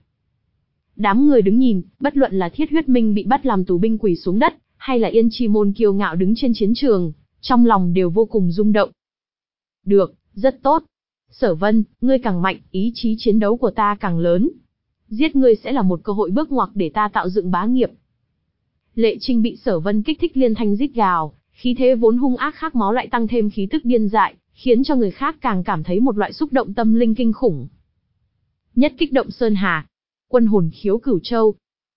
A: Đám người đứng nhìn, bất luận là Thiết Huyết Minh bị bắt làm tù binh quỳ xuống đất, hay là Yên Chi Môn kiêu ngạo đứng trên chiến trường, trong lòng đều vô cùng rung động. Được, rất tốt. Sở Vân, ngươi càng mạnh, ý chí chiến đấu của ta càng lớn. Giết ngươi sẽ là một cơ hội bước ngoặt để ta tạo dựng bá nghiệp. Lệ Trinh bị Sở Vân kích thích liên thanh rít gào, khí thế vốn hung ác khát máu lại tăng thêm khí tức điên dại, khiến cho người khác càng cảm thấy một loại xúc động tâm linh kinh khủng. Nhất kích động sơn hà, quân hồn khiếu cửu châu.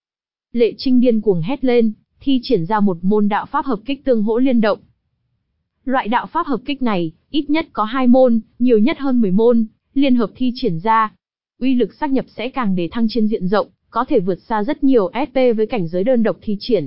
A: Lệ Trinh điên cuồng hét lên, thi triển ra một môn đạo pháp hợp kích tương hỗ liên động. Loại đạo pháp hợp kích này, ít nhất có hai môn, nhiều nhất hơn mười môn, liên hợp thi triển ra. Uy lực xác nhập sẽ càng để thăng trên diện rộng, có thể vượt xa rất nhiều ét pê với cảnh giới đơn độc thi triển.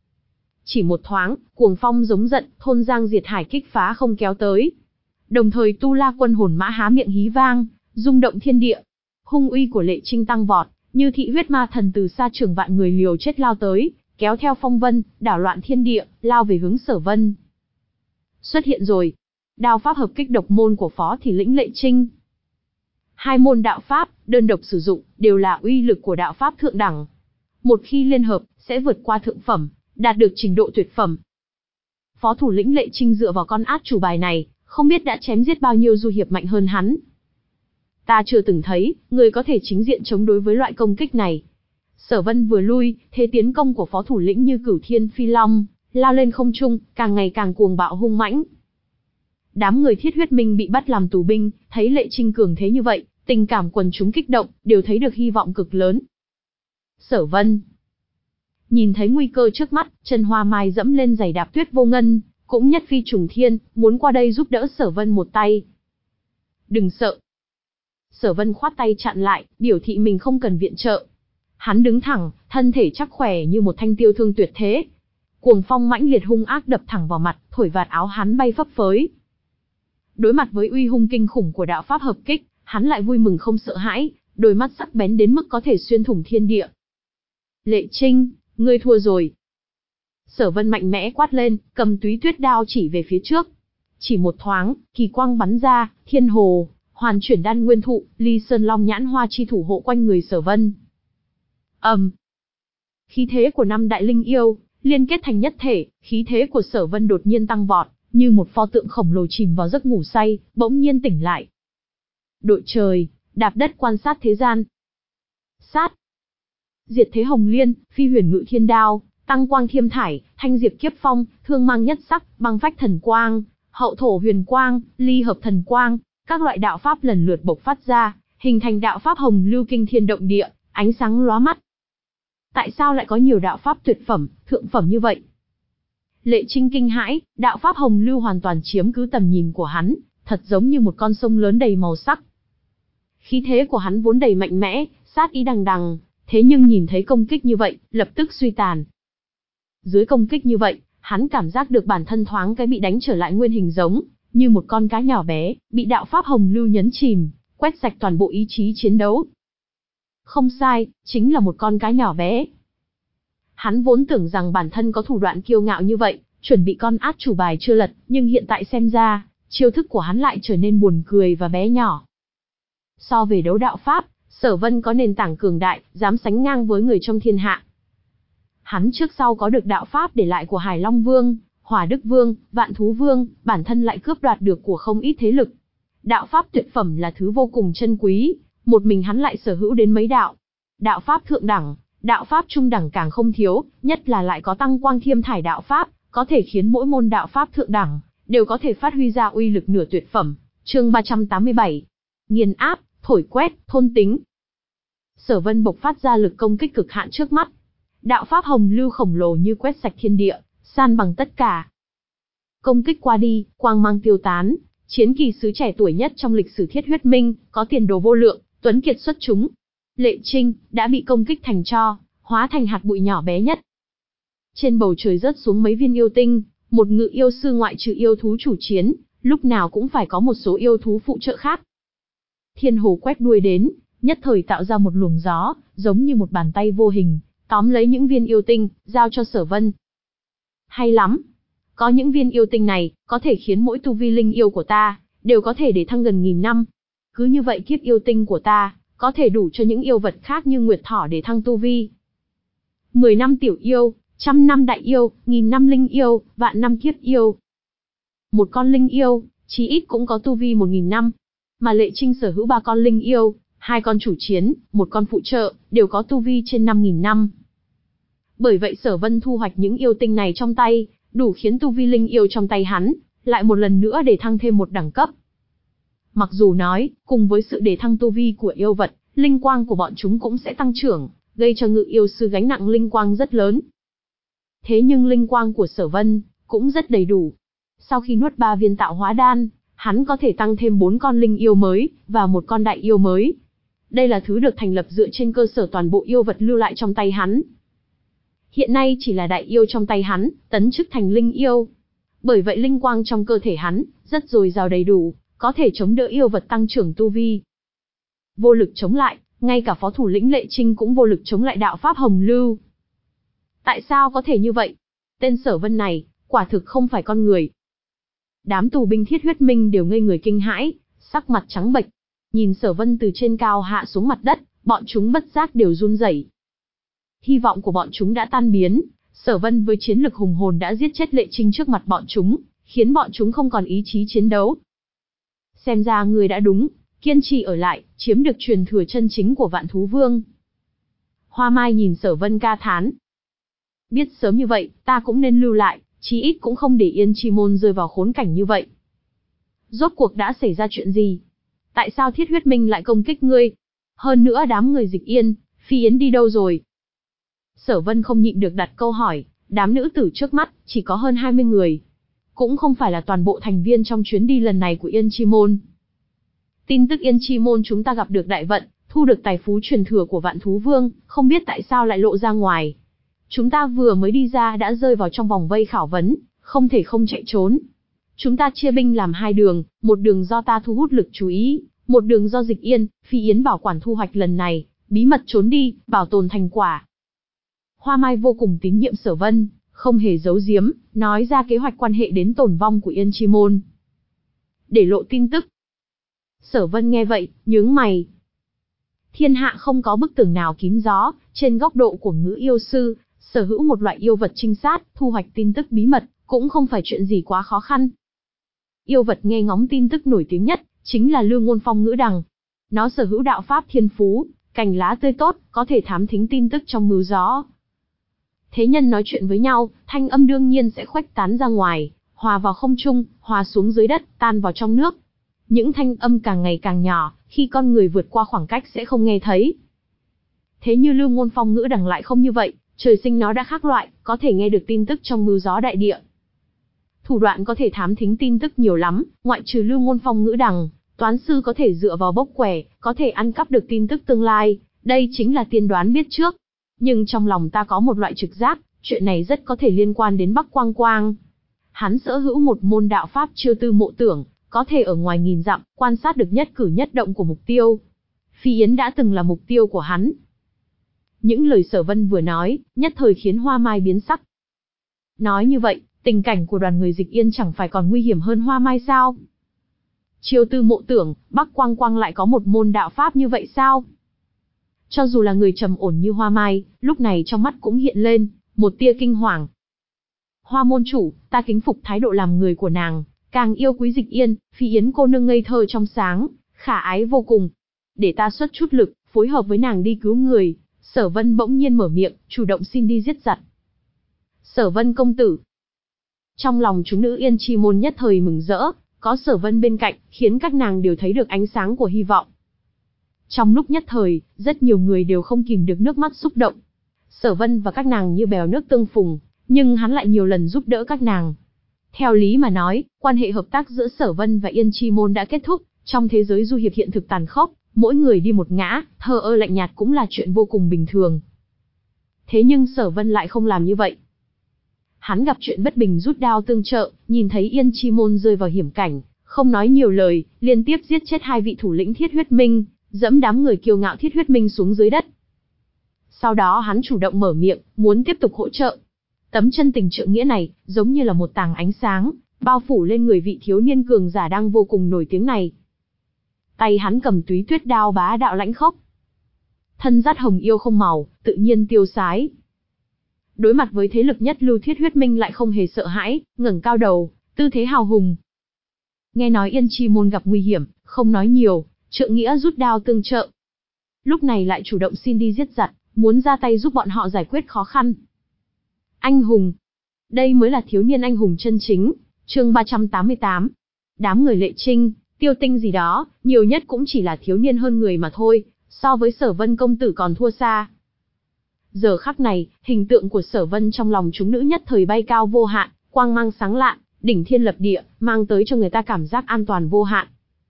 A: Chỉ một thoáng, cuồng phong giống giận, thôn giang diệt hải kích phá không kéo tới. Đồng thời Tu La quân hồn mã há miệng hí vang, rung động thiên địa. Hung uy của Lệ Trinh tăng vọt, như thị huyết ma thần từ xa trường vạn người liều chết lao tới, kéo theo phong vân, đảo loạn thiên địa, lao về hướng Sở Vân. Xuất hiện rồi. Đao pháp hợp kích độc môn của Phó Thị Lĩnh Lệ Trinh. Hai môn đạo pháp, đơn độc sử dụng, đều là uy lực của đạo pháp thượng đẳng. Một khi liên hợp, sẽ vượt qua thượng phẩm, đạt được trình độ tuyệt phẩm. Phó thủ lĩnh Lệ Trinh dựa vào con át chủ bài này, không biết đã chém giết bao nhiêu du hiệp mạnh hơn hắn. Ta chưa từng thấy, người có thể chính diện chống đối với loại công kích này. Sở Vân vừa lui, thế tiến công của phó thủ lĩnh như cửu thiên phi long, lao lên không trung, càng ngày càng cuồng bạo hung mãnh. Đám người Thiết Huyết Minh bị bắt làm tù binh, thấy Lệ Trinh cường thế như vậy, tình cảm quần chúng kích động, đều thấy được hy vọng cực lớn. Sở Vân nhìn thấy nguy cơ trước mắt, chân hoa mai dẫm lên giày đạp tuyết vô ngân, cũng nhất phi trùng thiên, muốn qua đây giúp đỡ Sở Vân một tay. Đừng sợ. Sở Vân khoát tay chặn lại, biểu thị mình không cần viện trợ. Hắn đứng thẳng, thân thể chắc khỏe như một thanh tiêu thương tuyệt thế. Cuồng phong mãnh liệt hung ác đập thẳng vào mặt, thổi vạt áo hắn bay phấp phới. Đối mặt với uy hung kinh khủng của đạo pháp hợp kích, hắn lại vui mừng không sợ hãi, đôi mắt sắc bén đến mức có thể xuyên thủng thiên địa. Lệ Trinh, ngươi thua rồi. Sở Vân mạnh mẽ quát lên, cầm túy tuyết đao chỉ về phía trước. Chỉ một thoáng, kỳ quang bắn ra, Thiên Hồ, Hoàn Chuyển Đan Nguyên Thụ, Ly Sơn Long Nhãn Hoa Chi thủ hộ quanh người Sở Vân. Ầm. Um. Khí thế của năm đại linh yêu liên kết thành nhất thể, khí thế của Sở Vân đột nhiên tăng vọt, như một pho tượng khổng lồ chìm vào giấc ngủ say, bỗng nhiên tỉnh lại. Đội trời, đạp đất quan sát thế gian. Sát. Diệt thế hồng liên, phi huyền ngự thiên đao, tăng quang thiêm thải, thanh diệp kiếp phong, thương mang nhất sắc, băng phách thần quang, hậu thổ huyền quang, ly hợp thần quang, các loại đạo pháp lần lượt bộc phát ra, hình thành đạo pháp hồng lưu kinh thiên động địa, ánh sáng lóa mắt. Tại sao lại có nhiều đạo pháp tuyệt phẩm, thượng phẩm như vậy? Lệ Trinh kinh hãi, đạo pháp hồng lưu hoàn toàn chiếm cứ tầm nhìn của hắn, thật giống như một con sông lớn đầy màu sắc. Khí thế của hắn vốn đầy mạnh mẽ, sát ý đằng đằng, thế nhưng nhìn thấy công kích như vậy, lập tức suy tàn. Dưới công kích như vậy, hắn cảm giác được bản thân thoáng cái bị đánh trở lại nguyên hình giống, như một con cá nhỏ bé, bị đạo pháp hồng lưu nhấn chìm, quét sạch toàn bộ ý chí chiến đấu. Không sai, chính là một con cá nhỏ bé. Hắn vốn tưởng rằng bản thân có thủ đoạn kiêu ngạo như vậy, chuẩn bị con át chủ bài chưa lật, nhưng hiện tại xem ra, chiêu thức của hắn lại trở nên buồn cười và bé nhỏ. So về đấu đạo pháp, Sở Vân có nền tảng cường đại, dám sánh ngang với người trong thiên hạ. Hắn trước sau có được đạo pháp để lại của Hải Long Vương, Hỏa Đức Vương, Vạn Thú Vương, bản thân lại cướp đoạt được của không ít thế lực. Đạo pháp tuyệt phẩm là thứ vô cùng chân quý, một mình hắn lại sở hữu đến mấy đạo. Đạo pháp thượng đẳng, đạo pháp trung đẳng càng không thiếu, nhất là lại có Tăng Quang Thiêm Thải đạo pháp, có thể khiến mỗi môn đạo pháp thượng đẳng đều có thể phát huy ra uy lực nửa tuyệt phẩm. Chương ba trăm tám mươi bảy. Nghiền áp, thổi quét, thôn tính. Sở Vân bộc phát ra lực công kích cực hạn trước mắt. Đạo pháp hồng lưu khổng lồ như quét sạch thiên địa, san bằng tất cả. Công kích qua đi, quang mang tiêu tán, chiến kỳ sứ trẻ tuổi nhất trong lịch sử Thiết Huyết Minh, có tiền đồ vô lượng, tuấn kiệt xuất chúng. Lệ Trinh đã bị công kích thành tro, hóa thành hạt bụi nhỏ bé nhất. Trên bầu trời rớt xuống mấy viên yêu tinh, một ngự yêu sư ngoại trừ yêu thú chủ chiến, lúc nào cũng phải có một số yêu thú phụ trợ khác. Thiên hồ quét đuôi đến, nhất thời tạo ra một luồng gió, giống như một bàn tay vô hình, tóm lấy những viên yêu tinh, giao cho Sở Vân. Hay lắm! Có những viên yêu tinh này, có thể khiến mỗi tu vi linh yêu của ta, đều có thể để thăng gần nghìn năm. Cứ như vậy kiếp yêu tinh của ta, có thể đủ cho những yêu vật khác như Nguyệt Thỏ để thăng tu vi. Mười năm tiểu yêu, trăm năm đại yêu, nghìn năm linh yêu, vạn năm kiếp yêu. Một con linh yêu, chí ít cũng có tu vi một nghìn năm. Mà Lệ Trinh sở hữu ba con linh yêu, hai con chủ chiến, một con phụ trợ, đều có tu vi trên năm nghìn năm. Bởi vậy Sở Vân thu hoạch những yêu tinh này trong tay, đủ khiến tu vi linh yêu trong tay hắn, lại một lần nữa để thăng thêm một đẳng cấp. Mặc dù nói, cùng với sự để thăng tu vi của yêu vật, linh quang của bọn chúng cũng sẽ tăng trưởng, gây cho ngự yêu sư gánh nặng linh quang rất lớn. Thế nhưng linh quang của Sở Vân cũng rất đầy đủ. Sau khi nuốt ba viên tạo hóa đan, hắn có thể tăng thêm bốn con linh yêu mới và một con đại yêu mới. Đây là thứ được thành lập dựa trên cơ sở toàn bộ yêu vật lưu lại trong tay hắn. Hiện nay chỉ là đại yêu trong tay hắn, tấn chức thành linh yêu. Bởi vậy linh quang trong cơ thể hắn rất dồi dào đầy đủ, có thể chống đỡ yêu vật tăng trưởng tu vi. Vô lực chống lại, ngay cả phó thủ lĩnh Lệ Trinh cũng vô lực chống lại đạo pháp hồng lưu. Tại sao có thể như vậy? Tên Sở Vân này, quả thực không phải con người. Đám tù binh Thiết Huyết Minh đều ngây người kinh hãi, sắc mặt trắng bệch. Nhìn Sở Vân từ trên cao hạ xuống mặt đất, bọn chúng bất giác đều run rẩy. Hy vọng của bọn chúng đã tan biến, Sở Vân với chiến lực hùng hồn đã giết chết Lệ Trinh trước mặt bọn chúng, khiến bọn chúng không còn ý chí chiến đấu. Xem ra người đã đúng, kiên trì ở lại, chiếm được truyền thừa chân chính của Vạn Thú Vương. Hoa Mai nhìn Sở Vân ca thán. Biết sớm như vậy, ta cũng nên lưu lại, chí ít cũng không để Yên Chi Môn rơi vào khốn cảnh như vậy. Rốt cuộc đã xảy ra chuyện gì? Tại sao Thiết Huyết Minh lại công kích ngươi? Hơn nữa đám người Dịch Yên, Phi Yến đi đâu rồi? Sở Vân không nhịn được đặt câu hỏi, đám nữ tử trước mắt, chỉ có hơn hai mươi người. Cũng không phải là toàn bộ thành viên trong chuyến đi lần này của Yên Chi Môn. Tin tức Yên Chi Môn chúng ta gặp được đại vận, thu được tài phú truyền thừa của Vạn Thú Vương, không biết tại sao lại lộ ra ngoài. Chúng ta vừa mới đi ra đã rơi vào trong vòng vây khảo vấn, không thể không chạy trốn. Chúng ta chia binh làm hai đường, một đường do ta thu hút lực chú ý, một đường do Dịch Yên, Phi Yến bảo quản thu hoạch lần này, bí mật trốn đi, bảo tồn thành quả. Hoa Mai vô cùng tín nhiệm Sở Vân, không hề giấu giếm, nói ra kế hoạch quan hệ đến tồn vong của Yên Chi Môn. Để lộ tin tức. Sở Vân nghe vậy, nhướng mày. Thiên hạ không có bức tường nào kín gió, trên góc độ của ngữ yêu sư, sở hữu một loại yêu vật trinh sát, thu hoạch tin tức bí mật, cũng không phải chuyện gì quá khó khăn. Yêu vật nghe ngóng tin tức nổi tiếng nhất, chính là Lưu Ngôn Phong ngữ đằng. Nó sở hữu đạo pháp thiên phú, cành lá tươi tốt, có thể thám thính tin tức trong mưa gió. Thế nhân nói chuyện với nhau, thanh âm đương nhiên sẽ khuếch tán ra ngoài, hòa vào không trung, hòa xuống dưới đất, tan vào trong nước. Những thanh âm càng ngày càng nhỏ, khi con người vượt qua khoảng cách sẽ không nghe thấy. Thế như Lưu Ngôn Phong ngữ đằng lại không như vậy, trời sinh nó đã khác loại, có thể nghe được tin tức trong mưa gió đại địa. Thủ đoạn có thể thám thính tin tức nhiều lắm, ngoại trừ Lưu Ngôn Phong ngữ đằng, toán sư có thể dựa vào bốc quẻ, có thể ăn cắp được tin tức tương lai, đây chính là tiên đoán biết trước. Nhưng trong lòng ta có một loại trực giác, Chuyện này rất có thể liên quan đến Bắc Quang Quang. Hắn sở hữu một môn đạo pháp chiêu tư mộ tưởng, có thể ở ngoài nghìn dặm, quan sát được nhất cử nhất động của mục tiêu. Phi Yến đã từng là mục tiêu của hắn. Những lời Sở Vân vừa nói, nhất thời khiến Hoa Mai biến sắc. Nói như vậy, tình cảnh của đoàn người Dịch Yên chẳng phải còn nguy hiểm hơn Hoa Mai sao? Chiêu tư mộ tưởng, Bắc Quang Quang lại có một môn đạo pháp như vậy sao? Cho dù là người trầm ổn như Hoa Mai, lúc này trong mắt cũng hiện lên một tia kinh hoàng. Hoa môn chủ, ta kính phục thái độ làm người của nàng, càng yêu quý Dịch Yên, Phi Yến cô nương ngây thơ trong sáng, khả ái vô cùng. Để ta xuất chút lực, phối hợp với nàng đi cứu người. Sở Vân bỗng nhiên mở miệng, chủ động xin đi giết giặc. Sở Vân công tử. Trong lòng chúng nữ Yên Chi môn nhất thời mừng rỡ, có Sở Vân bên cạnh, khiến các nàng đều thấy được ánh sáng của hy vọng. Trong lúc nhất thời, rất nhiều người đều không kìm được nước mắt xúc động. Sở Vân và các nàng như bèo nước tương phùng, nhưng hắn lại nhiều lần giúp đỡ các nàng. Theo lý mà nói, quan hệ hợp tác giữa Sở Vân và Yên Chi môn đã kết thúc, trong thế giới du hiệp hiện thực tàn khốc, mỗi người đi một ngã, thờ ơ lạnh nhạt cũng là chuyện vô cùng bình thường. Thế nhưng Sở Vân lại không làm như vậy. Hắn gặp chuyện bất bình rút đao tương trợ, nhìn thấy Yên Chi môn rơi vào hiểm cảnh, không nói nhiều lời, liên tiếp giết chết hai vị thủ lĩnh Thiết Huyết Minh, dẫm đám người kiêu ngạo Thiết Huyết Minh xuống dưới đất. Sau đó hắn chủ động mở miệng, muốn tiếp tục hỗ trợ. Tấm chân tình trượng nghĩa này, giống như là một tảng ánh sáng, bao phủ lên người vị thiếu niên cường giả đang vô cùng nổi tiếng này. Tay hắn cầm túy tuyết đao bá đạo lãnh khốc. Thân dắt hồng yêu không màu, tự nhiên tiêu sái. Đối mặt với thế lực nhất lưu Thiết Huyết Minh lại không hề sợ hãi, ngẩng cao đầu, tư thế hào hùng. Nghe nói Yên Chi môn gặp nguy hiểm, không nói nhiều, trượng nghĩa rút đao tương trợ. Lúc này lại chủ động xin đi giết giặc, muốn ra tay giúp bọn họ giải quyết khó khăn. Anh hùng. Đây mới là thiếu niên anh hùng chân chính. Chương ba trăm tám mươi tám. Đám người Lệ Trinh, Tiêu Tinh gì đó, nhiều nhất cũng chỉ là thiếu niên hơn người mà thôi, so với Sở Vân công tử còn thua xa. Giờ khắc này, hình tượng của Sở Vân trong lòng chúng nữ nhất thời bay cao vô hạn, quang mang sáng lạn, đỉnh thiên lập địa, mang tới cho người ta cảm giác an toàn vô hạn.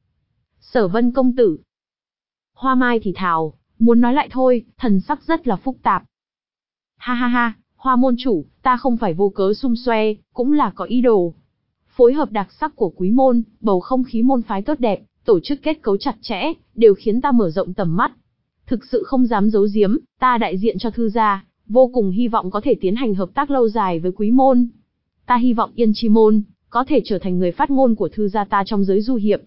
A: Sở Vân công tử. Hoa Mai thì thào, muốn nói lại thôi, thần sắc rất là phức tạp. Ha ha ha, Hoa môn chủ, ta không phải vô cớ xung xoe, cũng là có ý đồ. Phối hợp đặc sắc của quý môn, bầu không khí môn phái tốt đẹp, tổ chức kết cấu chặt chẽ, đều khiến ta mở rộng tầm mắt. Thực sự không dám giấu giếm, ta đại diện cho thư gia, vô cùng hy vọng có thể tiến hành hợp tác lâu dài với quý môn. Ta hy vọng Yên Chi môn, có thể trở thành người phát ngôn của thư gia ta trong giới du hiệp.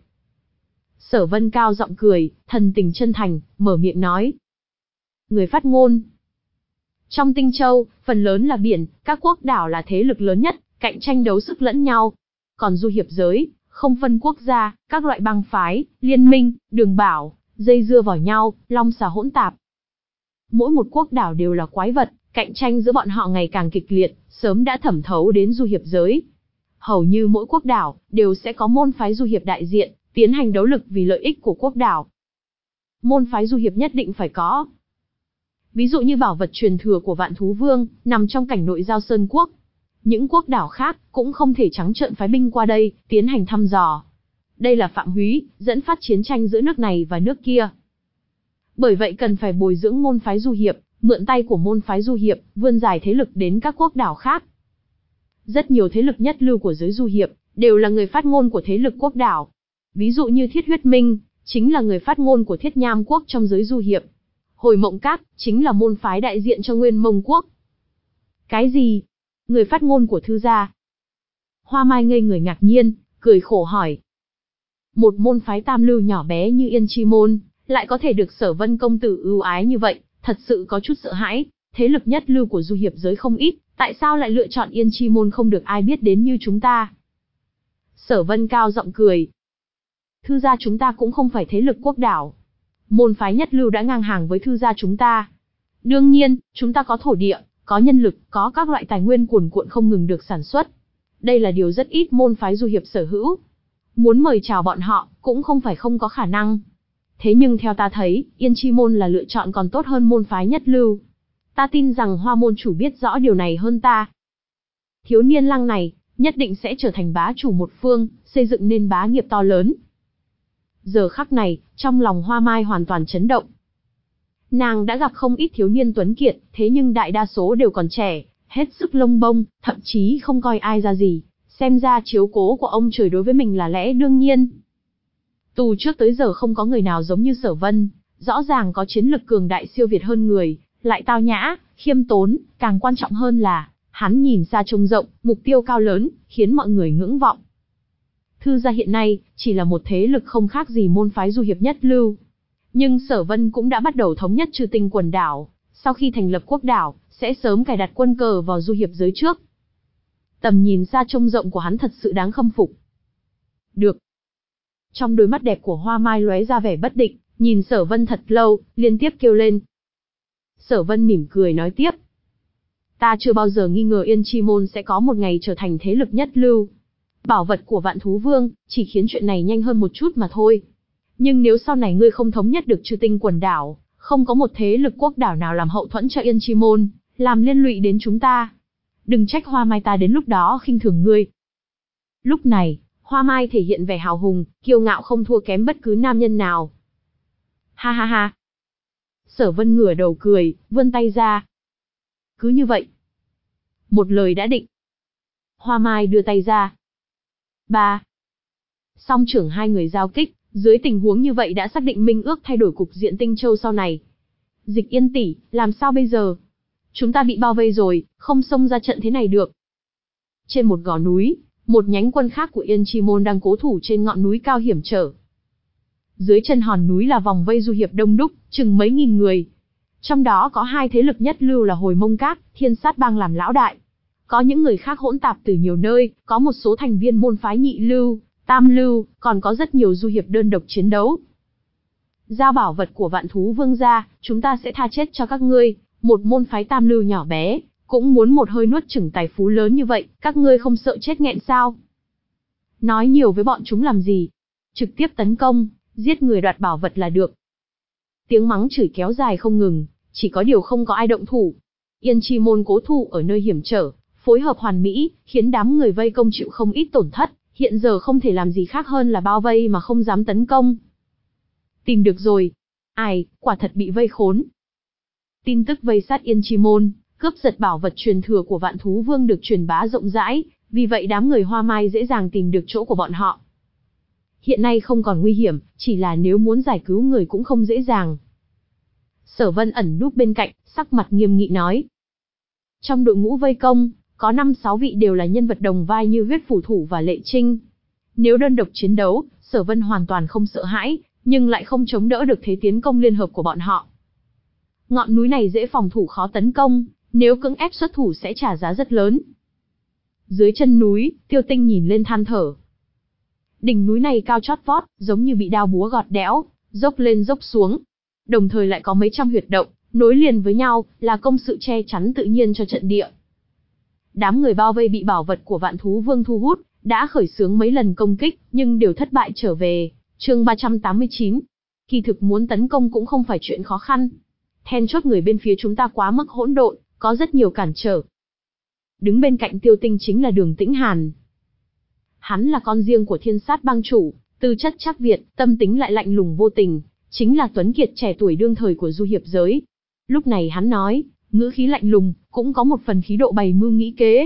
A: Sở Vân cao giọng cười, thần tình chân thành, mở miệng nói. Người phát ngôn. Trong Tinh Châu, phần lớn là biển, các quốc đảo là thế lực lớn nhất, cạnh tranh đấu sức lẫn nhau. Còn du hiệp giới, không phân quốc gia, các loại bang phái, liên minh, đường bảo, dây dưa vào nhau, long xà hỗn tạp. Mỗi một quốc đảo đều là quái vật, cạnh tranh giữa bọn họ ngày càng kịch liệt, sớm đã thẩm thấu đến du hiệp giới. Hầu như mỗi quốc đảo, đều sẽ có môn phái du hiệp đại diện, tiến hành đấu lực vì lợi ích của quốc đảo. Môn phái du hiệp nhất định phải có. Ví dụ như bảo vật truyền thừa của Vạn Thú Vương, nằm trong cảnh nội giao Sơn Quốc. Những quốc đảo khác, cũng không thể trắng trợn phái binh qua đây, tiến hành thăm dò. Đây là phạm húy, dẫn phát chiến tranh giữa nước này và nước kia. Bởi vậy cần phải bồi dưỡng môn phái du hiệp, mượn tay của môn phái du hiệp, vươn dài thế lực đến các quốc đảo khác. Rất nhiều thế lực nhất lưu của giới du hiệp, đều là người phát ngôn của thế lực quốc đảo. Ví dụ như Thiết Huyết Minh, chính là người phát ngôn của Thiết Nham Quốc trong giới du hiệp. Hồi Mộng Các, chính là môn phái đại diện cho Nguyên Mông Quốc. Cái gì? Người phát ngôn của thư gia? Hoa Mai ngây người ngạc nhiên, cười khổ hỏi. Một môn phái tam lưu nhỏ bé như Yên Chi môn, lại có thể được Sở Vân công tử ưu ái như vậy, thật sự có chút sợ hãi. Thế lực nhất lưu của du hiệp giới không ít, tại sao lại lựa chọn Yên Chi môn không được ai biết đến như chúng ta? Sở Vân cao giọng cười. Thư gia chúng ta cũng không phải thế lực quốc đảo. Môn phái nhất lưu đã ngang hàng với thư gia chúng ta. Đương nhiên, chúng ta có thổ địa, có nhân lực, có các loại tài nguyên cuồn cuộn không ngừng được sản xuất. Đây là điều rất ít môn phái du hiệp sở hữu. Muốn mời chào bọn họ, cũng không phải không có khả năng. Thế nhưng theo ta thấy, Yên Chi môn là lựa chọn còn tốt hơn môn phái nhất lưu. Ta tin rằng Hoa môn chủ biết rõ điều này hơn ta. Thiếu niên Lăng này, nhất định sẽ trở thành bá chủ một phương, xây dựng nên bá nghiệp to lớn. Giờ khắc này, trong lòng Hoa Mai hoàn toàn chấn động. Nàng đã gặp không ít thiếu niên tuấn kiệt, thế nhưng đại đa số đều còn trẻ, hết sức lông bông, thậm chí không coi ai ra gì, xem ra chiếu cố của ông trời đối với mình là lẽ đương nhiên. Từ trước tới giờ không có người nào giống như Sở Vân, rõ ràng có chiến lực cường đại siêu việt hơn người, lại tao nhã, khiêm tốn, càng quan trọng hơn là, hắn nhìn xa trông rộng, mục tiêu cao lớn, khiến mọi người ngưỡng vọng. Thư gia hiện nay, chỉ là một thế lực không khác gì môn phái du hiệp nhất lưu. Nhưng Sở Vân cũng đã bắt đầu thống nhất Chư Tinh quần đảo, sau khi thành lập quốc đảo, sẽ sớm cài đặt quân cờ vào du hiệp giới trước. Tầm nhìn xa trông rộng của hắn thật sự đáng khâm phục. Được. Trong đôi mắt đẹp của Hoa Mai lóe ra vẻ bất định, nhìn Sở Vân thật lâu, liên tiếp kêu lên. Sở Vân mỉm cười nói tiếp. Ta chưa bao giờ nghi ngờ Yên Chi Môn sẽ có một ngày trở thành thế lực nhất lưu. Bảo vật của Vạn Thú Vương, chỉ khiến chuyện này nhanh hơn một chút mà thôi. Nhưng nếu sau này ngươi không thống nhất được Chư Tinh quần đảo, không có một thế lực quốc đảo nào làm hậu thuẫn cho Yên Chi Môn, làm liên lụy đến chúng ta, đừng trách Hoa Mai ta đến lúc đó khinh thường ngươi. Lúc này, Hoa Mai thể hiện vẻ hào hùng, kiêu ngạo không thua kém bất cứ nam nhân nào. Ha ha ha. Sở Vân ngửa đầu cười, vươn tay ra. Cứ như vậy. Một lời đã định. Hoa Mai đưa tay ra. Ba. Song trưởng hai người giao kích, dưới tình huống như vậy đã xác định minh ước thay đổi cục diện Tinh Châu sau này. Dịch Yên tỷ, làm sao bây giờ? Chúng ta bị bao vây rồi, không xông ra trận thế này được. Trên một gò núi, một nhánh quân khác của Yên Chi Môn đang cố thủ trên ngọn núi cao hiểm trở. Dưới chân hòn núi là vòng vây du hiệp đông đúc, chừng mấy nghìn người. Trong đó có hai thế lực nhất lưu là Hồi Mông Các, Thiên Sát Bang làm lão đại. Có những người khác hỗn tạp từ nhiều nơi, có một số thành viên môn phái nhị lưu, tam lưu, còn có rất nhiều du hiệp đơn độc chiến đấu. Giao bảo vật của Vạn Thú Vương ra, chúng ta sẽ tha chết cho các ngươi, một môn phái tam lưu nhỏ bé, cũng muốn một hơi nuốt chửng tài phú lớn như vậy, các ngươi không sợ chết nghẹn sao? Nói nhiều với bọn chúng làm gì? Trực tiếp tấn công, giết người đoạt bảo vật là được. Tiếng mắng chửi kéo dài không ngừng, chỉ có điều không có ai động thủ. Yên Chi Môn cố thủ ở nơi hiểm trở, phối hợp hoàn mỹ, khiến đám người vây công chịu không ít tổn thất, hiện giờ không thể làm gì khác hơn là bao vây mà không dám tấn công. Tìm được rồi. Ai, quả thật bị vây khốn. Tin tức vây sát Yên Chi Môn, cướp giật bảo vật truyền thừa của Vạn Thú Vương được truyền bá rộng rãi, vì vậy đám người Hoa Mai dễ dàng tìm được chỗ của bọn họ. Hiện nay không còn nguy hiểm, chỉ là nếu muốn giải cứu người cũng không dễ dàng. Sở Vân ẩn núp bên cạnh, sắc mặt nghiêm nghị nói. Trong đội ngũ vây công, có năm sáu vị đều là nhân vật đồng vai như Huyết Phủ Thủ và Lệ Trinh. Nếu đơn độc chiến đấu, Sở Vân hoàn toàn không sợ hãi, nhưng lại không chống đỡ được thế tiến công liên hợp của bọn họ. Ngọn núi này dễ phòng thủ khó tấn công, nếu cưỡng ép xuất thủ sẽ trả giá rất lớn. Dưới chân núi, Tiêu Tinh nhìn lên than thở. Đỉnh núi này cao chót vót, giống như bị đao búa gọt đẽo, dốc lên dốc xuống. Đồng thời lại có mấy trăm huyệt động, nối liền với nhau, là công sự che chắn tự nhiên cho trận địa. Đám người bao vây bị bảo vật của Vạn Thú Vương thu hút, đã khởi xướng mấy lần công kích, nhưng đều thất bại trở về. Chương ba trăm tám mươi chín. Kỳ thực muốn tấn công cũng không phải chuyện khó khăn. Then chốt người bên phía chúng ta quá mức hỗn độn, có rất nhiều cản trở. Đứng bên cạnh Tiêu Tinh chính là Đường Tĩnh Hàn. Hắn là con riêng của Thiên Sát Bang chủ, tư chất chắc Việt, tâm tính lại lạnh lùng vô tình, chính là tuấn kiệt trẻ tuổi đương thời của du hiệp giới. Lúc này hắn nói, ngữ khí lạnh lùng, cũng có một phần khí độ bày mưu nghĩ kế.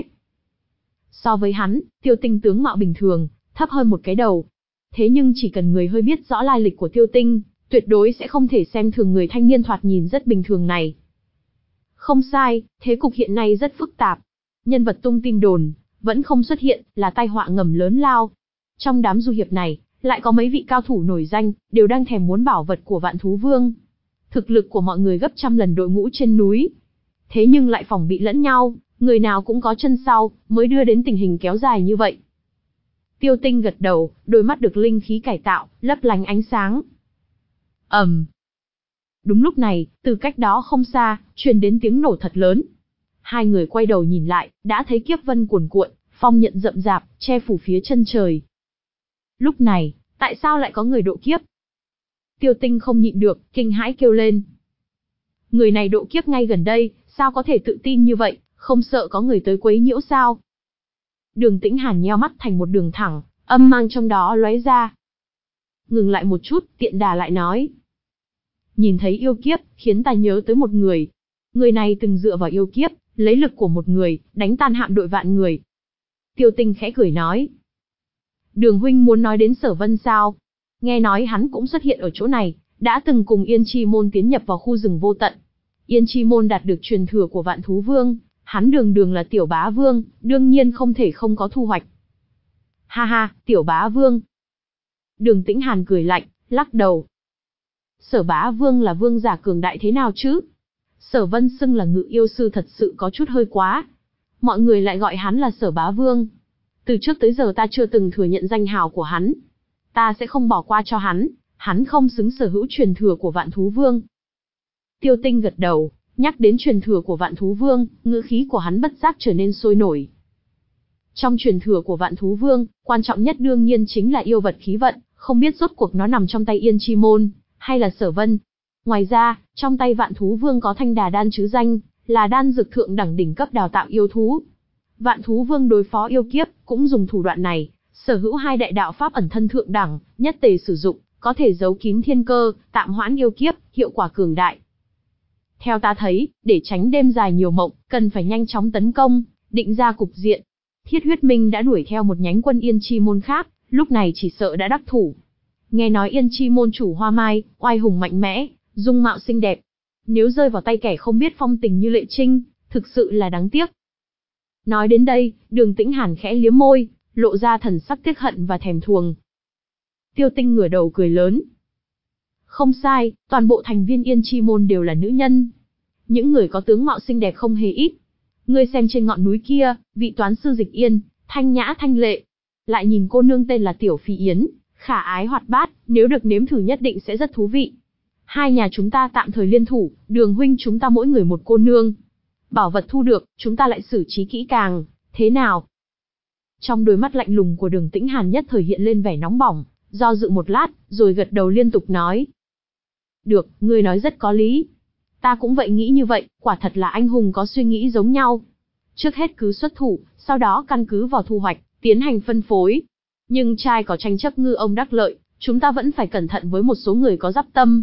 A: So với hắn, Tiêu Tinh tướng mạo bình thường, thấp hơn một cái đầu. Thế nhưng chỉ cần người hơi biết rõ lai lịch của Tiêu Tinh, tuyệt đối sẽ không thể xem thường người thanh niên thoạt nhìn rất bình thường này. Không sai, thế cục hiện nay rất phức tạp. Nhân vật tung tin đồn, vẫn không xuất hiện, là tai họa ngầm lớn lao. Trong đám du hiệp này, lại có mấy vị cao thủ nổi danh, đều đang thèm muốn bảo vật của Vạn Thú Vương. Thực lực của mọi người gấp trăm lần đội ngũ trên núi. Thế nhưng lại phòng bị lẫn nhau, người nào cũng có chân sau, mới đưa đến tình hình kéo dài như vậy. Tiêu Tinh gật đầu, đôi mắt được linh khí cải tạo, lấp lánh ánh sáng. ầm. Um. Đúng lúc này, từ cách đó không xa, truyền đến tiếng nổ thật lớn. Hai người quay đầu nhìn lại, đã thấy kiếp vân cuồn cuộn, phong nhận rậm rạp, che phủ phía chân trời. Lúc này, tại sao lại có người độ kiếp? Tiêu Tinh không nhịn được, kinh hãi kêu lên. Người này độ kiếp ngay gần đây, sao có thể tự tin như vậy, không sợ có người tới quấy nhiễu sao? Đường Tĩnh Hàn nheo mắt thành một đường thẳng, âm mang trong đó lóe ra. Ngừng lại một chút, tiện đà lại nói. Nhìn thấy yêu kiếp, khiến ta nhớ tới một người. Người này từng dựa vào yêu kiếp, lấy lực của một người, đánh tan hạm đội vạn người. Tiêu Tinh khẽ cười nói. Đường huynh muốn nói đến Sở Vân sao? Nghe nói hắn cũng xuất hiện ở chỗ này, đã từng cùng Yên Chi Môn tiến nhập vào khu rừng vô tận. Yên Chi Môn đạt được truyền thừa của Vạn Thú Vương, hắn đường đường là tiểu bá vương, đương nhiên không thể không có thu hoạch. Ha ha, tiểu bá vương. Đường Tĩnh Hàn cười lạnh, lắc đầu. Sở bá vương là vương giả cường đại thế nào chứ? Sở Vân xưng là ngự yêu sư thật sự có chút hơi quá. Mọi người lại gọi hắn là Sở bá vương. Từ trước tới giờ ta chưa từng thừa nhận danh hào của hắn. Ta sẽ không bỏ qua cho hắn, hắn không xứng sở hữu truyền thừa của Vạn Thú Vương. Tiêu Tinh gật đầu, nhắc đến truyền thừa của Vạn Thú Vương, ngữ khí của hắn bất giác trở nên sôi nổi. Trong truyền thừa của Vạn Thú Vương, quan trọng nhất đương nhiên chính là yêu vật khí vận, không biết rốt cuộc nó nằm trong tay Yên Chi Môn, hay là Sở Vân. Ngoài ra, trong tay Vạn Thú Vương có Thanh Đà Đan chứ danh, là đan dược thượng đẳng đỉnh cấp đào tạo yêu thú. Vạn Thú Vương đối phó yêu kiếp, cũng dùng thủ đoạn này, sở hữu hai đại đạo pháp ẩn thân thượng đẳng, nhất tề sử dụng, có thể giấu kín thiên cơ, tạm hoãn yêu kiếp, hiệu quả cường đại. Theo ta thấy, để tránh đêm dài nhiều mộng, cần phải nhanh chóng tấn công, định ra cục diện. Thiết Huyết Minh đã đuổi theo một nhánh quân Yên Chi Môn khác, lúc này chỉ sợ đã đắc thủ. Nghe nói Yên Chi Môn chủ Hoa Mai, oai hùng mạnh mẽ, dung mạo xinh đẹp. Nếu rơi vào tay kẻ không biết phong tình như Lệ Trinh, thực sự là đáng tiếc. Nói đến đây, Đường Tĩnh Hàn khẽ liếm môi, lộ ra thần sắc tiếc hận và thèm thuồng. Tiêu Tinh ngửa đầu cười lớn. Không sai, toàn bộ thành viên Yên Chi Môn đều là nữ nhân. Những người có tướng mạo xinh đẹp không hề ít. Ngươi xem trên ngọn núi kia, vị toán sư Dịch Yên, thanh nhã thanh lệ. Lại nhìn cô nương tên là Tiểu Phi Yến, khả ái hoạt bát, nếu được nếm thử nhất định sẽ rất thú vị. Hai nhà chúng ta tạm thời liên thủ, Đường huynh chúng ta mỗi người một cô nương. Bảo vật thu được, chúng ta lại xử trí kỹ càng, thế nào? Trong đôi mắt lạnh lùng của Đường Tĩnh Hàn nhất thời hiện lên vẻ nóng bỏng, do dự một lát, rồi gật đầu liên tục nói. Được, ngươi nói rất có lý. Ta cũng vậy nghĩ như vậy, quả thật là anh hùng có suy nghĩ giống nhau. Trước hết cứ xuất thủ, sau đó căn cứ vào thu hoạch, tiến hành phân phối. Nhưng trai có tranh chấp ngư ông đắc lợi, chúng ta vẫn phải cẩn thận với một số người có giáp tâm.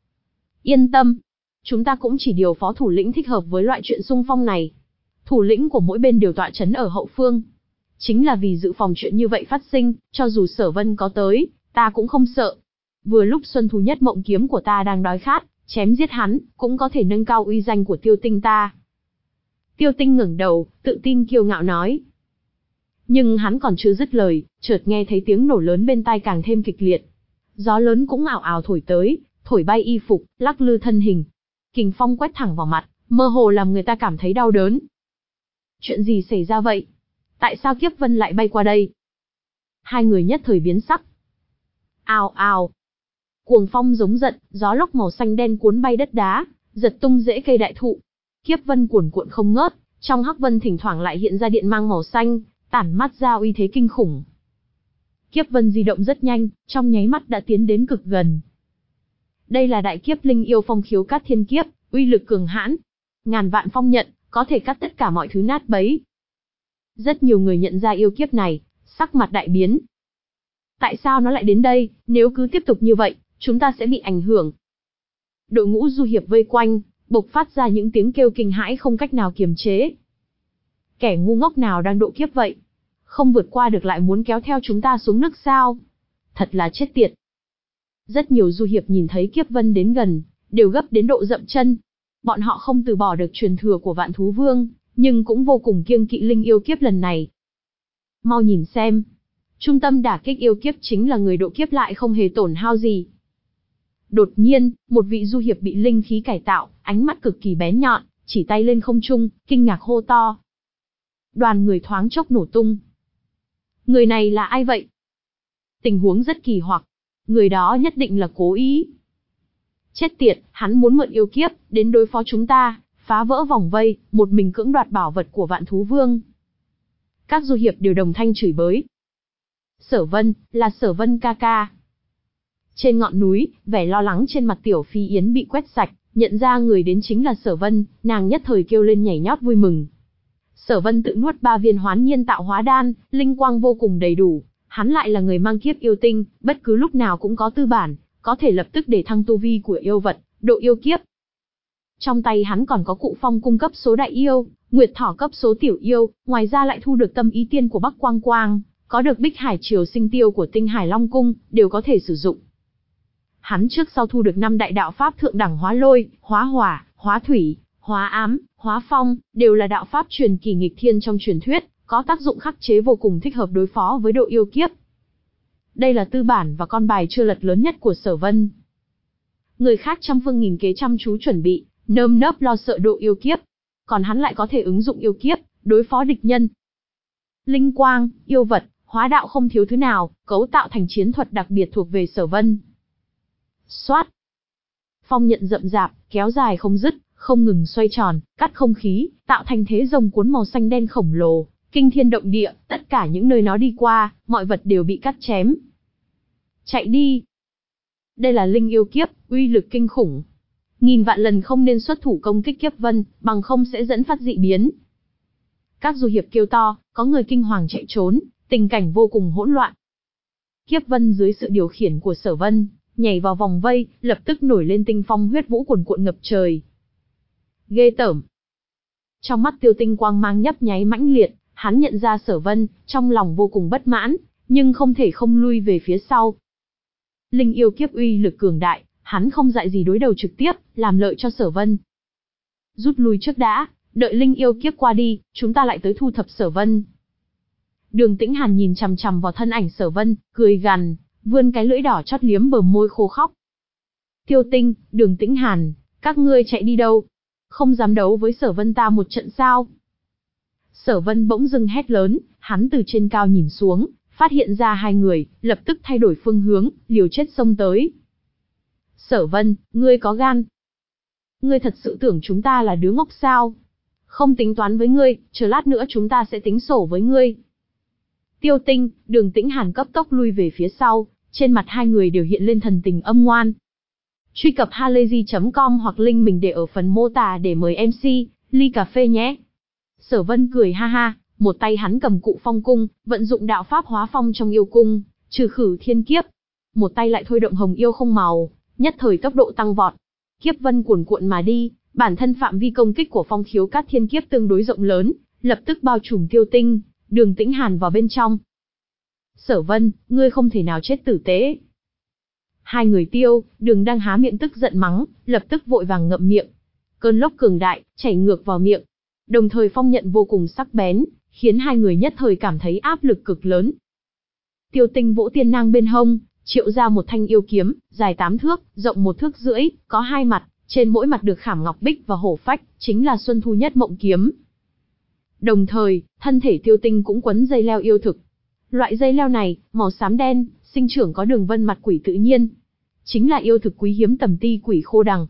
A: Yên tâm, chúng ta cũng chỉ điều phó thủ lĩnh thích hợp với loại chuyện xung phong này. Thủ lĩnh của mỗi bên đều tọa chấn ở hậu phương. Chính là vì dự phòng chuyện như vậy phát sinh, cho dù Sở Vân có tới, ta cũng không sợ. Vừa lúc Xuân Thú Nhất Mộng kiếm của ta đang đói khát, chém giết hắn, cũng có thể nâng cao uy danh của Tiêu Tinh ta. Tiêu Tinh ngẩng đầu, tự tin kiêu ngạo nói. Nhưng hắn còn chưa dứt lời, chợt nghe thấy tiếng nổ lớn bên tai càng thêm kịch liệt. Gió lớn cũng ảo ảo thổi tới, thổi bay y phục, lắc lư thân hình. Kình phong quét thẳng vào mặt, mơ hồ làm người ta cảm thấy đau đớn. Chuyện gì xảy ra vậy? Tại sao Kiếp Vân lại bay qua đây? Hai người nhất thời biến sắc. Ào ào. Cuồng phong giống giận, gió lốc màu xanh đen cuốn bay đất đá, giật tung rễ cây đại thụ. Kiếp Vân cuồn cuộn không ngớt, trong hắc vân thỉnh thoảng lại hiện ra điện mang màu xanh, tản mắt ra uy thế kinh khủng. Kiếp Vân di động rất nhanh, trong nháy mắt đã tiến đến cực gần. Đây là đại kiếp linh yêu phong khiếu cát thiên kiếp, uy lực cường hãn. Ngàn vạn phong nhận, có thể cắt tất cả mọi thứ nát bấy. Rất nhiều người nhận ra yêu kiếp này, sắc mặt đại biến. Tại sao nó lại đến đây, nếu cứ tiếp tục như vậy, chúng ta sẽ bị ảnh hưởng. Đội ngũ du hiệp vây quanh, bộc phát ra những tiếng kêu kinh hãi không cách nào kiềm chế. Kẻ ngu ngốc nào đang độ kiếp vậy? Không vượt qua được lại muốn kéo theo chúng ta xuống nước sao? Thật là chết tiệt. Rất nhiều du hiệp nhìn thấy Kiếp Vân đến gần, đều gấp đến độ dậm chân. Bọn họ không từ bỏ được truyền thừa của Vạn Thú Vương, nhưng cũng vô cùng kiêng kỵ linh yêu kiếp lần này. Mau nhìn xem. Trung tâm đả kích yêu kiếp chính là người độ kiếp lại không hề tổn hao gì. Đột nhiên, một vị du hiệp bị linh khí cải tạo, ánh mắt cực kỳ bén nhọn, chỉ tay lên không trung, kinh ngạc hô to. Đoàn người thoáng chốc nổ tung. Người này là ai vậy? Tình huống rất kỳ hoặc. Người đó nhất định là cố ý. Chết tiệt, hắn muốn mượn yêu kiếp, đến đối phó chúng ta, phá vỡ vòng vây, một mình cưỡng đoạt bảo vật của Vạn Thú Vương. Các du hiệp đều đồng thanh chửi bới. Sở Vân, là Sở Vân ca ca. Trên ngọn núi, vẻ lo lắng trên mặt Tiểu Phi Yến bị quét sạch, nhận ra người đến chính là Sở Vân, nàng nhất thời kêu lên nhảy nhót vui mừng. Sở Vân tự nuốt ba viên hoán nhiên tạo hóa đan, linh quang vô cùng đầy đủ, hắn lại là người mang kiếp yêu tinh, bất cứ lúc nào cũng có tư bản, có thể lập tức để thăng tu vi của yêu vật, độ yêu kiếp. Trong tay hắn còn có cụ phong cung cấp số đại yêu, nguyệt thỏ cấp số tiểu yêu, ngoài ra lại thu được tâm ý tiên của Bắc Quang Quang, có được bích hải triều sinh tiêu của tinh hải long cung, đều có thể sử dụng. Hắn trước sau thu được năm đại đạo pháp thượng đẳng hóa lôi, hóa hỏa, hóa thủy, hóa ám, hóa phong, đều là đạo pháp truyền kỳ nghịch thiên trong truyền thuyết, có tác dụng khắc chế vô cùng thích hợp đối phó với độ yêu kiếp. Đây là tư bản và con bài chưa lật lớn nhất của Sở Vân. Người khác trăm phương nghìn kế chăm chú chuẩn bị, nơm nớp lo sợ độ yêu kiếp, còn hắn lại có thể ứng dụng yêu kiếp, đối phó địch nhân. Linh quang, yêu vật, hóa đạo không thiếu thứ nào, cấu tạo thành chiến thuật đặc biệt thuộc về Sở Vân. Xoát. Phong nhận rậm rạp, kéo dài không dứt, không ngừng xoay tròn, cắt không khí, tạo thành thế rồng cuốn màu xanh đen khổng lồ, kinh thiên động địa, tất cả những nơi nó đi qua, mọi vật đều bị cắt chém. Chạy đi. Đây là linh yêu kiếp, uy lực kinh khủng. Nghìn vạn lần không nên xuất thủ công kích kiếp vân, bằng không sẽ dẫn phát dị biến. Các du hiệp kêu to, có người kinh hoàng chạy trốn, tình cảnh vô cùng hỗn loạn. Kiếp vân dưới sự điều khiển của Sở Vân, nhảy vào vòng vây, lập tức nổi lên tinh phong huyết vũ cuồn cuộn ngập trời. Ghê tởm. Trong mắt Tiêu Tinh quang mang nhấp nháy mãnh liệt, hắn nhận ra Sở Vân, trong lòng vô cùng bất mãn, nhưng không thể không lui về phía sau. Linh yêu kiếp uy lực cường đại, hắn không dại gì đối đầu trực tiếp, làm lợi cho Sở Vân. Rút lui trước đã, đợi linh yêu kiếp qua đi, chúng ta lại tới thu thập Sở Vân. Đường Tĩnh Hàn nhìn chằm chằm vào thân ảnh Sở Vân, cười gằn, vươn cái lưỡi đỏ chót liếm bờ môi khô khóc. Tiêu Tinh, Đường Tĩnh Hàn, các ngươi chạy đi đâu? Không dám đấu với Sở Vân ta một trận sao? Sở Vân bỗng dưng hét lớn, hắn từ trên cao nhìn xuống, phát hiện ra hai người, lập tức thay đổi phương hướng, liều chết xông tới. Sở Vân, ngươi có gan. Ngươi thật sự tưởng chúng ta là đứa ngốc sao? Không tính toán với ngươi, chờ lát nữa chúng ta sẽ tính sổ với ngươi. Tiêu Tinh, Đường Tĩnh Hàn cấp tốc lui về phía sau, trên mặt hai người đều hiện lên thần tình âm ngoan. Truy cập halayzi chấm com hoặc link mình để ở phần mô tả để mời em xê, ly cà phê nhé. Sở Vân cười ha ha, một tay hắn cầm cụ phong cung, vận dụng đạo pháp hóa phong trong yêu cung, trừ khử thiên kiếp. Một tay lại thôi động hồng yêu không màu, nhất thời tốc độ tăng vọt. Kiếp vân cuồn cuộn mà đi, bản thân phạm vi công kích của phong khiếu cát thiên kiếp tương đối rộng lớn, lập tức bao trùm Tiêu Tinh, Đường Tĩnh Hàn vào bên trong. Sở Vân, ngươi không thể nào chết tử tế. Hai người Tiêu, Đường đang há miệng tức giận mắng, lập tức vội vàng ngậm miệng. Cơn lốc cường đại, chảy ngược vào miệng. Đồng thời phong nhận vô cùng sắc bén, khiến hai người nhất thời cảm thấy áp lực cực lớn. Tiêu Tinh vỗ tiên nang bên hông, triệu ra một thanh yêu kiếm, dài tám thước, rộng một thước rưỡi, có hai mặt, trên mỗi mặt được khảm ngọc bích và hổ phách, chính là Xuân Thu Nhất Mộng kiếm. Đồng thời, thân thể Tiêu Tinh cũng quấn dây leo yêu thực. Loại dây leo này, màu xám đen, sinh trưởng có đường vân mặt quỷ tự nhiên. Chính là yêu thực quý hiếm tầm ti quỷ khô đằng.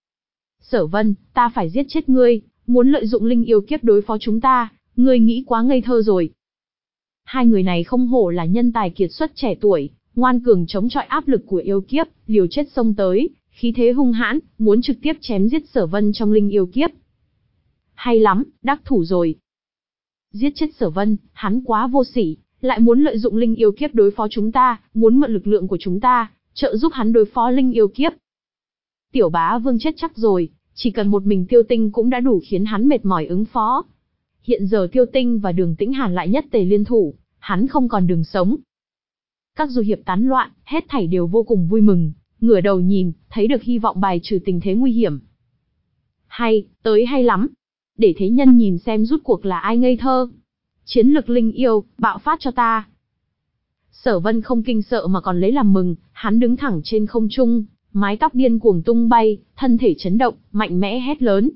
A: Sở Vân, ta phải giết chết ngươi, muốn lợi dụng linh yêu kiếp đối phó chúng ta, ngươi nghĩ quá ngây thơ rồi. Hai người này không hổ là nhân tài kiệt xuất trẻ tuổi, ngoan cường chống chọi áp lực của yêu kiếp, liều chết xông tới, khí thế hung hãn, muốn trực tiếp chém giết Sở Vân trong linh yêu kiếp. Hay lắm, đắc thủ rồi. Giết chết Sở Vân, hắn quá vô sỉ, lại muốn lợi dụng linh yêu kiếp đối phó chúng ta, muốn mượn lực lượng của chúng ta, trợ giúp hắn đối phó linh yêu kiếp. Tiểu bá vương chết chắc rồi, chỉ cần một mình Tiêu Tinh cũng đã đủ khiến hắn mệt mỏi ứng phó. Hiện giờ Tiêu Tinh và Đường Tĩnh Hàn lại nhất tề liên thủ, hắn không còn đường sống. Các du hiệp tán loạn, hết thảy đều vô cùng vui mừng, ngửa đầu nhìn, thấy được hy vọng bài trừ tình thế nguy hiểm. Hay, tới hay lắm. Để thế nhân nhìn xem rút cuộc là ai ngây thơ. Chiến lực linh yêu, bạo phát cho ta. Sở Vân không kinh sợ mà còn lấy làm mừng, hắn đứng thẳng trên không trung, mái tóc điên cuồng tung bay, thân thể chấn động, mạnh mẽ hét lớn.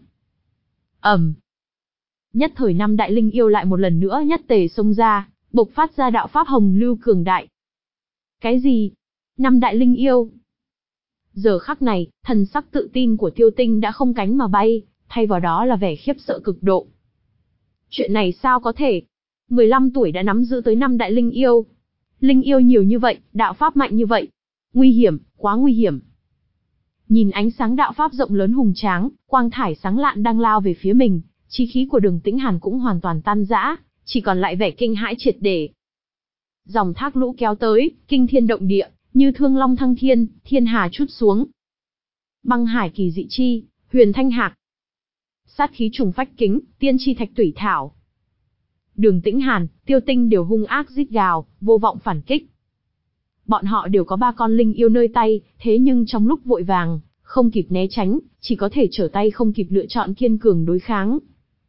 A: Ầm. Nhất thời năm đại linh yêu lại một lần nữa nhất tề xông ra, bộc phát ra đạo pháp hồng lưu cường đại. Cái gì? Năm đại linh yêu? Giờ khắc này, thần sắc tự tin của Tiêu Tinh đã không cánh mà bay, thay vào đó là vẻ khiếp sợ cực độ. Chuyện này sao có thể? mười lăm tuổi đã nắm giữ tới năm đại linh yêu. Linh yêu nhiều như vậy, đạo pháp mạnh như vậy. Nguy hiểm, quá nguy hiểm. Nhìn ánh sáng đạo pháp rộng lớn hùng tráng, quang thải sáng lạn đang lao về phía mình, chí khí của Đường Tĩnh Hàn cũng hoàn toàn tan rã, chỉ còn lại vẻ kinh hãi triệt để. Dòng thác lũ kéo tới, kinh thiên động địa, như thương long thăng thiên, thiên hà trút xuống. Băng hải kỳ dị chi, huyền thanh hạc, sát khí trùng phách kính, tiên chi thạch tủy thảo. Đường Tĩnh Hàn, Tiêu Tinh đều hung ác rít gào, vô vọng phản kích. Bọn họ đều có ba con linh yêu nơi tay, thế nhưng trong lúc vội vàng, không kịp né tránh, chỉ có thể trở tay không kịp lựa chọn kiên cường đối kháng.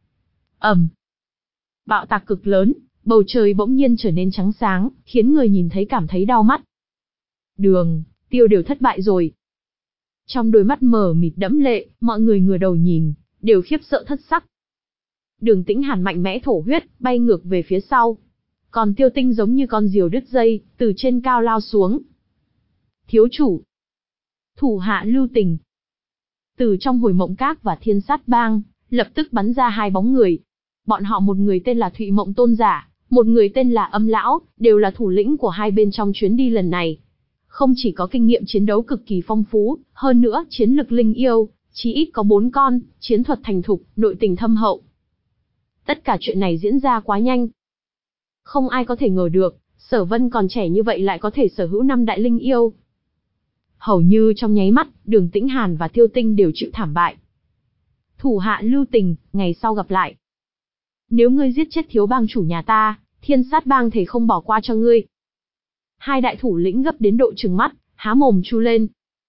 A: ầm, bạo tạc cực lớn, bầu trời bỗng nhiên trở nên trắng sáng, khiến người nhìn thấy cảm thấy đau mắt. Đường, Tiêu đều thất bại rồi. Trong đôi mắt mờ mịt đẫm lệ, mọi người ngửa đầu nhìn, đều khiếp sợ thất sắc. Đường Tĩnh Hàn mạnh mẽ thổ huyết, bay ngược về phía sau. Còn Tiêu Tinh giống như con diều đứt dây, từ trên cao lao xuống. Thiếu chủ, thủ hạ lưu tình. Từ trong hồi mộng các và thiên sát bang, lập tức bắn ra hai bóng người. Bọn họ một người tên là Thụy Mộng Tôn Giả, một người tên là Âm Lão, đều là thủ lĩnh của hai bên trong chuyến đi lần này. Không chỉ có kinh nghiệm chiến đấu cực kỳ phong phú, hơn nữa chiến lực linh yêu, chí ít có bốn con, chiến thuật thành thục, nội tình thâm hậu. Tất cả chuyện này diễn ra quá nhanh. Không ai có thể ngờ được, Sở Vân còn trẻ như vậy lại có thể sở hữu năm đại linh yêu. Hầu như trong nháy mắt, Đường Tĩnh Hàn và Tiêu Tinh đều chịu thảm bại. Thủ hạ lưu tình, ngày sau gặp lại. Nếu ngươi giết chết thiếu bang chủ nhà ta, thiên sát bang thể không bỏ qua cho ngươi. Hai đại thủ lĩnh gấp đến độ trừng mắt, há mồm chu lên.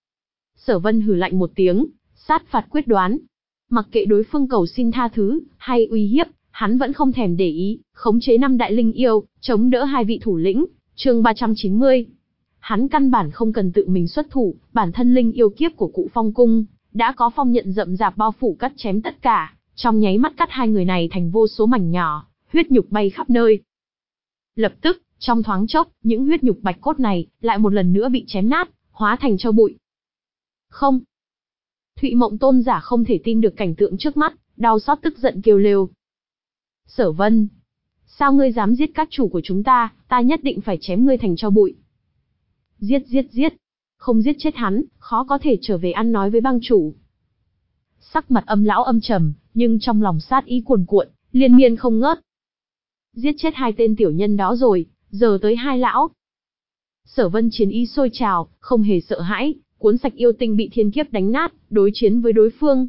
A: Sở Vân hừ lạnh một tiếng, sát phạt quyết đoán. Mặc kệ đối phương cầu xin tha thứ, hay uy hiếp, hắn vẫn không thèm để ý, khống chế năm đại linh yêu, chống đỡ hai vị thủ lĩnh. Chương ba trăm chín mươi. Hắn căn bản không cần tự mình xuất thủ, bản thân linh yêu kiếp của Cụ Phong cung đã có phong nhận rậm rạp bao phủ cắt chém tất cả, trong nháy mắt cắt hai người này thành vô số mảnh nhỏ, huyết nhục bay khắp nơi. Lập tức, trong thoáng chốc, những huyết nhục bạch cốt này lại một lần nữa bị chém nát, hóa thành tro bụi. Không. Thụy Mộng Tôn Giả không thể tin được cảnh tượng trước mắt, đau xót tức giận kêu lêu. Sở Vân, sao ngươi dám giết các chủ của chúng ta, ta nhất định phải chém ngươi thành tro bụi. Giết giết giết, không giết chết hắn, khó có thể trở về ăn nói với bang chủ. Sắc mặt Âm Lão âm trầm, nhưng trong lòng sát ý cuồn cuộn, liên miên không ngớt. Giết chết hai tên tiểu nhân đó rồi, giờ tới hai lão. Sở Vân chiến ý sôi trào, không hề sợ hãi, cuốn sạch yêu tinh bị thiên kiếp đánh nát, đối chiến với đối phương.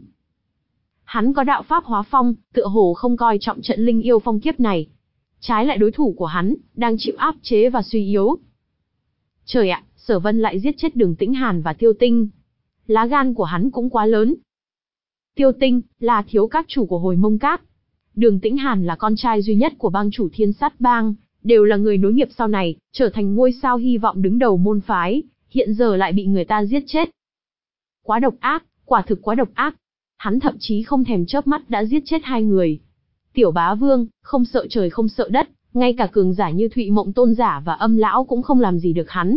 A: Hắn có đạo pháp hóa phong, tựa hồ không coi trọng trận linh yêu phong kiếp này. Trái lại đối thủ của hắn, đang chịu áp chế và suy yếu. Trời ạ, Sở Vân lại giết chết Đường Tĩnh Hàn và Tiêu Tinh. Lá gan của hắn cũng quá lớn. Tiêu Tinh, là thiếu các chủ của hồi mông các. Đường Tĩnh Hàn là con trai duy nhất của bang chủ thiên sát bang, đều là người nối nghiệp sau này, trở thành ngôi sao hy vọng đứng đầu môn phái, hiện giờ lại bị người ta giết chết. Quá độc ác, quả thực quá độc ác. Hắn thậm chí không thèm chớp mắt đã giết chết hai người. Tiểu bá vương, không sợ trời không sợ đất, ngay cả cường giả như Thụy Mộng Tôn Giả và Âm Lão cũng không làm gì được hắn.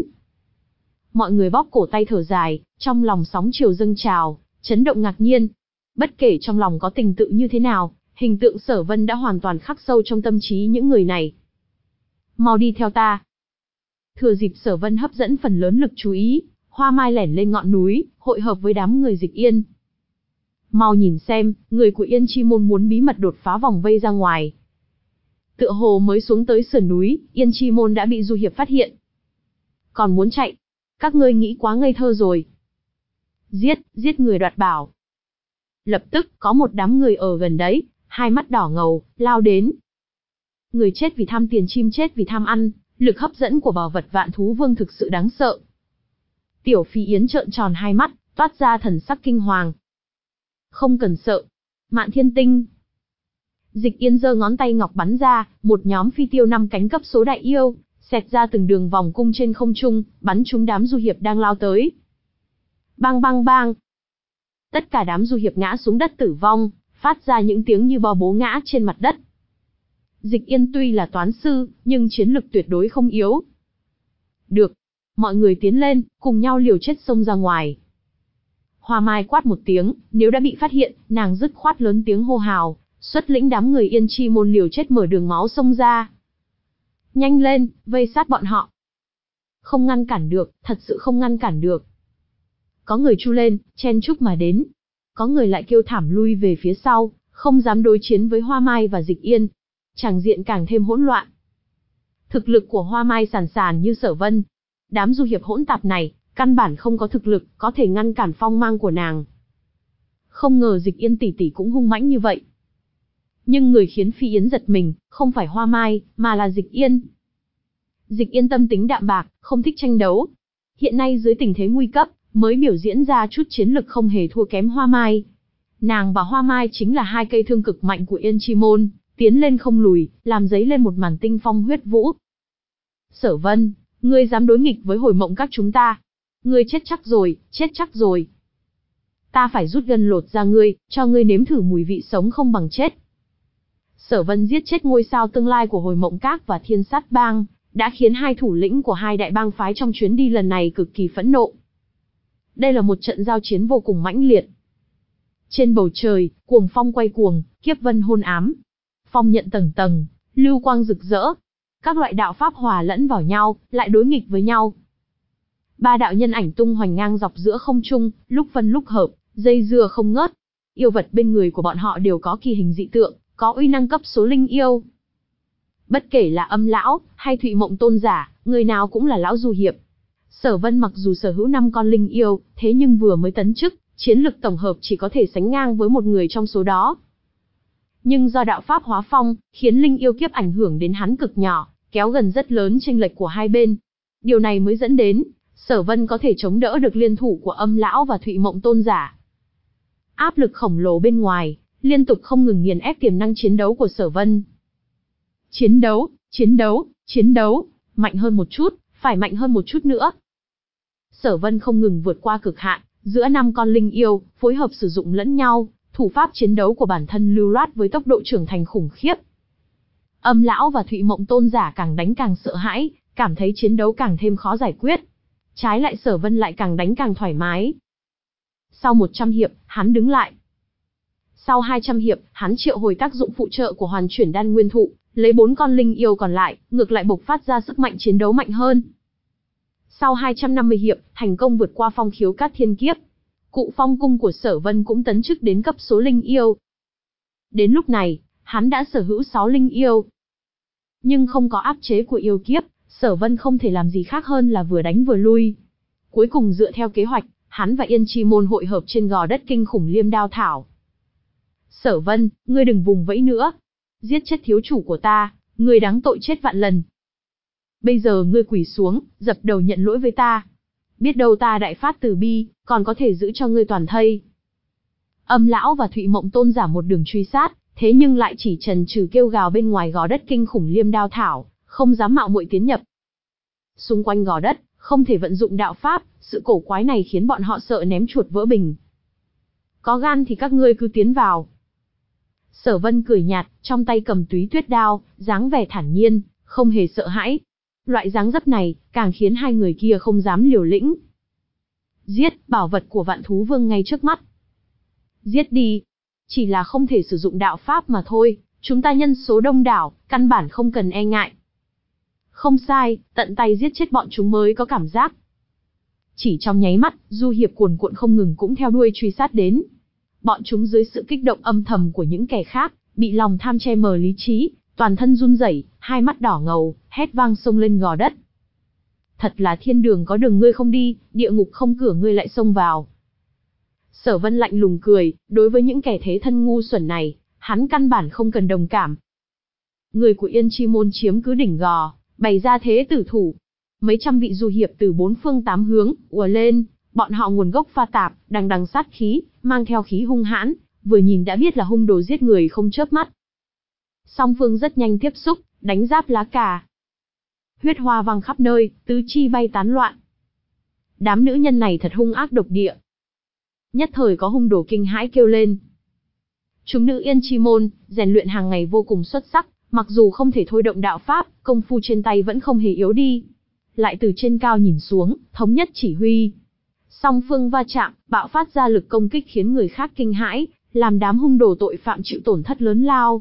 A: Mọi người bóp cổ tay thở dài, trong lòng sóng chiều dâng trào, chấn động ngạc nhiên. Bất kể trong lòng có tình tự như thế nào, hình tượng Sở Vân đã hoàn toàn khắc sâu trong tâm trí những người này. Mau đi theo ta. Thừa dịp Sở Vân hấp dẫn phần lớn lực chú ý, Hoa Mai lẻn lên ngọn núi, hội hợp với đám người Dịch Yên. Mau nhìn xem, người của Yên Chi môn muốn bí mật đột phá vòng vây ra ngoài. Tựa hồ mới xuống tới sườn núi, Yên Chi môn đã bị Du Hiệp phát hiện. Còn muốn chạy? Các ngươi nghĩ quá ngây thơ rồi. Giết, giết người đoạt bảo. Lập tức, có một đám người ở gần đấy, hai mắt đỏ ngầu, lao đến. Người chết vì tham tiền, chim chết vì tham ăn, lực hấp dẫn của bảo vật Vạn Thú Vương thực sự đáng sợ. Tiểu Phi Yến trợn tròn hai mắt, toát ra thần sắc kinh hoàng. Không cần sợ. Mạn Thiên Tinh. Dịch Yên giơ ngón tay ngọc bắn ra, một nhóm phi tiêu năm cánh cấp số đại yêu, xẹt ra từng đường vòng cung trên không trung, bắn trúng đám Du Hiệp đang lao tới. Bang bang bang. Tất cả đám Du Hiệp ngã xuống đất tử vong, phát ra những tiếng như bò bố ngã trên mặt đất. Dịch Yên tuy là toán sư, nhưng chiến lực tuyệt đối không yếu. Được. Mọi người tiến lên, cùng nhau liều chết xông ra ngoài. Hoa Mai quát một tiếng, nếu đã bị phát hiện, nàng dứt khoát lớn tiếng hô hào, xuất lĩnh đám người Yên Chi môn liều chết mở đường máu xông ra. Nhanh lên, vây sát bọn họ. Không ngăn cản được, thật sự không ngăn cản được. Có người chu lên, chen chúc mà đến. Có người lại kêu thảm lui về phía sau, không dám đối chiến với Hoa Mai và Dịch Yên. Tràng diện càng thêm hỗn loạn. Thực lực của Hoa Mai sàn sàn như Sở Vân. Đám Du Hiệp hỗn tạp này, căn bản không có thực lực, có thể ngăn cản phong mang của nàng. Không ngờ Dịch Yên tỷ tỷ cũng hung mãnh như vậy. Nhưng người khiến Phi Yến giật mình, không phải Hoa Mai, mà là Dịch Yên. Dịch Yên tâm tính đạm bạc, không thích tranh đấu. Hiện nay dưới tình thế nguy cấp, mới biểu diễn ra chút chiến lực không hề thua kém Hoa Mai. Nàng và Hoa Mai chính là hai cây thương cực mạnh của Yên Chi Môn, tiến lên không lùi, làm dấy lên một màn tinh phong huyết vũ. Sở Vân, ngươi dám đối nghịch với Hồi Mộng Các chúng ta? Ngươi chết chắc rồi, chết chắc rồi. Ta phải rút gân lột da ngươi, cho ngươi nếm thử mùi vị sống không bằng chết. Sở Vân giết chết ngôi sao tương lai của Hồi Mộng Các và Thiên Sát Bang, đã khiến hai thủ lĩnh của hai đại bang phái trong chuyến đi lần này cực kỳ phẫn nộ. Đây là một trận giao chiến vô cùng mãnh liệt. Trên bầu trời, cuồng phong quay cuồng, kiếp vân hôn ám. Phong nhận tầng tầng, lưu quang rực rỡ. Các loại đạo pháp hòa lẫn vào nhau, lại đối nghịch với nhau. Ba đạo nhân ảnh tung hoành ngang dọc giữa không trung, lúc phân lúc hợp, dây dưa không ngớt. Yêu vật bên người của bọn họ đều có kỳ hình dị tượng, có uy năng cấp số linh yêu. Bất kể là Âm lão hay Thụy Mộng Tôn giả, người nào cũng là lão du hiệp. Sở Vân mặc dù sở hữu năm con linh yêu, thế nhưng vừa mới tấn chức, chiến lực tổng hợp chỉ có thể sánh ngang với một người trong số đó. Nhưng do đạo pháp hóa phong, khiến linh yêu kiếp ảnh hưởng đến hắn cực nhỏ, kéo gần rất lớn chênh lệch của hai bên. Điều này mới dẫn đến Sở Vân có thể chống đỡ được liên thủ của Âm lão và Thụy Mộng Tôn giả. Áp lực khổng lồ bên ngoài, liên tục không ngừng nghiền ép tiềm năng chiến đấu của Sở Vân. Chiến đấu, chiến đấu, chiến đấu, mạnh hơn một chút, phải mạnh hơn một chút nữa. Sở Vân không ngừng vượt qua cực hạn, giữa năm con linh yêu, phối hợp sử dụng lẫn nhau, thủ pháp chiến đấu của bản thân lưu loát với tốc độ trưởng thành khủng khiếp. Âm lão và Thụy Mộng Tôn giả càng đánh càng sợ hãi, cảm thấy chiến đấu càng thêm khó giải quyết. Trái lại Sở Vân lại càng đánh càng thoải mái. Sau một trăm hiệp, hắn đứng lại. Sau hai trăm hiệp, hắn triệu hồi tác dụng phụ trợ của Hoàn Chuyển Đan Nguyên Thụ, lấy bốn con linh yêu còn lại, ngược lại bộc phát ra sức mạnh chiến đấu mạnh hơn. Sau hai trăm năm mươi hiệp, thành công vượt qua phong khiếu cát thiên kiếp. Cụ phong cung của Sở Vân cũng tấn chức đến cấp số linh yêu. Đến lúc này, hắn đã sở hữu sáu linh yêu. Nhưng không có áp chế của yêu kiếp, Sở Vân không thể làm gì khác hơn là vừa đánh vừa lui. Cuối cùng dựa theo kế hoạch, hắn và Yên Chi Môn hội hợp trên gò đất kinh khủng Liêm Đao Thảo. Sở Vân, ngươi đừng vùng vẫy nữa. Giết chết thiếu chủ của ta, ngươi đáng tội chết vạn lần. Bây giờ ngươi quỳ xuống, dập đầu nhận lỗi với ta. Biết đâu ta đại phát từ bi, còn có thể giữ cho ngươi toàn thây. Âm lão và Thụy Mộng Tôn giả một đường truy sát, thế nhưng lại chỉ chần chừ kêu gào bên ngoài gò đất kinh khủng Liêm Đao Thảo, không dám mạo muội tiến nhập. Xung quanh gò đất, không thể vận dụng đạo pháp, sự cổ quái này khiến bọn họ sợ ném chuột vỡ bình. Có gan thì các ngươi cứ tiến vào. Sở Vân cười nhạt, trong tay cầm túy tuyết đao, dáng vẻ thản nhiên, không hề sợ hãi. Loại dáng dấp này, càng khiến hai người kia không dám liều lĩnh. Giết, bảo vật của Vạn Thú Vương ngay trước mắt. Giết đi. Chỉ là không thể sử dụng đạo pháp mà thôi, chúng ta nhân số đông đảo, căn bản không cần e ngại. Không sai, tận tay giết chết bọn chúng mới có cảm giác. Chỉ trong nháy mắt, du hiệp cuồn cuộn không ngừng cũng theo đuôi truy sát đến. Bọn chúng dưới sự kích động âm thầm của những kẻ khác, bị lòng tham che mờ lý trí, toàn thân run rẩy, hai mắt đỏ ngầu, hét vang xông lên gò đất. Thật là thiên đường có đường ngươi không đi, địa ngục không cửa ngươi lại xông vào. Sở Vân lạnh lùng cười, đối với những kẻ thế thân ngu xuẩn này, hắn căn bản không cần đồng cảm. Người của Yên Chi Môn chiếm cứ đỉnh gò, bày ra thế tử thủ. Mấy trăm vị du hiệp từ bốn phương tám hướng, ùa lên, bọn họ nguồn gốc pha tạp, đằng đằng sát khí, mang theo khí hung hãn, vừa nhìn đã biết là hung đồ giết người không chớp mắt. Song phương rất nhanh tiếp xúc, đánh giáp lá cà. Huyết hoa văng khắp nơi, tứ chi bay tán loạn. Đám nữ nhân này thật hung ác độc địa. Nhất thời có hung đồ kinh hãi kêu lên. Chúng nữ Yên Chi Môn, rèn luyện hàng ngày vô cùng xuất sắc, mặc dù không thể thôi động đạo pháp, công phu trên tay vẫn không hề yếu đi. Lại từ trên cao nhìn xuống, thống nhất chỉ huy. Song phương va chạm, bạo phát ra lực công kích khiến người khác kinh hãi, làm đám hung đồ tội phạm chịu tổn thất lớn lao.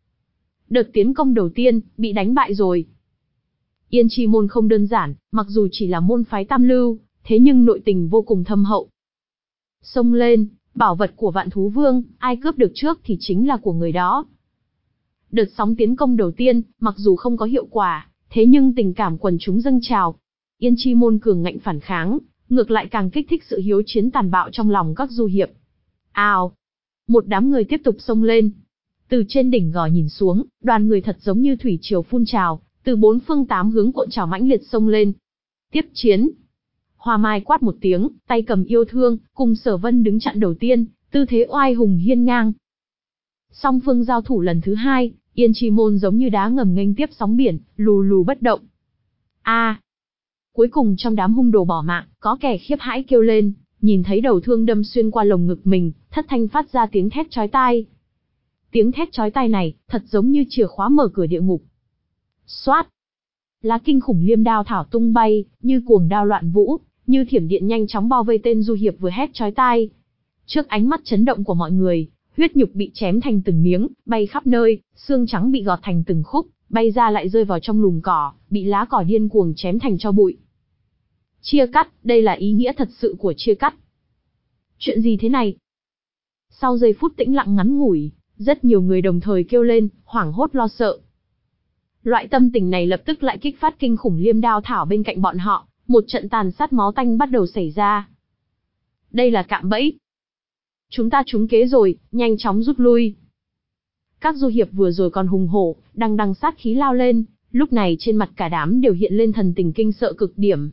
A: Đợt tiến công đầu tiên, bị đánh bại rồi. Yên Chi Môn không đơn giản, mặc dù chỉ là môn phái tam lưu, thế nhưng nội tình vô cùng thâm hậu. Xông lên, bảo vật của Vạn Thú Vương, ai cướp được trước thì chính là của người đó. Đợt sóng tiến công đầu tiên, mặc dù không có hiệu quả, thế nhưng tình cảm quần chúng dâng trào. Yên Chi Môn cường ngạnh phản kháng, ngược lại càng kích thích sự hiếu chiến tàn bạo trong lòng các du hiệp. Ào, Một đám người tiếp tục xông lên. Từ trên đỉnh gò nhìn xuống, đoàn người thật giống như thủy triều phun trào, từ bốn phương tám hướng cuộn trào mãnh liệt xông lên. Tiếp chiến. Hoa Mai quát một tiếng, tay cầm yêu thương, cùng Sở Vân đứng chặn đầu tiên, tư thế oai hùng hiên ngang. Song phương giao thủ lần thứ hai, Yên Chi Môn giống như đá ngầm nghênh tiếp sóng biển, lù lù bất động. A! À, cuối cùng trong đám hung đồ bỏ mạng, có kẻ khiếp hãi kêu lên, nhìn thấy đầu thương đâm xuyên qua lồng ngực mình, thất thanh phát ra tiếng thét chói tai. Tiếng thét chói tai này, thật giống như chìa khóa mở cửa địa ngục. Xoát! Lá kinh khủng liêm đao thảo tung bay, như cuồng đao loạn vũ, như thiểm điện nhanh chóng bao vây tên du hiệp vừa hét chói tai. Trước ánh mắt chấn động của mọi người, huyết nhục bị chém thành từng miếng, bay khắp nơi, xương trắng bị gọt thành từng khúc, bay ra lại rơi vào trong lùm cỏ, bị lá cỏ điên cuồng chém thành tro bụi. Chia cắt, đây là ý nghĩa thật sự của chia cắt. Chuyện gì thế này? Sau giây phút tĩnh lặng ngắn ngủi, rất nhiều người đồng thời kêu lên, hoảng hốt lo sợ. Loại tâm tình này lập tức lại kích phát kinh khủng liêm đao thảo bên cạnh bọn họ, một trận tàn sát máu tanh bắt đầu xảy ra. Đây là cạm bẫy. Chúng ta trúng kế rồi, nhanh chóng rút lui. Các du hiệp vừa rồi còn hùng hổ, đằng đằng sát khí lao lên, lúc này trên mặt cả đám đều hiện lên thần tình kinh sợ cực điểm.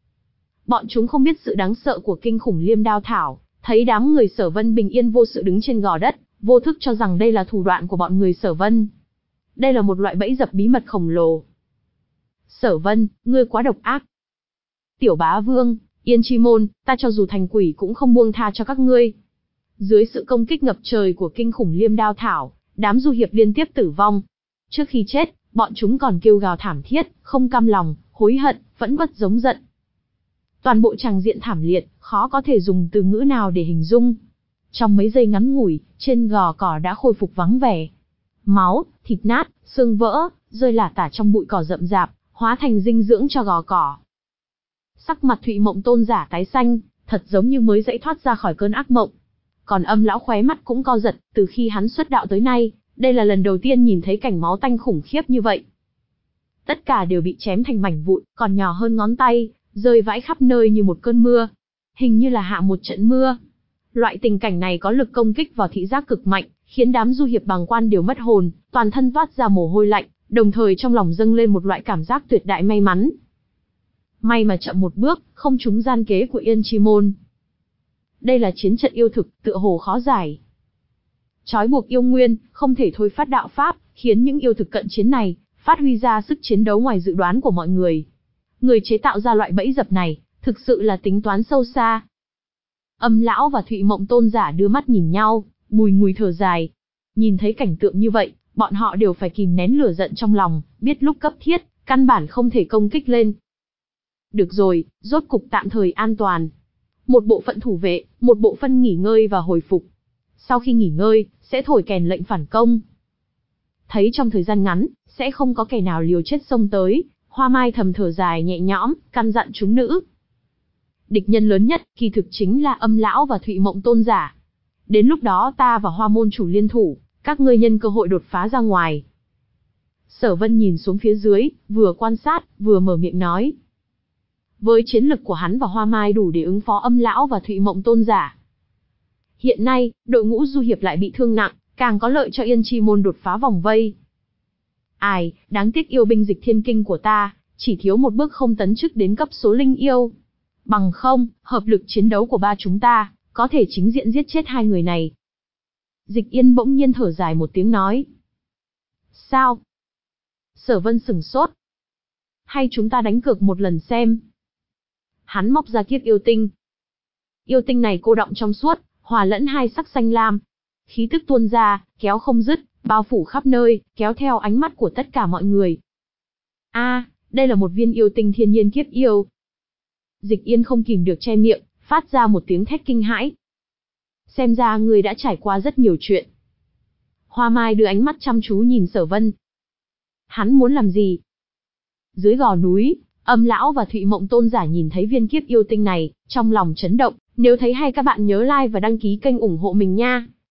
A: Bọn chúng không biết sự đáng sợ của kinh khủng liêm đao thảo, thấy đám người Sở Vân bình yên vô sự đứng trên gò đất, vô thức cho rằng đây là thủ đoạn của bọn người Sở Vân. Đây là một loại bẫy dập bí mật khổng lồ. Sở Vân, ngươi quá độc ác. Tiểu Bá Vương, Yên Chi Môn, ta cho dù thành quỷ cũng không buông tha cho các ngươi. Dưới sự công kích ngập trời của kinh khủng liêm đao thảo, đám du hiệp liên tiếp tử vong. Trước khi chết, bọn chúng còn kêu gào thảm thiết, không cam lòng, hối hận, phẫn uất giống giận. Toàn bộ tràng diện thảm liệt, khó có thể dùng từ ngữ nào để hình dung. Trong mấy giây ngắn ngủi, trên gò cỏ đã khôi phục vắng vẻ. Máu, thịt nát, xương vỡ, rơi lả tả trong bụi cỏ rậm rạp, hóa thành dinh dưỡng cho gò cỏ. Sắc mặt Thụy Mộng Tôn giả tái xanh, thật giống như mới dậy thoát ra khỏi cơn ác mộng. Còn Âm lão khóe mắt cũng co giật, từ khi hắn xuất đạo tới nay, đây là lần đầu tiên nhìn thấy cảnh máu tanh khủng khiếp như vậy. Tất cả đều bị chém thành mảnh vụn, còn nhỏ hơn ngón tay, rơi vãi khắp nơi như một cơn mưa. Hình như là hạ một trận mưa. Loại tình cảnh này có lực công kích vào thị giác cực mạnh, khiến đám du hiệp bàng quan đều mất hồn, toàn thân toát ra mồ hôi lạnh, đồng thời trong lòng dâng lên một loại cảm giác tuyệt đại may mắn. May mà chậm một bước, không trúng gian kế của Yên Chi Môn. Đây là chiến trận yêu thực, tựa hồ khó giải. Trói buộc yêu nguyên, không thể thôi phát đạo pháp, khiến những yêu thực cận chiến này phát huy ra sức chiến đấu ngoài dự đoán của mọi người. Người chế tạo ra loại bẫy dập này, thực sự là tính toán sâu xa. Âm lão và Thụy Mộng Tôn giả đưa mắt nhìn nhau, bùi ngùi thở dài. Nhìn thấy cảnh tượng như vậy, bọn họ đều phải kìm nén lửa giận trong lòng, biết lúc cấp thiết, căn bản không thể công kích lên. Được rồi, rốt cục tạm thời an toàn. Một bộ phận thủ vệ, một bộ phận nghỉ ngơi và hồi phục. Sau khi nghỉ ngơi, sẽ thổi kèn lệnh phản công. Thấy trong thời gian ngắn, sẽ không có kẻ nào liều chết xông tới, Hoa Mai thầm thở dài nhẹ nhõm, căn dặn chúng nữ. Địch nhân lớn nhất, kỳ thực chính là Âm lão và Thụy Mộng Tôn giả. Đến lúc đó ta và Hoa môn chủ liên thủ, các ngươi nhân cơ hội đột phá ra ngoài. Sở Vân nhìn xuống phía dưới, vừa quan sát, vừa mở miệng nói. Với chiến lực của hắn và Hoa Mai đủ để ứng phó Âm lão và Thụy Mộng Tôn giả. Hiện nay, đội ngũ du hiệp lại bị thương nặng, càng có lợi cho Yên Chi Môn đột phá vòng vây. Ai, đáng tiếc yêu binh Dịch Thiên Kinh của ta, chỉ thiếu một bước không tấn chức đến cấp số linh yêu. Bằng không, hợp lực chiến đấu của ba chúng ta, có thể chính diện giết chết hai người này. Dịch Yên bỗng nhiên thở dài một tiếng nói. Sao? Sở Vân sửng sốt. Hay chúng ta đánh cược một lần xem. Hắn móc ra kiếp yêu tinh. Yêu tinh này cô đọng trong suốt, hòa lẫn hai sắc xanh lam. Khí tức tuôn ra, kéo không dứt, bao phủ khắp nơi, kéo theo ánh mắt của tất cả mọi người. A, à, đây là một viên yêu tinh thiên nhiên kiếp yêu. Dịch Yên không kìm được che miệng, phát ra một tiếng thét kinh hãi. Xem ra người đã trải qua rất nhiều chuyện. Hoa Mai đưa ánh mắt chăm chú nhìn Sở Vân. Hắn muốn làm gì? Dưới gò núi, Âm lão và Thụy Mộng Tôn giả nhìn thấy viên kiếp yêu tinh này, trong lòng chấn động. Nếu thấy hay các bạn nhớ like và đăng ký kênh ủng hộ mình nha.